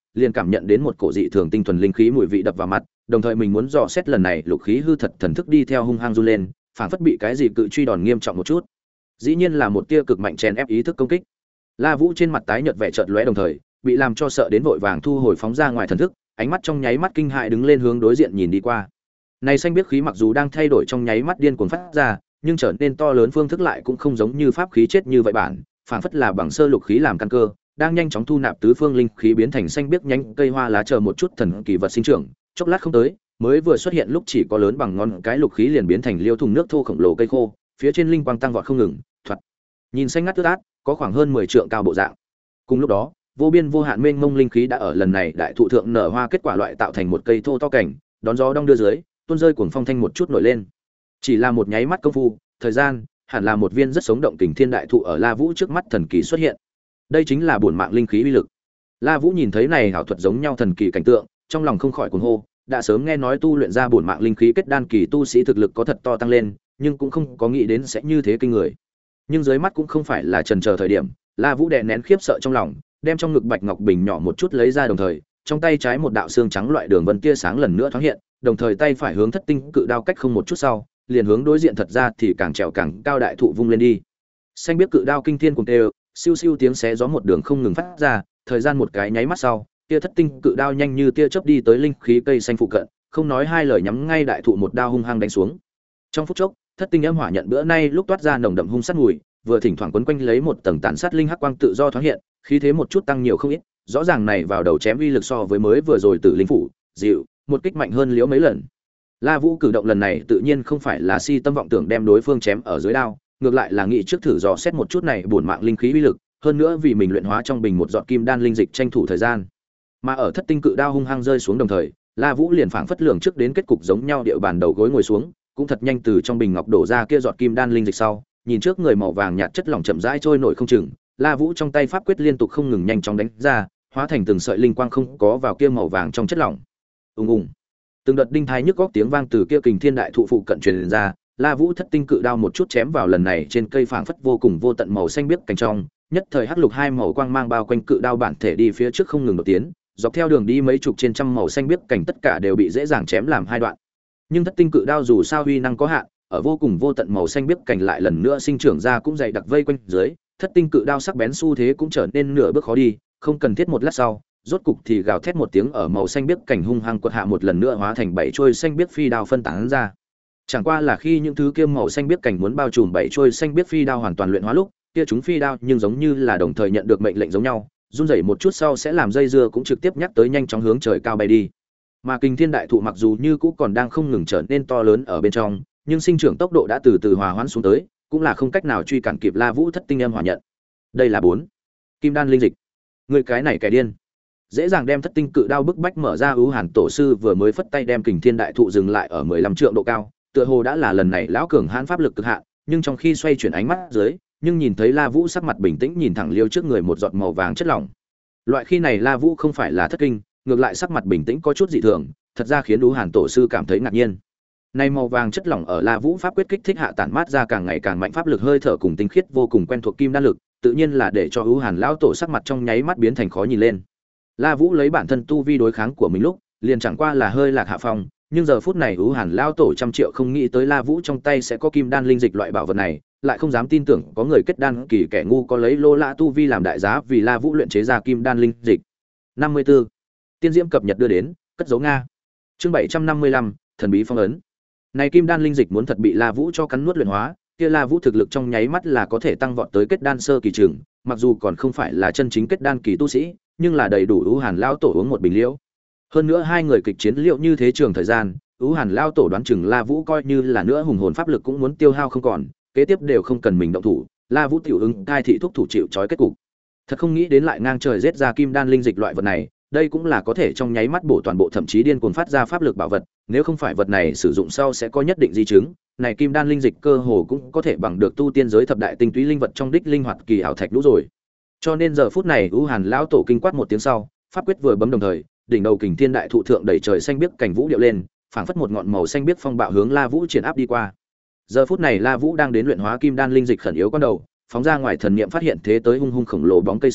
liền cảm nhận đến một cổ dị thường tinh thuần linh khí mùi vị đập vào mặt, đồng thời mình muốn dò xét lần này lục khí hư thật thần thức đi theo hung hăng run lên, phảng phất bị cái gì cự truy đòn nghiêm trọng một chút. Dĩ nhiên là một tia cực mạnh chèn ép ý thức công kích. La Vũ trên mặt tái nhợt vẻ chợt lóe, đồng thời bị làm cho sợ đến vội vàng thu hồi phóng ra ngoài thần thức, ánh mắt trong nháy mắt kinh hãi đứng lên hướng đối diện nhìn đi qua. Này xanh biết khí mặc dù đang thay đổi trong nháy mắt điên cuồng phát ra, nhưng trở nên to lớn phương thức lại cũng không giống như pháp khí chết như vậy bản, phảng phất là bằng sơ lục khí làm căn cơ, đang nhanh chóng thu nạp tứ phương linh khí biến thành xanh biếc nhánh cây hoa lá chờ một chút thần kỳ vật sinh trưởng, chốc lát không tới, mới vừa xuất hiện lúc chỉ có lớn bằng ngón cái lục khí liền biến thành liêu thùng nước thô khổng lồ cây khô, phía trên linh quang tăng vọt không ngừng, thoạt nhìn xanh ngắt tươi át, có khoảng hơn mười trượng cao bộ dạng. Cùng lúc đó, vô biên vô hạn mênh mông linh khí đã ở lần này đại thụ thượng nở hoa kết quả loại tạo thành một cây thô to cảnh, đón gió đong đưa dưới, tuôn rơi cuồng phong thanh một chút nổi lên. Chỉ là một nháy mắt công phu, thời gian, hẳn là một viên rất sống động kình thiên đại thụ ở La Vũ trước mắt thần kỳ xuất hiện. Đây chính là bổn mạng linh khí uy lực. La Vũ nhìn thấy này ảo thuật giống nhau thần kỳ cảnh tượng, trong lòng không khỏi cuồng hô, đã sớm nghe nói tu luyện ra bổn mạng linh khí kết đan kỳ tu sĩ thực lực có thật to tăng lên, nhưng cũng không có nghĩ đến sẽ như thế kinh người. Nhưng dưới mắt cũng không phải là chần chờ thời điểm, La Vũ đè nén khiếp sợ trong lòng, đem trong ngực bạch ngọc bình nhỏ một chút lấy ra, đồng thời, trong tay trái một đạo xương trắng loại đường vân tia sáng lần nữa thoáng hiện, đồng thời tay phải hướng thất tinh cự đao cách không một chút sau, liền hướng đối diện thật ra thì càng trèo càng cao đại thụ vung lên đi. Xanh biết cự đao kinh thiên cùng tê, siêu siêu tiếng xé gió một đường không ngừng phát ra, thời gian một cái nháy mắt sau, tia thất tinh cự đao nhanh như tia chớp đi tới linh khí cây xanh phụ cận, không nói hai lời nhắm ngay đại thụ một đao hung hăng đánh xuống. Trong phút chốc, thất tinh âm hỏa nhận bữa nay lúc toát ra nồng đậm hung sát mùi, vừa thỉnh thoảng quấn quanh lấy một tầng tàn sát linh hắc quang tự do thoáng hiện, khí thế một chút tăng nhiều không ít, rõ ràng này vào đầu chém uy lực so với mới vừa rồi tử linh phủ, dịu, một kích mạnh hơn liễu mấy lần. La Vũ cử động lần này tự nhiên không phải là si tâm vọng tưởng đem đối phương chém ở dưới đao, ngược lại là nghĩ trước thử dò xét một chút này bổn mạng linh khí uy lực, hơn nữa vì mình luyện hóa trong bình một giọt kim đan linh dịch tranh thủ thời gian. Mà ở thất tinh cự đao hung hăng rơi xuống đồng thời, La Vũ liền phảng phất lường trước đến kết cục giống nhau địa bàn đầu gối ngồi xuống, cũng thật nhanh từ trong bình ngọc đổ ra kia giọt kim đan linh dịch sau, nhìn trước người màu vàng nhạt chất lỏng chậm rãi trôi nổi không chừng, La Vũ trong tay pháp quyết liên tục không ngừng nhanh chóng đánh ra, hóa thành từng sợi linh quang không có vào kia màu vàng trong chất lỏng. Ùng ùng. Từng đợt đinh thai nhức góc tiếng vang từ kia kình thiên đại thụ phụ cận truyền ra, La Vũ thất tinh cự đao một chút chém vào lần này trên cây phảng phất vô cùng vô tận màu xanh biếc cành trong, nhất thời hắc lục hai màu quang mang bao quanh cự đao bản thể đi phía trước không ngừng đột tiến, dọc theo đường đi mấy chục trên trăm màu xanh biếc cành tất cả đều bị dễ dàng chém làm hai đoạn. Nhưng thất tinh cự đao dù sao uy năng có hạn, ở vô cùng vô tận màu xanh biếc cành lại lần nữa sinh trưởng ra cũng dày đặc vây quanh dưới, thất tinh cự đao sắc bén xu thế cũng trở nên nửa bước khó đi, không cần thiết một lát sau, rốt cục thì gào thét một tiếng ở màu xanh biếc cảnh hung hăng quật hạ một lần nữa hóa thành bảy chuôi xanh biếc phi đao phân tán ra. Chẳng qua là khi những thứ kia màu xanh biếc cảnh muốn bao trùm bảy chuôi xanh biếc phi đao hoàn toàn luyện hóa lúc, kia chúng phi đao nhưng giống như là đồng thời nhận được mệnh lệnh giống nhau, run rẩy một chút sau sẽ làm dây dưa cũng trực tiếp nhắc tới nhanh chóng hướng trời cao bay đi. Mà Kình Thiên đại thụ mặc dù như cũ còn đang không ngừng trở nên to lớn ở bên trong, nhưng sinh trưởng tốc độ đã từ từ hòa hoãn xuống tới, cũng là không cách nào truy cản kịp La Vũ thất tinh âm hỏa nhận. Đây là bốn kim đan linh dịch. Người cái này kẻ điên. Dễ dàng đem thất tinh cự đao bức bách mở ra, ưu hàn tổ sư vừa mới phất tay đem Kình Thiên đại thụ dừng lại ở mười lăm trượng độ cao, tựa hồ đã là lần này lão cường hãn pháp lực cực hạn, nhưng trong khi xoay chuyển ánh mắt dưới, nhưng nhìn thấy La Vũ sắc mặt bình tĩnh nhìn thẳng liêu trước người một giọt màu vàng chất lỏng. Loại khi này La Vũ không phải là thất kinh, ngược lại sắc mặt bình tĩnh có chút dị thường, thật ra khiến ưu hàn tổ sư cảm thấy ngạc nhiên. Này màu vàng chất lỏng ở La Vũ pháp quyết kích thích hạ tản mát ra càng ngày càng mạnh pháp lực hơi thở cùng tinh khiết vô cùng quen thuộc kim đan lực, tự nhiên là để cho ưu hàn lão tổ sắc mặt trong nháy mắt biến thành khó nhìn lên. La Vũ lấy bản thân tu vi đối kháng của mình lúc, liền chẳng qua là hơi lạc hạ phong, nhưng giờ phút này ưu hàn lão tổ trăm triệu không nghĩ tới La Vũ trong tay sẽ có kim đan linh dịch loại bảo vật này, lại không dám tin tưởng có người kết đan kỳ kẻ ngu có lấy lô lã tu vi làm đại giá vì La Vũ luyện chế ra kim đan linh dịch. năm mươi tư Tiên diễm cập nhật đưa đến, cất dấu Nga. Chương bảy trăm năm mươi lăm, thần bí phong ấn. Này kim đan linh dịch muốn thật bị La Vũ cho cắn nuốt luyện hóa, kia La Vũ thực lực trong nháy mắt là có thể tăng vọt tới kết đan sơ kỳ trường, mặc dù còn không phải là chân chính kết đan kỳ tu sĩ, nhưng là đầy đủ ưu hàn lão tổ uống một bình liễu. Hơn nữa hai người kịch chiến liệu như thế trường thời gian, ưu hàn lão tổ đoán chừng La Vũ coi như là nữa hùng hồn pháp lực cũng muốn tiêu hao không còn, kế tiếp đều không cần mình động thủ, La Vũ tiểu ứng cai thị thúc thủ chịu trói kết cục. Thật không nghĩ đến lại ngang trời giết ra kim đan linh dịch loại vật này, đây cũng là có thể trong nháy mắt bổ toàn bộ thậm chí điên cuồng phát ra pháp lực bảo vật, nếu không phải vật này sử dụng sau sẽ có nhất định di chứng, này kim đan linh dịch cơ hồ cũng có thể bằng được tu tiên giới thập đại tinh túy linh vật trong đích linh hoạt kỳ ảo thạch lũ rồi. Cho nên giờ phút này ưu hàn lão tổ kinh quát một tiếng sau, pháp quyết vừa bấm đồng thời, đỉnh đầu Kình Thiên đại thụ thượng đầy trời xanh biếc cảnh vũ điệu lên, phảng phất một ngọn màu xanh biếc phong bạo hướng La Vũ triển áp đi qua. Giờ phút này La Vũ đang đến luyện hóa kim đan linh dịch khẩn yếu con đầu, phóng ra ngoài thần niệm phát hiện thế tới hung hung khổng lồ bóng cây sau,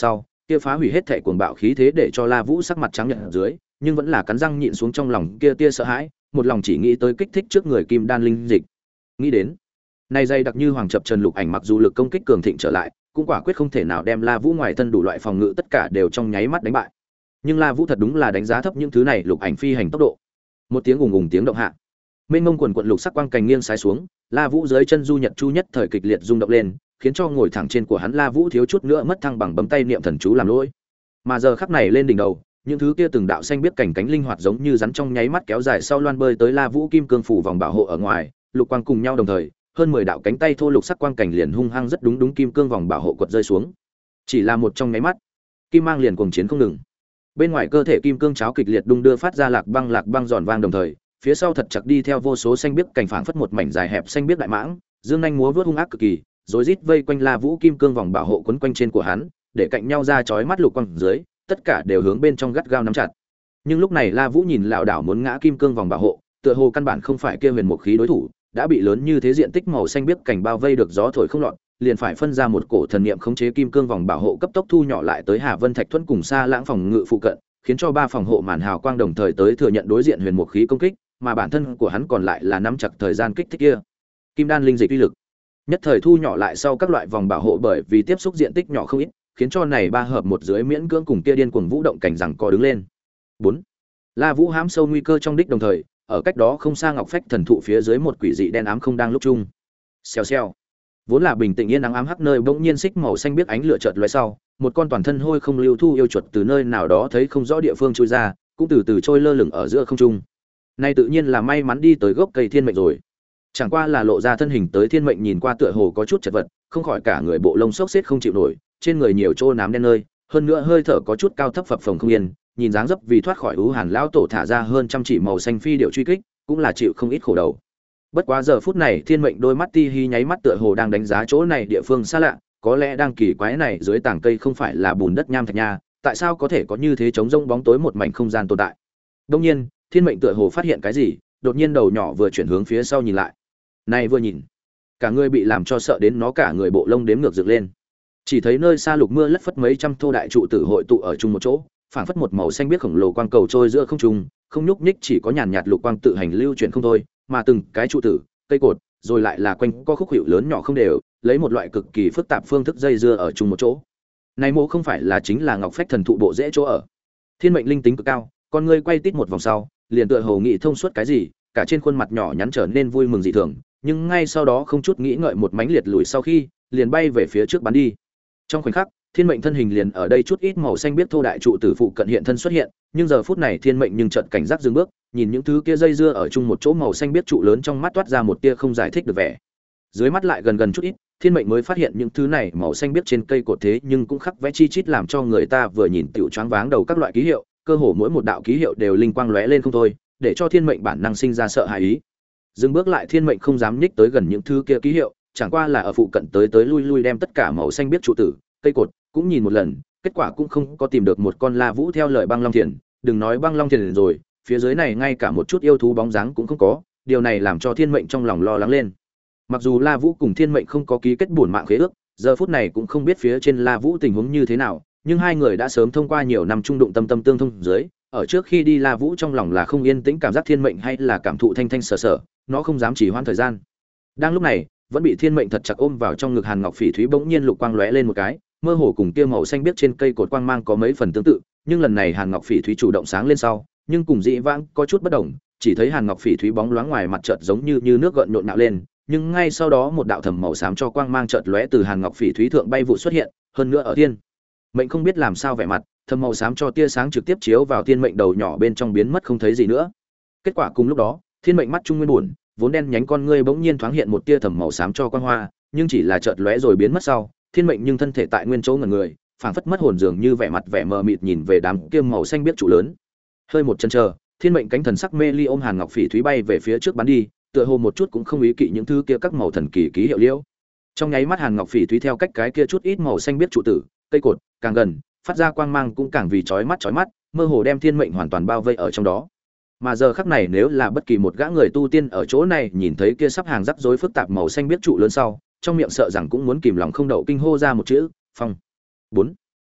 kia phá hủy hết thể cuồng bạo khí thế để cho La Vũ sắc mặt trắng nhợt ở dưới, nhưng vẫn là cắn răng nhịn xuống trong lòng kia tia sợ hãi, một lòng chỉ nghĩ tới kích thích trước người kim đan linh dịch. Nghĩ đến, này dây đặc như hoàng chập trần lục ảnh mặc dù lực công kích cường thịnh trở lại, cũng quả quyết không thể nào đem La Vũ ngoài thân đủ loại phòng ngự tất cả đều trong nháy mắt đánh bại. Nhưng La Vũ thật đúng là đánh giá thấp những thứ này lục ảnh phi hành tốc độ. Một tiếng ùng ùng tiếng động hạ, mênh mông quần quận lục sắc quang cành nghiêng sái xuống, La Vũ dưới chân du nhật chu nhất thời kịch liệt rung động lên, khiến cho ngồi thẳng trên của hắn La Vũ thiếu chút nữa mất thăng bằng bấm tay niệm thần chú làm lỗi. Mà giờ khắc này lên đỉnh đầu, những thứ kia từng đạo xanh biết cảnh cánh linh hoạt giống như rắn trong nháy mắt kéo dài sau loan bơi tới La Vũ kim cương phủ vòng bảo hộ ở ngoài, lục quang cùng nhau đồng thời, hơn mười đạo cánh tay thô lục sắc quang cảnh liền hung hăng rất đúng đúng kim cương vòng bảo hộ quật rơi xuống. Chỉ là một trong nháy mắt, kim mang liền cuồng chiến không ngừng. Bên ngoài cơ thể kim cương cháo kịch liệt đung đưa phát ra lạc băng lạc băng giòn vang đồng thời, phía sau thật chặt đi theo vô số xanh biếc cảnh phảng phất một mảnh dài hẹp xanh biếc đại mãng, dương nhanh múa vớt hung ác cực kỳ, rồi rít vây quanh La Vũ kim cương vòng bảo hộ quấn quanh trên của hắn, để cạnh nhau ra chói mắt lục quang dưới, tất cả đều hướng bên trong gắt gao nắm chặt. Nhưng lúc này La Vũ nhìn lão đảo muốn ngã kim cương vòng bảo hộ, tựa hồ căn bản không phải kia huyền một khí đối thủ, đã bị lớn như thế diện tích màu xanh biếc cảnh bao vây được gió thổi không lọt, liền phải phân ra một cổ thần niệm khống chế kim cương vòng bảo hộ cấp tốc thu nhỏ lại tới Hà Vân Thạch Thuẫn cùng xa lãng phòng ngự phụ cận, khiến cho ba phòng hộ màn hào quang đồng thời tới thừa nhận đối diện huyền một khí công kích, mà bản thân của hắn còn lại là nắm chặt thời gian kích thích kia. Kim đan linh dịch uy lực nhất thời thu nhỏ lại sau các loại vòng bảo hộ bởi vì tiếp xúc diện tích nhỏ không ít, khiến cho này ba hợp một dưới miễn cưỡng cùng kia điên cuồng vũ động cảnh rằng có đứng lên. bốn. La Vũ hãm sâu nguy cơ trong đích đồng thời, ở cách đó không xa ngọc phách thần thụ phía dưới một quỷ dị đen ám không đang lúc chung. Xèo xèo. Vốn là bình tĩnh yên ắng ám hắc nơi bỗng nhiên xích màu xanh biếc ánh lửa chợt lóe sau, một con toàn thân hôi không lưu thu yêu chuột từ nơi nào đó thấy không rõ địa phương chui ra, cũng từ từ trôi lơ lửng ở giữa không trung. Nay tự nhiên là may mắn đi tới gốc cây thiên mệnh rồi. Chẳng qua là lộ ra thân hình tới thiên mệnh nhìn qua tựa hồ có chút chật vật, không khỏi cả người bộ lông xốc xếp không chịu nổi, trên người nhiều trô nám đen nơi, hơn nữa hơi thở có chút cao thấp phập phồng không yên, nhìn dáng dấp vì thoát khỏi ú hàn lão tổ thả ra hơn trăm chỉ màu xanh phi điệu truy kích, cũng là chịu không ít khổ đầu. Bất quá giờ phút này thiên mệnh đôi mắt ti hi nháy mắt tựa hồ đang đánh giá chỗ này địa phương xa lạ, có lẽ đang kỳ quái này dưới tảng cây không phải là bùn đất nham thạch nha, tại sao có thể có như thế trống rông bóng tối một mảnh không gian tồn tại. Đương nhiên, thiên mệnh tựa hồ phát hiện cái gì, đột nhiên đầu nhỏ vừa chuyển hướng phía sau nhìn lại. Này vừa nhìn, cả người bị làm cho sợ đến nó cả người bộ lông đếm ngược dựng lên. Chỉ thấy nơi xa lục mưa lất phất mấy trăm thô đại trụ tử hội tụ ở chung một chỗ, phảng phất một màu xanh biếc khổng lồ quang cầu trôi giữa không trung, không nhúc nhích, chỉ có nhàn nhạt lục quang tự hành lưu chuyển không thôi, mà từng cái trụ tử, cây cột, rồi lại là quanh co khúc hiệu lớn nhỏ không đều, lấy một loại cực kỳ phức tạp phương thức dây dưa ở chung một chỗ. Này mộ không phải là chính là ngọc phách thần thụ bộ dễ chỗ ở. Thiên mệnh linh tính cực cao, con ngươi quay tít một vòng sau, liền tựa hồ nghĩ thông suốt cái gì, cả trên khuôn mặt nhỏ nhắn trở nên vui mừng dị thường, nhưng ngay sau đó không chút nghĩ ngợi một mánh liệt lùi sau khi, liền bay về phía trước bắn đi. Trong khoảnh khắc, thiên mệnh thân hình liền ở đây chút ít màu xanh biết thô đại trụ tử phụ cận hiện thân xuất hiện, nhưng giờ phút này thiên mệnh nhưng chợt cảnh giác dừng bước, nhìn những thứ kia dây dưa ở chung một chỗ màu xanh biết trụ lớn trong mắt toát ra một tia không giải thích được vẻ. Dưới mắt lại gần gần chút ít, thiên mệnh mới phát hiện những thứ này màu xanh biết trên cây cột thế nhưng cũng khắc vẽ chi chít làm cho người ta vừa nhìn tiểu choáng váng đầu các loại ký hiệu, cơ hồ mỗi một đạo ký hiệu đều linh quang lóe lên không thôi, để cho thiên mệnh bản năng sinh ra sợ hãi ý. Dừng bước lại thiên mệnh không dám nhích tới gần những thứ kia ký hiệu, chẳng qua là ở phụ cận tới tới lui lui đem tất cả màu xanh biết trụ tử, cây cột cũng nhìn một lần, kết quả cũng không có tìm được một con La Vũ theo lời băng long thiền, đừng nói băng long thiền rồi, phía dưới này ngay cả một chút yêu thú bóng dáng cũng không có, điều này làm cho thiên mệnh trong lòng lo lắng lên. Mặc dù La Vũ cùng thiên mệnh không có ký kết bổn mạng khế ước, giờ phút này cũng không biết phía trên La Vũ tình huống như thế nào, nhưng hai người đã sớm thông qua nhiều năm trung đụng tâm tâm tương thông dưới, ở trước khi đi La Vũ trong lòng là không yên tĩnh cảm giác thiên mệnh hay là cảm thụ thanh thanh sở sở, nó không dám chỉ hoãn thời gian. Đang lúc này, vẫn bị thiên mệnh thật chặt ôm vào trong ngực Hàn Ngọc Phỉ Thúy bỗng nhiên lục quang lóe lên một cái, mơ hồ cùng kia màu xanh biết trên cây cột quang mang có mấy phần tương tự, nhưng lần này Hàn Ngọc Phỉ Thúy chủ động sáng lên sau, nhưng cùng dị vãng có chút bất đồng, chỉ thấy Hàn Ngọc Phỉ Thúy bóng loáng ngoài mặt chợt giống như như nước gợn nhộn nhạo lên, nhưng ngay sau đó một đạo thầm màu xám cho quang mang chợt lóe từ Hàn Ngọc Phỉ Thúy thượng bay vụ xuất hiện, hơn nữa ở thiên mệnh không biết làm sao vẻ mặt, thầm màu xám cho tia sáng trực tiếp chiếu vào thiên mệnh đầu nhỏ bên trong biến mất không thấy gì nữa. Kết quả cùng lúc đó, thiên mệnh mắt trung nguyên buồn, vốn đen nhánh con ngươi bỗng nhiên thoáng hiện một tia thầm màu xám cho quang hoa, nhưng chỉ là chợt lóe rồi biến mất sau, thiên mệnh nhưng thân thể tại nguyên chỗ ngẩn người, phảng phất mất hồn dường như vẻ mặt vẻ mờ mịt nhìn về đám kia màu xanh biết trụ lớn. Hơi một chân chờ, thiên mệnh cánh thần sắc mê ly ôm Hàn Ngọc Phỉ Thúy bay về phía trước bắn đi, tựa hồ một chút cũng không ý kỵ những thứ kia các màu thần kỳ ký hiệu liễu. Trong nháy mắt Hàn Ngọc Phỉ Thúy theo cách cái kia chút ít màu xanh biết trụ tử, cây cột càng gần, phát ra quang mang cũng càng vì chói mắt chói mắt, mơ hồ đem thiên mệnh hoàn toàn bao vây ở trong đó. Mà giờ khắc này nếu là bất kỳ một gã người tu tiên ở chỗ này nhìn thấy kia sắp hàng rắc rối phức tạp màu xanh biết trụ lớn sau, trong miệng sợ rằng cũng muốn kìm lòng không đậu kinh hô ra một chữ, phong. bốn.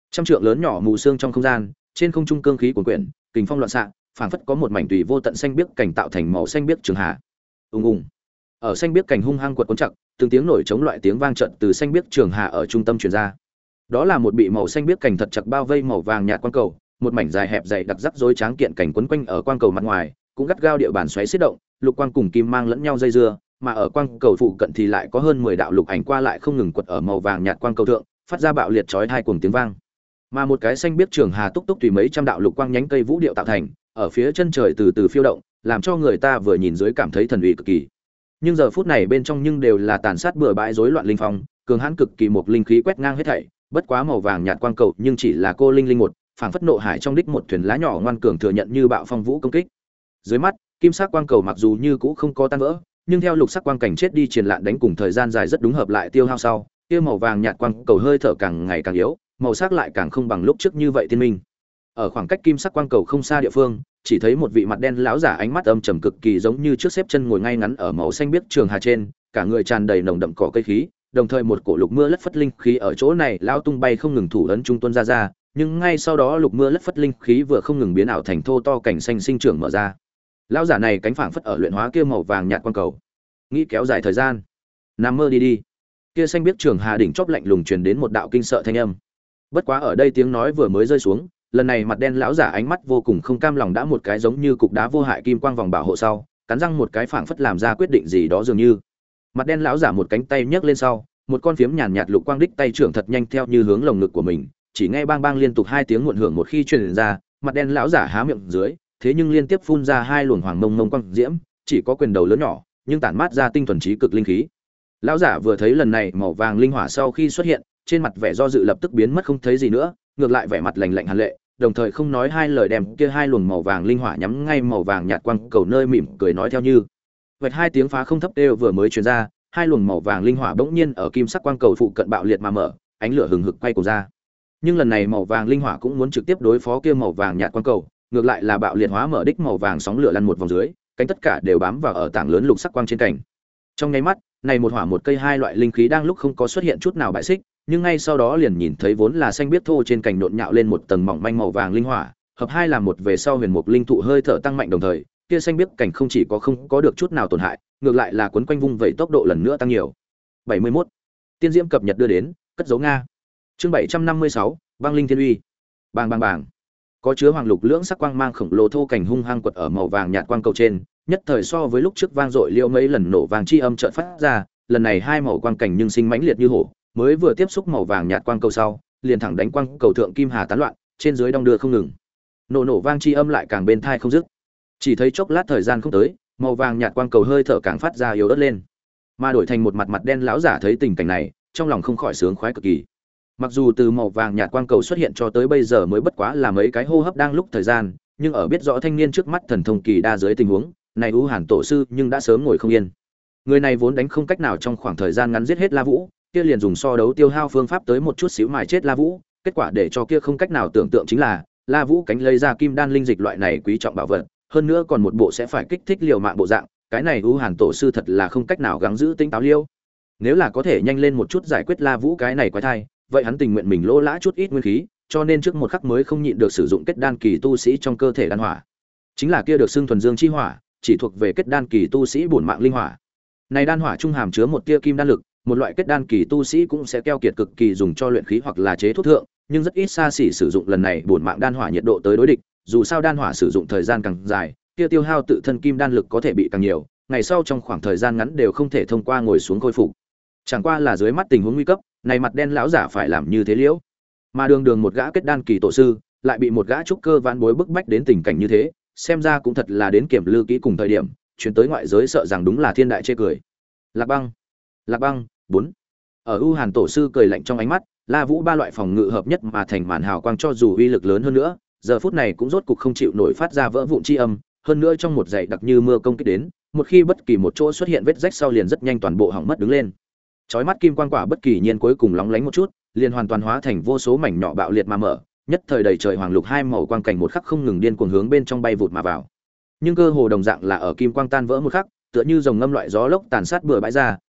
Trăm trượng lớn nhỏ mù sương trong không gian, trên không trung cương khí cuồn quyển, kình phong loạn xạ, phảng phất có một mảnh tùy vô tận xanh biếc cảnh tạo thành màu xanh biếc trường hạ. Ùng ùng. Ở xanh biếc cảnh hung hăng quật cuốn chặt, từng tiếng nổi chống loại tiếng vang trận từ xanh biếc trường hạ ở trung tâm truyền ra. Đó là một bị màu xanh biếc cảnh thật chặt bao vây màu vàng nhạt quang cầu, một mảnh dài hẹp dày đặc rắc rối tráng kiện cảnh quấn quanh ở quang cầu mặt ngoài, cũng gắt gao địa bàn xoáy xiết động, lục quang cùng kim mang lẫn nhau dây dưa, mà ở quang cầu phụ cận thì lại có hơn mười đạo lục ảnh qua lại không ngừng quật ở màu vàng nhạt quang cầu thượng, phát ra bạo liệt chói tai cuồng tiếng vang. Mà một cái xanh biếc trường hà túc túc tùy mấy trăm đạo lục quang nhánh cây vũ điệu tạo thành, ở phía chân trời từ từ phiêu động, làm cho người ta vừa nhìn dưới cảm thấy thần uy cực kỳ. Nhưng giờ phút này bên trong nhưng đều là tàn sát bừa bãi rối loạn linh phong, cường hãn cực kỳ một linh khí quét ngang hết thảy, bất quá màu vàng nhạt quang cầu nhưng chỉ là cô linh linh một, phảng phất nộ hải trong đích một thuyền lá nhỏ ngoan cường thừa nhận như bạo phong vũ công kích. Dưới mắt, kim sắc quang cầu mặc dù như cũ không có tan vỡ, nhưng theo lục sắc quang cảnh chết đi truyền lạn đánh cùng thời gian dài rất đúng hợp lại tiêu hao sau, kia màu vàng nhạt quang cầu hơi thở càng ngày càng yếu, màu sắc lại càng không bằng lúc trước như vậy tiên minh. Ở khoảng cách kim sắc quang cầu không xa địa phương, chỉ thấy một vị mặt đen lão giả ánh mắt âm trầm cực kỳ giống như trước xếp chân ngồi ngay ngắn ở màu xanh biếc trường hà trên, cả người tràn đầy nồng đậm cỏ cây khí, đồng thời một cổ lục mưa lất phất linh khí ở chỗ này lao tung bay không ngừng thủ ấn trung tuân ra ra, nhưng ngay sau đó lục mưa lất phất linh khí vừa không ngừng biến ảo thành thô to cảnh xanh sinh trưởng mở ra. Lão giả này cánh phảng phất ở luyện hóa kia màu vàng nhạt quang cầu, nghĩ kéo dài thời gian, nằm mơ đi đi. Kia xanh biếc trường hà đỉnh chóp lạnh lùng truyền đến một đạo kinh sợ thanh âm. Bất quá ở đây tiếng nói vừa mới rơi xuống, lần này mặt đen lão giả ánh mắt vô cùng không cam lòng đã một cái giống như cục đá vô hại kim quang vòng bảo hộ sau, cắn răng một cái phảng phất làm ra quyết định gì đó dường như. Mặt đen lão giả một cánh tay nhấc lên sau, một con phiếm nhàn nhạt lục quang đích tay trưởng thật nhanh theo như hướng lồng ngực của mình, chỉ nghe bang bang liên tục hai tiếng muộn hưởng một khi truyền ra, mặt đen lão giả há miệng dưới, thế nhưng liên tiếp phun ra hai luồng hoàng mông mông quang diễm, chỉ có quyền đầu lớn nhỏ, nhưng tản mát ra tinh thuần trí cực linh khí. Lão giả vừa thấy lần này màu vàng linh hỏa sau khi xuất hiện, trên mặt vẻ do dự lập tức biến mất không thấy gì nữa, ngược lại vẻ mặt lạnh lạnh hàn lệ, đồng thời không nói hai lời đem kia hai luồng màu vàng linh hỏa nhắm ngay màu vàng nhạt quang cầu nơi mỉm cười nói theo như. Vạch hai tiếng phá không thấp đều vừa mới truyền ra, hai luồng màu vàng linh hỏa bỗng nhiên ở kim sắc quang cầu phụ cận bạo liệt mà mở, ánh lửa hừng hực quay cầu ra. Nhưng lần này màu vàng linh hỏa cũng muốn trực tiếp đối phó kia màu vàng nhạt quang cầu, ngược lại là bạo liệt hóa mở đích màu vàng sóng lửa lăn một vòng dưới, cánh tất cả đều bám vào ở tảng lớn lục sắc quang trên cảnh. Trong nháy mắt, này một hỏa một cây hai loại linh khí đang lúc không có xuất hiện chút nào bại xích, nhưng ngay sau đó liền nhìn thấy vốn là xanh biếc thô trên cành nhộn nhạo lên một tầng mỏng manh màu vàng linh hỏa, hợp hai làm một về sau huyền mục linh thụ hơi thở tăng mạnh đồng thời, kia xanh biếc cảnh không chỉ có không có được chút nào tổn hại, ngược lại là cuốn quanh vung vẩy tốc độ lần nữa tăng nhiều. bảy mươi mốt Tiên diễm cập nhật đưa đến, cất dấu Nga. Chương bảy trăm năm mươi sáu Băng linh thiên uy. Bang bang bang. Có chứa hoàng lục lưỡng sắc quang mang khổng lồ thô cảnh hung hăng quật ở màu vàng nhạt quang cầu trên, nhất thời so với lúc trước vang dội liêu mấy lần nổ vàng chi âm chợt phát ra, lần này hai màu quang cảnh nhưng sinh mãnh liệt như hổ, mới vừa tiếp xúc màu vàng nhạt quang cầu sau, liền thẳng đánh quang cầu thượng kim hà tán loạn, trên dưới đong đưa không ngừng. Nổ nổ vang chi âm lại càng bên tai không dứt. Chỉ thấy chốc lát thời gian không tới, màu vàng nhạt quang cầu hơi thở càng phát ra yếu ớt lên. Mà đổi thành một mặt mặt đen lão giả thấy tình cảnh này, trong lòng không khỏi sướng khoái cực kỳ. Mặc dù từ màu vàng nhạt quang cầu xuất hiện cho tới bây giờ mới bất quá là mấy cái hô hấp đang lúc thời gian, nhưng ở biết rõ thanh niên trước mắt thần thông kỳ đa dưới tình huống, này U Hàn tổ sư nhưng đã sớm ngồi không yên. Người này vốn đánh không cách nào trong khoảng thời gian ngắn giết hết La Vũ, kia liền dùng so đấu tiêu hao phương pháp tới một chút xíu mài chết La Vũ, kết quả để cho kia không cách nào tưởng tượng chính là, La Vũ cánh lấy ra kim đan linh dịch loại này quý trọng bảo vật, hơn nữa còn một bộ sẽ phải kích thích liều mạng bộ dạng, cái này U Hàn tổ sư thật là không cách nào gắng giữ tinh táo liêu. Nếu là có thể nhanh lên một chút giải quyết La Vũ cái này quái thai, vậy hắn tình nguyện mình lỗ lã chút ít nguyên khí, cho nên trước một khắc mới không nhịn được sử dụng kết đan kỳ tu sĩ trong cơ thể đan hỏa. Chính là kia được xưng thuần dương chi hỏa, chỉ thuộc về kết đan kỳ tu sĩ bổn mạng linh hỏa. Này đan hỏa trung hàm chứa một tia kim đan lực, một loại kết đan kỳ tu sĩ cũng sẽ keo kiệt cực kỳ dùng cho luyện khí hoặc là chế thuốc thượng, nhưng rất ít xa xỉ sử dụng lần này bổn mạng đan hỏa nhiệt độ tới đối địch, dù sao đan hỏa sử dụng thời gian càng dài, kia tiêu hao tự thân kim đan lực có thể bị càng nhiều, ngày sau trong khoảng thời gian ngắn đều không thể thông qua ngồi xuống khôi phục. Chẳng qua là dưới mắt tình huống nguy cấp, này mặt đen lão giả phải làm như thế liễu. Mà đường đường một gã kết đan kỳ tổ sư, lại bị một gã trúc cơ vãn bối bức bách đến tình cảnh như thế, xem ra cũng thật là đến kiểm lưu kỹ cùng thời điểm, chuyển tới ngoại giới sợ rằng đúng là thiên đại chê cười. Lạc Băng, Lạc Băng, bốn. Ở U Hàn tổ sư cười lạnh trong ánh mắt, La Vũ ba loại phòng ngự hợp nhất mà thành màn hào quang cho dù uy lực lớn hơn nữa, giờ phút này cũng rốt cục không chịu nổi phát ra vỡ vụn chi âm, hơn nữa trong một dãy đặc như mưa công kích đến, một khi bất kỳ một chỗ xuất hiện vết rách sau liền rất nhanh toàn bộ hỏng mất đứng lên. Chói mắt kim quang quả bất kỳ nhiên cuối cùng lóng lánh một chút, liền hoàn toàn hóa thành vô số mảnh nhỏ bạo liệt mà mở, nhất thời đầy trời hoàng lục hai màu quang cảnh một khắc không ngừng điên cuồng hướng bên trong bay vụt mà vào. Nhưng cơ hồ đồng dạng là ở kim quang tan vỡ một khắc, tựa như dòng ngâm loại gió lốc tàn sát bừa bãi ra,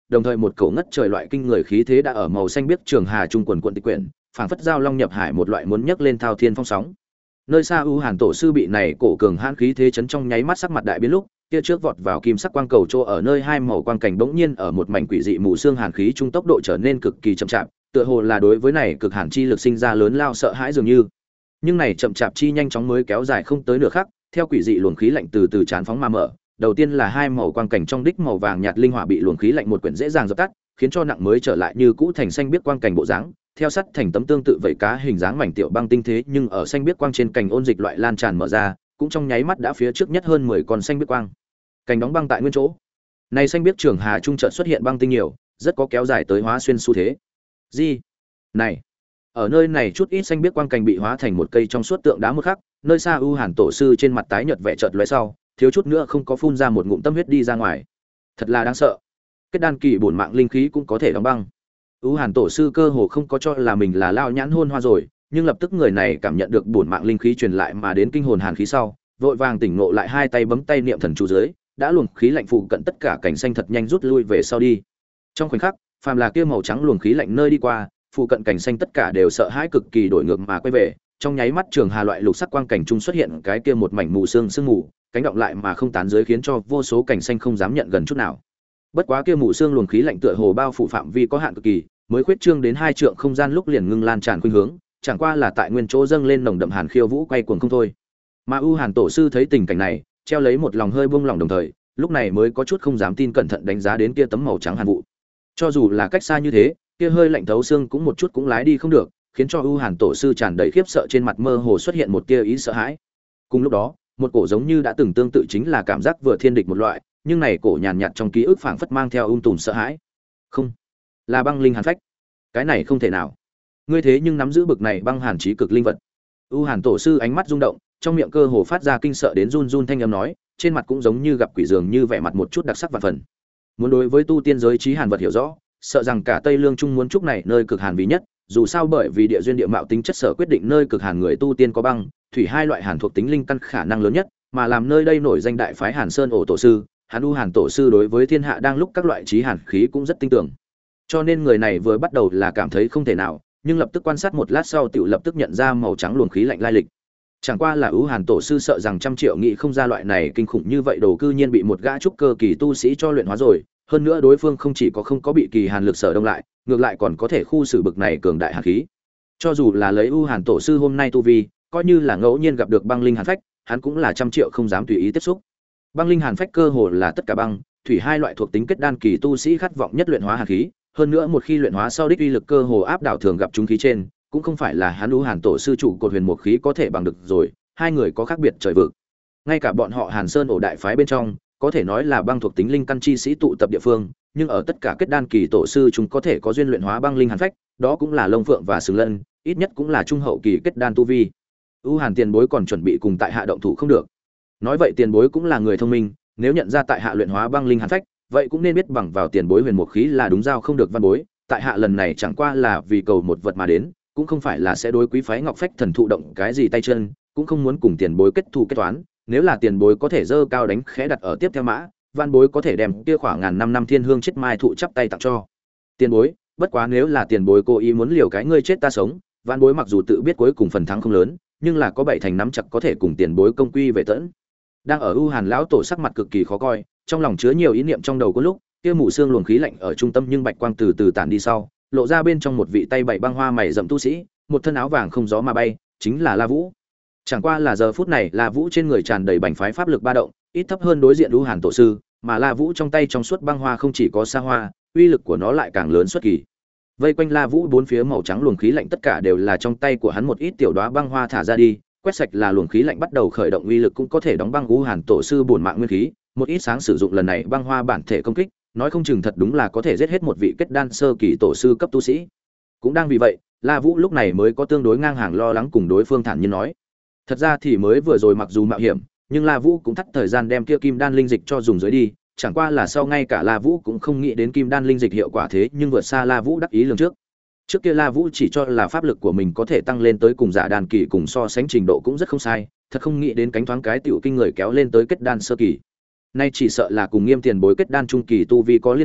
đồng thời một cổ ngất trời loại kinh người khí thế đã ở màu xanh biếc trường hà trung quần quận tịch quyển, phảng phất giao long nhập hải một loại muốn nhấc lên thao thiên phong sóng. Nơi xa U Hàn tổ sư bị này cổ cường hãn khí thế chấn trong nháy mắt sắc mặt đại biến lúc, kia trước vọt vào kim sắc quang cầu trô ở nơi hai màu quang cảnh bỗng nhiên ở một mảnh quỷ dị mù xương hàn khí trung tốc độ trở nên cực kỳ chậm chạp, tựa hồ là đối với này cực hàn chi lực sinh ra lớn lao sợ hãi dường như. Nhưng này chậm chạp chi nhanh chóng mới kéo dài không tới nửa khắc, theo quỷ dị luồng khí lạnh từ từ chán phóng mà mở, đầu tiên là hai màu quang cảnh trong đích màu vàng nhạt linh hỏa bị luồng khí lạnh một quyển dễ dàng dập tắt, khiến cho nặng mới trở lại như cũ thành xanh biết quang cảnh bộ dáng, theo sắt thành tấm tương tự vậy cá hình dáng mảnh tiểu băng tinh thế nhưng ở xanh biết quang trên cành ôn dịch loại lan tràn mở ra, cũng trong nháy mắt đã phía trước nhất hơn mười con xanh biết quang. Cành đóng băng tại nguyên chỗ. Này xanh biết trường hà trung chợt xuất hiện băng tinh nhiều, rất có kéo dài tới hóa xuyên xu thế. Gì? Này, ở nơi này chút ít xanh biết quang cành bị hóa thành một cây trong suốt tượng đá một khắc, nơi xa U Hàn tổ sư trên mặt tái nhợt vẻ chợt lóe sau, thiếu chút nữa không có phun ra một ngụm tâm huyết đi ra ngoài. Thật là đáng sợ. Kết đan kỳ bổn mạng linh khí cũng có thể đóng băng. U Hàn tổ sư cơ hồ không có cho là mình là lao nhãn hôn hoa rồi, nhưng lập tức người này cảm nhận được bổn mạng linh khí truyền lại mà đến kinh hồn hàn khí sau, vội vàng tỉnh ngộ lại, hai tay bấm tay niệm thần chú dưới, đã luồng khí lạnh phụ cận tất cả cảnh xanh thật nhanh rút lui về sau đi. Trong khoảnh khắc, phàm là kia màu trắng luồng khí lạnh nơi đi qua, phụ cận cảnh xanh tất cả đều sợ hãi cực kỳ đổi ngược mà quay về, trong nháy mắt trường hà loại lục sắc quang cảnh trung xuất hiện cái kia một mảnh mù sương sương mù, cánh động lại mà không tán dưới khiến cho vô số cảnh xanh không dám nhận gần chút nào. Bất quá kia mù sương luồng khí lạnh tựa hồ bao phủ phạm vi có hạn cực kỳ, mới khuyết trương đến hai trượng không gian lúc liền ngưng lan tràn khuynh hướng, chẳng qua là tại nguyên chỗ dâng lên nồng đậm hàn khiêu vũ quay cuồng không thôi. Mà U Hàn tổ sư thấy tình cảnh này, treo lấy một lòng hơi buông lỏng đồng thời, lúc này mới có chút không dám tin cẩn thận đánh giá đến kia tấm màu trắng hàn vụ. Cho dù là cách xa như thế, kia hơi lạnh thấu xương cũng một chút cũng lái đi không được, khiến cho U Hàn tổ sư tràn đầy khiếp sợ, trên mặt mơ hồ xuất hiện một tia ý sợ hãi. Cùng lúc đó, một cổ giống như đã từng tương tự chính là cảm giác vừa thiên địch một loại, nhưng này cổ nhàn nhạt trong ký ức phảng phất mang theo ung tùm sợ hãi. Không, là băng linh hàn phách. Cái này không thể nào. Ngươi thế nhưng nắm giữ bực này băng hàn chí cực linh vật. U Hàn tổ sư ánh mắt rung động, trong miệng cơ hồ phát ra kinh sợ đến run run thanh âm nói, trên mặt cũng giống như gặp quỷ dường như vẻ mặt một chút đặc sắc vạn phần. Muốn đối với tu tiên giới chí hàn vật hiểu rõ, sợ rằng cả Tây Lương Trung muốn chúc này nơi cực hàn vì nhất, dù sao bởi vì địa duyên địa mạo tính chất sở quyết định nơi cực hàn người tu tiên có băng, thủy hai loại hàn thuộc tính linh căn khả năng lớn nhất, mà làm nơi đây nổi danh đại phái Hàn Sơn ổ tổ sư, Hàn U Hàn tổ sư đối với thiên hạ đang lúc các loại chí hàn khí cũng rất tin tưởng. Cho nên người này vừa bắt đầu là cảm thấy không thể nào, nhưng lập tức quan sát một lát sau tiểu lập tức nhận ra màu trắng luồng khí lạnh lai lịch. Chẳng qua là U Hàn tổ sư sợ rằng trăm triệu nghị không ra loại này kinh khủng như vậy đồ cư nhiên bị một gã trúc cơ kỳ tu sĩ cho luyện hóa rồi, hơn nữa đối phương không chỉ có không có bị kỳ hàn lực sở đông lại, ngược lại còn có thể khu xử bực này cường đại hàn khí. Cho dù là lấy U Hàn tổ sư hôm nay tu vi, coi như là ngẫu nhiên gặp được băng linh hàn phách, hắn cũng là trăm triệu không dám tùy ý tiếp xúc. Băng linh hàn phách cơ hồ là tất cả băng, thủy hai loại thuộc tính kết đan kỳ tu sĩ khát vọng nhất luyện hóa hàn khí, hơn nữa một khi luyện hóa sau đích uy lực cơ hồ áp đảo thường gặp chúng khí trên, cũng không phải là hắn U Hàn tổ sư chủ cột huyền một khí có thể bằng được rồi, hai người có khác biệt trời vực. Ngay cả bọn họ Hàn Sơn ổ đại phái bên trong, có thể nói là băng thuộc tính linh căn chi sĩ tụ tập địa phương, nhưng ở tất cả kết đan kỳ tổ sư chúng có thể có duyên luyện hóa băng linh hàn phách, đó cũng là Long Phượng và Sừng Lân, ít nhất cũng là trung hậu kỳ kết đan tu vi. U Hàn tiền bối còn chuẩn bị cùng tại hạ động thủ không được. Nói vậy tiền bối cũng là người thông minh, nếu nhận ra tại hạ luyện hóa băng linh hàn phách, vậy cũng nên biết bằng vào tiền bối huyền một khí là đúng giao không được văn bối, tại hạ lần này chẳng qua là vì cầu một vật mà đến, cũng không phải là sẽ đối quý phái Ngọc Phách thần thụ động cái gì tay chân, cũng không muốn cùng tiền bối kết thù kết toán, nếu là tiền bối có thể dơ cao đánh khẽ đặt ở tiếp theo mã, văn bối có thể đem kia khoảng ngàn năm năm thiên hương chết mai thụ chắp tay tặng cho tiền bối. Bất quá nếu là tiền bối cố ý muốn liều cái ngươi chết ta sống, văn bối mặc dù tự biết cuối cùng phần thắng không lớn, nhưng là có bảy thành nắm chặt có thể cùng tiền bối công quy về tẫn. Đang ở U Hàn lão tổ sắc mặt cực kỳ khó coi, trong lòng chứa nhiều ý niệm trong đầu có lúc, kia mù sương luồng khí lạnh ở trung tâm nhưng bạch quang từ từ tản đi sau, lộ ra bên trong một vị tay bảy băng hoa mày rậm tu sĩ, một thân áo vàng không gió mà bay, chính là La Vũ. Chẳng qua là giờ phút này La Vũ trên người tràn đầy bành phái pháp lực ba động, ít thấp hơn đối diện U Hàn tổ sư, mà La Vũ trong tay trong suốt băng hoa không chỉ có xa hoa, uy lực của nó lại càng lớn xuất kỳ. Vây quanh La Vũ bốn phía màu trắng luồng khí lạnh tất cả đều là trong tay của hắn một ít tiểu đóa băng hoa thả ra đi, quét sạch là luồng khí lạnh bắt đầu khởi động uy lực cũng có thể đóng băng U Hàn tổ sư bổn mạng nguyên khí, một ít sáng sử dụng lần này băng hoa bản thể công kích, nói không chừng thật đúng là có thể giết hết một vị kết đan sơ kỳ tổ sư cấp tu sĩ. Cũng đang vì vậy, La Vũ lúc này mới có tương đối ngang hàng lo lắng cùng đối phương thản nhiên nói. Thật ra thì mới vừa rồi mặc dù mạo hiểm, nhưng La Vũ cũng thắt thời gian đem kia kim đan linh dịch cho dùng dưới đi, chẳng qua là sau ngay cả La Vũ cũng không nghĩ đến kim đan linh dịch hiệu quả thế nhưng vượt xa La Vũ đắc ý lường trước. Trước kia La Vũ chỉ cho là pháp lực của mình có thể tăng lên tới cùng giả đan kỳ cùng so sánh trình độ cũng rất không sai, thật không nghĩ đến cánh thoáng cái tiểu kinh người kéo lên tới kết đan sơ kỳ. Nay chỉ sợ là cùng Nghiêm tiền bối kết đan trung kỳ tu vi có liên quan,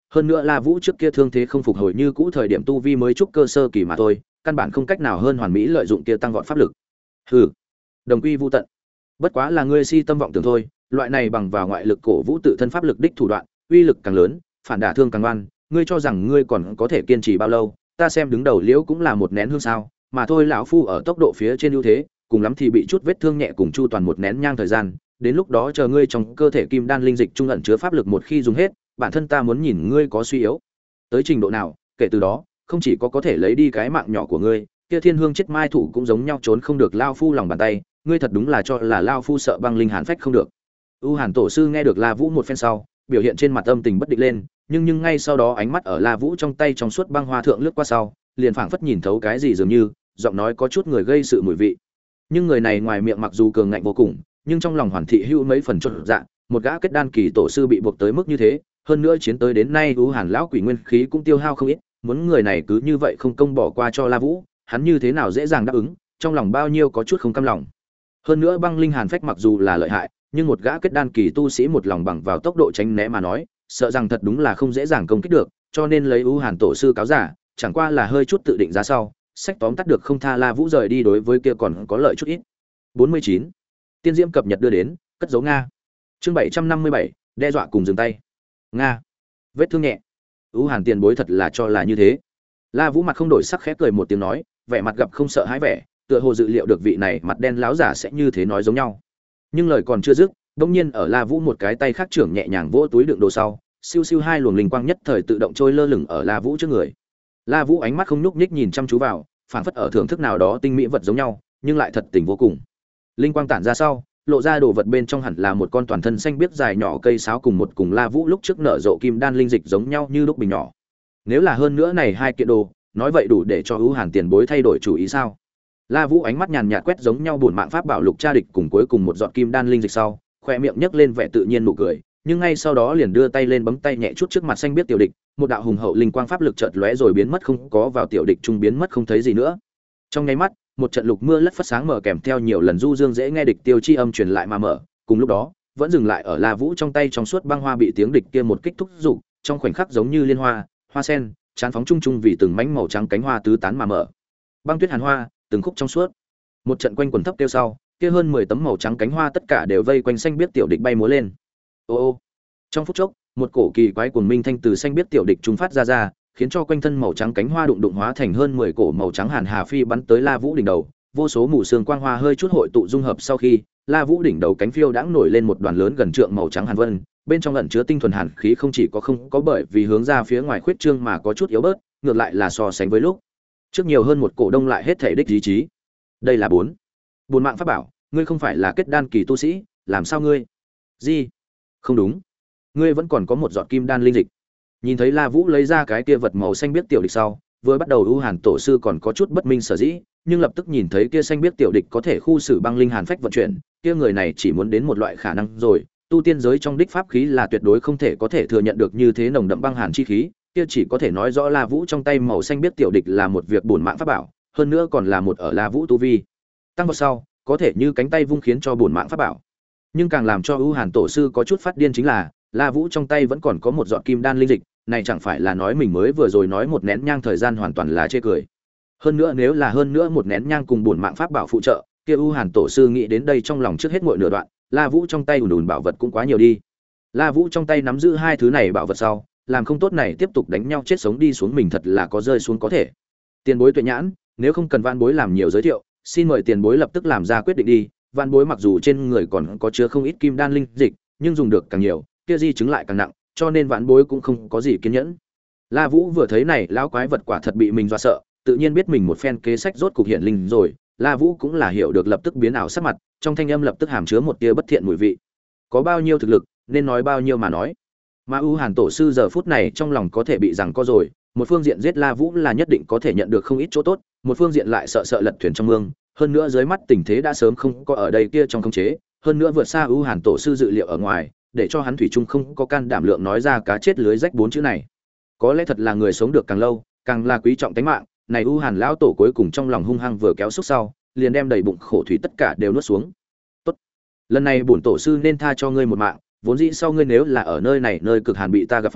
hơn nữa La Vũ trước kia thương thế không phục hồi như cũ thời điểm tu vi mới trúc cơ sơ kỳ mà thôi, căn bản không cách nào hơn hoàn mỹ lợi dụng kia tăng vọt pháp lực. Hừ, đồng quy vu tận. Bất quá là ngươi si tâm vọng tưởng thôi, loại này bằng vào ngoại lực cổ vũ tự thân pháp lực đích thủ đoạn, uy lực càng lớn, phản đả thương càng oan, ngươi cho rằng ngươi còn có thể kiên trì bao lâu? Ta xem đứng đầu liễu cũng là một nén hương sao, mà thôi lão phu ở tốc độ phía trên ưu thế, cùng lắm thì bị chút vết thương nhẹ cùng chu toàn một nén nhang thời gian, đến lúc đó chờ ngươi trong cơ thể kim đan linh dịch trung ẩn chứa pháp lực một khi dùng hết, bản thân ta muốn nhìn ngươi có suy yếu tới trình độ nào, kể từ đó, không chỉ có có thể lấy đi cái mạng nhỏ của ngươi, kia thiên hương chết mai thủ cũng giống nhau trốn không được lao phu lòng bàn tay, ngươi thật đúng là cho là lao phu sợ băng linh hàn phách không được. U Hàn tổ sư nghe được La Vũ một phen sau, biểu hiện trên mặt âm tình bất định lên, nhưng nhưng ngay sau đó ánh mắt ở La Vũ trong tay trong suốt băng hoa thượng lướt qua sau, liền phảng phất nhìn thấu cái gì dường như, giọng nói có chút người gây sự mùi vị. Nhưng người này ngoài miệng mặc dù cường ngạnh vô cùng, nhưng trong lòng hoàn thị hữu mấy phần chột dạ, một gã kết đan kỳ tổ sư bị buộc tới mức như thế, hơn nữa chiến tới đến nay U Hàn lão quỷ nguyên khí cũng tiêu hao không ít, muốn người này cứ như vậy không công bỏ qua cho La Vũ, hắn như thế nào dễ dàng đáp ứng, trong lòng bao nhiêu có chút không cam lòng. Hơn nữa băng linh hàn phách mặc dù là lợi hại, nhưng một gã kết đan kỳ tu sĩ một lòng bằng vào tốc độ tránh né mà nói, sợ rằng thật đúng là không dễ dàng công kích được, cho nên lấy U Hàn tổ sư cáo giả, chẳng qua là hơi chút tự định giá sau, sách tóm tắt được không tha La Vũ rời đi đối với kia còn có lợi chút ít. bốn mươi chín. Tiên Diễm cập nhật đưa đến, cất dấu Nga. Chương bảy trăm năm mươi bảy, đe dọa cùng dừng tay. Nga. Vết thương nhẹ. U Hàn tiền bối thật là cho là như thế. La Vũ mặt không đổi sắc khẽ cười một tiếng nói, vẻ mặt gặp không sợ hãi vẻ, tựa hồ dự liệu được vị này mặt đen láo giả sẽ như thế nói giống nhau. Nhưng lời còn chưa dứt, bỗng nhiên ở La Vũ một cái tay khác trưởng nhẹ nhàng vỗ túi đựng đồ sau, siêu siêu hai luồng linh quang nhất thời tự động trôi lơ lửng ở La Vũ trước người. La Vũ ánh mắt không nhúc nhích nhìn chăm chú vào, phảng phất ở thưởng thức nào đó tinh mỹ vật giống nhau, nhưng lại thật tình vô cùng. Linh quang tản ra sau, lộ ra đồ vật bên trong hẳn là một con toàn thân xanh biếc dài nhỏ cây sáo cùng một cùng La Vũ lúc trước nở rộ kim đan linh dịch giống nhau như lúc bình nhỏ. Nếu là hơn nữa này hai kiện đồ, nói vậy đủ để cho U Hàn tiền bối thay đổi chủ ý sao? La Vũ ánh mắt nhàn nhạt quét giống nhau bổn mạng pháp bảo lục tra địch cùng cuối cùng một giọt kim đan linh dịch sau, khóe miệng nhếch lên vẻ tự nhiên nụ cười, nhưng ngay sau đó liền đưa tay lên bấm tay nhẹ chút trước mặt xanh biết tiểu địch, một đạo hùng hậu linh quang pháp lực chợt lóe rồi biến mất không có vào tiểu địch trung biến mất không thấy gì nữa. Trong nháy mắt, một trận lục mưa lất phất sáng mở kèm theo nhiều lần du dương dễ nghe địch tiêu chi âm truyền lại mà mở, cùng lúc đó, vẫn dừng lại ở La Vũ trong tay trong suốt băng hoa bị tiếng địch kia một kích thúc dục, trong khoảnh khắc giống như liên hoa, hoa sen, chán phóng trung trung vì từng mảnh màu trắng cánh hoa tứ tán mà mở. Băng tuyết hàn hoa, từng khúc trong suốt. Một trận quanh quần thấp kêu sau, kia hơn mười tấm màu trắng cánh hoa tất cả đều vây quanh xanh biết tiểu địch bay múa lên. Ô ô. Trong phút chốc, một cổ kỳ quái cuồng minh thanh từ xanh biết tiểu địch trung phát ra ra, khiến cho quanh thân màu trắng cánh hoa đụng đụng hóa thành hơn mười cổ màu trắng hàn hà phi bắn tới La Vũ đỉnh đầu, vô số mù sương quang hoa hơi chút hội tụ dung hợp sau khi, La Vũ đỉnh đầu cánh phiêu đãng nổi lên một đoàn lớn gần trượng màu trắng hàn vân, bên trong ẩn chứa tinh thuần hàn khí không chỉ có không có bởi vì hướng ra phía ngoài khuyết trương mà có chút yếu bớt, ngược lại là so sánh với lúc trước nhiều hơn một cổ đông lại hết thể đích ý chí. Đây là bốn buồn mạng pháp bảo, ngươi không phải là kết đan kỳ tu sĩ, làm sao ngươi? Gì? Không đúng, ngươi vẫn còn có một giọt kim đan linh dịch. Nhìn thấy La Vũ lấy ra cái kia vật màu xanh biết tiểu địch sau, vừa bắt đầu U Hàn tổ sư còn có chút bất minh sở dĩ, nhưng lập tức nhìn thấy kia xanh biết tiểu địch có thể khu xử băng linh hàn phách vận chuyển, kia người này chỉ muốn đến một loại khả năng rồi, tu tiên giới trong đích pháp khí là tuyệt đối không thể có thể thừa nhận được như thế nồng đậm băng hàn chi khí, kia chỉ có thể nói rõ La Vũ trong tay màu xanh biết tiểu địch là một việc bổn mạng pháp bảo, hơn nữa còn là một ở La Vũ tu vi tăng vào sau, có thể như cánh tay vung khiến cho bổn mạng pháp bảo. Nhưng càng làm cho U Hàn tổ sư có chút phát điên chính là, La Vũ trong tay vẫn còn có một giọt kim đan linh dịch, này chẳng phải là nói mình mới vừa rồi nói một nén nhang thời gian hoàn toàn là chê cười. Hơn nữa nếu là hơn nữa một nén nhang cùng bổn mạng pháp bảo phụ trợ, kia U Hàn tổ sư nghĩ đến đây trong lòng trước hết muội nửa đoạn, La Vũ trong tay ùn ùn bảo vật cũng quá nhiều đi. La Vũ trong tay nắm giữ hai thứ này bảo vật sau, làm không tốt này tiếp tục đánh nhau chết sống đi xuống mình thật là có rơi xuống có thể. Tiền bối tuệ nhãn, nếu không cần vạn bối làm nhiều giới thiệu, xin mời tiền bối lập tức làm ra quyết định đi. Vạn bối mặc dù trên người còn có chứa không ít kim đan linh dịch, nhưng dùng được càng nhiều, kia di chứng lại càng nặng, cho nên vạn bối cũng không có gì kiên nhẫn. La Vũ vừa thấy này lão quái vật quả thật bị mình dọa sợ, tự nhiên biết mình một phen kế sách rốt cục hiện linh rồi, La Vũ cũng là hiểu được lập tức biến ảo sắc mặt, trong thanh âm lập tức hàm chứa một tia bất thiện mùi vị. Có bao nhiêu thực lực, nên nói bao nhiêu mà nói. Mà U Hàn tổ sư giờ phút này trong lòng có thể bị rằng co rồi, một phương diện giết La Vũ là nhất định có thể nhận được không ít chỗ tốt, một phương diện lại sợ sợ lật thuyền trong mương, hơn nữa dưới mắt tình thế đã sớm không có ở đây kia trong khống chế, hơn nữa vượt xa U Hàn tổ sư dự liệu ở ngoài, để cho hắn thủy chung không có can đảm lượng nói ra cá chết lưới rách bốn chữ này. Có lẽ thật là người sống được càng lâu, càng là quý trọng tính mạng, này U Hàn lão tổ cuối cùng trong lòng hung hăng vừa kéo xúc sau, liền đem đầy bụng khổ thủy tất cả đều nuốt xuống. Tốt, lần này bổn tổ sư nên tha cho ngươi một mạng, vốn dĩ sau ngươi nếu là ở nơi này nơi cực hàn bị ta gặp phải,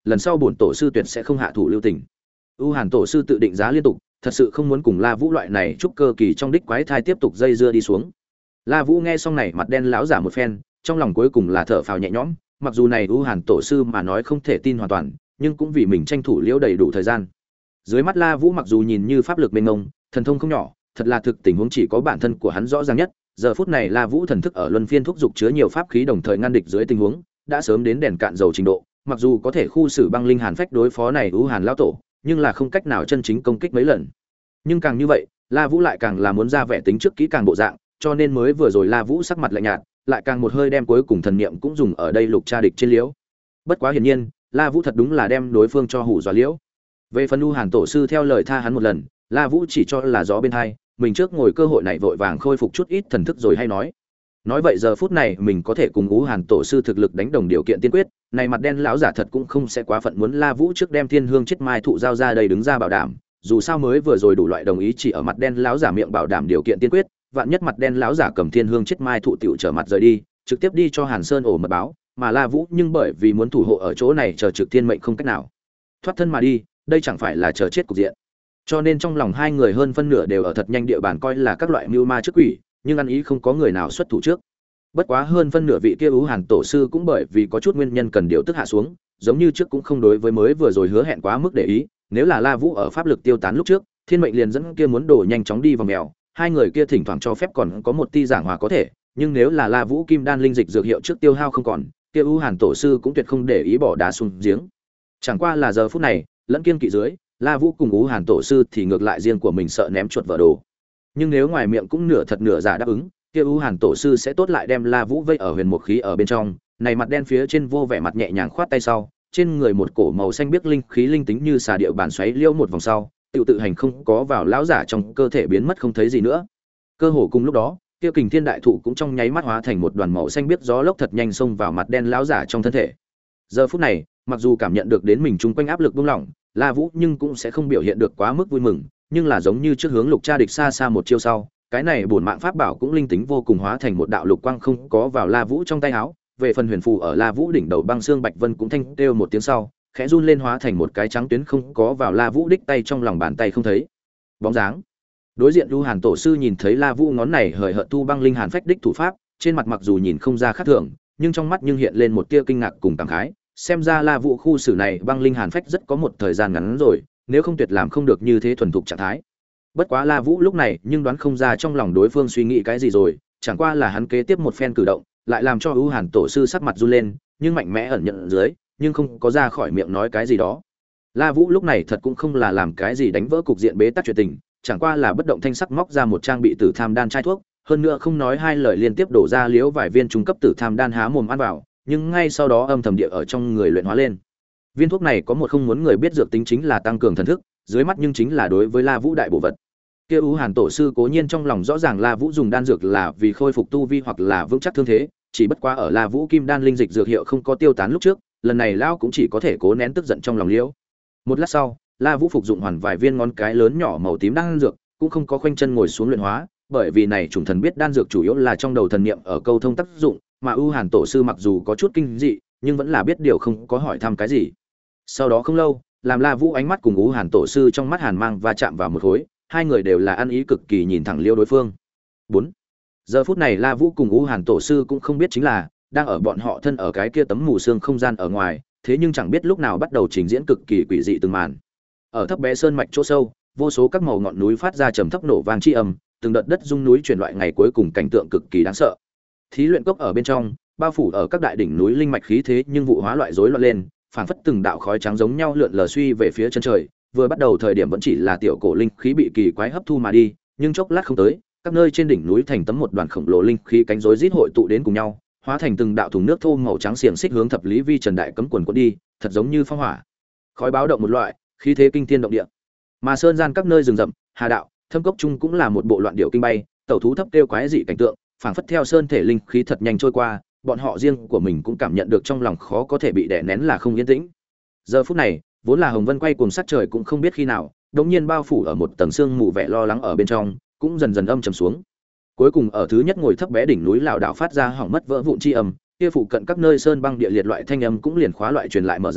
lần sau bổn tổ sư tuyệt sẽ không hạ thủ lưu tình. U Hàn tổ sư tự định giá liên tục, thật sự không muốn cùng La Vũ loại này trúc cơ kỳ trong đích quái thai tiếp tục dây dưa đi xuống. La Vũ nghe xong này mặt đen lão giả một phen, trong lòng cuối cùng là thở phào nhẹ nhõm, mặc dù này U Hàn tổ sư mà nói không thể tin hoàn toàn, nhưng cũng vì mình tranh thủ liễu đầy đủ thời gian. Dưới mắt La Vũ mặc dù nhìn như pháp lực mênh mông, thần thông không nhỏ, thật là thực tình huống chỉ có bản thân của hắn rõ ràng nhất. Giờ phút này La Vũ thần thức ở luân phiên thúc dục chứa nhiều pháp khí đồng thời ngăn địch dưới tình huống, đã sớm đến đèn cạn dầu trình độ, mặc dù có thể khu xử băng linh hàn phách đối phó này U Hàn lão tổ, nhưng là không cách nào chân chính công kích mấy lần. Nhưng càng như vậy, La Vũ lại càng là muốn ra vẻ tính trước kỹ càng bộ dạng, cho nên mới vừa rồi La Vũ sắc mặt lạnh nhạt, lại càng một hơi đem cuối cùng thần niệm cũng dùng ở đây lục tra địch trên liễu. Bất quá hiển nhiên, La Vũ thật đúng là đem đối phương cho hù dọa liễu. Về phần U Hàn tổ sư theo lời tha hắn một lần, La Vũ chỉ cho là gió bên hai, mình trước ngồi cơ hội này vội vàng khôi phục chút ít thần thức rồi hay nói. Nói vậy giờ phút này mình có thể cùng U Hàn tổ sư thực lực đánh đồng điều kiện tiên quyết, này mặt đen lão giả thật cũng không sẽ quá phận muốn La Vũ trước đem Thiên Hương chết mai thụ giao ra đây đứng ra bảo đảm, dù sao mới vừa rồi đủ loại đồng ý chỉ ở mặt đen lão giả miệng bảo đảm điều kiện tiên quyết, vạn nhất mặt đen lão giả cầm Thiên Hương chết mai thụ tiểu trở mặt rời đi, trực tiếp đi cho Hàn Sơn ổ mật báo, mà La Vũ nhưng bởi vì muốn thủ hộ ở chỗ này chờ trực thiên mệnh không cách nào thoát thân mà đi, đây chẳng phải là chờ chết cục diện. Cho nên trong lòng hai người hơn phân nửa đều ở thật nhanh địa bàn coi là các loại mưu ma trước quỷ, nhưng ăn ý không có người nào xuất thủ trước. Bất quá hơn phân nửa vị kia Ú Hàn tổ sư cũng bởi vì có chút nguyên nhân cần điều tức hạ xuống, giống như trước cũng không đối với mới vừa rồi hứa hẹn quá mức để ý, nếu là La Vũ ở pháp lực tiêu tán lúc trước, Thiên Mệnh liền dẫn kia muốn đổ nhanh chóng đi vào mèo, hai người kia thỉnh thoảng cho phép còn có một ti giảng hòa có thể, nhưng nếu là La Vũ kim đan linh dịch dược hiệu trước tiêu hao không còn, kia Ú Hàn tổ sư cũng tuyệt không để ý bỏ đá xuống giếng. Chẳng qua là giờ phút này, lẫn kiên kỵ dưới, La Vũ cùng Ú Hàn tổ sư thì ngược lại riêng của mình sợ ném chuột vỡ đồ. Nhưng nếu ngoài miệng cũng nửa thật nửa giả đáp ứng, kia Ú Hàn tổ sư sẽ tốt lại đem La Vũ vây ở huyền mục khí ở bên trong, này mặt đen phía trên vô vẻ mặt nhẹ nhàng khoát tay sau, trên người một cổ màu xanh biếc linh khí linh tính như xà điệu bản xoáy liêu một vòng sau, tự tự hành không có vào lão giả trong cơ thể biến mất không thấy gì nữa. Cơ hồ cùng lúc đó, kia Kình Thiên đại thụ cũng trong nháy mắt hóa thành một đoàn màu xanh biếc gió lốc thật nhanh xông vào mặt đen lão giả trong thân thể. Giờ phút này, mặc dù cảm nhận được đến mình chung quanh áp lực buông lỏng, La Vũ nhưng cũng sẽ không biểu hiện được quá mức vui mừng, nhưng là giống như trước hướng Lục Tra địch xa xa một chiêu sau, cái này bổn mạng pháp bảo cũng linh tính vô cùng hóa thành một đạo lục quang không có vào La Vũ trong tay áo, về phần huyền phù ở La Vũ đỉnh đầu băng xương bạch vân cũng thanh kêu một tiếng sau, khẽ run lên hóa thành một cái trắng tuyến không có vào La Vũ đích tay trong lòng bàn tay không thấy bóng dáng. Đối diện Lưu Hàn tổ sư nhìn thấy La Vũ ngón này hời hợt tu băng linh hàn phách đích thủ pháp, trên mặt mặc dù nhìn không ra khác thường, nhưng trong mắt nhưng hiện lên một tia kinh ngạc cùng cảm khái, xem ra La Vũ khu xử này băng linh hàn phách rất có một thời gian ngắn rồi, nếu không tuyệt làm không được như thế thuần thục trạng thái. Bất quá La Vũ lúc này nhưng đoán không ra trong lòng đối phương suy nghĩ cái gì rồi, chẳng qua là hắn kế tiếp một phen cử động, lại làm cho Ưu Hàn tổ sư sắc mặt run lên, nhưng mạnh mẽ ẩn nhận dưới, nhưng không có ra khỏi miệng nói cái gì đó. La Vũ lúc này thật cũng không là làm cái gì đánh vỡ cục diện bế tắc chuyện tình, chẳng qua là bất động thanh sắc móc ra một trang bị tử tham đan chai thuốc, hơn nữa không nói hai lời liên tiếp đổ ra liếu vài viên trung cấp tử tham đan há mồm ăn vào, nhưng ngay sau đó âm thầm địa ở trong người luyện hóa lên. Viên thuốc này có một không muốn người biết dược tính chính là tăng cường thần thức, dưới mắt nhưng chính là đối với La Vũ đại bộ vật. Kia Ú Hàn tổ sư cố nhiên trong lòng rõ ràng La Vũ dùng đan dược là vì khôi phục tu vi hoặc là vững chắc thương thế, chỉ bất quá ở La Vũ kim đan linh dịch dược hiệu không có tiêu tán lúc trước, lần này lão cũng chỉ có thể cố nén tức giận trong lòng liễu. Một lát sau, La Vũ phục dụng hoàn vài viên ngón cái lớn nhỏ màu tím đan dược, cũng không có khoanh chân ngồi xuống luyện hóa, bởi vì này chủng thần biết đan dược chủ yếu là trong đầu thần niệm ở câu thông tác dụng, mà Ú Hàn tổ sư mặc dù có chút kinh dị, nhưng vẫn là biết điều không có hỏi thăm cái gì. Sau đó không lâu, làm La Vũ ánh mắt cùng Ú Hàn tổ sư trong mắt hàn mang va chạm vào một khối, hai người đều là ăn ý cực kỳ nhìn thẳng liêu đối phương. Bốn Giờ phút này La Vũ cùng Ú Hàn tổ sư cũng không biết chính là đang ở bọn họ thân ở cái kia tấm mù sương không gian ở ngoài, thế nhưng chẳng biết lúc nào bắt đầu trình diễn cực kỳ quỷ dị từng màn. Ở thấp bé sơn mạch chỗ sâu, vô số các màu ngọn núi phát ra trầm thấp nổ vang chi ầm, từng đợt đất rung núi chuyển loại ngày cuối cùng cảnh tượng cực kỳ đáng sợ. Thí luyện cốc ở bên trong, bao phủ ở các đại đỉnh núi linh mạch khí thế nhưng vụ hóa loại rối loạn lên, phảng phất từng đạo khói trắng giống nhau lượn lờ suy về phía chân trời, vừa bắt đầu thời điểm vẫn chỉ là tiểu cổ linh khí bị kỳ quái hấp thu mà đi, nhưng chốc lát không tới, các nơi trên đỉnh núi thành tấm một đoàn khổng lồ linh khí cánh rối rít hội tụ đến cùng nhau, hóa thành từng đạo thùng nước thô màu trắng xiềng xích hướng thập lý vi trần đại cấm quần quật đi, thật giống như phong hỏa. Khói báo động một loại, khí thế kinh thiên động địa. Mà sơn gian các nơi rừng rậm, hà đạo, thâm cốc trung cũng là một bộ loạn điệu kinh bay, tẩu thú thấp kêu quái dị cảnh tượng, phảng phất theo sơn thể linh khí thật nhanh trôi qua, bọn họ riêng của mình cũng cảm nhận được trong lòng khó có thể bị đè nén là không yên tĩnh. Giờ phút này, vốn là hồng vân quay cuồng sát trời cũng không biết khi nào, đột nhiên bao phủ ở một tầng sương mù vẻ lo lắng ở bên trong, cũng dần dần âm trầm xuống. Cuối cùng ở thứ nhất ngồi thấp bé đỉnh núi lão đảo phát ra hỏng mất vỡ vụn chi âm, kia phụ cận các nơi sơn băng địa liệt loại thanh âm cũng liền khóa loại truyền lại mở ra,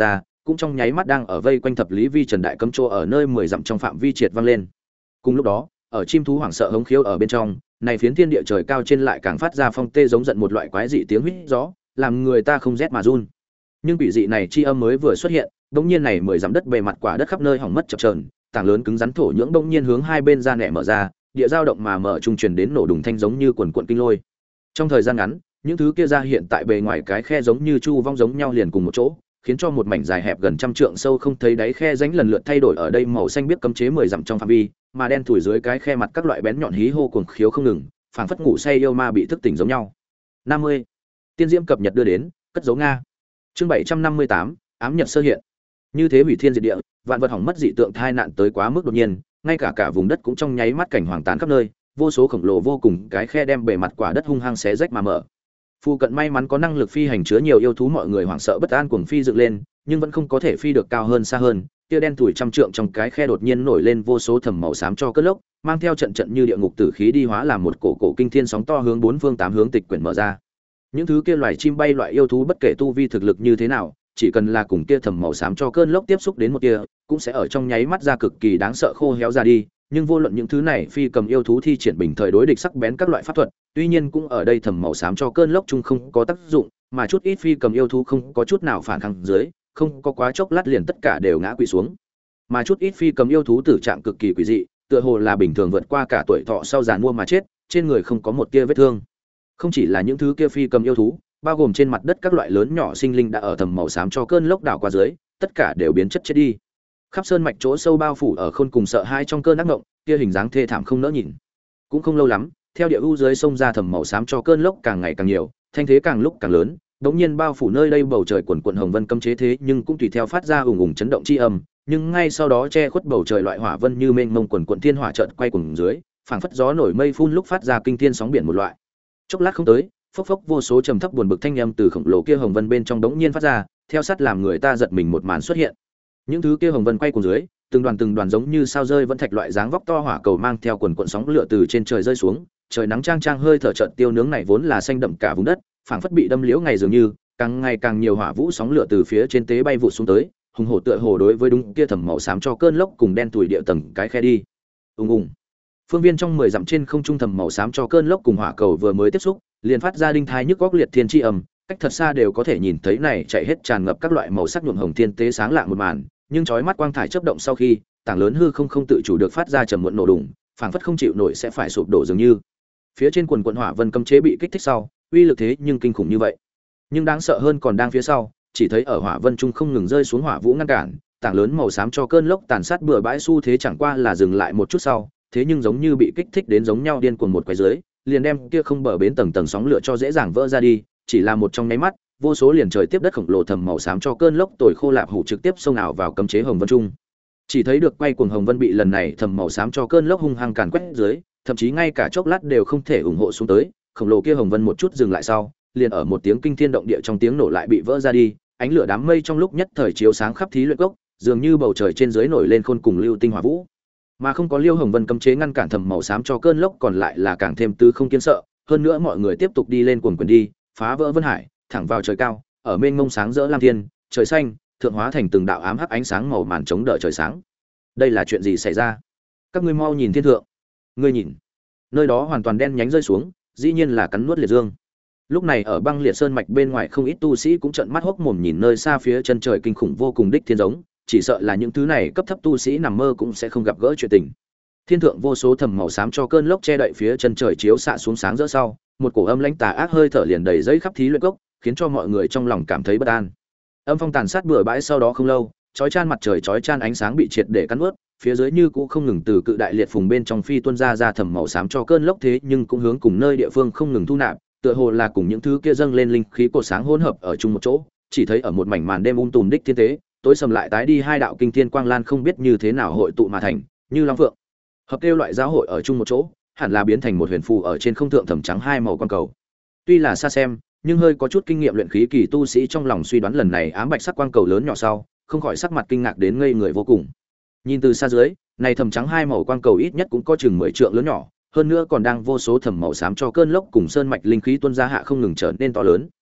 cũng trong nháy mắt đang ở vây quanh thập lý vi trần đại cấm chỗ ở nơi mười dặm trong phạm vi triệt vang lên. Cùng lúc đó, ở chim thú hoảng sợ hống khiếu ở bên trong, này phiến thiên địa trời cao trên lại càng phát ra phong tê giống giận một loại quái dị tiếng huýt gió, làm người ta không rét mà run. Nhưng quỷ dị này chi âm mới vừa xuất hiện, đống nhiên này mười dặm đất bề mặt quả đất khắp nơi hỏng mất chập chờn, tảng lớn cứng rắn thổ nhưỡng đống nhiên hướng hai bên ra nẻ mở ra, địa dao động mà mở trung truyền đến nổ đùng thanh giống như quần quần kinh lôi. Trong thời gian ngắn, những thứ kia ra hiện tại bề ngoài cái khe giống như chu vong giống nhau liền cùng một chỗ, khiến cho một mảnh dài hẹp gần trăm trượng sâu không thấy đáy khe rãnh lần lượt thay đổi ở đây màu xanh biết cấm chế mười dặm trong phạm vi, mà đen thủi dưới cái khe mặt các loại bén nhọn hí hô cuồng khiếu không ngừng, phảng phất ngủ say yêu ma bị thức tỉnh giống nhau. năm mươi. Tiên diễm cập nhật đưa đến, cất dấu Nga. Chương bảy trăm năm mươi tám, ám nhật sơ hiện. Như thế hủy thiên diệt địa, vạn vật hỏng mất dị tượng tai nạn tới quá mức đột nhiên, ngay cả cả vùng đất cũng trong nháy mắt cảnh hoàng tán khắp nơi, vô số khổng lồ vô cùng cái khe đem bề mặt quả đất hung hăng xé rách mà mở. Phu cận may mắn có năng lực phi hành chứa nhiều yêu thú mọi người hoảng sợ bất an cuồng phi dựng lên, nhưng vẫn không có thể phi được cao hơn xa hơn. Kia đen thủi trăm trượng trong cái khe đột nhiên nổi lên vô số thầm màu xám cho cơn lốc, mang theo trận trận như địa ngục tử khí đi hóa làm một cổ cổ kinh thiên sóng to hướng bốn phương tám hướng tịch quyển mở ra. Những thứ kia loài chim bay loại yêu thú bất kể tu vi thực lực như thế nào, chỉ cần là cùng kia thầm màu xám cho cơn lốc tiếp xúc đến một kia, cũng sẽ ở trong nháy mắt ra cực kỳ đáng sợ khô héo ra đi. Nhưng vô luận những thứ này phi cầm yêu thú thi triển bình thời đối địch sắc bén các loại pháp thuật, tuy nhiên cũng ở đây thầm màu xám cho cơn lốc chung không có tác dụng, mà chút ít phi cầm yêu thú không có chút nào phản kháng dưới, không có quá chốc lát liền tất cả đều ngã quỵ xuống. Mà chút ít phi cầm yêu thú tử trạng cực kỳ quỷ dị, tựa hồ là bình thường vượt qua cả tuổi thọ sau giàn mua mà chết, trên người không có một tia vết thương. Không chỉ là những thứ kia phi cầm yêu thú, bao gồm trên mặt đất các loại lớn nhỏ sinh linh đã ở thầm màu xám cho cơn lốc đảo qua dưới, tất cả đều biến chất chết đi. Khắp sơn mạch chỗ sâu bao phủ ở khôn cùng sợ hai trong cơn ác ngộng, kia hình dáng thê thảm không nỡ nhìn. Cũng không lâu lắm, theo địa u dưới sông ra thầm màu xám cho cơn lốc càng ngày càng nhiều, thanh thế càng lúc càng lớn, đống nhiên bao phủ nơi đây bầu trời quần quần hồng vân cấm chế thế nhưng cũng tùy theo phát ra ùng ùng chấn động chi âm, nhưng ngay sau đó che khuất bầu trời loại hỏa vân như mênh mông quần quần thiên hỏa chợt quay cuồng dưới, phảng phất gió nổi mây phun lúc phát ra kinh thiên sóng biển một loại. Chốc lát không tới, phốc phốc vô số trầm thấp buồn bực thanh âm từ khổng lồ kia hồng vân bên trong đống nhiên phát ra, theo sát làm người ta giật mình một màn xuất hiện. Những thứ kia hồng vân quay cuồng dưới, từng đoàn từng đoàn giống như sao rơi vẫn thạch loại dáng vóc to hỏa cầu mang theo quần cuộn sóng lửa từ trên trời rơi xuống, trời nắng trang trang hơi thở trận tiêu nướng này vốn là xanh đậm cả vùng đất, phảng phất bị đâm liễu ngày dường như, càng ngày càng nhiều hỏa vũ sóng lửa từ phía trên tế bay vụt xuống tới, hùng hổ tựa hồ đối với đúng kia thầm màu xám cho cơn lốc cùng đen tủi địa tầng cái khe đi. Ùng ùng. Phương viên trong mười dặm trên không trung thầm màu xám cho cơn lốc cùng hỏa cầu vừa mới tiếp xúc, liền phát ra đinh thai nhức góc liệt thiên chi ầm, cách thật xa đều có thể nhìn thấy này chạy hết tràn ngập các loại màu sắc nhuộm hồng thiên tế sáng lạng một màn, nhưng chói mắt quang thải chớp động sau khi, tảng lớn hư không không tự chủ được phát ra trầm muộn nổ đùng, phảng phất không chịu nổi sẽ phải sụp đổ dường như. Phía trên quần quần hỏa vân cấm chế bị kích thích sau, uy lực thế nhưng kinh khủng như vậy. Nhưng đáng sợ hơn còn đang phía sau, chỉ thấy ở hỏa vân trung không ngừng rơi xuống hỏa vũ ngăn cản, tảng lớn màu xám cho cơn lốc tàn sát bừa bãi xu thế chẳng qua là dừng lại một chút sau, thế nhưng giống như bị kích thích đến giống nhau điên cuồng một quái dưới, liền đem kia không bờ bến tầng tầng sóng lửa cho dễ dàng vỡ ra đi, chỉ là một trong nháy mắt, vô số liền trời tiếp đất khổng lồ thầm màu xám cho cơn lốc tồi khô lạp hủ trực tiếp xông ảo vào cấm chế hồng vân trung. Chỉ thấy được quay cuồng hồng vân bị lần này thầm màu xám cho cơn lốc hung hăng càn quét dưới, thậm chí ngay cả chốc lát đều không thể ủng hộ xuống tới, khổng lồ kia hồng vân một chút dừng lại sau, liền ở một tiếng kinh thiên động địa trong tiếng nổ lại bị vỡ ra đi, ánh lửa đám mây trong lúc nhất thời chiếu sáng khắp thí luyện cốc, dường như bầu trời trên dưới nổi lên khôn cùng lưu tinh hỏa vũ. Mà không có Liêu Hồng Vân cấm chế ngăn cản thầm màu xám cho cơn lốc còn lại là càng thêm tứ không kiên sợ, hơn nữa mọi người tiếp tục đi lên cuồng quyền đi, phá vỡ vân hải, thẳng vào trời cao, ở mênh mông sáng rỡ lam thiên, trời xanh, thượng hóa thành từng đạo ám hắc ánh sáng màu màn chống đỡ trời sáng. Đây là chuyện gì xảy ra? Các ngươi mau nhìn thiên thượng. Ngươi nhìn. Nơi đó hoàn toàn đen nhánh rơi xuống, dĩ nhiên là cắn nuốt liệt dương. Lúc này ở băng liệt sơn mạch bên ngoài không ít tu sĩ cũng trợn mắt hốc mồm nhìn nơi xa phía chân trời kinh khủng vô cùng đích thiên giống, chỉ sợ là những thứ này cấp thấp tu sĩ nằm mơ cũng sẽ không gặp gỡ chuyện tình. Thiên thượng vô số thầm màu xám cho cơn lốc che đậy phía chân trời chiếu xạ xuống sáng rỡ sau, một cổ âm lãnh tà ác hơi thở liền đầy dây khắp thí luyện cốc, khiến cho mọi người trong lòng cảm thấy bất an. Âm phong tàn sát bừa bãi sau đó không lâu, chói chan mặt trời chói chan ánh sáng bị triệt để cắn nuốt, phía dưới như cũ không ngừng từ cự đại liệt phùng bên trong phi tuôn ra ra thầm màu xám cho cơn lốc thế nhưng cũng hướng cùng nơi địa phương không ngừng thu nạp, tựa hồ là cùng những thứ kia dâng lên linh khí cột sáng hỗn hợp ở chung một chỗ, chỉ thấy ở một mảnh màn đêm um tùm đích thiên tế, tối sầm lại tái đi hai đạo kinh thiên quang lan không biết như thế nào hội tụ mà thành, như long phượng hợp kêu loại giáo hội ở chung một chỗ, hẳn là biến thành một huyền phù ở trên không thượng thẩm trắng hai màu quang cầu. Tuy là xa xem, nhưng hơi có chút kinh nghiệm luyện khí kỳ tu sĩ trong lòng suy đoán lần này ám bạch sắc quang cầu lớn nhỏ sau, không khỏi sắc mặt kinh ngạc đến ngây người vô cùng. Nhìn từ xa dưới, này thẩm trắng hai màu quang cầu ít nhất cũng có chừng mười trượng lớn nhỏ, hơn nữa còn đang vô số thẩm màu xám cho cơn lốc cùng sơn mạch linh khí tuôn ra hạ không ngừng trở nên to lớn.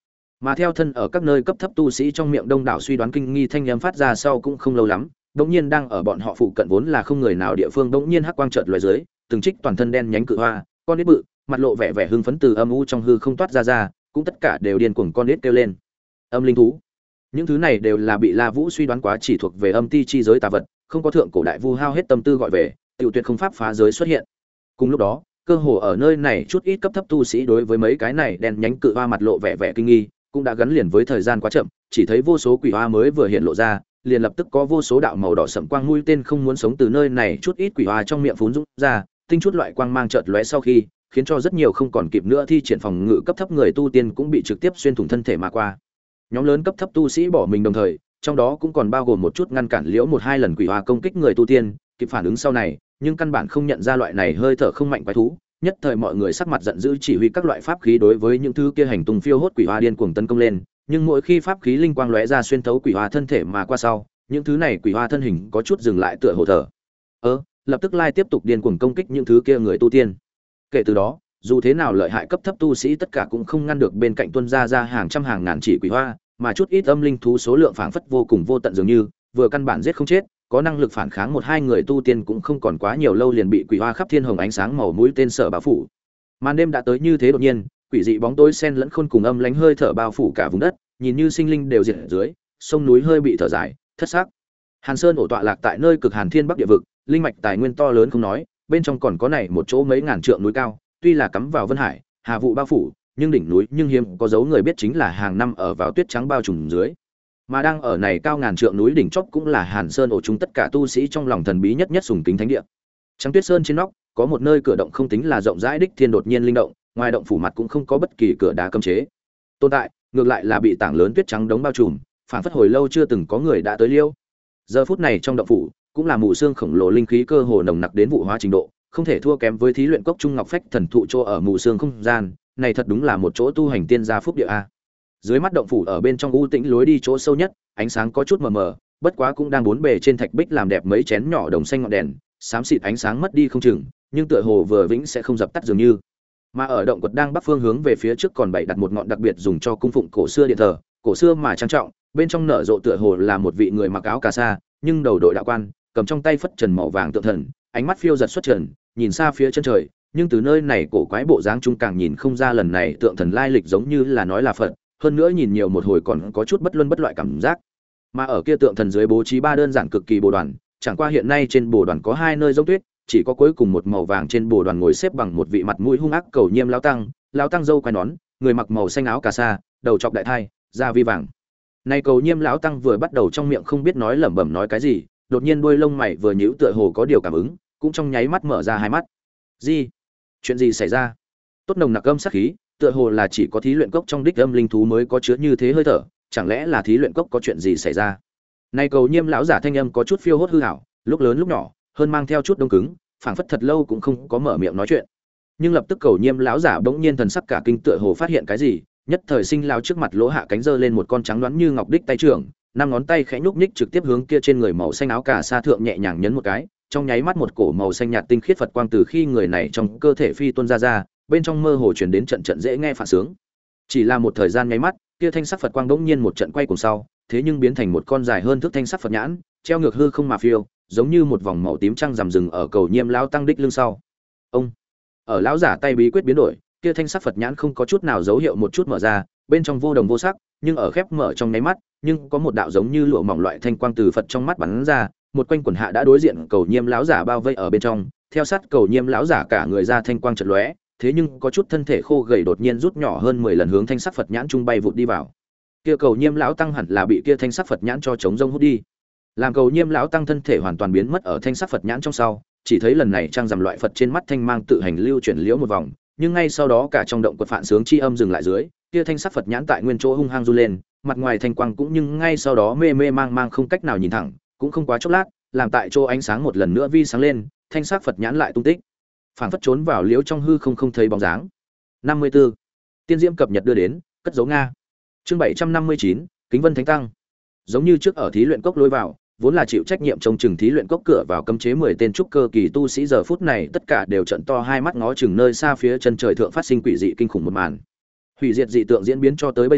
Mà theo thân ở các nơi cấp thấp tu sĩ trong miệng đông đảo suy đoán kinh nghi thanh âm phát ra sau cũng không lâu lắm, đột nhiên đang ở bọn họ phụ cận vốn là không người nào địa phương đột nhiên hắc quang chợt lóe dưới, từng trích toàn thân đen nhánh cự hoa, con nít bự, mặt lộ vẻ vẻ hưng phấn từ âm u trong hư không toát ra ra, cũng tất cả đều điên cuồng con nít kêu lên. Âm linh thú. Những thứ này đều là bị La Vũ suy đoán quá chỉ thuộc về âm ti chi giới tà vật, không có thượng cổ đại vu hao hết tâm tư gọi về, tiểu tuyệt không pháp phá giới xuất hiện. Cùng lúc đó, cơ hồ ở nơi này chút ít cấp thấp tu sĩ đối với mấy cái này đen nhánh cự hoa mặt lộ vẻ vẻ kinh nghi, cũng đã gắn liền với thời gian quá chậm, chỉ thấy vô số quỷ hoa mới vừa hiện lộ ra, liền lập tức có vô số đạo màu đỏ sẫm quang mũi tên không muốn sống từ nơi này chút ít quỷ hoa trong miệng phún dũng ra, tinh chút loại quang mang chợt lóe sau khi, khiến cho rất nhiều không còn kịp nữa thi triển phòng ngự cấp thấp người tu tiên cũng bị trực tiếp xuyên thủng thân thể mà qua. Nhóm lớn cấp thấp tu sĩ bỏ mình đồng thời, trong đó cũng còn bao gồm một chút ngăn cản liễu một hai lần quỷ hoa công kích người tu tiên, kịp phản ứng sau này, nhưng căn bản không nhận ra loại này hơi thở không mạnh quái thú, nhất thời mọi người sắc mặt giận dữ chỉ huy các loại pháp khí đối với những thứ kia hành tung phiêu hốt quỷ hoa điên cuồng tấn công lên, nhưng mỗi khi pháp khí linh quang lóe ra xuyên thấu quỷ hoa thân thể mà qua sau, những thứ này quỷ hoa thân hình có chút dừng lại tựa hồ thở. Ơ, lập tức lai tiếp tục điên cuồng công kích những thứ kia người tu tiên. Kể từ đó, dù thế nào lợi hại cấp thấp tu sĩ tất cả cũng không ngăn được bên cạnh tuân ra ra hàng trăm hàng ngàn chỉ quỷ hoa, mà chút ít âm linh thú số lượng phảng phất vô cùng vô tận dường như, vừa căn bản giết không chết, có năng lực phản kháng một hai người tu tiên cũng không còn quá nhiều lâu liền bị quỷ hoa khắp thiên hồng ánh sáng màu mũi tên sở bao phủ. Màn đêm đã tới như thế đột nhiên, quỷ dị bóng tối xen lẫn khôn cùng âm lánh hơi thở bao phủ cả vùng đất, nhìn như sinh linh đều diệt ở dưới, sông núi hơi bị thở dài, thất xác. Hàn Sơn ổ tọa lạc tại nơi cực Hàn Thiên Bắc địa vực, linh mạch tài nguyên to lớn không nói, bên trong còn có này một chỗ mấy ngàn trượng núi cao, tuy là cắm vào Vân Hải, hà vụ bao phủ, nhưng đỉnh núi nhưng hiếm có dấu người biết chính là hàng năm ở vào tuyết trắng bao trùm dưới. Mà đang ở này cao ngàn trượng núi đỉnh chóp cũng là Hàn Sơn ổ chúng tất cả tu sĩ trong lòng thần bí nhất nhất sùng kính thánh địa. Trắng Tuyết Sơn trên nóc, có một nơi cửa động không tính là rộng rãi đích thiên đột nhiên linh động, ngoài động phủ mặt cũng không có bất kỳ cửa đá cấm chế tồn tại, ngược lại là bị tảng lớn tuyết trắng đống bao trùm, phản phất hồi lâu chưa từng có người đã tới liêu. Giờ phút này trong động phủ, cũng là mù xương khổng lồ linh khí cơ hồ nồng nặc đến vụ hóa trình độ, không thể thua kém với thí luyện cốc trung ngọc phách thần thụ chỗ ở mù xương không gian, này thật đúng là một chỗ tu hành tiên gia phúc địa a. Dưới mắt động phủ ở bên trong u tĩnh lối đi chỗ sâu nhất, ánh sáng có chút mờ mờ, bất quá cũng đang bốn bề trên thạch bích làm đẹp mấy chén nhỏ đồng xanh ngọn đèn, xám xịt ánh sáng mất đi không chừng, nhưng tựa hồ vừa vĩnh sẽ không dập tắt dường như. Mà ở động quật đang bắc phương hướng về phía trước còn bày đặt một ngọn đặc biệt dùng cho cung phụng cổ xưa điện thờ, cổ xưa mà trang trọng, bên trong nở rộ tựa hồ là một vị người mặc áo cà sa, nhưng đầu đội đạo quan, cầm trong tay phất trần màu vàng tượng thần, ánh mắt phiêu giật xuất trần, nhìn xa phía chân trời, nhưng từ nơi này cổ quái bộ dáng trung càng nhìn không ra lần này tượng thần lai lịch giống như là nói là Phật, hơn nữa nhìn nhiều một hồi còn có chút bất luân bất loại cảm giác. Mà ở kia tượng thần dưới bố trí ba đơn giản cực kỳ bồ đoàn, chẳng qua hiện nay trên bồ đoàn có hai nơi giống tuyết, chỉ có cuối cùng một màu vàng trên bồ đoàn ngồi xếp bằng một vị mặt mũi hung ác cầu nhiêm lão tăng, lão tăng râu quai nón, người mặc màu xanh áo cà sa, đầu trọc đại thai, da vi vàng. Này cầu nhiêm lão tăng vừa bắt đầu trong miệng không biết nói lẩm bẩm nói cái gì, đột nhiên đuôi lông mày vừa nhíu tựa hồ có điều cảm ứng, cũng trong nháy mắt mở ra hai mắt. Gì? Chuyện gì xảy ra? Tốt nồng nặc âm sát khí, tựa hồ là chỉ có thí luyện cốc trong đích âm linh thú mới có chứa như thế hơi thở, chẳng lẽ là thí luyện cốc có chuyện gì xảy ra? Này cầu nhiêm lão giả thanh âm có chút phiêu hốt hư ảo, lúc lớn lúc nhỏ, hơn mang theo chút đông cứng, phảng phất thật lâu cũng không có mở miệng nói chuyện. Nhưng lập tức cầu nhiêm lão giả bỗng nhiên thần sắc cả kinh tựa hồ phát hiện cái gì, nhất thời sinh lão trước mặt lỗ hạ cánh giơ lên một con trắng đoán như ngọc đích tay trưởng, năm ngón tay khẽ nhúc nhích trực tiếp hướng kia trên người màu xanh áo cà sa thượng nhẹ nhàng nhấn một cái, trong nháy mắt một cổ màu xanh nhạt tinh khiết Phật quang từ khi người này trong cơ thể phi tuôn ra ra, bên trong mơ hồ truyền đến trận trận dễ nghe phản sướng. Chỉ là một thời gian nháy mắt, kia thanh sắc Phật quang bỗng nhiên một trận quay cuồng sau, thế nhưng biến thành một con dài hơn thước thanh sắc Phật nhãn, treo ngược hư không mà phiêu, giống như một vòng màu tím trăng rằm rừng ở cầu nhiêm lão tăng đích lưng sau. Ông, ở lão giả tay bí quyết biến đổi, kia thanh sắc Phật nhãn không có chút nào dấu hiệu một chút mở ra, bên trong vô đồng vô sắc, nhưng ở khép mở trong nháy mắt, nhưng có một đạo giống như lụa mỏng loại thanh quang từ Phật trong mắt bắn ra, một quanh quần hạ đã đối diện cầu nhiêm lão giả bao vây ở bên trong, theo sát cầu nhiêm lão giả cả người ra thanh quang chợt lóe, thế nhưng có chút thân thể khô gầy đột nhiên rút nhỏ hơn mười lần hướng thanh sắc Phật nhãn trung bay vụt đi vào. Kia cầu nhiêm lão tăng hẳn là bị kia thanh sắc Phật nhãn cho chống rông hút đi. Làm cầu nhiêm lão tăng thân thể hoàn toàn biến mất ở thanh sắc Phật nhãn trong sau, chỉ thấy lần này trang rằm loại Phật trên mắt thanh mang tự hành lưu chuyển liễu một vòng, nhưng ngay sau đó cả trong động quật phản sướng chi âm dừng lại dưới, kia thanh sắc Phật nhãn tại nguyên chỗ hung hăng run lên, mặt ngoài thanh quang cũng nhưng ngay sau đó mê mê mang mang không cách nào nhìn thẳng, cũng không quá chốc lát, làm tại chỗ ánh sáng một lần nữa vi sáng lên, thanh sắc Phật nhãn lại tung tích, phản phất trốn vào liễu trong hư không không thấy bóng dáng. năm mươi tư Tiên diễm cập nhật đưa đến, cất dấu Nga. Chương bảy trăm năm mươi chín Kính Vân Thánh Tăng. Giống như trước ở thí luyện cốc lối vào, vốn là chịu trách nhiệm trông chừng thí luyện cốc cửa vào cấm chế mười tên trúc cơ kỳ tu sĩ giờ phút này tất cả đều trợn to hai mắt ngó chừng nơi xa phía chân trời thượng phát sinh quỷ dị kinh khủng một màn. Hủy diệt dị tượng diễn biến cho tới bây giờ,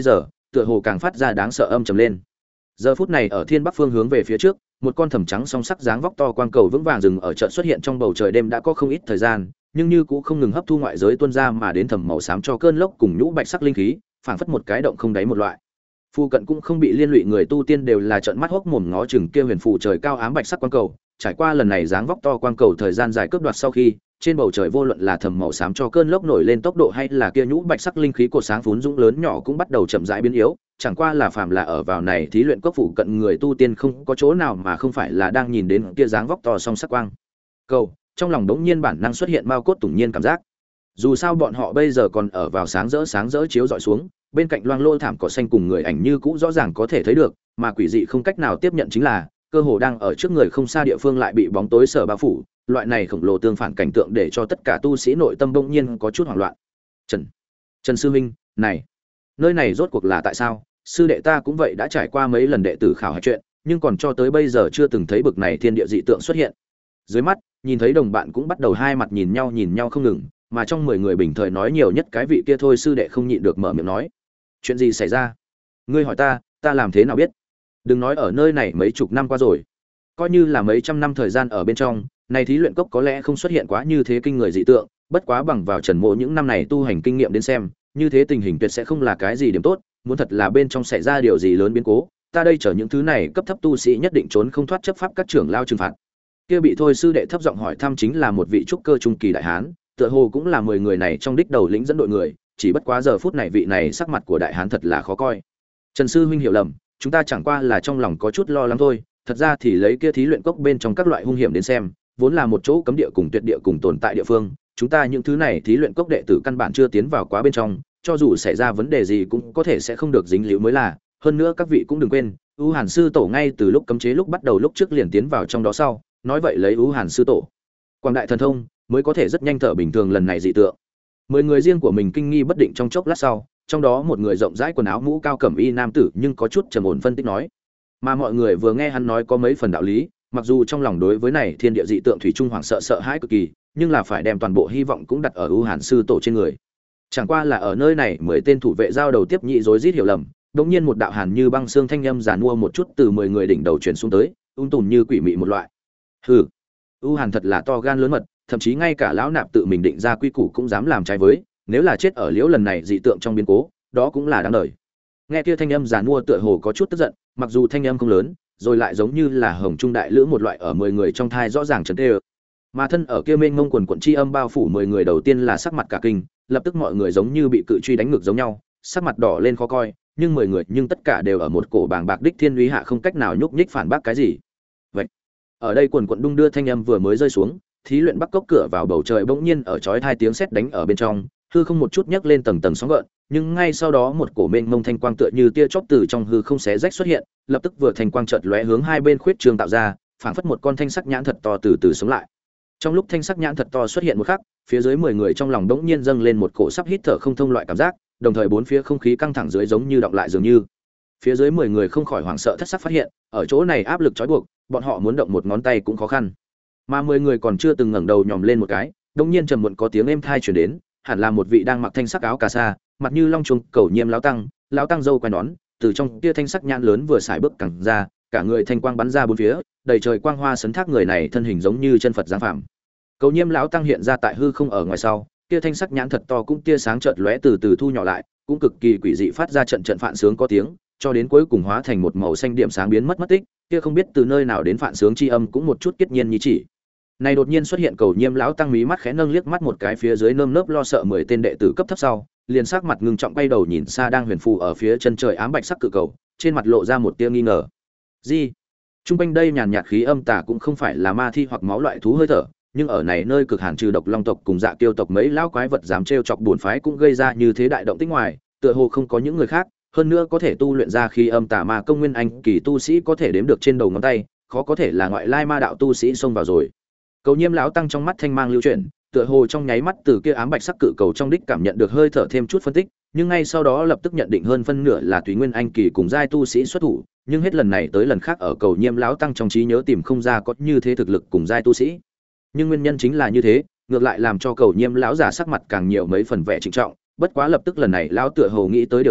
tựa hồ càng phát ra đáng sợ âm trầm lên. Giờ phút này ở thiên bắc phương hướng về phía trước, một con thẩm trắng song sắc dáng vóc to quang cầu vững vàng dừng ở trận xuất hiện trong bầu trời đêm đã có không ít thời gian, nhưng như cũng không ngừng hấp thu ngoại giới tuôn ra mà đến thẩm màu xám cho cơn lốc cùng nhũ bạch sắc linh khí, phảng phất một cái động không đáy một loại. Phu cận cũng không bị liên lụy người tu tiên đều là trợn mắt hốc mồm ngó chừng kia huyền phù trời cao ám bạch sắc quang cầu, trải qua lần này dáng vóc to quang cầu thời gian dài cướp đoạt sau khi, trên bầu trời vô luận là thẩm màu xám cho cơn lốc nổi lên tốc độ hay là kia nhũ bạch sắc linh khí của sáng phún dũng lớn nhỏ cũng bắt đầu chậm rãi biến yếu, chẳng qua là phàm là ở vào này thí luyện cốc phụ cận người tu tiên không có chỗ nào mà không phải là đang nhìn đến kia dáng vóc to song sắc quang cầu, trong lòng đống nhiên bản năng xuất hiện mao cốt tủng nhiên cảm giác. Dù sao bọn họ bây giờ còn ở vào sáng rỡ sáng rỡ chiếu dọi xuống, bên cạnh loang lô thảm cỏ xanh cùng người ảnh như cũ rõ ràng có thể thấy được, mà quỷ dị không cách nào tiếp nhận chính là cơ hồ đang ở trước người không xa địa phương lại bị bóng tối sở bao phủ, loại này khổng lồ tương phản cảnh tượng để cho tất cả tu sĩ nội tâm bỗng nhiên có chút hoảng loạn. Trần, Trần sư huynh, này, nơi này rốt cuộc là tại sao? Sư đệ ta cũng vậy đã trải qua mấy lần đệ tử khảo hạch chuyện, nhưng còn cho tới bây giờ chưa từng thấy bực này thiên địa dị tượng xuất hiện. Dưới mắt, nhìn thấy đồng bạn cũng bắt đầu hai mặt nhìn nhau nhìn nhau không ngừng, mà trong mười người bình thời nói nhiều nhất cái vị kia thôi sư đệ không nhịn được mở miệng nói. Chuyện gì xảy ra? Ngươi hỏi ta, ta làm thế nào biết? Đừng nói ở nơi này mấy chục năm qua rồi, coi như là mấy trăm năm thời gian ở bên trong, này thí luyện cốc có lẽ không xuất hiện quá như thế kinh người dị tượng, bất quá bằng vào Trần Mộ những năm này tu hành kinh nghiệm đến xem, như thế tình hình tuyệt sẽ không là cái gì điểm tốt, muốn thật là bên trong xảy ra điều gì lớn biến cố, ta đây chở những thứ này cấp thấp tu sĩ nhất định trốn không thoát chấp pháp các trưởng lao trừng phạt. Kia bị thôi sư đệ thấp giọng hỏi thăm chính là một vị trúc cơ trung kỳ đại hán, tựa hồ cũng là mười người này trong đích đầu lĩnh dẫn đội người, chỉ bất quá giờ phút này vị này sắc mặt của đại hán thật là khó coi. Trần sư huynh hiểu lầm, chúng ta chẳng qua là trong lòng có chút lo lắng thôi, thật ra thì lấy kia thí luyện cốc bên trong các loại hung hiểm đến xem, vốn là một chỗ cấm địa cùng tuyệt địa cùng tồn tại địa phương, chúng ta những thứ này thí luyện cốc đệ tử căn bản chưa tiến vào quá bên trong, cho dù xảy ra vấn đề gì cũng có thể sẽ không được dính líu mới là, hơn nữa các vị cũng đừng quên, U Hàn sư tổ ngay từ lúc cấm chế lúc bắt đầu lúc trước liền tiến vào trong đó sau, nói vậy lấy U Hàn sư tổ quảng đại thần thông mới có thể rất nhanh thở bình thường lần này dị tượng. Mười người riêng của mình kinh nghi bất định trong chốc lát sau, trong đó một người rộng rãi quần áo mũ cao cẩm y nam tử nhưng có chút trầm ổn phân tích nói, mà mọi người vừa nghe hắn nói có mấy phần đạo lý, mặc dù trong lòng đối với này thiên địa dị tượng thủy trung hoảng sợ sợ hãi cực kỳ, nhưng là phải đem toàn bộ hy vọng cũng đặt ở U Hàn sư tổ trên người. Chẳng qua là ở nơi này mười tên thủ vệ giao đầu tiếp nhị rối rít hiểu lầm, đột nhiên một đạo hàn như băng xương thanh âm giàn mua một chút từ mười người đỉnh đầu truyền xuống tới, ung tùm như quỷ mị một loại. Hừ, U Hàn thật là to gan lớn mật, thậm chí ngay cả lão nạp tự mình định ra quy củ cũng dám làm trái với, nếu là chết ở liễu lần này dị tượng trong biến cố, đó cũng là đáng đời. Nghe kia thanh âm giàn mua tựa hồ có chút tức giận, mặc dù thanh âm không lớn, rồi lại giống như là hồng trung đại lữ một loại ở mười người trong thai rõ ràng chấn tê. Mà thân ở kia mênh mông quần quần chi âm bao phủ mười người đầu tiên là sắc mặt cả kinh, lập tức mọi người giống như bị cự truy đánh ngược giống nhau, sắc mặt đỏ lên khó coi, nhưng mười người nhưng tất cả đều ở một cổ bàng bạc đích thiên uy hạ không cách nào nhúc nhích phản bác cái gì. Vậy, ở đây quần quần đung đưa thanh âm vừa mới rơi xuống, thí luyện bắc cốc cửa vào bầu trời bỗng nhiên ở chói hai tiếng sét đánh ở bên trong, hư không một chút nhấc lên tầng tầng sóng gợn, nhưng ngay sau đó một cổ mênh mông thanh quang tựa như tia chớp từ trong hư không xé rách xuất hiện, lập tức vừa thanh quang chợt lóe hướng hai bên khuyết trường tạo ra, phảng phất một con thanh sắc nhãn thật to từ từ sống lại. Trong lúc thanh sắc nhãn thật to xuất hiện một khắc, phía dưới mười người trong lòng đống nhiên dâng lên một cổ sắp hít thở không thông loại cảm giác, đồng thời bốn phía không khí căng thẳng dưới giống như đọng lại dường như. Phía dưới mười người không khỏi hoảng sợ thất sắc phát hiện, ở chỗ này áp lực trói buộc, bọn họ muốn động một ngón tay cũng khó khăn. Mà mười người còn chưa từng ngẩng đầu nhòm lên một cái, đống nhiên trầm muộn có tiếng êm thai truyền đến, hẳn là một vị đang mặc thanh sắc áo cà sa, mặt như long chuông, cầu nhiêm lão tăng, lão tăng râu quai nón, từ trong kia thanh sắc nhãn lớn vừa xài bước cẳng ra, cả người thanh quang bắn ra bốn phía, đầy trời quang hoa sấn thác người này thân hình giống như chân Phật giáng phàm. Cầu nhiêm lão tăng hiện ra tại hư không ở ngoài sau, kia thanh sắc nhãn thật to cũng tia sáng chợt lóe từ từ thu nhỏ lại, cũng cực kỳ quỷ dị phát ra trận trận phản sướng có tiếng, cho đến cuối cùng hóa thành một màu xanh điểm sáng biến mất mất tích, kia không biết từ nơi nào đến phản sướng chi âm cũng một chút kết nhiên như chỉ. Này đột nhiên xuất hiện cầu nhiêm lão tăng mí mắt khẽ nâng liếc mắt một cái phía dưới nơm nớp lo sợ mười tên đệ tử cấp thấp sau, liền sắc mặt ngưng trọng quay đầu nhìn xa đang huyền phù ở phía chân trời ám bạch sắc cự cầu, trên mặt lộ ra một tia nghi ngờ. Gì? Trung quanh đây nhàn nhạt khí âm tà cũng không phải là ma thi hoặc máu loại thú hơi thở, nhưng ở này nơi cực hàn trừ độc long tộc cùng dạ tiêu tộc mấy lão quái vật dám trêu chọc buồn phái cũng gây ra như thế đại động tĩnh ngoài, tựa hồ không có những người khác, hơn nữa có thể tu luyện ra khí âm tà ma công nguyên anh kỳ tu sĩ có thể đếm được trên đầu ngón tay, khó có thể là ngoại lai ma đạo tu sĩ xông vào rồi. Cầu nhiêm lão tăng trong mắt thanh mang lưu chuyển, tựa hồ trong nháy mắt từ kia ám bạch sắc cự cầu trong đích cảm nhận được hơi thở thêm chút phân tích, nhưng ngay sau đó lập tức nhận định hơn phân nửa là tùy nguyên anh kỳ cùng giai tu sĩ xuất thủ, nhưng hết lần này tới lần khác ở cầu nhiêm lão tăng trong trí nhớ tìm không ra có như thế thực lực cùng giai tu sĩ. Nhưng nguyên nhân chính là như thế, ngược lại làm cho cầu nhiêm lão giả sắc mặt càng nhiều mấy phần vẻ trịnh trọng, bất quá lập tức lần này lão tựa hồ nghĩ tới điều gì,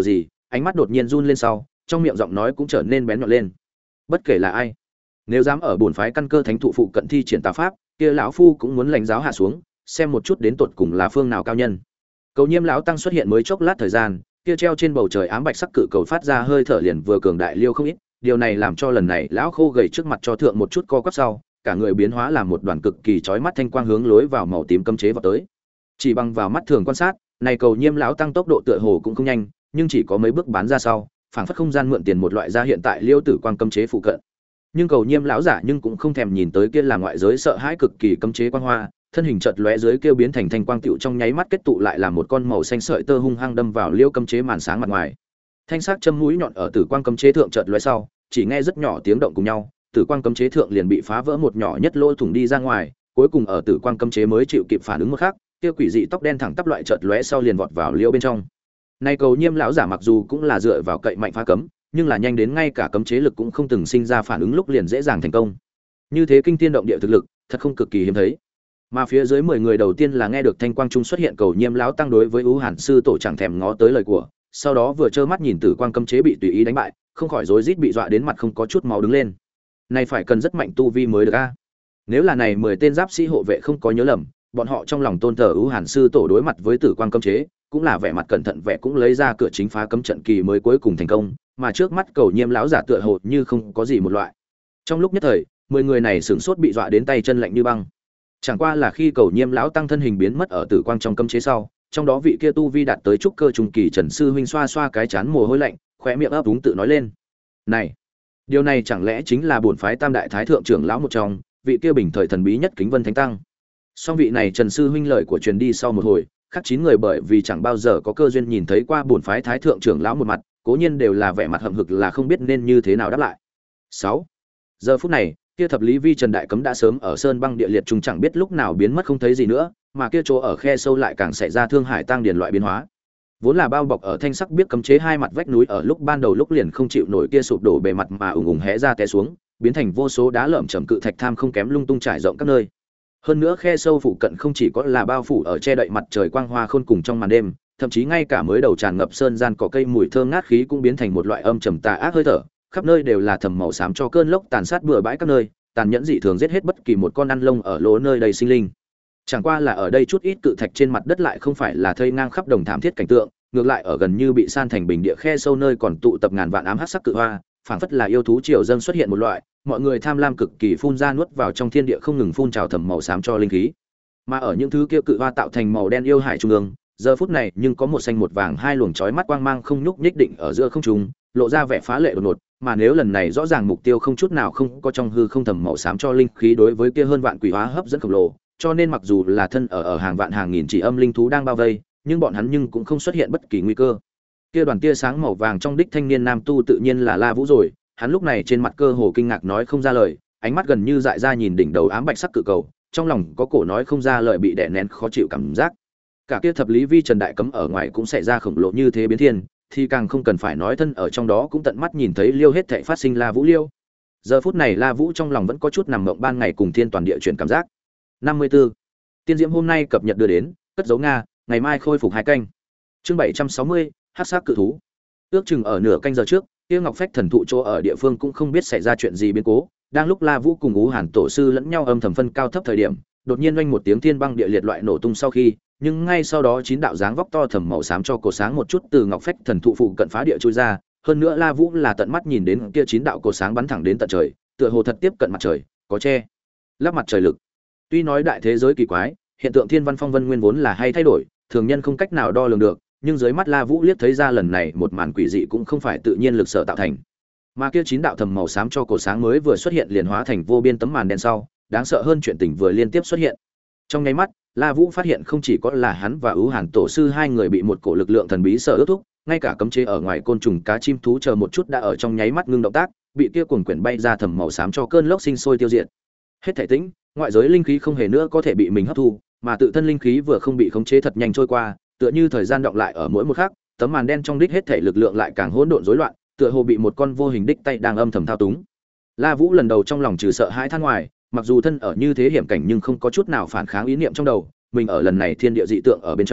ánh mắt đột nhiên run lên sau, trong miệng giọng nói cũng trở nên bén nhọn lên. Bất kể là ai, nếu dám ở bổn phái căn cơ thánh thụ phụ cận thi triển tà pháp, kia lão phu cũng muốn lãnh giáo hạ xuống, xem một chút đến tột cùng là phương nào cao nhân. Cầu Nhiêm lão tăng xuất hiện mới chốc lát thời gian, kia treo trên bầu trời ám bạch sắc cự cầu phát ra hơi thở liền vừa cường đại liêu không ít, điều này làm cho lần này lão khô gầy trước mặt cho thượng một chút co quắp sau, cả người biến hóa làm một đoàn cực kỳ chói mắt thanh quang hướng lối vào màu tím cấm chế vào tới. Chỉ bằng vào mắt thường quan sát, này Cầu Nhiêm lão tăng tốc độ tựa hồ cũng không nhanh, nhưng chỉ có mấy bước bán ra sau, phảng phất không gian mượn tiền một loại ra hiện tại liêu tử quang cấm chế phụ cận. Nhưng Cầu Nhiêm lão giả nhưng cũng không thèm nhìn tới kia là ngoại giới sợ hãi cực kỳ cấm chế quang hoa, thân hình chợt lóe dưới kêu biến thành thanh quang tựu trong nháy mắt kết tụ lại làm một con màu xanh sợi tơ hung hăng đâm vào liêu cấm chế màn sáng mặt ngoài. Thanh sắc châm mũi nhọn ở tử quang cấm chế thượng chợt lóe sau, chỉ nghe rất nhỏ tiếng động cùng nhau, tử quang cấm chế thượng liền bị phá vỡ một nhỏ nhất lỗ thủng đi ra ngoài, cuối cùng ở tử quang cấm chế mới chịu kịp phản ứng một khắc, kia quỷ dị tóc đen thẳng tắp loại chợt lóe sau liền vọt vào liêu bên trong. Này Cầu Nhiêm lão giả mặc dù cũng là dựa vào cậy mạnh phá cấm, nhưng là nhanh đến ngay cả cấm chế lực cũng không từng sinh ra phản ứng lúc liền dễ dàng thành công. Như thế kinh thiên động địa thực lực, thật không cực kỳ hiếm thấy. Mà phía dưới mười người đầu tiên là nghe được thanh quang trung xuất hiện Cầu Nhiêm lão tăng đối với Ú Hàn sư tổ chẳng thèm ngó tới lời của, sau đó vừa trơ mắt nhìn tử quang cấm chế bị tùy ý đánh bại, không khỏi rối rít bị dọa đến mặt không có chút máu đứng lên. Này phải cần rất mạnh tu vi mới được a. Nếu là này mười tên giáp sĩ hộ vệ không có nhớ lầm, bọn họ trong lòng tôn thờ Ú Hàn sư tổ đối mặt với tử quang cấm chế, cũng là vẻ mặt cẩn thận vẻ cũng lấy ra cửa chính phá cấm trận kỳ mới cuối cùng thành công, mà trước mắt Cầu Nhiêm lão giả tựa hồ như không có gì một loại. Trong lúc nhất thời, mười người này sửng sốt bị dọa đến tay chân lạnh như băng. Chẳng qua là khi Cầu Nhiêm lão tăng thân hình biến mất ở tử quang trong cấm chế sau, trong đó vị kia tu vi đạt tới trúc cơ trung kỳ Trần sư huynh xoa xoa cái chán mồ hôi lạnh, khóe miệng ấp úng tự nói lên: "Này, điều này chẳng lẽ chính là bổn phái Tam đại thái thượng trưởng lão một trong, vị kia bình thời thần bí nhất Kính Vân Thánh tăng?" Song vị này Trần sư huynh lời của truyền đi sau một hồi, khác chín người bởi vì chẳng bao giờ có cơ duyên nhìn thấy qua bổn phái thái thượng trưởng lão một mặt, cố nhiên đều là vẻ mặt hậm hực là không biết nên như thế nào đáp lại. sáu Giờ phút này, kia thập lý vi Trần đại cấm đã sớm ở sơn băng địa liệt trùng chẳng biết lúc nào biến mất không thấy gì nữa, mà kia chỗ ở khe sâu lại càng xảy ra thương hải tăng điền loại biến hóa. Vốn là bao bọc ở thanh sắc biết cấm chế hai mặt vách núi ở lúc ban đầu lúc liền không chịu nổi kia sụp đổ bề mặt mà ùng ùng hé ra té xuống, biến thành vô số đá lởm chởm cự thạch tham không kém lung tung trải rộng các nơi. Hơn nữa khe sâu phụ cận không chỉ có là bao phủ ở che đậy mặt trời quang hoa khôn cùng trong màn đêm, thậm chí ngay cả mới đầu tràn ngập sơn gian cỏ cây mùi thơm ngát khí cũng biến thành một loại âm trầm tà ác hơi thở, khắp nơi đều là thầm màu xám cho cơn lốc tàn sát bừa bãi các nơi, tàn nhẫn dị thường giết hết bất kỳ một con ăn lông ở lỗ nơi đầy sinh linh. Chẳng qua là ở đây chút ít cự thạch trên mặt đất lại không phải là thây ngang khắp đồng thảm thiết cảnh tượng, ngược lại ở gần như bị san thành bình địa khe sâu nơi còn tụ tập ngàn vạn ám hắc sắc cự hoa, phảng phất là yêu thú triều dâng xuất hiện một loại, mọi người tham lam cực kỳ phun ra nuốt vào trong thiên địa không ngừng phun trào thầm màu xám cho linh khí. Mà ở những thứ kia cự hoa tạo thành màu đen yêu hải trung ương, giờ phút này nhưng có một xanh một vàng hai luồng chói mắt quang mang không nhúc nhích định ở giữa không trung, lộ ra vẻ phá lệ đột ngột, mà nếu lần này rõ ràng mục tiêu không chút nào không có trong hư không thầm màu xám cho linh khí đối với kia hơn vạn quỷ hóa hấp dẫn khổng lồ, cho nên mặc dù là thân ở ở hàng vạn hàng nghìn chỉ âm linh thú đang bao vây, nhưng bọn hắn nhưng cũng không xuất hiện bất kỳ nguy cơ. Kia đoàn tia sáng màu vàng trong đích thanh niên nam tu tự nhiên là La Vũ rồi, hắn lúc này trên mặt cơ hồ kinh ngạc nói không ra lời, ánh mắt gần như dại ra nhìn đỉnh đầu ám bạch sắc cự cầu, trong lòng có cổ nói không ra lời bị đè nén khó chịu cảm giác. Cả kia thập lý vi Trần đại cấm ở ngoài cũng xảy ra khổng lồ như thế biến thiên, thì càng không cần phải nói thân ở trong đó cũng tận mắt nhìn thấy liêu hết thảy phát sinh La Vũ liêu. Giờ phút này La Vũ trong lòng vẫn có chút nằm mộng ban ngày cùng thiên toàn địa chuyển cảm giác. năm mươi tư Tiên diễm hôm nay cập nhật đưa đến, cất dấu Nga, ngày mai khôi phục hai canh. Chương bảy trăm sáu mươi, hắc sắc cự thú. Ước chừng ở nửa canh giờ trước, Tiêu Ngọc Phách thần thụ chỗ ở địa phương cũng không biết xảy ra chuyện gì biến cố, đang lúc La Vũ cùng Ú Hàn tổ sư lẫn nhau âm thầm phân cao thấp thời điểm, đột nhiên oanh một tiếng thiên băng địa liệt loại nổ tung sau khi, nhưng ngay sau đó chín đạo dáng vóc to thầm màu xám cho cổ sáng một chút từ Ngọc Phách thần thụ phụ cận phá địa chui ra, hơn nữa La Vũ là tận mắt nhìn đến kia chín đạo cổ sáng bắn thẳng đến tận trời, tựa hồ thật tiếp cận mặt trời, có che lắp mặt trời lực. Tuy nói đại thế giới kỳ quái, hiện tượng thiên văn phong vân nguyên vốn là hay thay đổi, thường nhân không cách nào đo lường được, nhưng dưới mắt La Vũ liếc thấy ra lần này một màn quỷ dị cũng không phải tự nhiên lực sở tạo thành. Mà kia chín đạo thầm màu xám cho cổ sáng mới vừa xuất hiện liền hóa thành vô biên tấm màn đen sau, đáng sợ hơn chuyện tình vừa liên tiếp xuất hiện. Trong nháy mắt, La Vũ phát hiện không chỉ có là hắn và Ú Hàn tổ sư hai người bị một cổ lực lượng thần bí sở ước thúc, ngay cả cấm chế ở ngoài côn trùng cá chim thú chờ một chút đã ở trong nháy mắt ngưng động tác, bị kia cuồng quyển bay ra thầm màu xám cho cơn lốc sinh sôi tiêu diệt. Hết thảy tĩnh, ngoại giới linh khí không hề nữa có thể bị mình hấp thu, mà tự thân linh khí vừa không bị khống chế thật nhanh trôi qua, tựa như thời gian đọng lại ở mỗi một khắc, tấm màn đen trong đích hết thảy lực lượng lại càng hỗn độn rối loạn, tựa hồ bị một con vô hình đích tay đang âm thầm thao túng. La Vũ lần đầu trong lòng trừ sợ hãi than ngoài, mặc dù thân ở như thế hiểm cảnh nhưng không có chút nào phản kháng ý niệm trong đầu, mình ở lần này thiên địa dị tượng ở bên trong,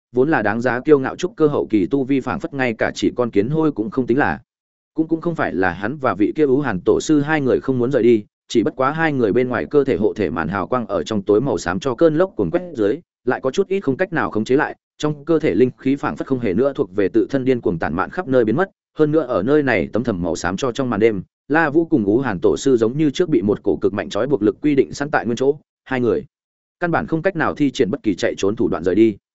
vốn là đáng giá kiêu ngạo trúc cơ hậu kỳ tu vi phảng phất ngay cả chỉ con kiến hôi cũng không tính là. Cũng cũng không phải là hắn và vị kia Ú Hàn tổ sư hai người không muốn rời đi, chỉ bất quá hai người bên ngoài cơ thể hộ thể màn hào quang ở trong tối màu xám cho cơn lốc cuồn quét dưới, lại có chút ít không cách nào khống chế lại, trong cơ thể linh khí phảng phất không hề nữa thuộc về tự thân điên cuồng tản mạn khắp nơi biến mất, hơn nữa ở nơi này tấm thầm màu xám cho trong màn đêm, La Vũ cùng Ú Hàn tổ sư giống như trước bị một cổ cực mạnh trói buộc lực quy định sẵn tại nguyên chỗ, hai người căn bản không cách nào thi triển bất kỳ chạy trốn thủ đoạn rời đi.